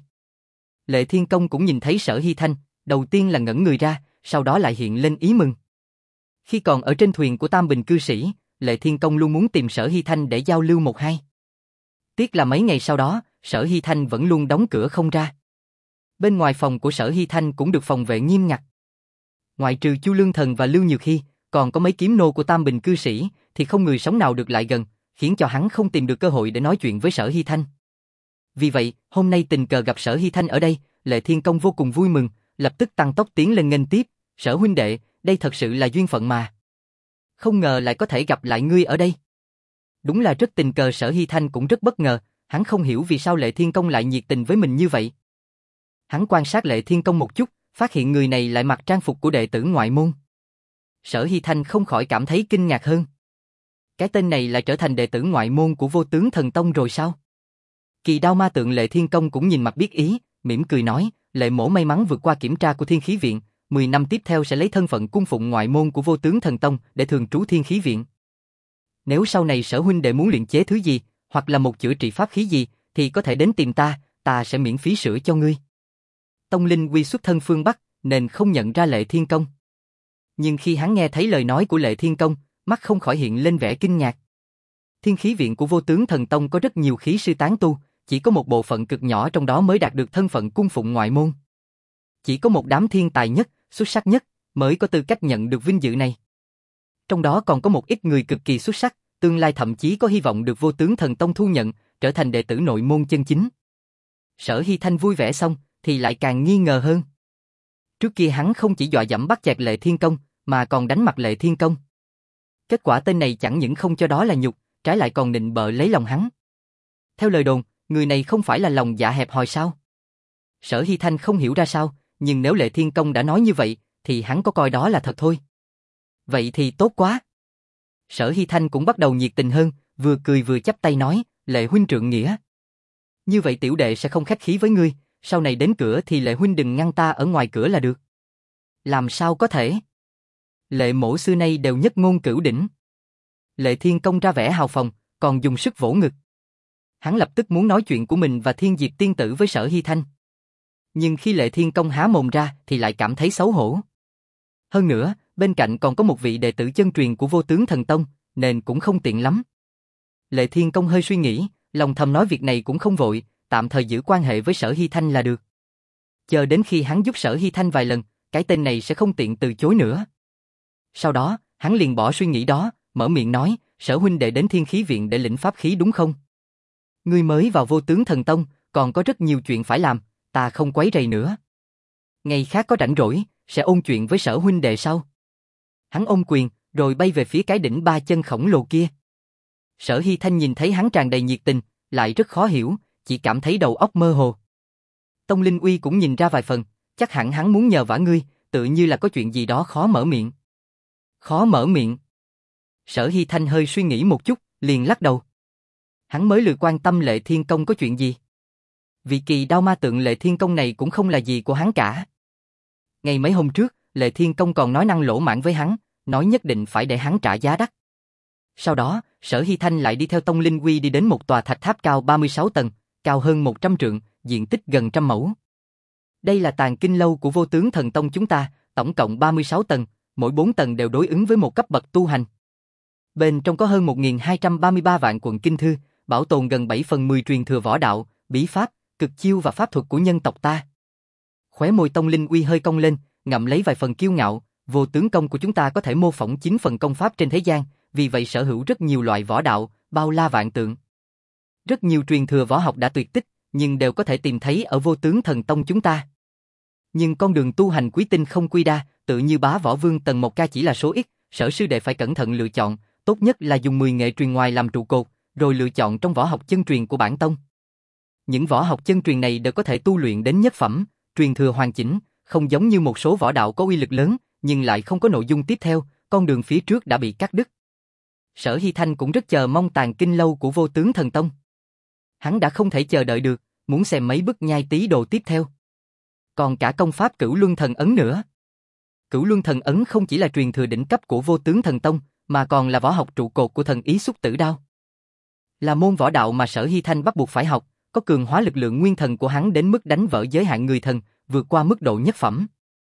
Lệ Thiên Công cũng nhìn thấy Sở Hy Thanh, đầu tiên là ngẩn người ra, sau đó lại hiện lên ý mừng. Khi còn ở trên thuyền của Tam Bình cư sĩ, Lệ Thiên Công luôn muốn tìm Sở Hy Thanh để giao lưu một hai. Tiếc là mấy ngày sau đó, Sở Hy Thanh vẫn luôn đóng cửa không ra. Bên ngoài phòng của Sở Hy Thanh cũng được phòng vệ nghiêm ngặt. Ngoại trừ Chu Lương Thần và Lưu Nhược Hy, còn có mấy kiếm nô của Tam Bình cư sĩ, thì không người sống nào được lại gần, khiến cho hắn không tìm được cơ hội để nói chuyện với Sở Hy Thanh. Vì vậy, hôm nay tình cờ gặp Sở Hy Thanh ở đây, Lệ Thiên Công vô cùng vui mừng, lập tức tăng tốc tiến lên nghênh tiếp, "Sở huynh đệ, đây thật sự là duyên phận mà. Không ngờ lại có thể gặp lại ngươi ở đây." Đúng là rất tình cờ. Sở Hy Thanh cũng rất bất ngờ, hắn không hiểu vì sao Lệ Thiên Công lại nhiệt tình với mình như vậy. Hắn quan sát Lệ Thiên Công một chút, phát hiện người này lại mặc trang phục của đệ tử ngoại môn. Sở Hy Thanh không khỏi cảm thấy kinh ngạc hơn. Cái tên này lại trở thành đệ tử ngoại môn của Vô Tướng Thần Tông rồi sao? Kỳ Đao Ma tượng Lệ Thiên Công cũng nhìn mặt biết ý, mỉm cười nói, Lệ mỗ may mắn vượt qua kiểm tra của Thiên Khí Viện, mười năm tiếp theo sẽ lấy thân phận cung phụng ngoại môn của Vô Tướng Thần Tông để thường trú Thiên Khí Viện. Nếu sau này Sở huynh đệ muốn luyện chế thứ gì, hoặc là một chữa trị pháp khí gì, thì có thể đến tìm ta, ta sẽ miễn phí sửa cho ngươi. Tông Linh Uy xuất thân phương Bắc, nên không nhận ra Lệ Thiên Công. Nhưng khi hắn nghe thấy lời nói của Lệ Thiên Công, mắt không khỏi hiện lên vẻ kinh ngạc. Thiên Khí Viện của Vô Tướng Thần Tông có rất nhiều khí sư tán tu, chỉ có một bộ phận cực nhỏ trong đó mới đạt được thân phận cung phụng ngoại môn. Chỉ có một đám thiên tài nhất, xuất sắc nhất, mới có tư cách nhận được vinh dự này. Trong đó còn có một ít người cực kỳ xuất sắc, tương lai thậm chí có hy vọng được Vô Tướng Thần Tông thu nhận, trở thành đệ tử nội môn chân chính. Sở Hy Thanh vui vẻ xong, thì lại càng nghi ngờ hơn. Trước kia hắn không chỉ dọa dẫm bắt chẹt Lệ Thiên Công, mà còn đánh mặt Lệ Thiên Công. Kết quả tên này chẳng những không cho đó là nhục, trái lại còn nịnh bợ lấy lòng hắn. Theo lời đồn, người này không phải là lòng dạ hẹp hòi sao? Sở Hy Thanh không hiểu ra sao, nhưng nếu Lệ Thiên Công đã nói như vậy, thì hắn có coi đó là thật thôi. Vậy thì tốt quá. Sở Hy Thanh cũng bắt đầu nhiệt tình hơn, vừa cười vừa chắp tay nói, Lệ huynh trượng nghĩa. Như vậy tiểu đệ sẽ không khách khí với ngươi, sau này đến cửa thì Lệ huynh đừng ngăn ta ở ngoài cửa là được. Làm sao có thể? Lệ mỗ xưa nay đều nhất ngôn cửu đỉnh. Lệ Thiên Công ra vẻ hào phóng, còn dùng sức vỗ ngực. Hắn lập tức muốn nói chuyện của mình và Thiên Diệp tiên tử với Sở Hy Thanh. Nhưng khi Lệ Thiên Công há mồm ra thì lại cảm thấy xấu hổ. Hơn nữa, bên cạnh còn có một vị đệ tử chân truyền của Vô Tướng Thần Tông, nên cũng không tiện lắm. Lệ Thiên Công hơi suy nghĩ, lòng thầm nói việc này cũng không vội, tạm thời giữ quan hệ với Sở Hy Thanh là được. Chờ đến khi hắn giúp Sở Hy Thanh vài lần, cái tên này sẽ không tiện từ chối nữa. Sau đó, hắn liền bỏ suy nghĩ đó, mở miệng nói, Sở huynh đệ đến Thiên Khí Viện để lĩnh pháp khí đúng không? Ngươi mới vào Vô Tướng Thần Tông, còn có rất nhiều chuyện phải làm, ta không quấy rầy nữa. Ngày khác có rảnh rỗi, sẽ ôn chuyện với Sở huynh đệ sau. Hắn ôm quyền, rồi bay về phía cái đỉnh ba chân khổng lồ kia. Sở Hy Thanh nhìn thấy hắn tràn đầy nhiệt tình, lại rất khó hiểu, chỉ cảm thấy đầu óc mơ hồ. Tông Linh Uy cũng nhìn ra vài phần, chắc hẳn hắn muốn nhờ vả ngươi, tự như là có chuyện gì đó khó mở miệng. Khó mở miệng. Sở Hy Thanh hơi suy nghĩ một chút, liền lắc đầu. Hắn mới lười quan tâm Lệ Thiên Công có chuyện gì. Vị Kỳ Đao Ma tượng Lệ Thiên Công này cũng không là gì của hắn cả. Ngày mấy hôm trước, Lệ Thiên Công còn nói năng lỗ mãng với hắn, nói nhất định phải để hắn trả giá đắt. Sau đó, Sở Hy Thanh lại đi theo Tông Linh Quy đi đến một tòa thạch tháp cao ba mươi sáu tầng, cao hơn một trăm trượng, diện tích gần trăm mẫu. Đây là tàng kinh lâu của Vô Tướng Thần Tông chúng ta, tổng cộng ba mươi sáu tầng, mỗi bốn tầng đều đối ứng với một cấp bậc tu hành. Bên trong có hơn một nghìn hai trăm ba mươi ba vạn quận kinh thư, bảo tồn gần bảy phần mười truyền thừa võ đạo, bí pháp, cực chiêu và pháp thuật của nhân tộc ta. Khóe môi Tông Linh Uy hơi cong lên, ngậm lấy vài phần kiêu ngạo, Vô Tướng công của chúng ta có thể mô phỏng chín phần công pháp trên thế gian, vì vậy sở hữu rất nhiều loại võ đạo, bao la vạn tượng. Rất nhiều truyền thừa võ học đã tuyệt tích, nhưng đều có thể tìm thấy ở Vô Tướng Thần Tông chúng ta. Nhưng con đường tu hành quý tinh không quy đa, tự như Bá Võ Vương Tần Mộc Ca chỉ là số ít, Sở sư đệ phải cẩn thận lựa chọn, tốt nhất là dùng mười nghệ truyền ngoài làm trụ cột, rồi lựa chọn trong võ học chân truyền của bản tông. Những võ học chân truyền này đều có thể tu luyện đến nhất phẩm, truyền thừa hoàn chỉnh, không giống như một số võ đạo có uy lực lớn, nhưng lại không có nội dung tiếp theo, con đường phía trước đã bị cắt đứt. Sở Hy Thanh cũng rất chờ mong tàng kinh lâu của Vô Tướng Thần Tông. Hắn đã không thể chờ đợi được, muốn xem mấy bức nhai tí đồ tiếp theo. Còn cả công pháp Cửu Luân Thần Ấn nữa. Cửu Luân Thần Ấn không chỉ là truyền thừa đỉnh cấp của Vô Tướng Thần Tông, mà còn là võ học trụ cột của thần ý xúc tử đao. Là môn võ đạo mà Sở Hy Thanh bắt buộc phải học, có cường hóa lực lượng nguyên thần của hắn đến mức đánh vỡ giới hạn người thần, vượt qua mức độ nhất phẩm.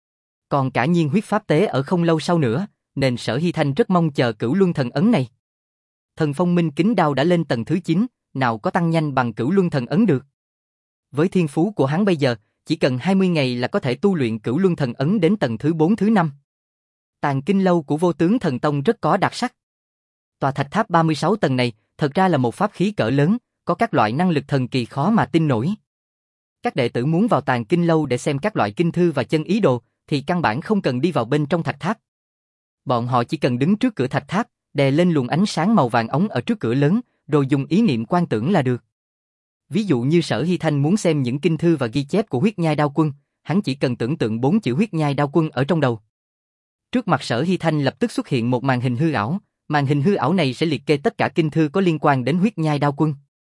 Còn cả nhiên huyết pháp tế ở không lâu sau nữa, nên Sở Hy Thanh rất mong chờ Cửu Luân Thần Ấn này. Thần Phong Minh Kính Đao đã lên tầng thứ chín, nào có tăng nhanh bằng Cửu Luân Thần Ấn được. Với thiên phú của hắn bây giờ, chỉ cần hai mươi ngày là có thể tu luyện Cửu Luân Thần Ấn đến tầng thứ bốn thứ năm. Tàng kinh lâu của Vô Tướng Thần Tông rất có đặc sắc. Tòa thạch tháp ba mươi sáu tầng này, thật ra là một pháp khí cỡ lớn, có các loại năng lực thần kỳ khó mà tin nổi. Các đệ tử muốn vào tàng kinh lâu để xem các loại kinh thư và chân ý đồ, thì căn bản không cần đi vào bên trong thạch tháp. Bọn họ chỉ cần đứng trước cửa thạch tháp, đè lên luồng ánh sáng màu vàng ống ở trước cửa lớn, rồi dùng ý niệm quan tưởng là được. Ví dụ như Sở Hy Thanh muốn xem những kinh thư và ghi chép của Huyết Nhai Đao Quân, hắn chỉ cần tưởng tượng bốn chữ Huyết Nhai Đao Quân ở trong đầu. Trước mặt Sở Hy Thanh lập tức xuất hiện một màn hình hư ảo, màn hình hư ảo này sẽ liệt kê tất cả kinh thư có liên quan đến Huyết Nhai Đao Quân.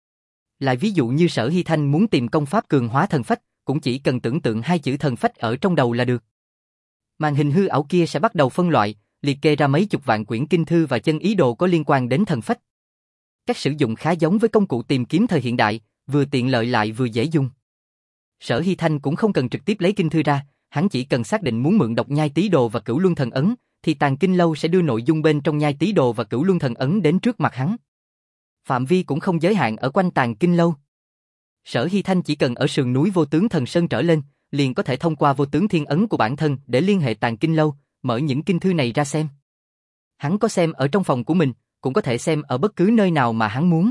Lại ví dụ như Sở Hy Thanh muốn tìm công pháp cường hóa thần phách, cũng chỉ cần tưởng tượng hai chữ thần phách ở trong đầu là được. Màn hình hư ảo kia sẽ bắt đầu phân loại, liệt kê ra mấy chục vạn quyển kinh thư và chân ý đồ có liên quan đến thần phách. Cách sử dụng khá giống với công cụ tìm kiếm thời hiện đại, vừa tiện lợi lại vừa dễ dùng. Sở Hy Thanh cũng không cần trực tiếp lấy kinh thư ra, hắn chỉ cần xác định muốn mượn đọc nhai tí đồ và Cửu Luân Thần Ấn, thì tàng kinh lâu sẽ đưa nội dung bên trong nhai tí đồ và Cửu Luân Thần Ấn đến trước mặt hắn. Phạm vi cũng không giới hạn ở quanh tàng kinh lâu. Sở Hy Thanh chỉ cần ở sườn núi Vô Tướng Thần Sơn trở lên, liền có thể thông qua Vô Tướng Thiên Ấn của bản thân để liên hệ tàng kinh lâu, mở những kinh thư này ra xem. Hắn có xem ở trong phòng của mình, cũng có thể xem ở bất cứ nơi nào mà hắn muốn.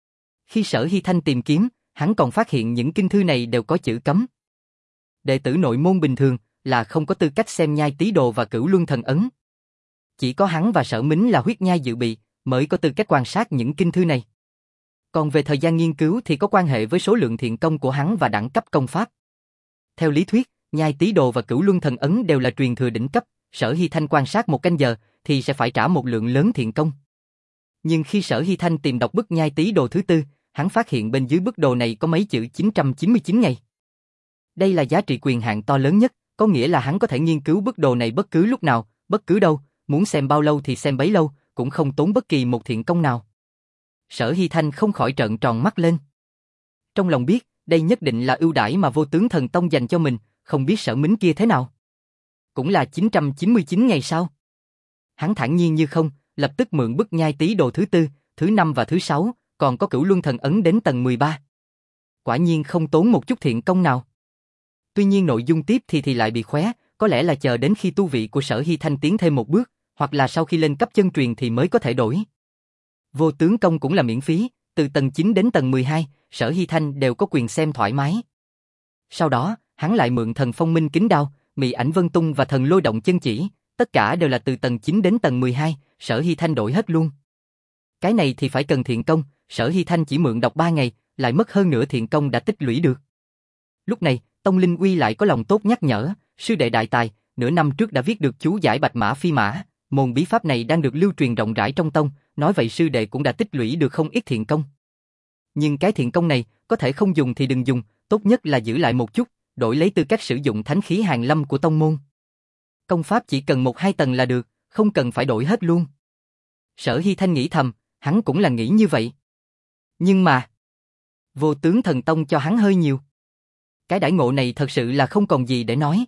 Khi Sở Hy Thanh tìm kiếm, hắn còn phát hiện những kinh thư này đều có chữ cấm. Đệ tử nội môn bình thường là không có tư cách xem nhai tí đồ và Cửu Luân Thần Ấn. Chỉ có hắn và Sở Mính là huyết nhai dự bị mới có tư cách quan sát những kinh thư này. Còn về thời gian nghiên cứu thì có quan hệ với số lượng thiện công của hắn và đẳng cấp công pháp. Theo lý thuyết, nhai tí đồ và Cửu Luân Thần Ấn đều là truyền thừa đỉnh cấp, Sở Hy Thanh quan sát một canh giờ thì sẽ phải trả một lượng lớn thiện công. Nhưng khi Sở Hy Thanh tìm đọc bức nhai tí đồ thứ tư, hắn phát hiện bên dưới bức đồ này có mấy chữ chín trăm chín mươi chín ngày. Đây là giá trị quyền hạn to lớn nhất, có nghĩa là hắn có thể nghiên cứu bức đồ này bất cứ lúc nào, bất cứ đâu, muốn xem bao lâu thì xem bấy lâu, cũng không tốn bất kỳ một thiện công nào. Sở Hy Thanh không khỏi trợn tròn mắt lên. Trong lòng biết, đây nhất định là ưu đãi mà Vô Tướng Thần Tông dành cho mình, không biết Sở Mính kia thế nào. Cũng là chín trăm chín mươi chín ngày sau. Hắn thản nhiên như không, lập tức mượn bức nhai tí đồ thứ tư, thứ năm và thứ sáu, còn có Cửu Luân Thần Ấn đến tầng mười ba. Quả nhiên không tốn một chút thiện công nào. Tuy nhiên nội dung tiếp thì thì lại bị khóe, có lẽ là chờ đến khi tu vị của Sở Hy Thanh tiến thêm một bước, hoặc là sau khi lên cấp chân truyền thì mới có thể đổi. Vô tướng công cũng là miễn phí, từ tầng chín đến tầng mười hai, Sở Hy Thanh đều có quyền xem thoải mái. Sau đó, hắn lại mượn Thần Phong Minh Kính Đao, Mị Ảnh Vân Tung và Thần Lôi Động Chân Chỉ, tất cả đều là từ tầng chín đến tầng mười hai, Sở Hy Thanh đổi hết luôn. Cái này thì phải cần thiện công, Sở Hy Thanh chỉ mượn đọc ba ngày, lại mất hơn nửa thiện công đã tích lũy được. Lúc này, Tông Linh Uy lại có lòng tốt nhắc nhở, sư đệ đại tài, nửa năm trước đã viết được chú giải Bạch Mã Phi Mã, môn bí pháp này đang được lưu truyền rộng rãi trong tông, nói vậy sư đệ cũng đã tích lũy được không ít thiện công. Nhưng cái thiện công này, có thể không dùng thì đừng dùng, tốt nhất là giữ lại một chút, đổi lấy tư cách sử dụng thánh khí hàng lâm của tông môn. Công pháp chỉ cần một hai tầng là được, không cần phải đổi hết luôn. Sở Hy Thanh nghĩ thầm, hắn cũng là nghĩ như vậy. Nhưng mà, Vô Tướng Thần Tông cho hắn hơi nhiều. Cái đãi ngộ này thật sự là không còn gì để nói.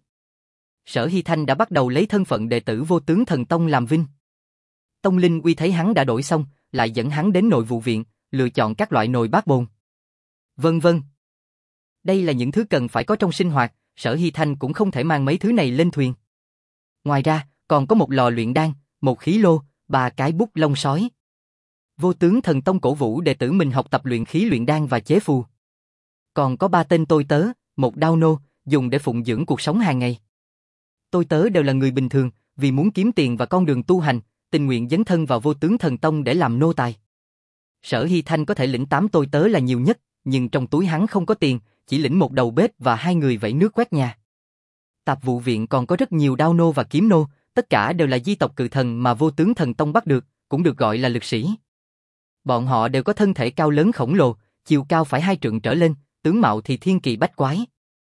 Sở Hy Thanh đã bắt đầu lấy thân phận đệ tử Vô Tướng Thần Tông làm vinh. Tông Linh Uy thấy hắn đã đổi xong, lại dẫn hắn đến nội vụ viện, lựa chọn các loại nồi bát bồn. Vân vân. Đây là những thứ cần phải có trong sinh hoạt, Sở Hy Thanh cũng không thể mang mấy thứ này lên thuyền. Ngoài ra, còn có một lò luyện đan, một khí lô, ba cái bút lông sói. Vô Tướng Thần Tông cổ vũ đệ tử mình học tập luyện khí luyện đan và chế phù. Còn có ba tên tôi tớ, một đao nô, dùng để phụng dưỡng cuộc sống hàng ngày. Tôi tớ đều là người bình thường, vì muốn kiếm tiền và con đường tu hành, tình nguyện dấn thân vào Vô Tướng Thần Tông để làm nô tài. Sở Hy Thanh có thể lĩnh tám tôi tớ là nhiều nhất, nhưng trong túi hắn không có tiền, chỉ lĩnh một đầu bếp và hai người vẩy nước quét nhà. Tạp vụ viện còn có rất nhiều đao nô và kiếm nô, tất cả đều là di tộc cự thần mà Vô Tướng Thần Tông bắt được, cũng được gọi là lực sĩ. Bọn họ đều có thân thể cao lớn khổng lồ, chiều cao phải hai trượng trở lên, tướng mạo thì thiên kỳ bách quái.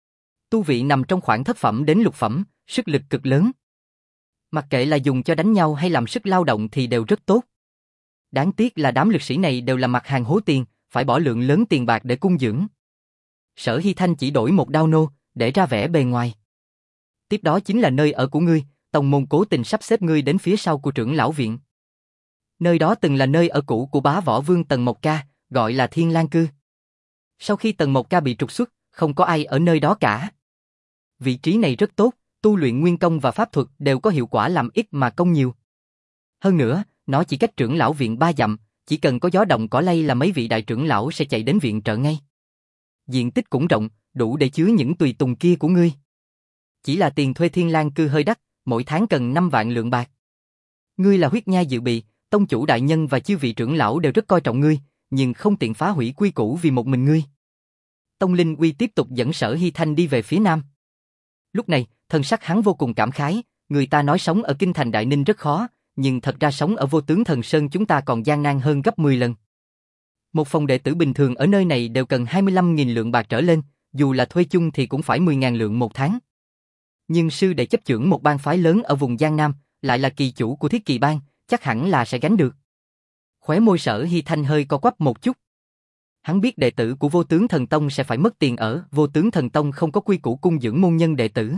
Tu vị nằm trong khoảng thất phẩm đến lục phẩm, sức lực cực lớn. Mặc kệ là dùng cho đánh nhau hay làm sức lao động thì đều rất tốt. Đáng tiếc là đám lực sĩ này đều là mặt hàng hố tiền, phải bỏ lượng lớn tiền bạc để cung dưỡng. Sở Hy Thanh chỉ đổi một đao nô, để ra vẻ bề ngoài. Tiếp đó chính là nơi ở của ngươi, tông môn cố tình sắp xếp ngươi đến phía sau của trưởng lão viện. Nơi đó từng là nơi ở cũ của bá võ vương Tần Mộc Ca, gọi là Thiên Lang Cư. Sau khi Tần Mộc Ca bị trục xuất, không có ai ở nơi đó cả. Vị trí này rất tốt, tu luyện nguyên công và pháp thuật đều có hiệu quả làm ít mà công nhiều. Hơn nữa, nó chỉ cách trưởng lão viện ba dặm, chỉ cần có gió động cỏ lay là mấy vị đại trưởng lão sẽ chạy đến viện trợ ngay. Diện tích cũng rộng, đủ để chứa những tùy tùng kia của ngươi. Chỉ là tiền thuê Thiên Lang Cư hơi đắt, mỗi tháng cần năm vạn lượng bạc. Ngươi là huyết nha dự bị, tông chủ đại nhân và chư vị trưởng lão đều rất coi trọng ngươi, nhưng không tiện phá hủy quy củ vì một mình ngươi. Tông Linh Uy tiếp tục dẫn Sở Hy Thanh đi về phía nam. Lúc này, thân sắc hắn vô cùng cảm khái, người ta nói sống ở kinh thành Đại Ninh rất khó, nhưng thật ra sống ở Vô Tướng Thần Sơn chúng ta còn gian nan hơn gấp mười lần. Một phòng đệ tử bình thường ở nơi này đều cần hai mươi lăm nghìn lượng bạc trở lên, dù là thuê chung thì cũng phải mười nghìn lượng một tháng. Nhưng sư đệ chấp chưởng một bang phái lớn ở vùng Giang Nam, lại là kỳ chủ của Thiết Kỳ Bang, chắc hẳn là sẽ gánh được. Khóe môi Sở Hy Thanh hơi co quắp một chút. Hắn biết đệ tử của Vô Tướng Thần Tông sẽ phải mất tiền ở, Vô Tướng Thần Tông không có quy củ cung dưỡng môn nhân đệ tử.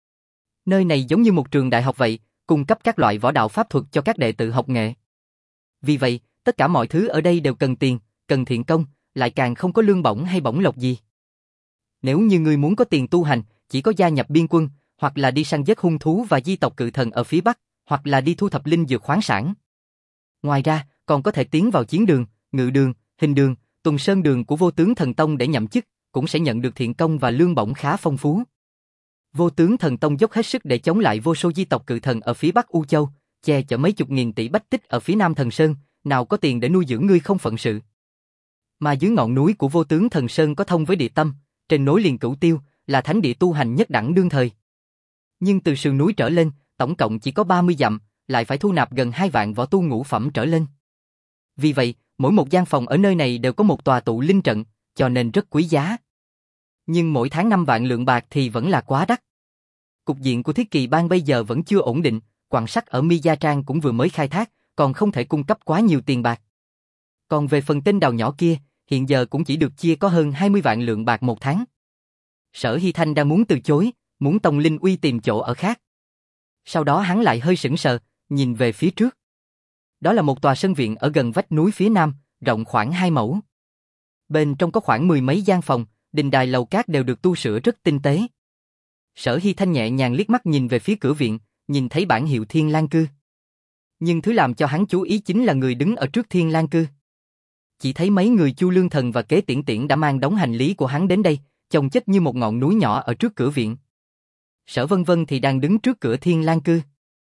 Nơi này giống như một trường đại học vậy, cung cấp các loại võ đạo pháp thuật cho các đệ tử học nghệ. Vì vậy, tất cả mọi thứ ở đây đều cần tiền, cần thiện công, lại càng không có lương bổng hay bổng lộc gì. Nếu như ngươi muốn có tiền tu hành, chỉ có gia nhập biên quân, hoặc là đi săn giết hung thú và di tộc cự thần ở phía Bắc, hoặc là đi thu thập linh dược khoáng sản. Ngoài ra, còn có thể tiến vào chiến đường, ngự đường, hình đường, tuần sơn đường của Vô Tướng Thần Tông để nhậm chức, cũng sẽ nhận được thiện công và lương bổng khá phong phú. Vô Tướng Thần Tông dốc hết sức để chống lại vô số di tộc cự thần ở phía Bắc U Châu, che chở mấy chục nghìn tỷ bách tích ở phía Nam Thần Sơn, nào có tiền để nuôi dưỡng ngươi không phận sự. Mà dưới ngọn núi của Vô Tướng Thần Sơn có thông với địa tâm, trên nối liền Cửu Tiêu, là thánh địa tu hành nhất đẳng đương thời. Nhưng từ sườn núi trở lên, tổng cộng chỉ có ba mươi dặm, lại phải thu nạp gần hai vạn võ tu ngũ phẩm trở lên. Vì vậy, mỗi một gian phòng ở nơi này đều có một tòa tụ linh trận, cho nên rất quý giá. Nhưng mỗi tháng năm vạn lượng bạc thì vẫn là quá đắt. Cục diện của Thiết Kỳ Bang bây giờ vẫn chưa ổn định, quặng sắt ở Mi Gia Trang cũng vừa mới khai thác, còn không thể cung cấp quá nhiều tiền bạc. Còn về phần tên đào nhỏ kia, hiện giờ cũng chỉ được chia có hơn hai mươi vạn lượng bạc một tháng. Sở Hy Thanh đang muốn từ chối, muốn Tông Linh Uy tìm chỗ ở khác. Sau đó hắn lại hơi sững sờ, nhìn về phía trước. Đó là một tòa sân viện ở gần vách núi phía nam, rộng khoảng hai mẫu. Bên trong có khoảng mười mấy gian phòng, đình đài lầu cát đều được tu sửa rất tinh tế. Sở Hy Thanh nhẹ nhàng liếc mắt nhìn về phía cửa viện, nhìn thấy bảng hiệu Thiên Lang Cư. Nhưng thứ làm cho hắn chú ý chính là người đứng ở trước Thiên Lang Cư. Chỉ thấy mấy người Chu Lương Thần và Kế Tiễn Tiễn đã mang đống hành lý của hắn đến đây, chồng chất như một ngọn núi nhỏ ở trước cửa viện. Sở Vân Vân thì đang đứng trước cửa Thiên Lang Cư.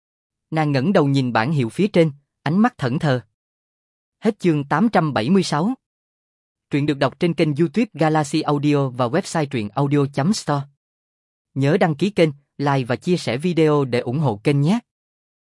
Nàng ngẩng đầu nhìn bảng hiệu phía trên, ánh mắt thẫn thờ. Hết chương tám trăm bảy mươi sáu. Truyện được đọc trên kênh YouTube Galaxy Audio và website truyện audio chấm store. Nhớ đăng ký kênh, like và chia sẻ video để ủng hộ kênh nhé.